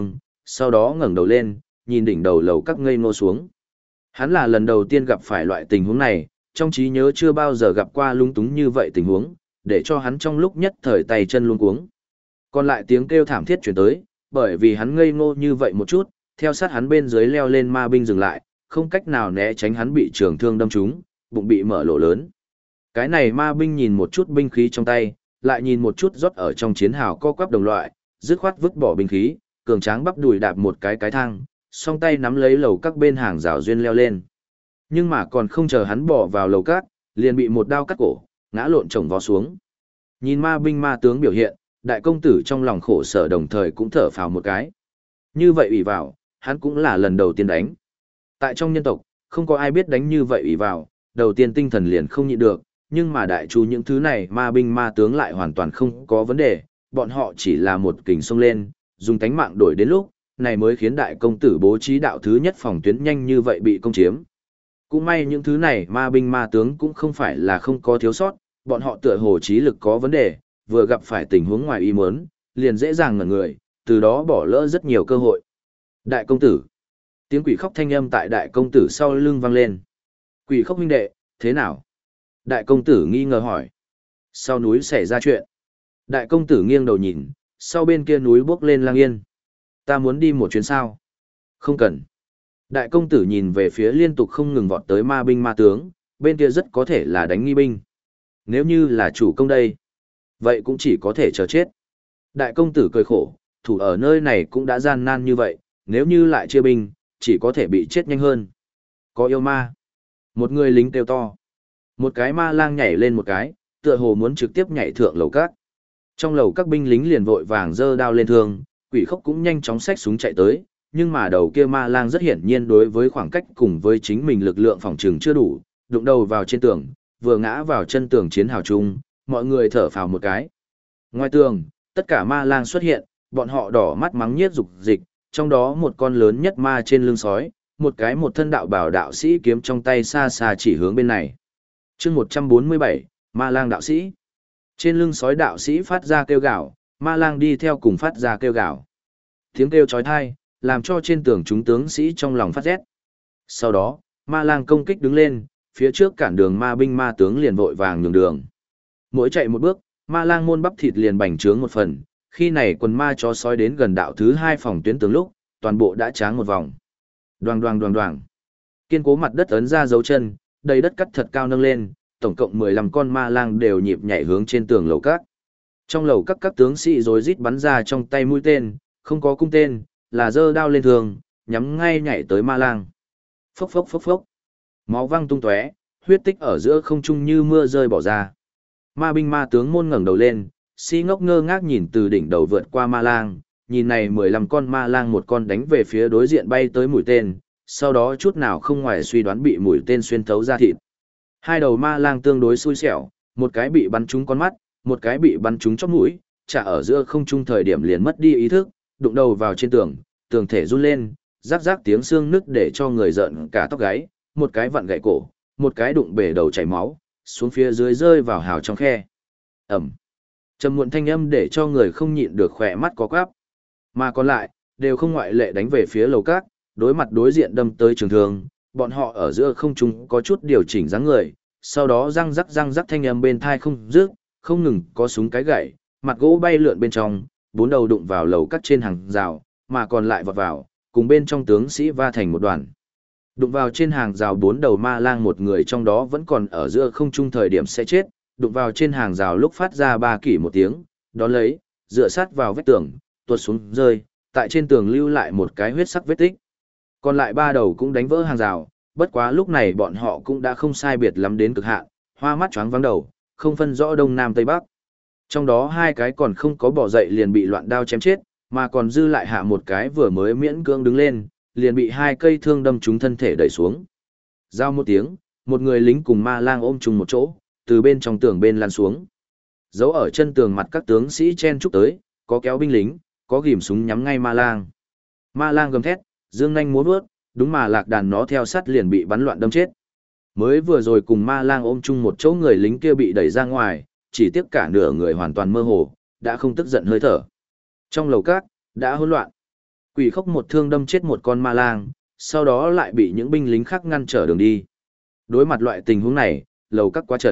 sau đó ngẩng đầu lên, nhìn đỉnh đầu lầu các ngây ngô xuống. Hắn là lần đầu tiên gặp phải loại tình huống này, trong trí nhớ chưa bao giờ gặp qua lung túng như vậy tình huống, để cho hắn trong lúc nhất thời tay chân luống cuống. Còn lại tiếng kêu thảm thiết chuyển tới, bởi vì hắn ngây ngô như vậy một chút, theo sát hắn bên dưới leo lên ma binh dừng lại, không cách nào né tránh hắn bị trường thương đâm trúng, bụng bị mở lỗ lớn. Cái này ma binh nhìn một chút binh khí trong tay, lại nhìn một chút rót ở trong chiến hào co quắp đồng loại, dứt khoát vứt bỏ binh khí, cường tráng bắp đùi đạp một cái thang, song tay nắm lấy lầu các bên hàng rào duyên leo lên. Nhưng mà còn không chờ hắn bỏ vào lầu các, liền bị một đao cắt cổ, ngã lộn chồng vó xuống. Nhìn ma binh ma tướng biểu hiện, đại công tử trong lòng khổ sở đồng thời cũng thở phào một cái. Như vậy ủy vào, hắn cũng là lần đầu tiên đánh. Tại trong nhân tộc, không có ai biết đánh như vậy ủy vào, đầu tiên tinh thần liền không nhịn được, nhưng mà đại chú những thứ này ma binh ma tướng lại hoàn toàn không có vấn đề, bọn họ chỉ là một kình xông lên, dùng tánh mạng đổi đến lúc, này mới khiến đại công tử bố trí đạo thứ nhất phòng tuyến nhanh như vậy bị công chiếm. Cũng may những thứ này ma binh ma tướng cũng không phải là không có thiếu sót, bọn họ tựa hồ trí lực có vấn đề, vừa gặp phải tình huống ngoài ý muốn, liền dễ dàng ngẩn người, từ đó bỏ lỡ rất nhiều cơ hội. Đại công tử. Tiếng quỷ khóc thanh âm tại đại công tử sau lưng vang lên. Quỷ khóc huynh đệ, thế nào? Đại công tử nghi ngờ hỏi. Sau núi xảy ra chuyện. Đại công tử nghiêng đầu nhìn, sau bên kia núi bốc lên lang yên. Ta muốn đi một chuyến sao? Không cần. Đại công tử nhìn về phía liên tục không ngừng vọt tới ma binh ma tướng, bên kia rất có thể là đánh nghi binh. Nếu như là chủ công đây, vậy cũng chỉ có thể chờ chết. Đại công tử cười khổ, thủ ở nơi này cũng đã gian nan như vậy, nếu như lại chia binh, chỉ có thể bị chết nhanh hơn. Có yêu ma. Một người lính kêu to. Một cái ma lang nhảy lên một cái, tựa hồ muốn trực tiếp nhảy thượng lầu các. Trong lầu các binh lính liền vội vàng giơ đao lên thương, quỷ khốc cũng nhanh chóng xách súng chạy tới, nhưng mà đầu kia ma lang rất hiển nhiên đối với khoảng cách cùng với chính mình lực lượng phòng trừng chưa đủ, đụng đầu vào trên tường, vừa ngã vào chân tường chiến hào chung, mọi người thở phào một cái. Ngoài tường, tất cả ma lang xuất hiện, bọn họ đỏ mắt mắng nhiếc dục dịch, trong đó một con lớn nhất ma trên lưng sói, một cái một thân đạo bảo đạo sĩ kiếm trong tay xa xa chỉ hướng bên này. Chương 147, Ma lang đạo sĩ. Trên lưng sói đạo sĩ phát ra kêu gào, ma lang đi theo cùng phát ra kêu gào. Tiếng kêu chói tai, làm cho trên tường chúng tướng sĩ trong lòng phát rét. Sau đó, ma lang công kích đứng lên, phía trước cản đường ma binh ma tướng liền vội vàng nhường đường. Mỗi chạy một bước, ma lang môn bắp thịt liền bành trướng một phần, khi này quần ma chó sói đến gần đạo thứ hai phòng tuyến tường lúc, toàn bộ đã tráng một vòng. Đoàng đoàng đoàng đoàng. Kiên cố mặt đất ấn ra dấu chân, đầy đất cắt thật cao nâng lên, tổng cộng 15 con ma lang đều nhịp nhảy hướng trên tường lầu các. Trong lầu các tướng sĩ rối rít bắn ra trong tay mũi tên, không có cung tên, là giơ đao lên thường, nhắm ngay nhảy tới ma lang. Phốc phốc phốc phốc. Máu văng tung tóe, huyết tích ở giữa không trung như mưa rơi bỏ ra. Ma binh ma tướng môn ngẩng đầu lên, si ngốc ngơ ngác nhìn từ đỉnh đầu vượt qua ma lang, nhìn này 15 con ma lang một con đánh về phía đối diện bay tới mũi tên, sau đó chút nào không ngoài suy đoán bị mũi tên xuyên thấu ra thịt. Hai đầu ma lang tương đối xui xẻo, một cái bị bắn trúng con mắt, một cái bị bắn trúng chóp mũi, chả ở giữa không trung thời điểm liền mất đi ý thức, đụng đầu vào trên tường, tường thể run lên, rắc rắc tiếng xương nứt để cho người giận cả tóc gáy, một cái vặn gãy cổ, một cái đụng bể đầu chảy máu, xuống phía dưới rơi vào hào trong khe. Ẩm. Trầm muộn thanh âm để cho người không nhịn được khỏe mắt có quắp. Mà còn lại, đều không ngoại lệ đánh về phía lầu các, đối mặt đối diện đâm tới trường thương, bọn họ ở giữa không trung có chút điều chỉnh dáng người, sau đó răng rắc thanh âm bên thai không dứt, không ngừng có súng cái gậy, mặt gỗ bay lượn bên trong, bốn đầu đụng vào lầu các trên hàng rào, mà còn lại vọt vào, cùng bên trong tướng sĩ va thành một đoàn. Đụng vào trên hàng rào bốn đầu ma lang một người trong đó vẫn còn ở giữa không trung thời điểm sẽ chết, đụng vào trên hàng rào lúc phát ra ba kỷ một tiếng, đón lấy, dựa sát vào vách tường, tuột xuống rơi, tại trên tường lưu lại một cái huyết sắc vết tích. Còn lại ba đầu cũng đánh vỡ hàng rào, bất quá lúc này bọn họ cũng đã không sai biệt lắm đến cực hạn, hoa mắt choáng vắng đầu, không phân rõ đông nam tây bắc. Trong đó hai cái còn không có bỏ dậy liền bị loạn đao chém chết, mà còn dư lại hạ một cái vừa mới miễn cưỡng đứng lên, liền bị hai cây thương đâm trúng thân thể đẩy xuống. Giao một tiếng, một người lính cùng ma lang ôm chung một chỗ, từ bên trong tường bên lan xuống. Giấu ở chân tường mặt các tướng sĩ chen chúc tới, có kéo binh lính, có ghim súng nhắm ngay ma lang. Ma lang gầm thét, dương nhanh múa vuốt, đúng mà lạc đàn nó theo sát liền bị bắn loạn đâm chết. Mới vừa rồi cùng ma lang ôm chung một chỗ người lính kia bị đẩy ra ngoài, chỉ tiếc cả nửa người hoàn toàn mơ hồ, đã không tức giận hơi thở. Trong lầu các, đã hỗn loạn. Quỷ khốc một thương đâm chết một con ma lang, sau đó lại bị những binh lính khác ngăn trở đường đi. Đối mặt loại tình huống này, lầu các quá trận.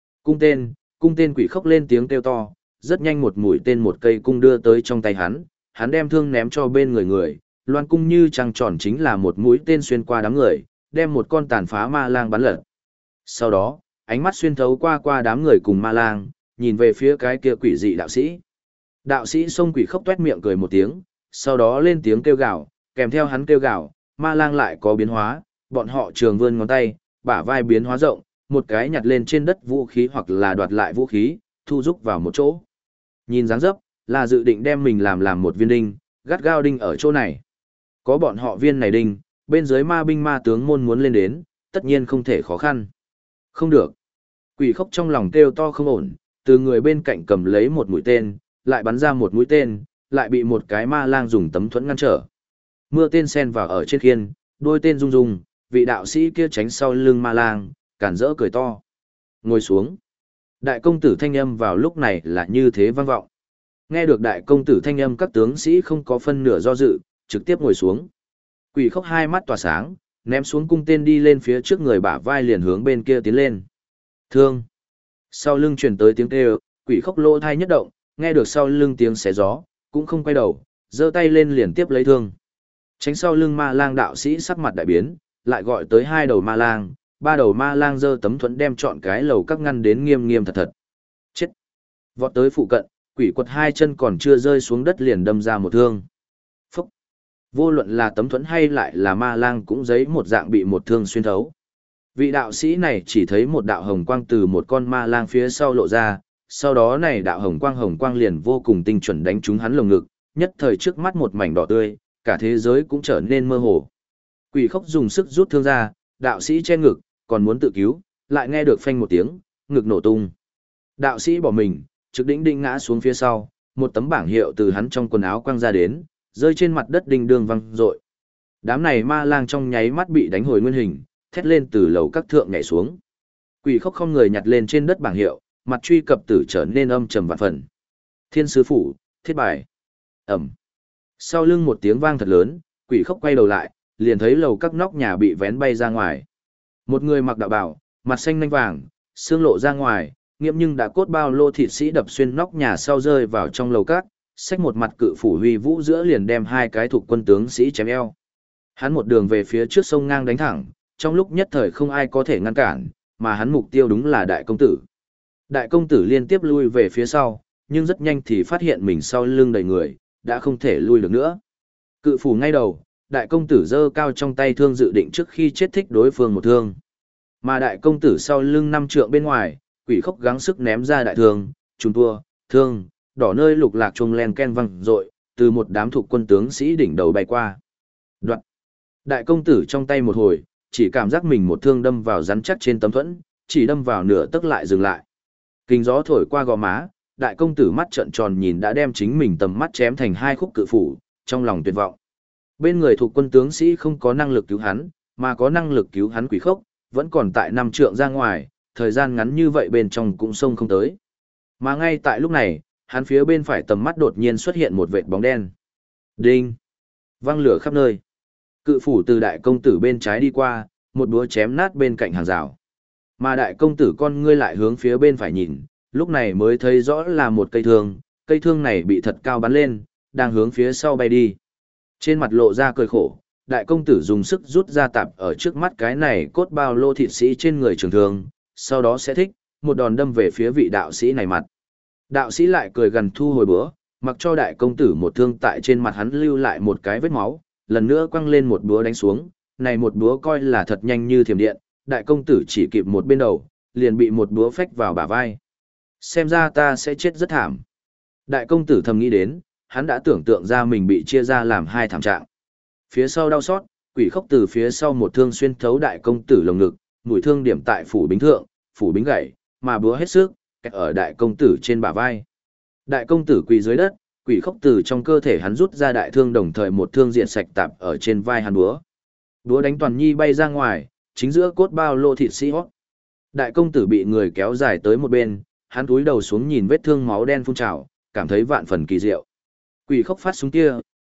Cung tên quỷ khốc lên tiếng kêu to, rất nhanh một mũi tên một cây cung đưa tới trong tay hắn đem thương ném cho bên người, loan cung như trăng tròn chính là một mũi tên xuyên qua đám người, đem một con tàn phá ma lang bắn lật. Sau đó, ánh mắt xuyên thấu qua đám người cùng ma lang, nhìn về phía cái kia quỷ dị đạo sĩ. Đạo sĩ xông quỷ khốc tuét miệng cười một tiếng, sau đó lên tiếng kêu gào, kèm theo hắn kêu gào, ma lang lại có biến hóa, bọn họ trường vươn ngón tay, bả vai biến hóa rộng, một cái nhặt lên trên đất vũ khí hoặc là đoạt lại vũ khí, thu rúc vào một chỗ. Nhìn dáng dấp, là dự định đem mình làm một viên đinh, gắt gao đinh ở chỗ này. Có bọn họ viên này đinh, bên dưới ma binh ma tướng môn muốn lên đến, tất nhiên không thể khó khăn. Không được. Quỷ khốc trong lòng kêu to không ổn, từ người bên cạnh cầm lấy một mũi tên, lại bắn ra một mũi tên, lại bị một cái ma lang dùng tấm thuẫn ngăn trở. Mưa tên sen vào ở trên khiên, đôi tên rung rung, vị đạo sĩ kia tránh sau lưng ma lang, cản rỡ cười to. Ngồi xuống. Đại công tử thanh âm vào lúc này là như thế vang vọng. Nghe được đại công tử thanh âm, các tướng sĩ không có phân nửa do dự, trực tiếp ngồi xuống. Quỷ khốc hai mắt tỏa sáng, ném xuống cung tên đi lên phía trước người bả vai liền hướng bên kia tiến lên. Thương. Sau lưng truyền tới tiếng kêu, quỷ khốc lỗ thai nhất động, nghe được sau lưng tiếng xé gió, cũng không quay đầu, giơ tay lên liền tiếp lấy thương. Tránh sau lưng ma lang đạo sĩ sắc mặt đại biến, lại gọi tới hai đầu ma lang, ba đầu ma lang giơ tấm thuẫn đem chọn cái lầu các ngăn đến nghiêm nghiêm thật thật. Chết. Vọt tới phụ cận, quỷ quật hai chân còn chưa rơi xuống đất liền đâm ra một thương. Phúc. Vô luận là tấm thuẫn hay lại là ma lang cũng giấy một dạng bị một thương xuyên thấu. Vị đạo sĩ này chỉ thấy một đạo hồng quang từ một con ma lang phía sau lộ ra, sau đó này đạo hồng quang liền vô cùng tinh chuẩn đánh trúng hắn lồng ngực, nhất thời trước mắt một mảnh đỏ tươi, cả thế giới cũng trở nên mơ hồ. Quỷ khốc dùng sức rút thương ra, đạo sĩ che ngực, còn muốn tự cứu, lại nghe được phanh một tiếng, ngực nổ tung. Đạo sĩ bỏ mình, trực đỉnh đinh ngã xuống phía sau, một tấm bảng hiệu từ hắn trong quần áo quăng ra đến, rơi trên mặt đất đinh đường văng rội. Đám này ma lang trong nháy mắt bị đánh hồi nguyên hình, thét lên từ lầu các thượng nhảy xuống. Quỷ khốc không người nhặt lên trên đất bảng hiệu, mặt truy cập tử trở nên âm trầm vạn phần. Thiên sứ phủ, thiết bài. Ẩm. Sau lưng một tiếng vang thật lớn, quỷ khốc quay đầu lại, liền thấy lầu các nóc nhà bị vén bay ra ngoài. Một người mặc đạo bào, mặt xanh nanh vàng, xương lộ ra ngoài, nghiệm nhưng đã cốt bao lô thịt sĩ đập xuyên nóc nhà sau rơi vào trong lầu các, xách một mặt cự phủ huy vũ giữa liền đem hai cái thuộc quân tướng sĩ chém eo. Hắn một đường về phía trước sông ngang đánh thẳng, trong lúc nhất thời không ai có thể ngăn cản, mà hắn mục tiêu đúng là đại công tử. Đại công tử liên tiếp lui về phía sau, nhưng rất nhanh thì phát hiện mình sau lưng đầy người, đã không thể lui được nữa. Cự phủ ngay đầu, đại công tử giơ cao trong tay thương dự định trước khi chết thích đối phương một thương. Mà đại công tử sau lưng 5 trượng bên ngoài, quỷ khốc gắng sức ném ra đại thương, trùng tua, thương, đỏ nơi lục lạc chuông len ken văng rội, từ một đám thuộc quân tướng sĩ đỉnh đầu bay qua. Đoạn. Đại công tử trong tay một hồi, chỉ cảm giác mình một thương đâm vào rắn chắc trên tấm thuẫn, chỉ đâm vào nửa tức lại dừng lại. Kinh gió thổi qua gò má, đại công tử mắt trợn tròn nhìn đã đem chính mình tầm mắt chém thành hai khúc cự phủ, trong lòng tuyệt vọng. Bên người thuộc quân tướng sĩ không có năng lực cứu hắn, mà có năng lực cứu hắn quỷ khốc, vẫn còn tại 5 trượng ra ngoài, thời gian ngắn như vậy bên trong cũng xông không tới. Mà ngay tại lúc này, hắn phía bên phải tầm mắt đột nhiên xuất hiện một vệt bóng đen. Đinh! Văng lửa khắp nơi. Cự phủ từ đại công tử bên trái đi qua, một búa chém nát bên cạnh hàng rào. Mà đại công tử con ngươi lại hướng phía bên phải nhìn, lúc này mới thấy rõ là một cây thương này bị thật cao bắn lên, đang hướng phía sau bay đi. Trên mặt lộ ra cười khổ, đại công tử dùng sức rút ra tạp ở trước mắt cái này cốt bao lô thịt sĩ trên người trường thương, sau đó sẽ thích, một đòn đâm về phía vị đạo sĩ này mặt. Đạo sĩ lại cười gần thu hồi búa, mặc cho đại công tử một thương tại trên mặt hắn lưu lại một cái vết máu, lần nữa quăng lên một búa đánh xuống, này một búa coi là thật nhanh như thiểm điện, đại công tử chỉ kịp một bên đầu, liền bị một búa phách vào bả vai. Xem ra ta sẽ chết rất thảm. Đại công tử thầm nghĩ đến, hắn đã tưởng tượng ra mình bị chia ra làm hai thảm trạng. Phía sau đau xót, quỷ khốc từ phía sau một thương xuyên thấu đại công tử lồng ngực, mũi thương điểm tại phủ bính thượng, phủ bính gãy, mà búa hết sức, kẹt ở đại công tử trên bả vai. Đại công tử quỳ dưới đất, quỷ khốc từ trong cơ thể hắn rút ra đại thương đồng thời một thương diện sạch tạp ở trên vai hắn búa. Búa đánh toàn nhi bay ra ngoài, chính giữa cốt bao lô thịt sĩ hót. Đại công tử bị người kéo dài tới một bên, hắn cúi đầu xuống nhìn vết thương máu đen phun trào, cảm thấy vạn phần kỳ diệu. Quỷ khốc phát súng kia,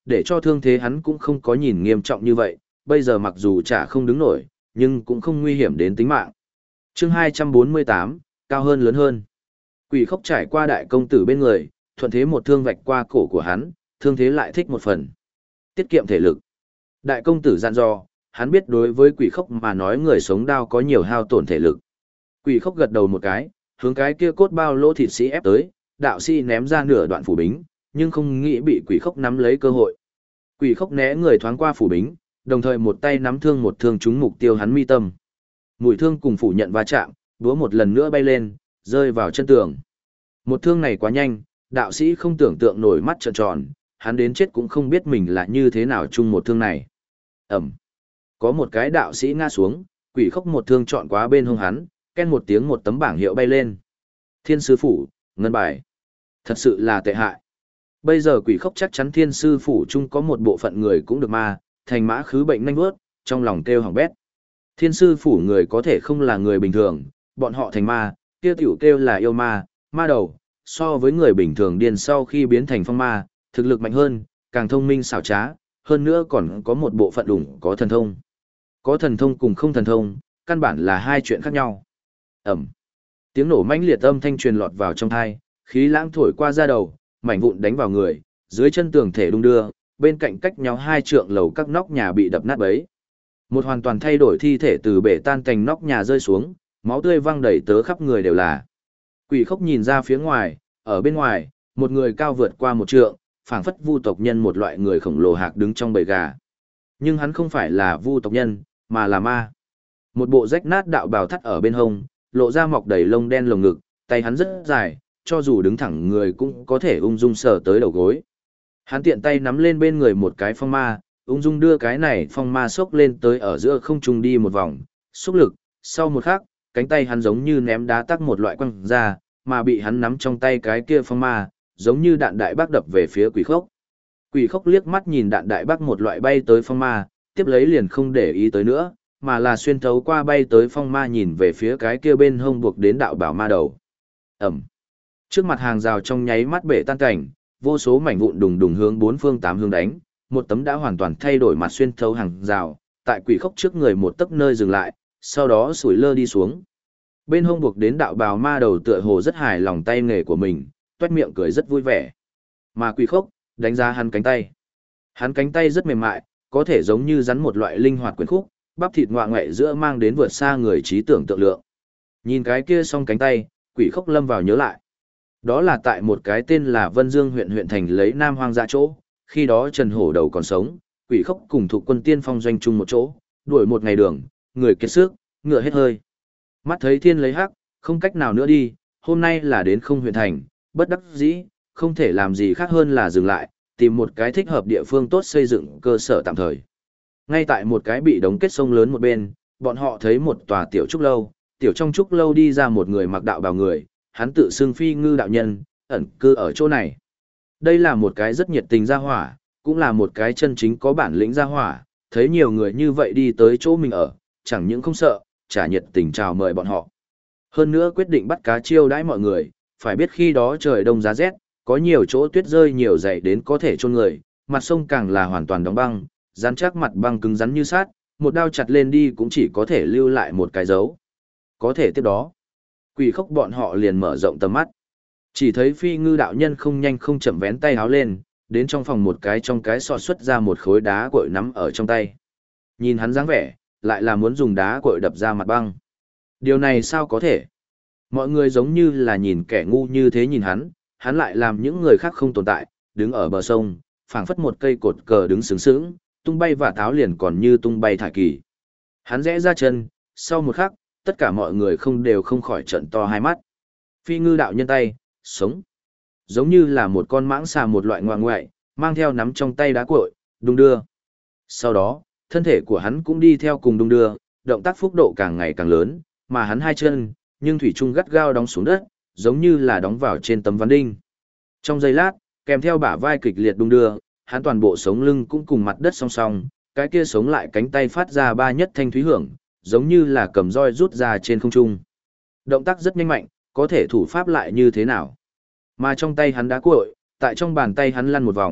để cho thương thế hắn cũng không có nhìn nghiêm trọng như vậy, bây giờ mặc dù chả không đứng nổi, nhưng cũng không nguy hiểm đến tính mạng. Chương 248, cao hơn lớn hơn. Quỷ khốc trải qua đại công tử bên người, thuận thế một thương vạch qua cổ của hắn, thương thế lại thích một phần. Tiết kiệm thể lực. Đại công tử dặn dò, hắn biết đối với quỷ khốc mà nói người sống đao có nhiều hao tổn thể lực. Quỷ khốc gật đầu một cái, hướng cái kia cốt bao lỗ thịt sĩ ép tới, đạo sĩ ném ra nửa đoạn phủ bính, nhưng không nghĩ bị quỷ khốc nắm lấy cơ hội. Quỷ khốc né người thoáng qua phủ bính, đồng thời một tay nắm thương một thương trúng mục tiêu hắn mi tâm. Mũi thương cùng phủ nhận va chạm, đúa một lần nữa bay lên, rơi vào chân tường. Một thương này quá nhanh, đạo sĩ không tưởng tượng nổi mắt trợn tròn, hắn đến chết cũng không biết mình là như thế nào chung một thương này. Ẩm. Có một cái đạo sĩ ngã xuống, quỷ khốc một thương chọn quá bên hông hắn, ken một tiếng một tấm bảng hiệu bay lên. Thiên sư phủ, ngân bài. Thật sự là tệ hại. Bây giờ quỷ khốc chắc chắn thiên sư phủ chung có một bộ phận người cũng được ma, thành mã khứ bệnh nhanh vớt, trong lòng kêu hỏng bét. Thiên sư phủ người có thể không là người bình thường, bọn họ thành ma, kia tiểu kêu là yêu ma, ma đầu, so với người bình thường điên sau khi biến thành phong ma, thực lực mạnh hơn, càng thông minh xảo trá, hơn nữa còn có một bộ phận đủng có thần thông. Có thần thông cùng không thần thông, căn bản là hai chuyện khác nhau. Ẩm. Tiếng nổ mãnh liệt âm thanh truyền lọt vào trong tai, khí lãng thổi qua da đầu, mảnh vụn đánh vào người, dưới chân tường thể đung đưa, bên cạnh cách nhau 2 trượng lầu các nóc nhà bị đập nát bấy. Một hoàn toàn thay đổi thi thể từ bể tan cành nóc nhà rơi xuống, máu tươi văng đầy tớ khắp người đều là. Quỷ khốc nhìn ra phía ngoài, ở bên ngoài, một người cao vượt qua 1 trượng, phảng phất vu tộc nhân một loại người khổng lồ hạc đứng trong bầy gà. Nhưng hắn không phải là vu tộc nhân, mà là ma. Một bộ rách nát đạo bào thắt ở bên hông, lộ ra mọc đầy lông đen lồng ngực, tay hắn rất dài, cho dù đứng thẳng người cũng có thể ung dung sờ tới đầu gối. Hắn tiện tay nắm lên bên người một cái phong ma, ung dung đưa cái này phong ma xốc lên tới ở giữa không trung đi một vòng, xúc lực, sau một khắc, cánh tay hắn giống như ném đá tắc một loại quăng ra, mà bị hắn nắm trong tay cái kia phong ma, giống như đạn đại bác đập về phía quỷ khốc. Quỷ khốc liếc mắt nhìn đạn đại bác một loại bay tới phong ma, tiếp lấy liền không để ý tới nữa, mà là xuyên thấu qua bay tới phong ma nhìn về phía cái kia bên hông buộc đến đạo bảo ma đầu. Ẩm. Trước mặt hàng rào trong nháy mắt bể tan cảnh, vô số mảnh vụn đùng đùng hướng 4 phương 8 hướng đánh, một tấm đã hoàn toàn thay đổi mặt xuyên thấu hàng rào, tại quỷ khốc trước người một tấc nơi dừng lại, sau đó sủi lơ đi xuống. Bên hông buộc đến đạo bào ma đầu tựa hồ rất hài lòng tay nghề của mình, toét miệng cười rất vui vẻ. Mà quỷ khốc đánh giá hắn cánh tay. Hắn cánh tay rất mềm mại, có thể giống như rắn một loại linh hoạt quyền khúc, bắp thịt ngoạ ngoại giữa mang đến vượt xa người trí tưởng tượng lượng. Nhìn cái kia song cánh tay, quỷ khốc lâm vào nhớ lại. Đó là tại một cái tên là Vân Dương huyện thành lấy Nam Hoang dã chỗ, khi đó Trần Hổ Đầu còn sống, quỷ khốc cùng thuộc quân tiên phong doanh chung một chỗ, đuổi một ngày đường, người kiệt sức, ngựa hết hơi. Mắt thấy thiên lấy hắc, không cách nào nữa đi, hôm nay là đến không huyện thành, bất đắc dĩ, không thể làm gì khác hơn là dừng lại, tìm một cái thích hợp địa phương tốt xây dựng cơ sở tạm thời. Ngay tại một cái bị đống kết sông lớn một bên, bọn họ thấy một tòa tiểu trúc lâu, tiểu trong trúc lâu đi ra một người mặc đạo bào người, hắn tự xưng Phi Ngư đạo nhân, ẩn cư ở chỗ này. Đây là một cái rất nhiệt tình gia hỏa, cũng là một cái chân chính có bản lĩnh gia hỏa, thấy nhiều người như vậy đi tới chỗ mình ở, chẳng những không sợ, trả nhiệt tình chào mời bọn họ. Hơn nữa quyết định bắt cá chiêu đãi mọi người, phải biết khi đó trời đông giá rét, có nhiều chỗ tuyết rơi nhiều dày đến có thể chôn người, mặt sông càng là hoàn toàn đóng băng, rắn chắc mặt băng cứng rắn như sát, một đao chặt lên đi cũng chỉ có thể lưu lại một cái dấu. Có thể tiếp đó, quỷ khốc bọn họ liền mở rộng tầm mắt. Chỉ thấy Phi Ngư đạo nhân không nhanh không chậm vén tay háo lên, đến trong phòng một cái trong cái sọt xuất ra một khối đá cội nắm ở trong tay. Nhìn hắn dáng vẻ, lại là muốn dùng đá cội đập ra mặt băng. Điều này sao có thể? Mọi người giống như là nhìn kẻ ngu như thế nhìn hắn lại làm những người khác không tồn tại, đứng ở bờ sông, phảng phất một cây cột cờ đứng sướng sướng, tung bay và táo liền còn như tung bay thả kỳ. Hắn rẽ ra chân, sau một khắc, tất cả mọi người không khỏi trợn to hai mắt. Phi Ngư đạo nhân tay, sống. Giống như là một con mãng xà một loại ngoan ngoại, mang theo nắm trong tay đá cội, đung đưa. Sau đó, thân thể của hắn cũng đi theo cùng đung đưa, động tác phúc độ càng ngày càng lớn, mà hắn hai chân, nhưng thủy chung gắt gao đóng xuống đất, giống như là đóng vào trên tấm ván đinh. Trong giây lát, kèm theo bả vai kịch liệt đung đưa, hắn toàn bộ sống lưng cũng cùng mặt đất song song, cái kia sống lại cánh tay phát ra ba nhất thanh thúy hưởng, giống như là cầm roi rút ra trên không trung. Động tác rất nhanh mạnh, có thể thủ pháp lại như thế nào. Mà trong tay hắn đá cuội, tại trong bàn tay hắn lăn một vòng,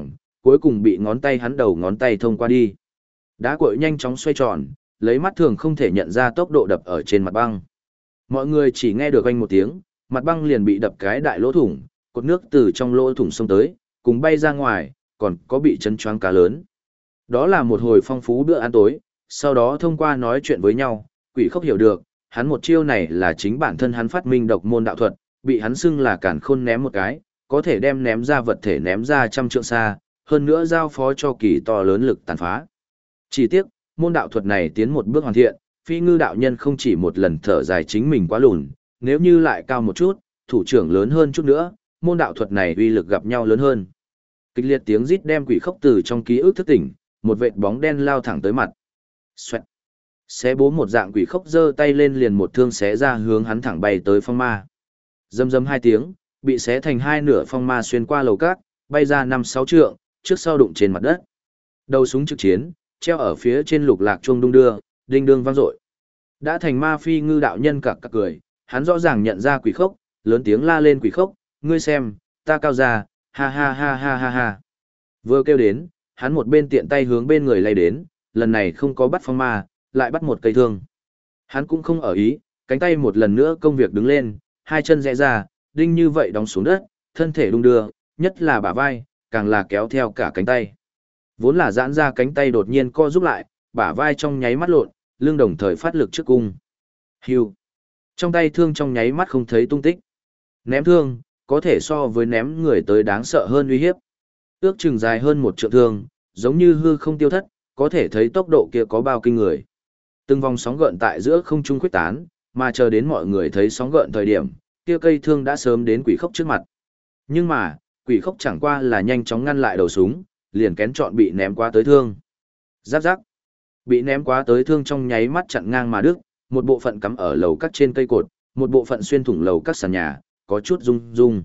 cuối cùng bị ngón tay hắn đầu ngón tay thông qua đi. Đá cội nhanh chóng xoay tròn, lấy mắt thường không thể nhận ra tốc độ đập ở trên mặt băng. Mọi người chỉ nghe được oanh một tiếng, mặt băng liền bị đập cái đại lỗ thủng, cột nước từ trong lỗ thủng xông tới, cùng bay ra ngoài, còn có bị chấn choáng cá lớn. Đó là một hồi phong phú bữa ăn tối, sau đó thông qua nói chuyện với nhau, Quỷ Khốc hiểu được, hắn một chiêu này là chính bản thân hắn phát minh độc môn đạo thuật, bị hắn xưng là càn khôn ném một cái, có thể đem ném ra vật thể ném ra trăm trượng xa, hơn nữa giao phó cho kỳ to lớn lực tàn phá. Chỉ tiếc, môn đạo thuật này tiến một bước hoàn thiện, Phi Ngư đạo nhân không chỉ một lần thở dài chính mình quá lùn, nếu như lại cao một chút, thủ trưởng lớn hơn chút nữa, môn đạo thuật này uy lực gặp nhau lớn hơn. Kịch liệt tiếng rít đem Quỷ Khốc từ trong ký ức thức tỉnh, một vệt bóng đen lao thẳng tới mặt. Xoẹt. Xé bố một dạng Quỷ Khốc giơ tay lên liền một thương xé ra hướng hắn thẳng bay tới phong ma. Rầm rầm hai tiếng, bị xé thành hai nửa phong ma xuyên qua lầu cát, bay ra 5-6 trượng, trước sau đụng trên mặt đất. Đầu súng trực chiến, treo ở phía trên lục lạc chuông đung đưa, đinh đương vang dội. Đã thành ma Phi Ngư đạo nhân cặc cặc cười, hắn rõ ràng nhận ra Quỷ Khốc, lớn tiếng la lên Quỷ Khốc, ngươi xem, ta cao già, ha ha ha ha ha ha. Vừa kêu đến, hắn một bên tiện tay hướng bên người lay đến, lần này không có bắt phong ma, lại bắt một cây thương. Hắn cũng không ở ý, cánh tay một lần nữa công việc đứng lên, hai chân rẽ ra, đinh như vậy đóng xuống đất, thân thể đung đưa, nhất là bả vai, càng là kéo theo cả cánh tay. Vốn là giãn ra cánh tay đột nhiên co rút lại, bả vai trong nháy mắt lộn, lưng đồng thời phát lực trước cung. Hưu. Trong tay thương trong nháy mắt không thấy tung tích. Ném thương, có thể so với ném người tới đáng sợ hơn uy hiếp. Ước chừng dài hơn một trượng thương, giống như hư không tiêu thất, có thể thấy tốc độ kia có bao kinh người. Từng vòng sóng gợn tại giữa không trung khuếch tán, mà chờ đến mọi người thấy sóng gợn thời điểm, kia cây thương đã sớm đến Quỷ Khốc trước mặt. Nhưng mà, Quỷ Khốc chẳng qua là nhanh chóng ngăn lại đầu súng, liền kén chọn bị ném qua tới thương. Giáp giáp. Bị ném quá tới thương trong nháy mắt chặn ngang mà đứt, một bộ phận cắm ở lầu các trên cây cột, một bộ phận xuyên thủng lầu các sàn nhà, có chút rung rung.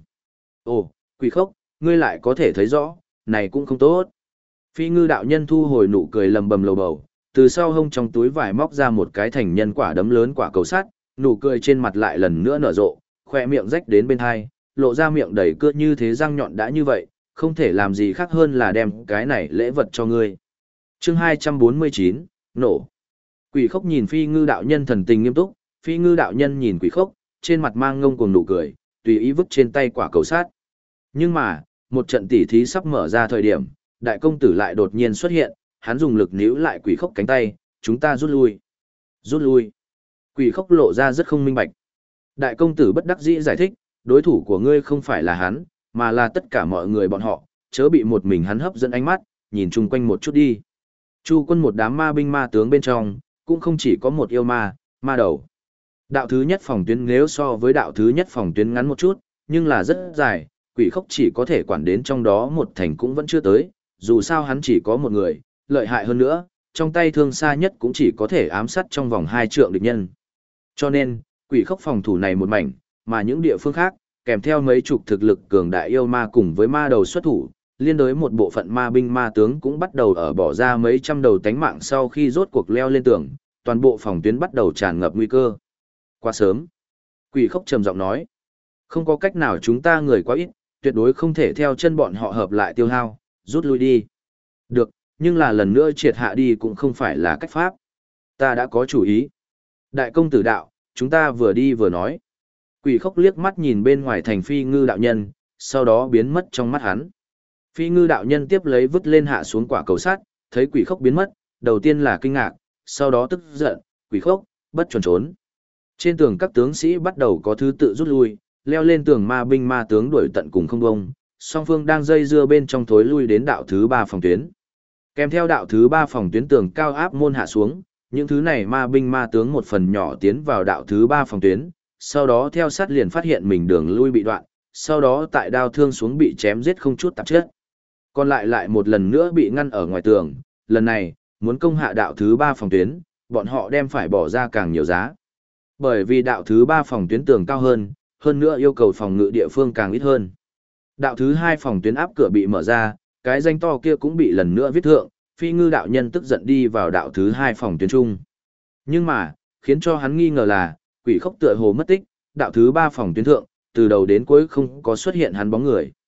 Ồ, Quỷ Khốc, ngươi lại có thể thấy rõ, này cũng không tốt. Phi Ngư đạo nhân thu hồi nụ cười lầm bầm lầu bầu, từ sau hông trong túi vải móc ra một cái thành nhân quả đấm lớn quả cầu sắt, nụ cười trên mặt lại lần nữa nở rộ, khoe miệng rách đến bên hai, lộ ra miệng đầy cưa như thế răng nhọn đã như vậy, không thể làm gì khác hơn là đem cái này lễ vật cho ngươi. Chương 249, nổ. Quỷ Khốc nhìn Phi Ngư đạo nhân thần tình nghiêm túc, Phi Ngư đạo nhân nhìn Quỷ Khốc, trên mặt mang ngông cuồng nụ cười, tùy ý vứt trên tay quả cầu sắt. Nhưng mà, một trận tỉ thí sắp mở ra thời điểm, đại công tử lại đột nhiên xuất hiện, hắn dùng lực níu lại Quỷ Khốc cánh tay, chúng ta rút lui. Rút lui. Quỷ Khốc lộ ra rất không minh bạch. Đại công tử bất đắc dĩ giải thích, đối thủ của ngươi không phải là hắn, mà là tất cả mọi người bọn họ, chớ bị một mình hắn hấp dẫn ánh mắt, nhìn chung quanh một chút đi. Chu quân một đám ma binh ma tướng bên trong, cũng không chỉ có một yêu ma, ma đầu. Đạo thứ nhất phòng tuyến nếu so với đạo thứ nhất phòng tuyến ngắn một chút, nhưng là rất dài, Quỷ Khốc chỉ có thể quản đến trong đó một thành cũng vẫn chưa tới, dù sao hắn chỉ có một người, lợi hại hơn nữa, trong tay thương xa nhất cũng chỉ có thể ám sát trong vòng 2 trượng địch nhân. Cho nên, Quỷ Khốc phòng thủ này một mảnh, mà những địa phương khác, kèm theo mấy chục thực lực cường đại yêu ma cùng với ma đầu xuất thủ, liên đối một bộ phận ma binh ma tướng cũng bắt đầu ở bỏ ra mấy trăm đầu tánh mạng sau khi rốt cuộc leo lên tường, toàn bộ phòng tuyến bắt đầu tràn ngập nguy cơ. Quá sớm. Quỷ Khốc trầm giọng nói, không có cách nào, chúng ta người quá ít, tuyệt đối không thể theo chân bọn họ hợp lại tiêu hao, rút lui đi. Được, nhưng là lần nữa triệt hạ đi cũng không phải là cách pháp. Ta đã có chủ ý. Đại công tử đạo, chúng ta vừa đi vừa nói. Quỷ Khốc liếc mắt nhìn bên ngoài thành Phi Ngư đạo nhân, sau đó biến mất trong mắt hắn. Phi Ngư đạo nhân tiếp lấy vứt lên hạ xuống quả cầu sắt, thấy Quỷ Khốc biến mất, đầu tiên là kinh ngạc, sau đó tức giận, Quỷ Khốc, bất chuẩn trốn. Trên tường các tướng sĩ bắt đầu có thứ tự rút lui, leo lên tường ma binh ma tướng đuổi tận cùng không bông, song phương đang dây dưa bên trong thối lui đến đạo thứ 3 phòng tuyến. Kèm theo đạo thứ 3 phòng tuyến tường cao áp môn hạ xuống, những thứ này ma binh ma tướng một phần nhỏ tiến vào đạo thứ 3 phòng tuyến, sau đó theo sát liền phát hiện mình đường lui bị đoạn, sau đó tại đao thương xuống bị chém giết không chút tạp chất. Còn lại một lần nữa bị ngăn ở ngoài tường, lần này, muốn công hạ đạo thứ 3 phòng tuyến, bọn họ đem phải bỏ ra càng nhiều giá. Bởi vì đạo thứ 3 phòng tuyến tường cao hơn nữa yêu cầu phòng ngự địa phương càng ít hơn. Đạo thứ 2 phòng tuyến áp cửa bị mở ra, cái danh to kia cũng bị lần nữa viết thượng, Phi Ngư đạo nhân tức giận đi vào đạo thứ 2 phòng tuyến trung. Nhưng mà, khiến cho hắn nghi ngờ là, Quỷ Khốc tựa hồ mất tích, đạo thứ 3 phòng tuyến thượng, từ đầu đến cuối không có xuất hiện hắn bóng người.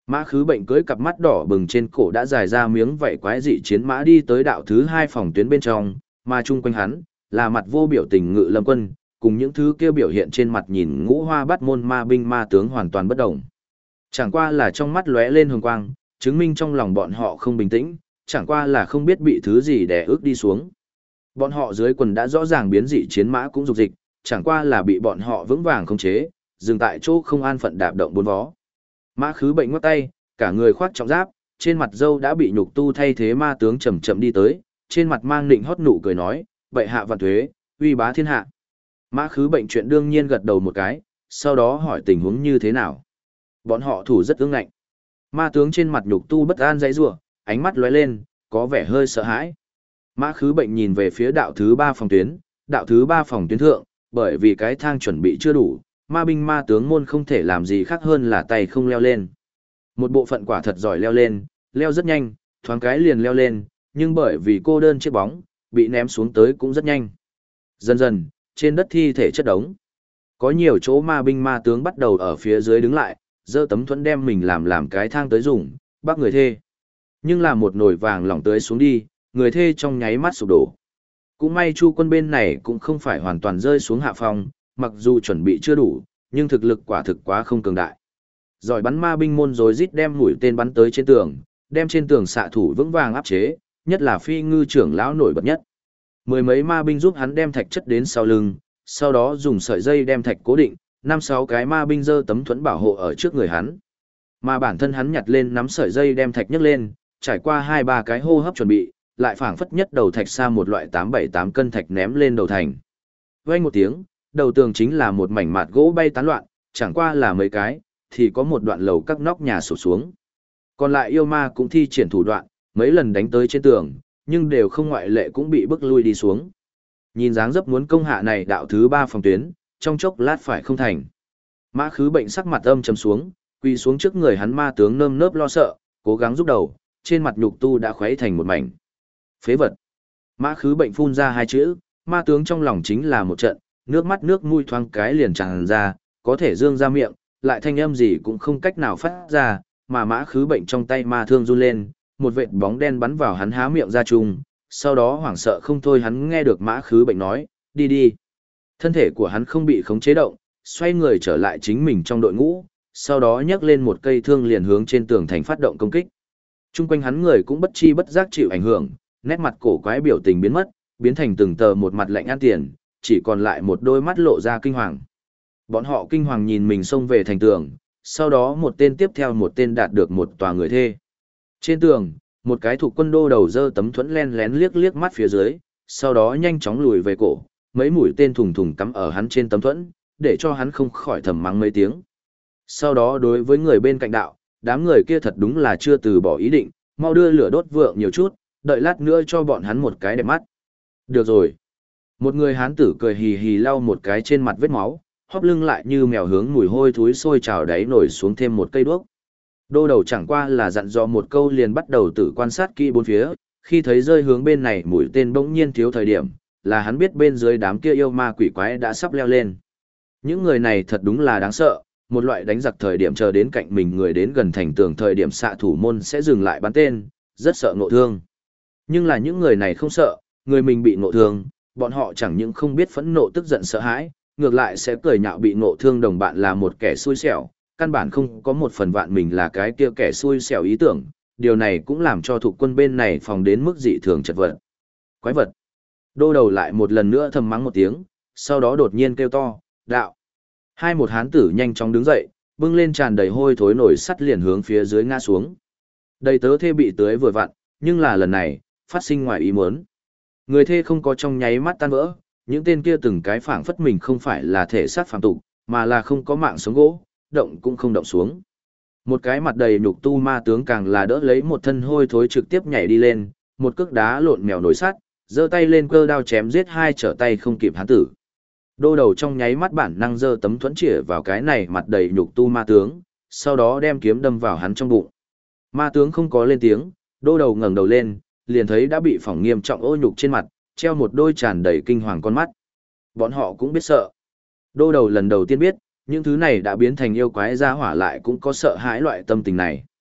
Mã Khứ Bệnh cưỡi cặp mắt đỏ bừng trên cổ đã dài ra miếng vảy quái dị chiến mã đi tới đạo thứ 2 phòng tuyến bên trong, mà chung quanh hắn là mặt vô biểu tình Ngự Lâm Quân, cùng những thứ kia biểu hiện trên mặt nhìn ngũ hoa bắt môn ma binh ma tướng hoàn toàn bất động. Chẳng qua là trong mắt lóe lên hồng quang, chứng minh trong lòng bọn họ không bình tĩnh, chẳng qua là không biết bị thứ gì đè ước đi xuống. Bọn họ dưới quần đã rõ ràng biến dị chiến mã cũng dục dịch, chẳng qua là bị bọn họ vững vàng khống chế, dừng tại chỗ không an phận đạp động bốn vó. Mã Khứ Bệnh ngoắc tay, cả người khoác trọng giáp, trên mặt râu đã bị nhục tu thay thế ma tướng chậm chậm đi tới, trên mặt mang nịnh hót nụ cười nói, bệ hạ vạn thuế, uy bá thiên hạ. Mã Khứ Bệnh chuyện đương nhiên gật đầu một cái, sau đó hỏi tình huống như thế nào. Bọn họ thủ rất ương ngạnh. Ma tướng trên mặt nhục tu bất an dãy rủa, ánh mắt lóe lên, có vẻ hơi sợ hãi. Mã Khứ Bệnh nhìn về phía đạo thứ 3 phòng tuyến, đạo thứ 3 phòng tuyến thượng, bởi vì cái thang chuẩn bị chưa đủ, ma binh ma tướng môn không thể làm gì khác hơn là tay không leo lên. Một bộ phận quả thật giỏi leo lên, leo rất nhanh, thoáng cái liền leo lên, nhưng bởi vì cô đơn chiếc bóng, bị ném xuống tới cũng rất nhanh. Dần dần, trên đất thi thể chất đống. Có nhiều chỗ ma binh ma tướng bắt đầu ở phía dưới đứng lại, giơ tấm thuẫn đem mình làm cái thang tới dùng, bắt người thê. Nhưng là một nồi vàng lỏng tới xuống đi, người thê trong nháy mắt sụp đổ. Cũng may Chu quân bên này cũng không phải hoàn toàn rơi xuống hạ phong, mặc dù chuẩn bị chưa đủ, nhưng thực lực quả thực quá không cường đại. Giỏi bắn ma binh môn rồi rít đem mũi tên bắn tới trên tường, đem trên tường xạ thủ vững vàng áp chế, nhất là Phi Ngư trưởng lão nổi bật nhất. Mười mấy ma binh giúp hắn đem thạch chất đến sau lưng, sau đó dùng sợi dây đem thạch cố định, 5-6 cái ma binh giơ tấm thuẫn bảo hộ ở trước người hắn. Mà bản thân hắn nhặt lên nắm sợi dây đem thạch nhấc lên, trải qua 2-3 cái hô hấp chuẩn bị, lại phảng phất nhất đầu thạch xa một loại 8-7-8 cân thạch ném lên đầu thành. Vang một tiếng, đầu tường chính là một mảnh mạt gỗ bay tán loạn, chẳng qua là mấy cái, thì có một đoạn lầu các nóc nhà sụp xuống. Còn lại yêu ma cũng thi triển thủ đoạn, mấy lần đánh tới trên tường, nhưng đều không ngoại lệ cũng bị bức lui đi xuống. Nhìn dáng dấp muốn công hạ này đạo thứ 3 phòng tuyến, trong chốc lát phải không thành. Mã Khứ Bệnh sắc mặt âm trầm xuống, quỳ xuống trước người hắn ma tướng nơm nớp lo sợ, cố gắng giúp đầu, trên mặt nhục tu đã khuấy thành một mảnh. Phế vật. Mã Khứ Bệnh phun ra 2 chữ, ma tướng trong lòng chính là một trận, nước mắt nước mũi thoáng cái liền tràn ra, có thể dương ra miệng, lại thanh âm gì cũng không cách nào phát ra, mà Mã Khứ Bệnh trong tay ma thương run lên, một vệt bóng đen bắn vào hắn há miệng ra chung, sau đó hoảng sợ không thôi hắn nghe được Mã Khứ Bệnh nói, đi đi. Thân thể của hắn không bị khống chế động, xoay người trở lại chính mình trong đội ngũ, sau đó nhấc lên một cây thương liền hướng trên tường thành phát động công kích. Trung quanh hắn người cũng bất chi bất giác chịu ảnh hưởng, nét mặt cổ quái biểu tình biến mất, biến thành từng tờ một mặt lạnh ăn tiền, chỉ còn lại một đôi mắt lộ ra kinh hoàng. Bọn họ kinh hoàng nhìn mình xông về thành tường, sau đó một tên tiếp theo một tên đạt được một tòa người thê. Trên tường, một cái thuộc quân đô đầu giơ tấm thuẫn len lén liếc liếc mắt phía dưới, sau đó nhanh chóng lùi về cổ, mấy mũi tên thùng thùng cắm ở hắn trên tấm thuẫn, để cho hắn không khỏi thầm mắng mấy tiếng. Sau đó đối với người bên cạnh đạo, đám người kia thật đúng là chưa từ bỏ ý định, mau đưa lửa đốt vượng nhiều chút, đợi lát nữa cho bọn hắn một cái đẹp mắt. Được rồi. Một người hán tử cười hì hì lau một cái trên mặt vết máu, hóp lưng lại như mèo hướng mùi hôi thối sôi trào đáy nổi xuống thêm một cây đuốc. Đô đầu chẳng qua là dặn dò một câu liền bắt đầu tự quan sát kỹ bốn phía, khi thấy rơi hướng bên này mũi tên bỗng nhiên thiếu thời điểm, là hắn biết bên dưới đám kia yêu ma quỷ quái đã sắp leo lên. Những người này thật đúng là đáng sợ, một loại đánh giặc thời điểm chờ đến cạnh mình người đến gần thành tường thời điểm xạ thủ môn sẽ dừng lại bắn tên, rất sợ ngộ thương. Nhưng là những người này không sợ, người mình bị ngộ thương, bọn họ chẳng những không biết phẫn nộ tức giận sợ hãi, ngược lại sẽ cười nhạo bị ngộ thương đồng bạn là một kẻ xui xẻo, căn bản không có một phần vạn mình là cái kia kẻ xui xẻo ý tưởng, điều này cũng làm cho thuộc quân bên này phòng đến mức dị thường chật vật. Quái vật. Đô đầu lại một lần nữa thầm mắng một tiếng, sau đó đột nhiên kêu to, đạo. Hai một hán tử nhanh chóng đứng dậy, bưng lên tràn đầy hôi thối nổi sắt liền hướng phía dưới ngã xuống. Đầy tớ thê bị tưới vừa vặn, nhưng là lần này, phát sinh ngoài ý muốn. Người thê không có trong nháy mắt tan vỡ, những tên kia từng cái phảng phất mình không phải là thể xác phàm tục, mà là không có mạng sống gỗ, động cũng không động xuống. Một cái mặt đầy nhục tu ma tướng càng là đỡ lấy một thân hôi thối trực tiếp nhảy đi lên, một cước đá lộn mèo nổi sắt, giơ tay lên cơ đao chém giết hai trở tay không kịp hán tử. Đô đầu trong nháy mắt bản năng giơ tấm thuẫn chĩa vào cái này mặt đầy nhục tu ma tướng, sau đó đem kiếm đâm vào hắn trong bụng. Ma tướng không có lên tiếng, đô đầu ngẩng đầu lên, liền thấy đã bị phỏng nghiêm trọng ô nhục trên mặt, treo một đôi tràn đầy kinh hoàng con mắt. Bọn họ cũng biết sợ. Đô đầu lần đầu tiên biết, những thứ này đã biến thành yêu quái ra hỏa lại cũng có sợ hãi loại tâm tình này.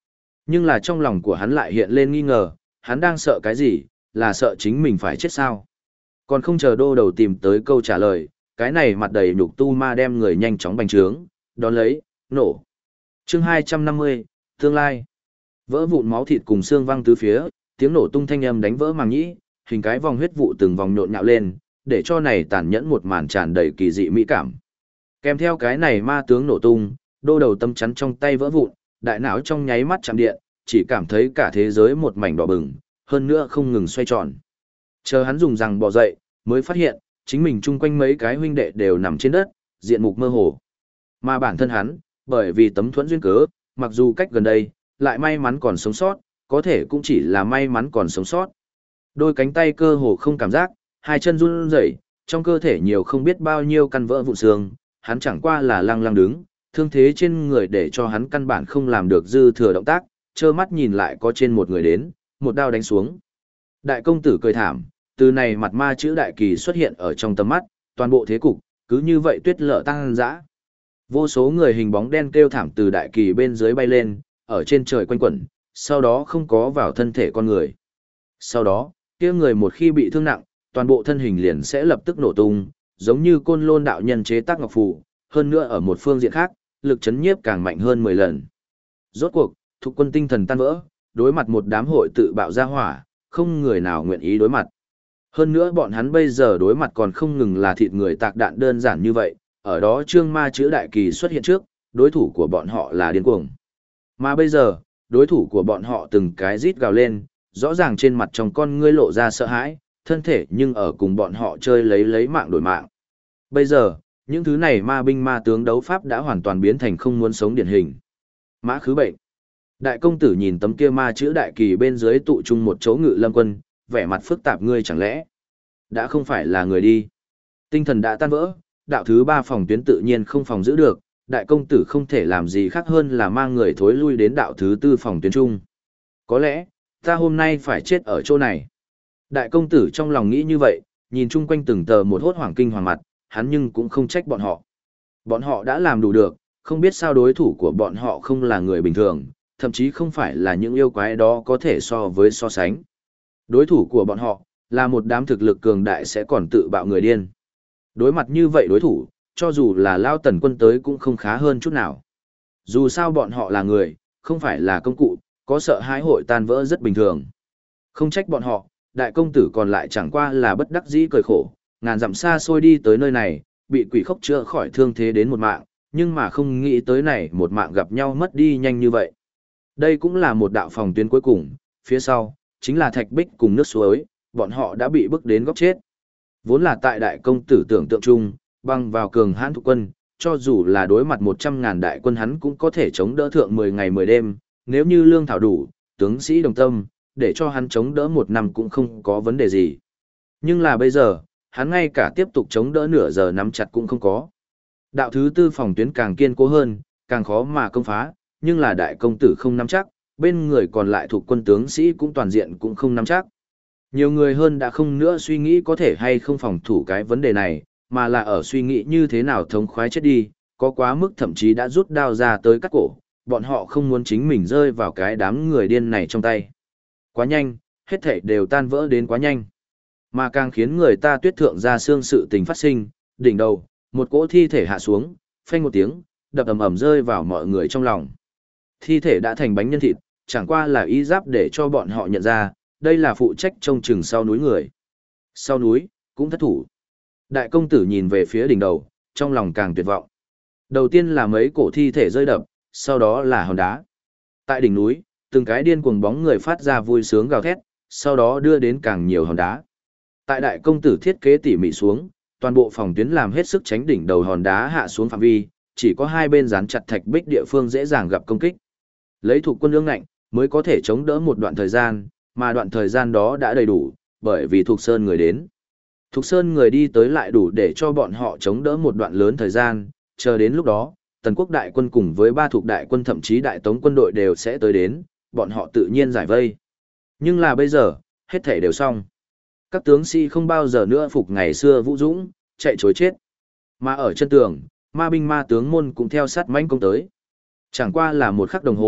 Nhưng là trong lòng của hắn lại hiện lên nghi ngờ, hắn đang sợ cái gì, là sợ chính mình phải chết sao? Còn không chờ đô đầu tìm tới câu trả lời, cái này mặt đầy nhục tu ma đem người nhanh chóng bành trướng, đón lấy, nổ. Chương 250, tương lai. Vỡ vụn máu thịt cùng xương văng tứ phía, tiếng nổ tung thanh âm đánh vỡ màng nhĩ, hình cái vòng huyết vụ từng vòng nhộn nhạo lên, để cho này tàn nhẫn một màn tràn đầy kỳ dị mỹ cảm. Kèm theo cái này ma tướng nổ tung, đô đầu tâm chắn trong tay vỡ vụn, đại não trong nháy mắt chạm điện, chỉ cảm thấy cả thế giới một mảnh đỏ bừng, hơn nữa không ngừng xoay tròn. Chờ hắn dùng răng bò dậy, mới phát hiện, chính mình chung quanh mấy cái huynh đệ đều nằm trên đất, diện mục mơ hồ. Mà bản thân hắn, bởi vì tấm thuẫn duyên cớ, mặc dù cách gần đây, lại may mắn còn sống sót, có thể cũng chỉ là may mắn còn sống sót. Đôi cánh tay cơ hồ không cảm giác, hai chân run rẩy, trong cơ thể nhiều không biết bao nhiêu căn vỡ vụn xương, hắn chẳng qua là lăng lăng đứng, thương thế trên người để cho hắn căn bản không làm được dư thừa động tác, trơ mắt nhìn lại có trên một người đến, một đao đánh xuống. Đại công tử cười thảm, từ này mặt ma chữ đại kỳ xuất hiện ở trong tầm mắt, toàn bộ thế cục, cứ như vậy tuyết lở tăng dã. Vô số người hình bóng đen kêu thảm từ đại kỳ bên dưới bay lên, ở trên trời quanh quẩn, sau đó không có vào thân thể con người. Sau đó, kia người một khi bị thương nặng, toàn bộ thân hình liền sẽ lập tức nổ tung, giống như côn lôn đạo nhân chế tác ngọc phù, hơn nữa ở một phương diện khác, lực chấn nhiếp càng mạnh hơn 10 lần. Rốt cuộc, thuộc quân tinh thần tan vỡ, đối mặt một đám hội tự bạo ra hỏa, không người nào nguyện ý đối mặt. Hơn nữa bọn hắn bây giờ đối mặt còn không ngừng là thịt người tạc đạn đơn giản như vậy, ở đó trương ma chữ đại kỳ xuất hiện trước, đối thủ của bọn họ là điên cuồng. Mà bây giờ, đối thủ của bọn họ từng cái rít gào lên, rõ ràng trên mặt trong con ngươi lộ ra sợ hãi, thân thể nhưng ở cùng bọn họ chơi lấy mạng đổi mạng. Bây giờ, những thứ này ma binh ma tướng đấu pháp đã hoàn toàn biến thành không muốn sống điển hình. Mã khứ bệnh. Đại công tử nhìn tấm kia ma chữ đại kỳ bên dưới tụ chung một chỗ ngự lâm quân, vẻ mặt phức tạp, ngươi chẳng lẽ đã không phải là người đi. Tinh thần đã tan vỡ, đạo thứ 3 phòng tuyến tự nhiên không phòng giữ được, đại công tử không thể làm gì khác hơn là mang người thối lui đến đạo thứ 4 phòng tuyến trung. Có lẽ, ta hôm nay phải chết ở chỗ này. Đại công tử trong lòng nghĩ như vậy, nhìn chung quanh từng tờ một hốt hoảng kinh hoàng mặt, hắn nhưng cũng không trách bọn họ. Bọn họ đã làm đủ được, không biết sao đối thủ của bọn họ không là người bình thường, thậm chí không phải là những yêu quái đó có thể so sánh. Đối thủ của bọn họ, là một đám thực lực cường đại sẽ còn tự bạo người điên. Đối mặt như vậy đối thủ, cho dù là Lao Tần quân tới cũng không khá hơn chút nào. Dù sao bọn họ là người, không phải là công cụ, có sợ hãi hội tan vỡ rất bình thường. Không trách bọn họ, đại công tử còn lại chẳng qua là bất đắc dĩ cười khổ, ngàn dặm xa xôi đi tới nơi này, bị quỷ khốc chữa khỏi thương thế đến một mạng, nhưng mà không nghĩ tới này một mạng gặp nhau mất đi nhanh như vậy. Đây cũng là một đạo phòng tuyến cuối cùng, phía sau, chính là thạch bích cùng nước suối, bọn họ đã bị bức đến góc chết. Vốn là tại đại công tử tưởng tượng chung, băng vào cường hãn thuộc quân, cho dù là đối mặt 100.000 đại quân hắn cũng có thể chống đỡ thượng 10 ngày 10 đêm, nếu như lương thảo đủ, tướng sĩ đồng tâm, để cho hắn chống đỡ 1 năm cũng không có vấn đề gì. Nhưng là bây giờ, hắn ngay cả tiếp tục chống đỡ nửa giờ nắm chặt cũng không có. Đạo thứ 4 phòng tuyến càng kiên cố hơn, càng khó mà công phá, nhưng là đại công tử không nắm chắc, bên người còn lại thuộc quân tướng sĩ cũng toàn diện cũng không nắm chắc. Nhiều người hơn đã không nữa suy nghĩ có thể hay không phòng thủ cái vấn đề này, mà là ở suy nghĩ như thế nào thống khoái chết đi, có quá mức thậm chí đã rút đao ra tới cắt cổ, bọn họ không muốn chính mình rơi vào cái đám người điên này trong tay. Quá nhanh, hết thảy đều tan vỡ đến quá nhanh. Mà càng khiến người ta tuyết thượng ra xương sự tình phát sinh, đỉnh đầu, một cỗ thi thể hạ xuống, phanh một tiếng, đập ầm ầm rơi vào mọi người trong lòng. Thi thể đã thành bánh nhân thịt, chẳng qua là y giáp để cho bọn họ nhận ra, đây là phụ trách trông chừng sau núi người. Sau núi, cũng thất thủ. Đại công tử nhìn về phía đỉnh đầu, trong lòng càng tuyệt vọng. Đầu tiên là mấy cổ thi thể rơi đập, sau đó là hòn đá. Tại đỉnh núi, từng cái điên cuồng bóng người phát ra vui sướng gào thét, sau đó đưa đến càng nhiều hòn đá. Tại đại công tử thiết kế tỉ mỉ xuống, toàn bộ phòng tuyến làm hết sức tránh đỉnh đầu hòn đá hạ xuống phạm vi, chỉ có hai bên dán chặt thạch bích địa phương dễ dàng gặp công kích. Lấy thuộc quân ương ngạnh, mới có thể chống đỡ một đoạn thời gian, mà đoạn thời gian đó đã đầy đủ, bởi vì Thục Sơn người đến. Thục Sơn người đi tới lại đủ để cho bọn họ chống đỡ một đoạn lớn thời gian, chờ đến lúc đó, Tần Quốc đại quân cùng với ba thuộc đại quân thậm chí đại tống quân đội đều sẽ tới đến, bọn họ tự nhiên giải vây. Nhưng là bây giờ, hết thể đều xong. Các tướng sĩ không bao giờ nữa phục ngày xưa vũ dũng, chạy chối chết. Mà ở chân tường, ma binh ma tướng môn cũng theo sát mãnh công tới. Chẳng qua là một khắc đồng hồ,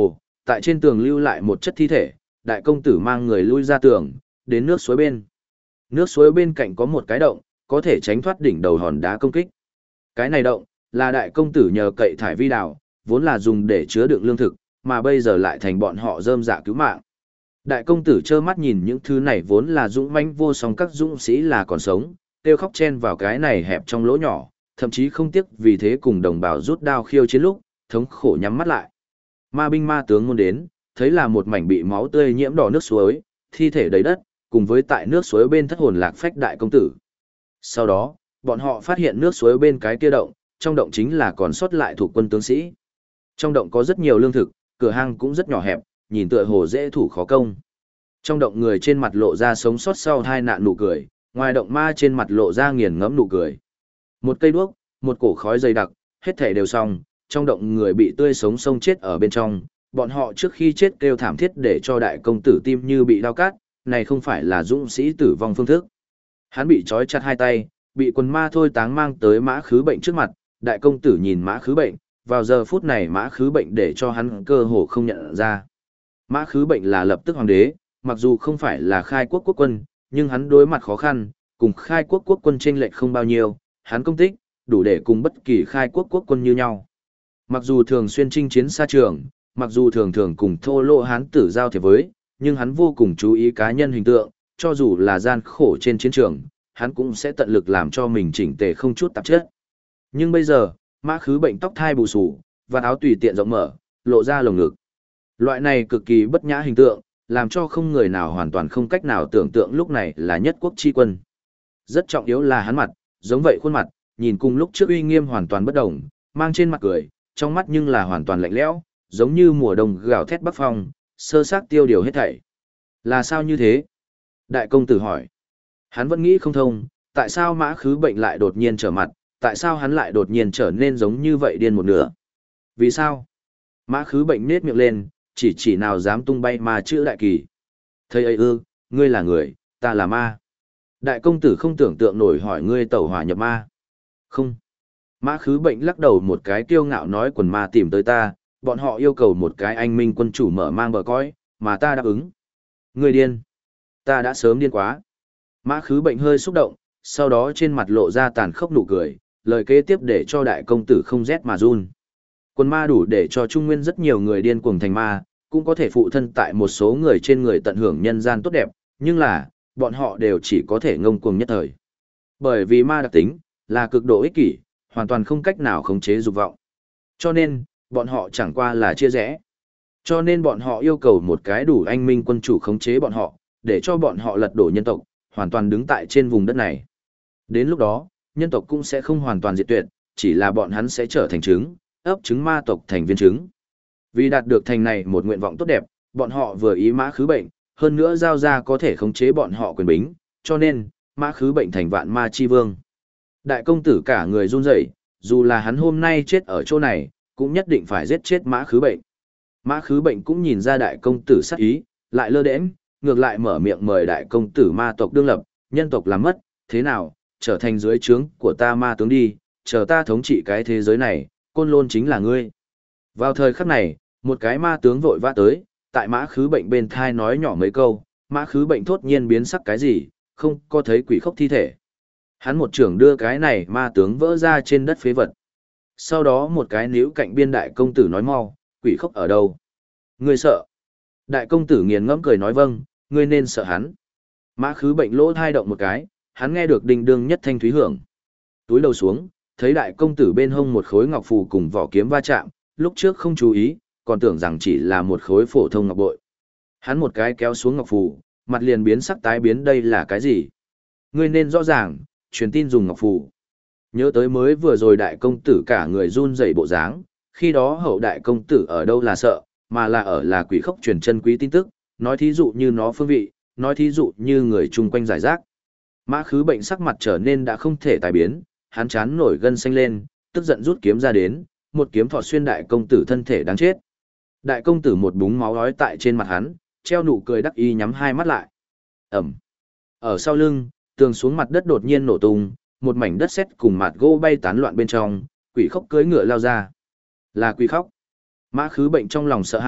tại trên tường lưu lại một chất thi thể, đại công tử mang người lui ra tường, đến nước suối bên. Nước suối bên cạnh có một cái động, có thể tránh thoát đỉnh đầu hòn đá công kích. Cái này động, là đại công tử nhờ cậy thải vi đào, vốn là dùng để chứa đựng lương thực, mà bây giờ lại thành bọn họ rơm dạ cứu mạng. Đại công tử trơ mắt nhìn những thứ này vốn là dũng mãnh vô song các dũng sĩ là còn sống, kêu khóc chen vào cái này hẹp trong lỗ nhỏ, thậm chí không tiếc vì thế cùng đồng bào rút đao khiêu chiến lúc, thống khổ nhắm mắt lại. Ma binh ma tướng môn đến, thấy là một mảnh bị máu tươi nhiễm đỏ nước suối, thi thể đầy đất, cùng với tại nước suối bên thất hồn lạc phách đại công tử. Sau đó, bọn họ phát hiện nước suối bên cái kia động, trong động chính là còn sót lại thuộc quân tướng sĩ. Trong động có rất nhiều lương thực, cửa hang cũng rất nhỏ hẹp, nhìn tựa hồ dễ thủ khó công. Trong động người trên mặt lộ ra sống sót sau hai nạn nụ cười, ngoài động ma trên mặt lộ ra nghiền ngẫm nụ cười. Một cây đuốc, một cổ khói dày đặc, hết thể đều xong, trong động người bị tươi sống sông chết ở bên trong, bọn họ trước khi chết kêu thảm thiết để cho đại công tử tim như bị đau cát, này không phải là dũng sĩ tử vong phương thức. Hắn bị trói chặt hai tay, bị quần ma thôi táng mang tới mã khứ bệnh trước mặt, đại công tử nhìn mã khứ bệnh, vào giờ phút này mã khứ bệnh để cho hắn cơ hồ không nhận ra. Mã khứ bệnh là lập tức hoàng đế, mặc dù không phải là khai quốc quốc quân, nhưng hắn đối mặt khó khăn, cùng khai quốc quốc quân chênh lệch không bao nhiêu, hắn công tích, đủ để cùng bất kỳ khai quốc quốc quân như nhau. Mặc dù thường xuyên chinh chiến xa trường, mặc dù thường thường cùng thô lỗ hán tử giao thiệp với, nhưng hắn vô cùng chú ý cá nhân hình tượng, cho dù là gian khổ trên chiến trường, hắn cũng sẽ tận lực làm cho mình chỉnh tề không chút tạp chất. Nhưng bây giờ, mã khứ bệnh tóc thai bù xù, và áo tùy tiện rộng mở, lộ ra lồng ngực. Loại này cực kỳ bất nhã hình tượng, làm cho không người nào hoàn toàn không cách nào tưởng tượng lúc này là nhất quốc chi quân. Rất trọng yếu là hắn mặt, giống vậy khuôn mặt, nhìn cùng lúc trước uy nghiêm hoàn toàn bất đồng, mang trên mặt cười, trong mắt nhưng là hoàn toàn lạnh lẽo, giống như mùa đông gào thét bắc phong, sơ xác tiêu điều hết thảy. Là sao như thế? Đại công tử hỏi. Hắn vẫn nghĩ không thông, tại sao mã khứ bệnh lại đột nhiên trở mặt, tại sao hắn lại đột nhiên trở nên giống như vậy điên một nửa? Vì sao? Mã khứ bệnh nết miệng lên, chỉ nào dám tung bay ma chữ đại kỳ. Thầy ấy ư, ngươi là người, ta là ma. Đại công tử không tưởng tượng nổi hỏi ngươi tẩu hỏa nhập ma. Không. Mã khứ bệnh lắc đầu một cái kiêu ngạo nói quần ma tìm tới ta, bọn họ yêu cầu một cái anh minh quân chủ mở mang bờ cõi, mà ta đáp ứng. Ngươi điên. Ta đã sớm điên quá. Mã khứ bệnh hơi xúc động, sau đó trên mặt lộ ra tàn khốc nụ cười, lời kế tiếp để cho đại công tử không rét mà run. Quần ma đủ để cho Trung Nguyên rất nhiều người điên cuồng thành ma, cũng có thể phụ thân tại một số người trên người tận hưởng nhân gian tốt đẹp, nhưng là, bọn họ đều chỉ có thể ngông cuồng nhất thời. Bởi vì ma đặc tính, là cực độ ích kỷ, hoàn toàn không cách nào khống chế dục vọng. Cho nên, bọn họ chẳng qua là chia rẽ. Cho nên bọn họ yêu cầu một cái đủ anh minh quân chủ khống chế bọn họ, để cho bọn họ lật đổ nhân tộc, hoàn toàn đứng tại trên vùng đất này. Đến lúc đó, nhân tộc cũng sẽ không hoàn toàn diệt tuyệt, chỉ là bọn hắn sẽ trở thành trứng, ấp trứng ma tộc thành viên trứng. Vì đạt được thành này một nguyện vọng tốt đẹp, bọn họ vừa ý mã khứ bệnh, hơn nữa giao ra có thể khống chế bọn họ quyền bính, cho nên, mã khứ bệnh thành vạn ma chi vương. Đại công tử cả người run rẩy, dù là hắn hôm nay chết ở chỗ này, cũng nhất định phải giết chết mã khứ bệnh. Mã khứ bệnh cũng nhìn ra đại công tử sát ý, lại lơ đễnh, ngược lại mở miệng mời đại công tử ma tộc đương lập, nhân tộc làm mất, thế nào, trở thành dưới trướng của ta ma tướng đi, chờ ta thống trị cái thế giới này, Côn Lôn chính là ngươi. Vào thời khắc này, một cái ma tướng vội vã tới, tại mã khứ bệnh bên thai nói nhỏ mấy câu, mã khứ bệnh thốt nhiên biến sắc cái gì, không có thấy quỷ khốc thi thể. Hắn một trưởng đưa cái này ma tướng vỡ ra trên đất phế vật. Sau đó một cái níu cạnh biên đại công tử nói mau, quỷ khốc ở đâu? Ngươi sợ? Đại công tử nghiền ngẫm cười nói vâng, ngươi nên sợ hắn. Mã khứ bệnh lỗ thai động một cái, hắn nghe được đinh đương nhất thanh thúy hưởng. Túi đầu xuống, thấy đại công tử bên hông một khối ngọc phù cùng vỏ kiếm va chạm, lúc trước không chú ý, còn tưởng rằng chỉ là một khối phổ thông ngọc bội. Hắn một cái kéo xuống ngọc phù, mặt liền biến sắc tái biến đây là cái gì? Ngươi nên rõ ràng, truyền tin dùng ngọc phù. Nhớ tới mới vừa rồi đại công tử cả người run rẩy bộ dáng, khi đó hậu đại công tử ở đâu là sợ, mà là ở là quỷ khốc truyền chân quý tin tức, nói thí dụ như nó phương vị, nói thí dụ như người chung quanh giải rác. Mã khứ bệnh sắc mặt trở nên đã không thể tài biến, hắn chán nổi gân xanh lên, tức giận rút kiếm ra đến, một kiếm thọt xuyên đại công tử thân thể đáng chết. Đại công tử một búng máu ói tại trên mặt hắn, treo nụ cười đắc ý nhắm hai mắt lại. Ẩm. Ở sau lưng, tường xuống mặt đất đột nhiên nổ tung, một mảnh đất sét cùng mạt gỗ bay tán loạn bên trong, quỷ khốc cưỡi ngựa lao ra. Là quỷ khóc. Mã khứ bệnh trong lòng sợ hãi,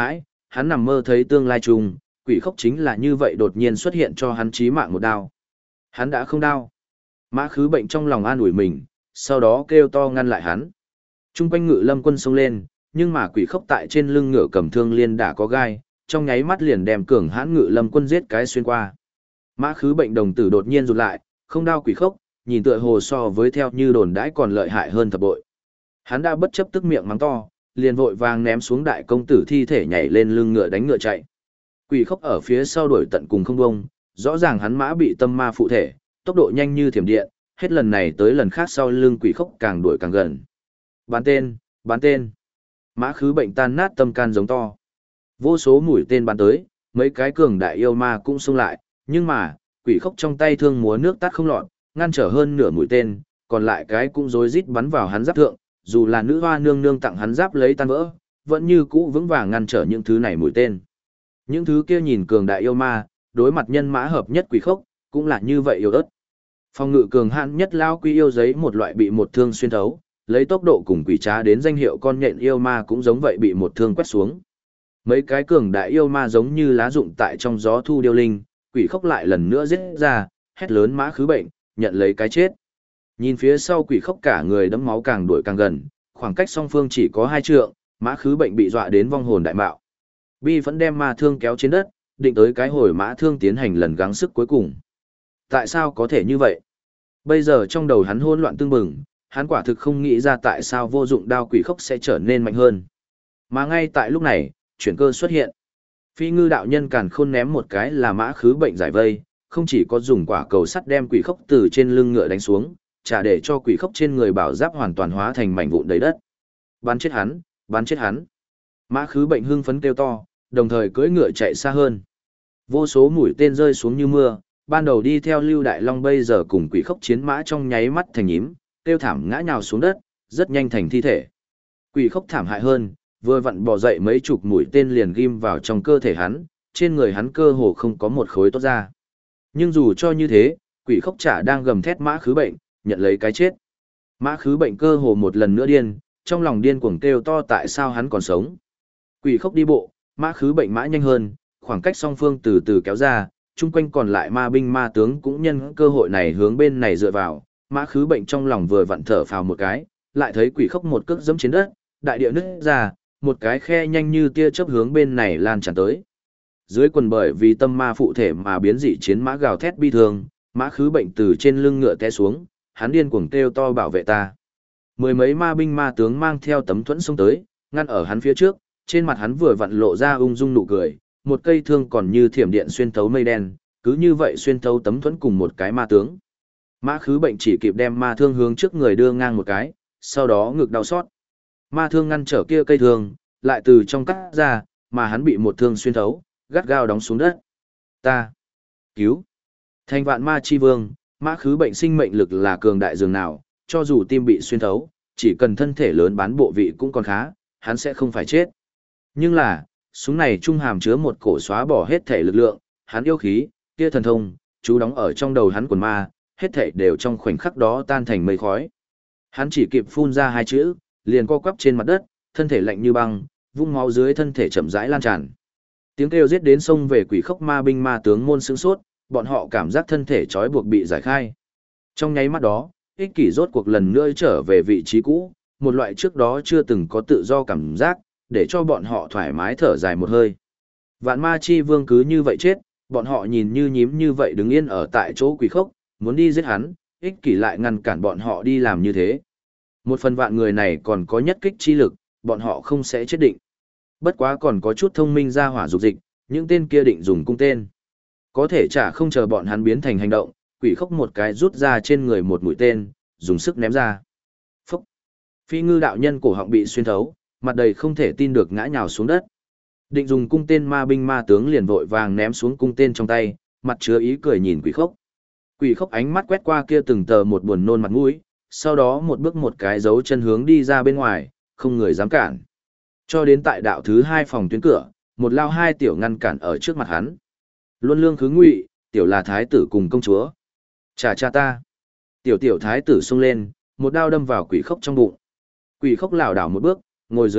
hắn nằm mơ thấy tương lai chung, quỷ khốc chính là như vậy đột nhiên xuất hiện cho hắn chí mạng một đao. Hắn đã không đau. Mã Khứ Bệnh trong lòng an ủi mình, sau đó kêu to ngăn lại hắn. Trung quanh Ngự Lâm quân xông lên, nhưng mà quỷ khốc tại trên lưng ngựa cầm thương liên đã có gai, trong nháy mắt liền đem cường hãn Ngự Lâm quân giết cái xuyên qua. Mã Khứ Bệnh đồng tử đột nhiên rụt lại, không đau quỷ khốc, nhìn tựa hồ so với theo như đồn đãi còn lợi hại hơn thập bội. Hắn đã bất chấp tức miệng mắng to, liền vội vàng ném xuống đại công tử thi thể nhảy lên lưng ngựa đánh ngựa chạy. Quỷ khốc ở phía sau đuổi tận cùng không bông, rõ ràng hắn mã bị tâm ma phụ thể, tốc độ nhanh như thiểm điện, hết lần này tới lần khác sau lưng quỷ khốc càng đuổi càng gần. Bán tên, bán tên. Mã Khứ Bệnh tan nát tâm can giống to. Vô số mũi tên bắn tới, mấy cái cường đại yêu ma cũng xông lại, nhưng mà, quỷ khốc trong tay thương múa nước tắt không lọt, ngăn trở hơn nửa mũi tên, còn lại cái cũng rối rít bắn vào hắn giáp thượng, dù là nữ hoa nương nương tặng hắn giáp lấy tan vỡ, vẫn như cũ vững vàng ngăn trở những thứ này mũi tên. Những thứ kia nhìn cường đại yêu ma, đối mặt nhân mã hợp nhất quỷ khốc, cũng là như vậy yếu ớt. Phòng ngự cường hãn nhất lao quy yêu giấy một loại bị một thương xuyên thấu, lấy tốc độ cùng quỷ trá đến danh hiệu con nhện yêu ma cũng giống vậy bị một thương quét xuống. Mấy cái cường đại yêu ma giống như lá rụng tại trong gió thu điêu linh, quỷ khốc lại lần nữa giết ra, hét lớn Mã Khứ Bệnh, nhận lấy cái chết. Nhìn phía sau quỷ khốc cả người đẫm máu càng đuổi càng gần, khoảng cách song phương chỉ có 2 trượng, Mã Khứ Bệnh bị dọa đến vong hồn đại mạo. Bi vẫn đem ma thương kéo trên đất, định tới cái hồi mã thương tiến hành lần gắng sức cuối cùng. Tại sao có thể như vậy? Bây giờ trong đầu hắn hỗn loạn tương bừng, hắn quả thực không nghĩ ra tại sao vô dụng đao quỷ khốc sẽ trở nên mạnh hơn. Mà ngay tại lúc này, chuyển cơ xuất hiện. Phi Ngư đạo nhân càn khôn ném một cái là Mã Khứ Bệnh giải vây, không chỉ có dùng quả cầu sắt đem quỷ khốc từ trên lưng ngựa đánh xuống, trả để cho quỷ khốc trên người bảo giáp hoàn toàn hóa thành mảnh vụn đầy đất. Bắn chết hắn, bắn chết hắn. Mã Khứ Bệnh hưng phấn kêu to, đồng thời cưỡi ngựa chạy xa hơn. Vô số mũi tên rơi xuống như mưa, ban đầu đi theo Lưu Đại Long bây giờ cùng quỷ khốc chiến mã trong nháy mắt thành nhím, kêu thảm ngã nhào xuống đất, rất nhanh thành thi thể. Quỷ khốc thảm hại hơn, vừa vặn bò dậy mấy chục mũi tên liền ghim vào trong cơ thể hắn, trên người hắn cơ hồ không có một khối tốt ra. Nhưng dù cho như thế, quỷ khốc chả đang gầm thét Mã Khứ Bệnh, nhận lấy cái chết. Mã Khứ Bệnh cơ hồ một lần nữa điên, trong lòng điên cuồng kêu to tại sao hắn còn sống. Quỷ khốc đi bộ, Mã Khứ Bệnh mã nhanh hơn, khoảng cách song phương từ từ kéo ra, chung quanh còn lại ma binh ma tướng cũng nhân cơ hội này hướng bên này dựa vào. Mã Khứ Bệnh trong lòng vừa vặn thở phào một cái, lại thấy quỷ khốc một cước giẫm trên đất, đại địa nứt ra, một cái khe nhanh như tia chớp hướng bên này lan tràn tới. Dưới quần bởi vì tâm ma phụ thể mà biến dị chiến mã gào thét bi thương, Mã Khứ Bệnh từ trên lưng ngựa té xuống, hắn điên cuồng kêu to bảo vệ ta. Mười mấy ma binh ma tướng mang theo tấm thuẫn xông tới, ngăn ở hắn phía trước, trên mặt hắn vừa vặn lộ ra ung dung nụ cười, một cây thương còn như thiểm điện xuyên thấu mây đen, cứ như vậy xuyên thấu tấm thuẫn cùng một cái ma tướng. Mã Khứ Bệnh chỉ kịp đem ma thương hướng trước người đưa ngang một cái, sau đó ngực đau xót. Ma thương ngăn trở kia cây thương, lại từ trong cắt ra, mà hắn bị một thương xuyên thấu, gắt gao đóng xuống đất. Ta cứu. Thành vạn ma chi vương, Mã Khứ Bệnh sinh mệnh lực là cường đại dường nào, cho dù tim bị xuyên thấu, chỉ cần thân thể lớn bán bộ vị cũng còn khá, hắn sẽ không phải chết. Nhưng là, súng này trung hàm chứa một cổ xóa bỏ hết thể lực lượng, hắn yêu khí, kia thần thông, chú đóng ở trong đầu hắn quần ma, hết thể đều trong khoảnh khắc đó tan thành mây khói. Hắn chỉ kịp phun ra 2 chữ, liền co quắp trên mặt đất, thân thể lạnh như băng, vung máu dưới thân thể chậm rãi lan tràn. Tiếng kêu giết đến sông về quỷ khốc ma binh ma tướng môn sướng sốt, bọn họ cảm giác thân thể trói buộc bị giải khai. Trong nháy mắt đó, ích kỷ rốt cuộc lần nữa trở về vị trí cũ, một loại trước đó chưa từng có tự do cảm giác, để cho bọn họ thoải mái thở dài một hơi. Vạn ma chi vương cứ như vậy chết, bọn họ nhìn như nhím như vậy đứng yên ở tại chỗ quỷ khốc, muốn đi giết hắn, ích kỷ lại ngăn cản bọn họ đi làm như thế. Một phần vạn người này còn có nhất kích chi lực, bọn họ không sẽ chết định. Bất quá còn có chút thông minh ra hỏa dục dịch, những tên kia định dùng cung tên. Có thể chả không chờ bọn hắn biến thành hành động, quỷ khốc một cái rút ra trên người một mũi tên, dùng sức ném ra. Phúc! Phi Ngư đạo nhân cổ họng bị xuyên thấu, mặt đầy không thể tin được ngã nhào xuống đất. Định dùng cung tên ma binh ma tướng liền vội vàng ném xuống cung tên trong tay, mặt chứa ý cười nhìn quỷ khốc. Quỷ khốc ánh mắt quét qua kia từng tờ một buồn nôn mặt mũi, sau đó một bước một cái dấu chân hướng đi ra bên ngoài, không người dám cản. Cho đến tại đạo thứ 2 phòng tuyến cửa, một lao 2 tiểu ngăn cản ở trước mặt hắn. Luân lương khứ ngụy, tiểu là thái tử cùng công chúa. Chà cha ta. Tiểu thái tử xông lên, một đao đâm vào quỷ khốc trong bụng. Quỷ khốc lảo đảo một bước, ngồi dưới đất,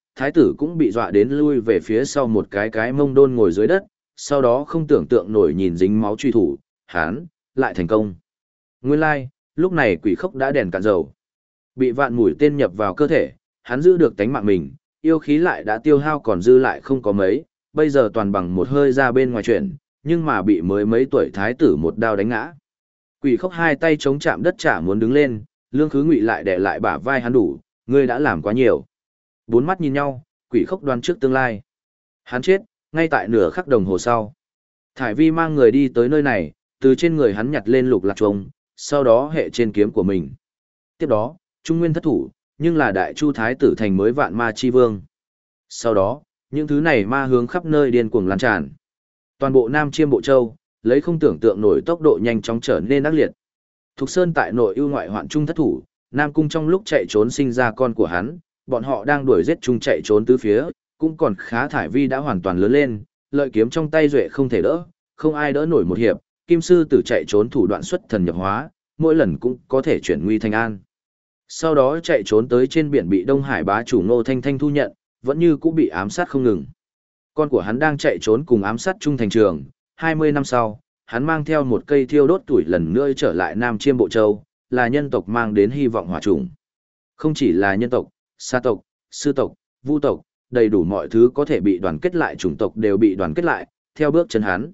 thái tử cũng bị dọa đến lui về phía sau một cái mông đôn ngồi dưới đất, sau đó không tưởng tượng nổi nhìn dính máu truy thủ, hán, lại thành công. Nguyên lai, lúc này quỷ khốc đã đèn cạn dầu. Bị vạn mũi tên nhập vào cơ thể, hắn giữ được tánh mạng mình, yêu khí lại đã tiêu hao còn dư lại không có mấy, bây giờ toàn bằng một hơi ra bên ngoài chuyển, nhưng mà bị mới mấy tuổi thái tử một đao đánh ngã. Quỷ khốc hai tay chống chạm đất chả muốn đứng lên, Lương Khứ Ngụy lại đè lại bả vai hắn đủ, ngươi đã làm quá nhiều. Bốn mắt nhìn nhau, quỷ khốc đoán trước tương lai. Hắn chết, ngay tại nửa khắc đồng hồ sau. Thải Vi mang người đi tới nơi này, từ trên người hắn nhặt lên lục lạc trùng, sau đó hệ trên kiếm của mình. Tiếp đó, Trung Nguyên thất thủ, nhưng là Đại Chu Thái tử thành mới vạn ma chi vương. Sau đó, những thứ này ma hướng khắp nơi điên cuồng lan tràn. Toàn bộ Nam Chiêm Bộ Châu, lấy không tưởng tượng nổi tốc độ nhanh chóng trở nên ác liệt. Thục Sơn tại nội ưu ngoại hoạn trung thất thủ, Nam Cung trong lúc chạy trốn sinh ra con của hắn, bọn họ đang đuổi giết chung chạy trốn tứ phía, cũng còn khá Thải Vi đã hoàn toàn lớn lên, lợi kiếm trong tay duệ không thể đỡ, không ai đỡ nổi một hiệp, Kim Sư Tử chạy trốn thủ đoạn xuất thần nhập hóa, mỗi lần cũng có thể chuyển nguy thành an. Sau đó chạy trốn tới trên biển bị Đông Hải bá chủ Ngô Thanh Thanh thu nhận, vẫn như cũng bị ám sát không ngừng. Con của hắn đang chạy trốn cùng ám sát chung thành trường, 20 năm sau, hắn mang theo một cây thiêu đốt tuổi lần nữa trở lại Nam Chiêm Bộ Châu, là nhân tộc mang đến hy vọng hỏa chủng. Không chỉ là nhân tộc, sa tộc, sư tộc, vu tộc, đầy đủ mọi thứ có thể bị đoàn kết lại chủng tộc đều bị đoàn kết lại, theo bước chân hắn.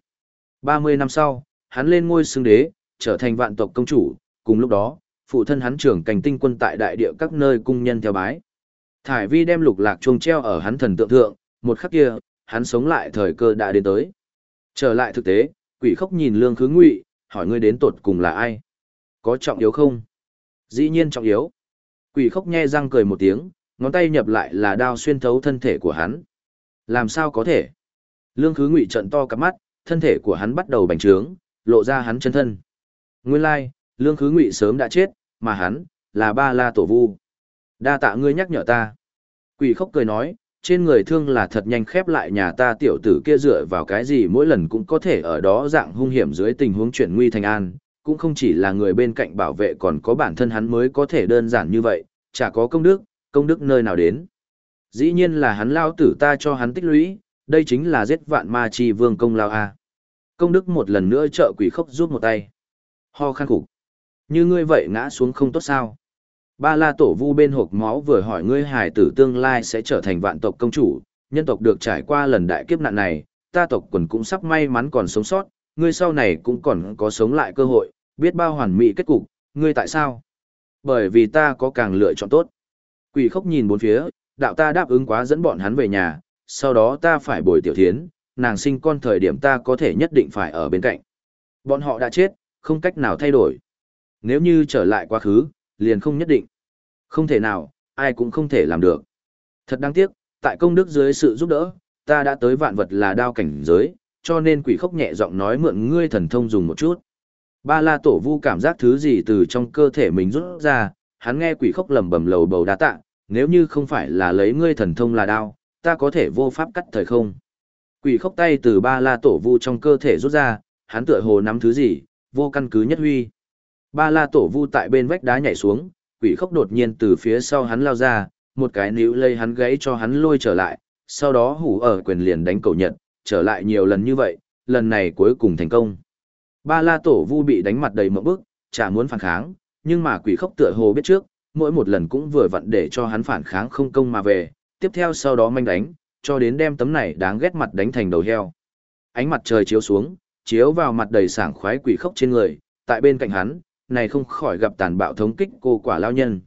30 năm sau, hắn lên ngôi xưng đế, trở thành vạn tộc công chủ, cùng lúc đó, phụ thân hắn trưởng cảnh tinh quân tại đại địa các nơi cung nhân theo bái. Thải Vi đem lục lạc chuông treo ở hắn thần tượng thượng, một khắc kia, hắn sống lại thời cơ đã đến tới. Trở lại thực tế, quỷ khốc nhìn Lương Khứ Ngụy, hỏi ngươi đến tột cùng là ai? Có trọng yếu không? Dĩ nhiên trọng yếu. Quỷ khốc nhe răng cười một tiếng, ngón tay nhập lại là đao xuyên thấu thân thể của hắn. Làm sao có thể? Lương Khứ Ngụy trợn to cặp mắt, thân thể của hắn bắt đầu bành trướng, lộ ra hắn chân thân. Nguyên lai, Lương Khứ Ngụy sớm đã chết, mà hắn là Ba La Tổ Vu. Đa tạ ngươi nhắc nhở ta. Quỷ khốc cười nói, trên người thương là thật nhanh khép lại, nhà ta tiểu tử kia dựa vào cái gì mỗi lần cũng có thể ở đó dạng hung hiểm dưới tình huống chuyển nguy thành an, cũng không chỉ là người bên cạnh bảo vệ còn có bản thân hắn mới có thể đơn giản như vậy, chả có công đức nơi nào đến. Dĩ nhiên là hắn lao tử ta cho hắn tích lũy, đây chính là giết vạn ma chi vương công lao a. Công đức một lần nữa trợ quỷ khốc giúp một tay. Ho khan khủng. Như ngươi vậy ngã xuống không tốt sao? Ba La Tổ Vu bên hộp máu vừa hỏi ngươi hài tử tương lai sẽ trở thành vạn tộc công chủ, nhân tộc được trải qua lần đại kiếp nạn này, ta tộc quần cũng sắp may mắn còn sống sót, ngươi sau này cũng còn có sống lại cơ hội, biết bao hoàn mỹ kết cục, ngươi tại sao? Bởi vì ta có càng lựa chọn tốt. Quỷ khốc nhìn bốn phía, đạo ta đáp ứng quá dẫn bọn hắn về nhà, sau đó ta phải bồi tiểu thiến, nàng sinh con thời điểm ta có thể nhất định phải ở bên cạnh. Bọn họ đã chết, không cách nào thay đổi. Nếu như trở lại quá khứ, liền không nhất định. Không thể nào, ai cũng không thể làm được. Thật đáng tiếc, tại công đức dưới sự giúp đỡ, ta đã tới vạn vật là đao cảnh giới, cho nên quỷ khốc nhẹ giọng nói mượn ngươi thần thông dùng một chút. Ba La Tổ Vu cảm giác thứ gì từ trong cơ thể mình rút ra, hắn nghe quỷ khốc lẩm bẩm lầu bầu đa tạ, nếu như không phải là lấy ngươi thần thông là đao, ta có thể vô pháp cắt thời không. Quỷ khốc tay từ Ba La Tổ Vu trong cơ thể rút ra, hắn tựa hồ nắm thứ gì, vô căn cứ nhất huy. Ba La Tổ Vu tại bên vách đá nhảy xuống, quỷ khốc đột nhiên từ phía sau hắn lao ra, một cái níu lây hắn gáy cho hắn lôi trở lại, sau đó hủ ở quyền liền đánh cầu nhật, trở lại nhiều lần như vậy, lần này cuối cùng thành công. Ba La Tổ Vu bị đánh mặt đầy mộng bức, chả muốn phản kháng, nhưng mà quỷ khốc tựa hồ biết trước, mỗi một lần cũng vừa vặn để cho hắn phản kháng không công mà về, tiếp theo sau đó manh đánh, cho đến đem tấm này đáng ghét mặt đánh thành đầu heo. Ánh mặt trời chiếu xuống, chiếu vào mặt đầy sảng khoái quỷ khốc trên người, tại bên cạnh hắn, này không khỏi gặp tàn bạo thống kích cô quả lao nhân.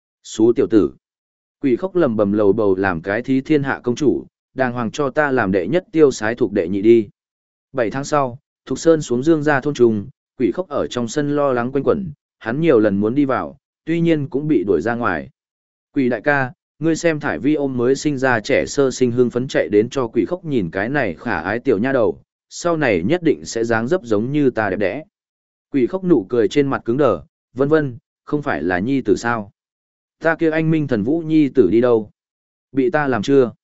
Xú tiểu tử. Quỷ khốc lầm bầm lầu bầu làm cái thí thiên hạ công chủ, đàng hoàng cho ta làm đệ nhất tiêu sái thuộc đệ nhị đi. 7 tháng sau, Thục Sơn xuống Dương ra thôn trùng, quỷ khốc ở trong sân lo lắng quanh quẩn, hắn nhiều lần muốn đi vào, tuy nhiên cũng bị đuổi ra ngoài. Quỷ đại ca, ngươi xem Thải Vi ôm mới sinh ra trẻ sơ sinh hương phấn chạy đến cho quỷ khốc nhìn cái này khả ái tiểu nha đầu, sau này nhất định sẽ dáng dấp giống như ta đẹp đẽ. Quỷ khốc nụ cười trên mặt cứng đờ, vân vân, không phải là nhi tử sao? Ta kia anh minh thần vũ nhi tử đi đâu? Bị ta làm chưa?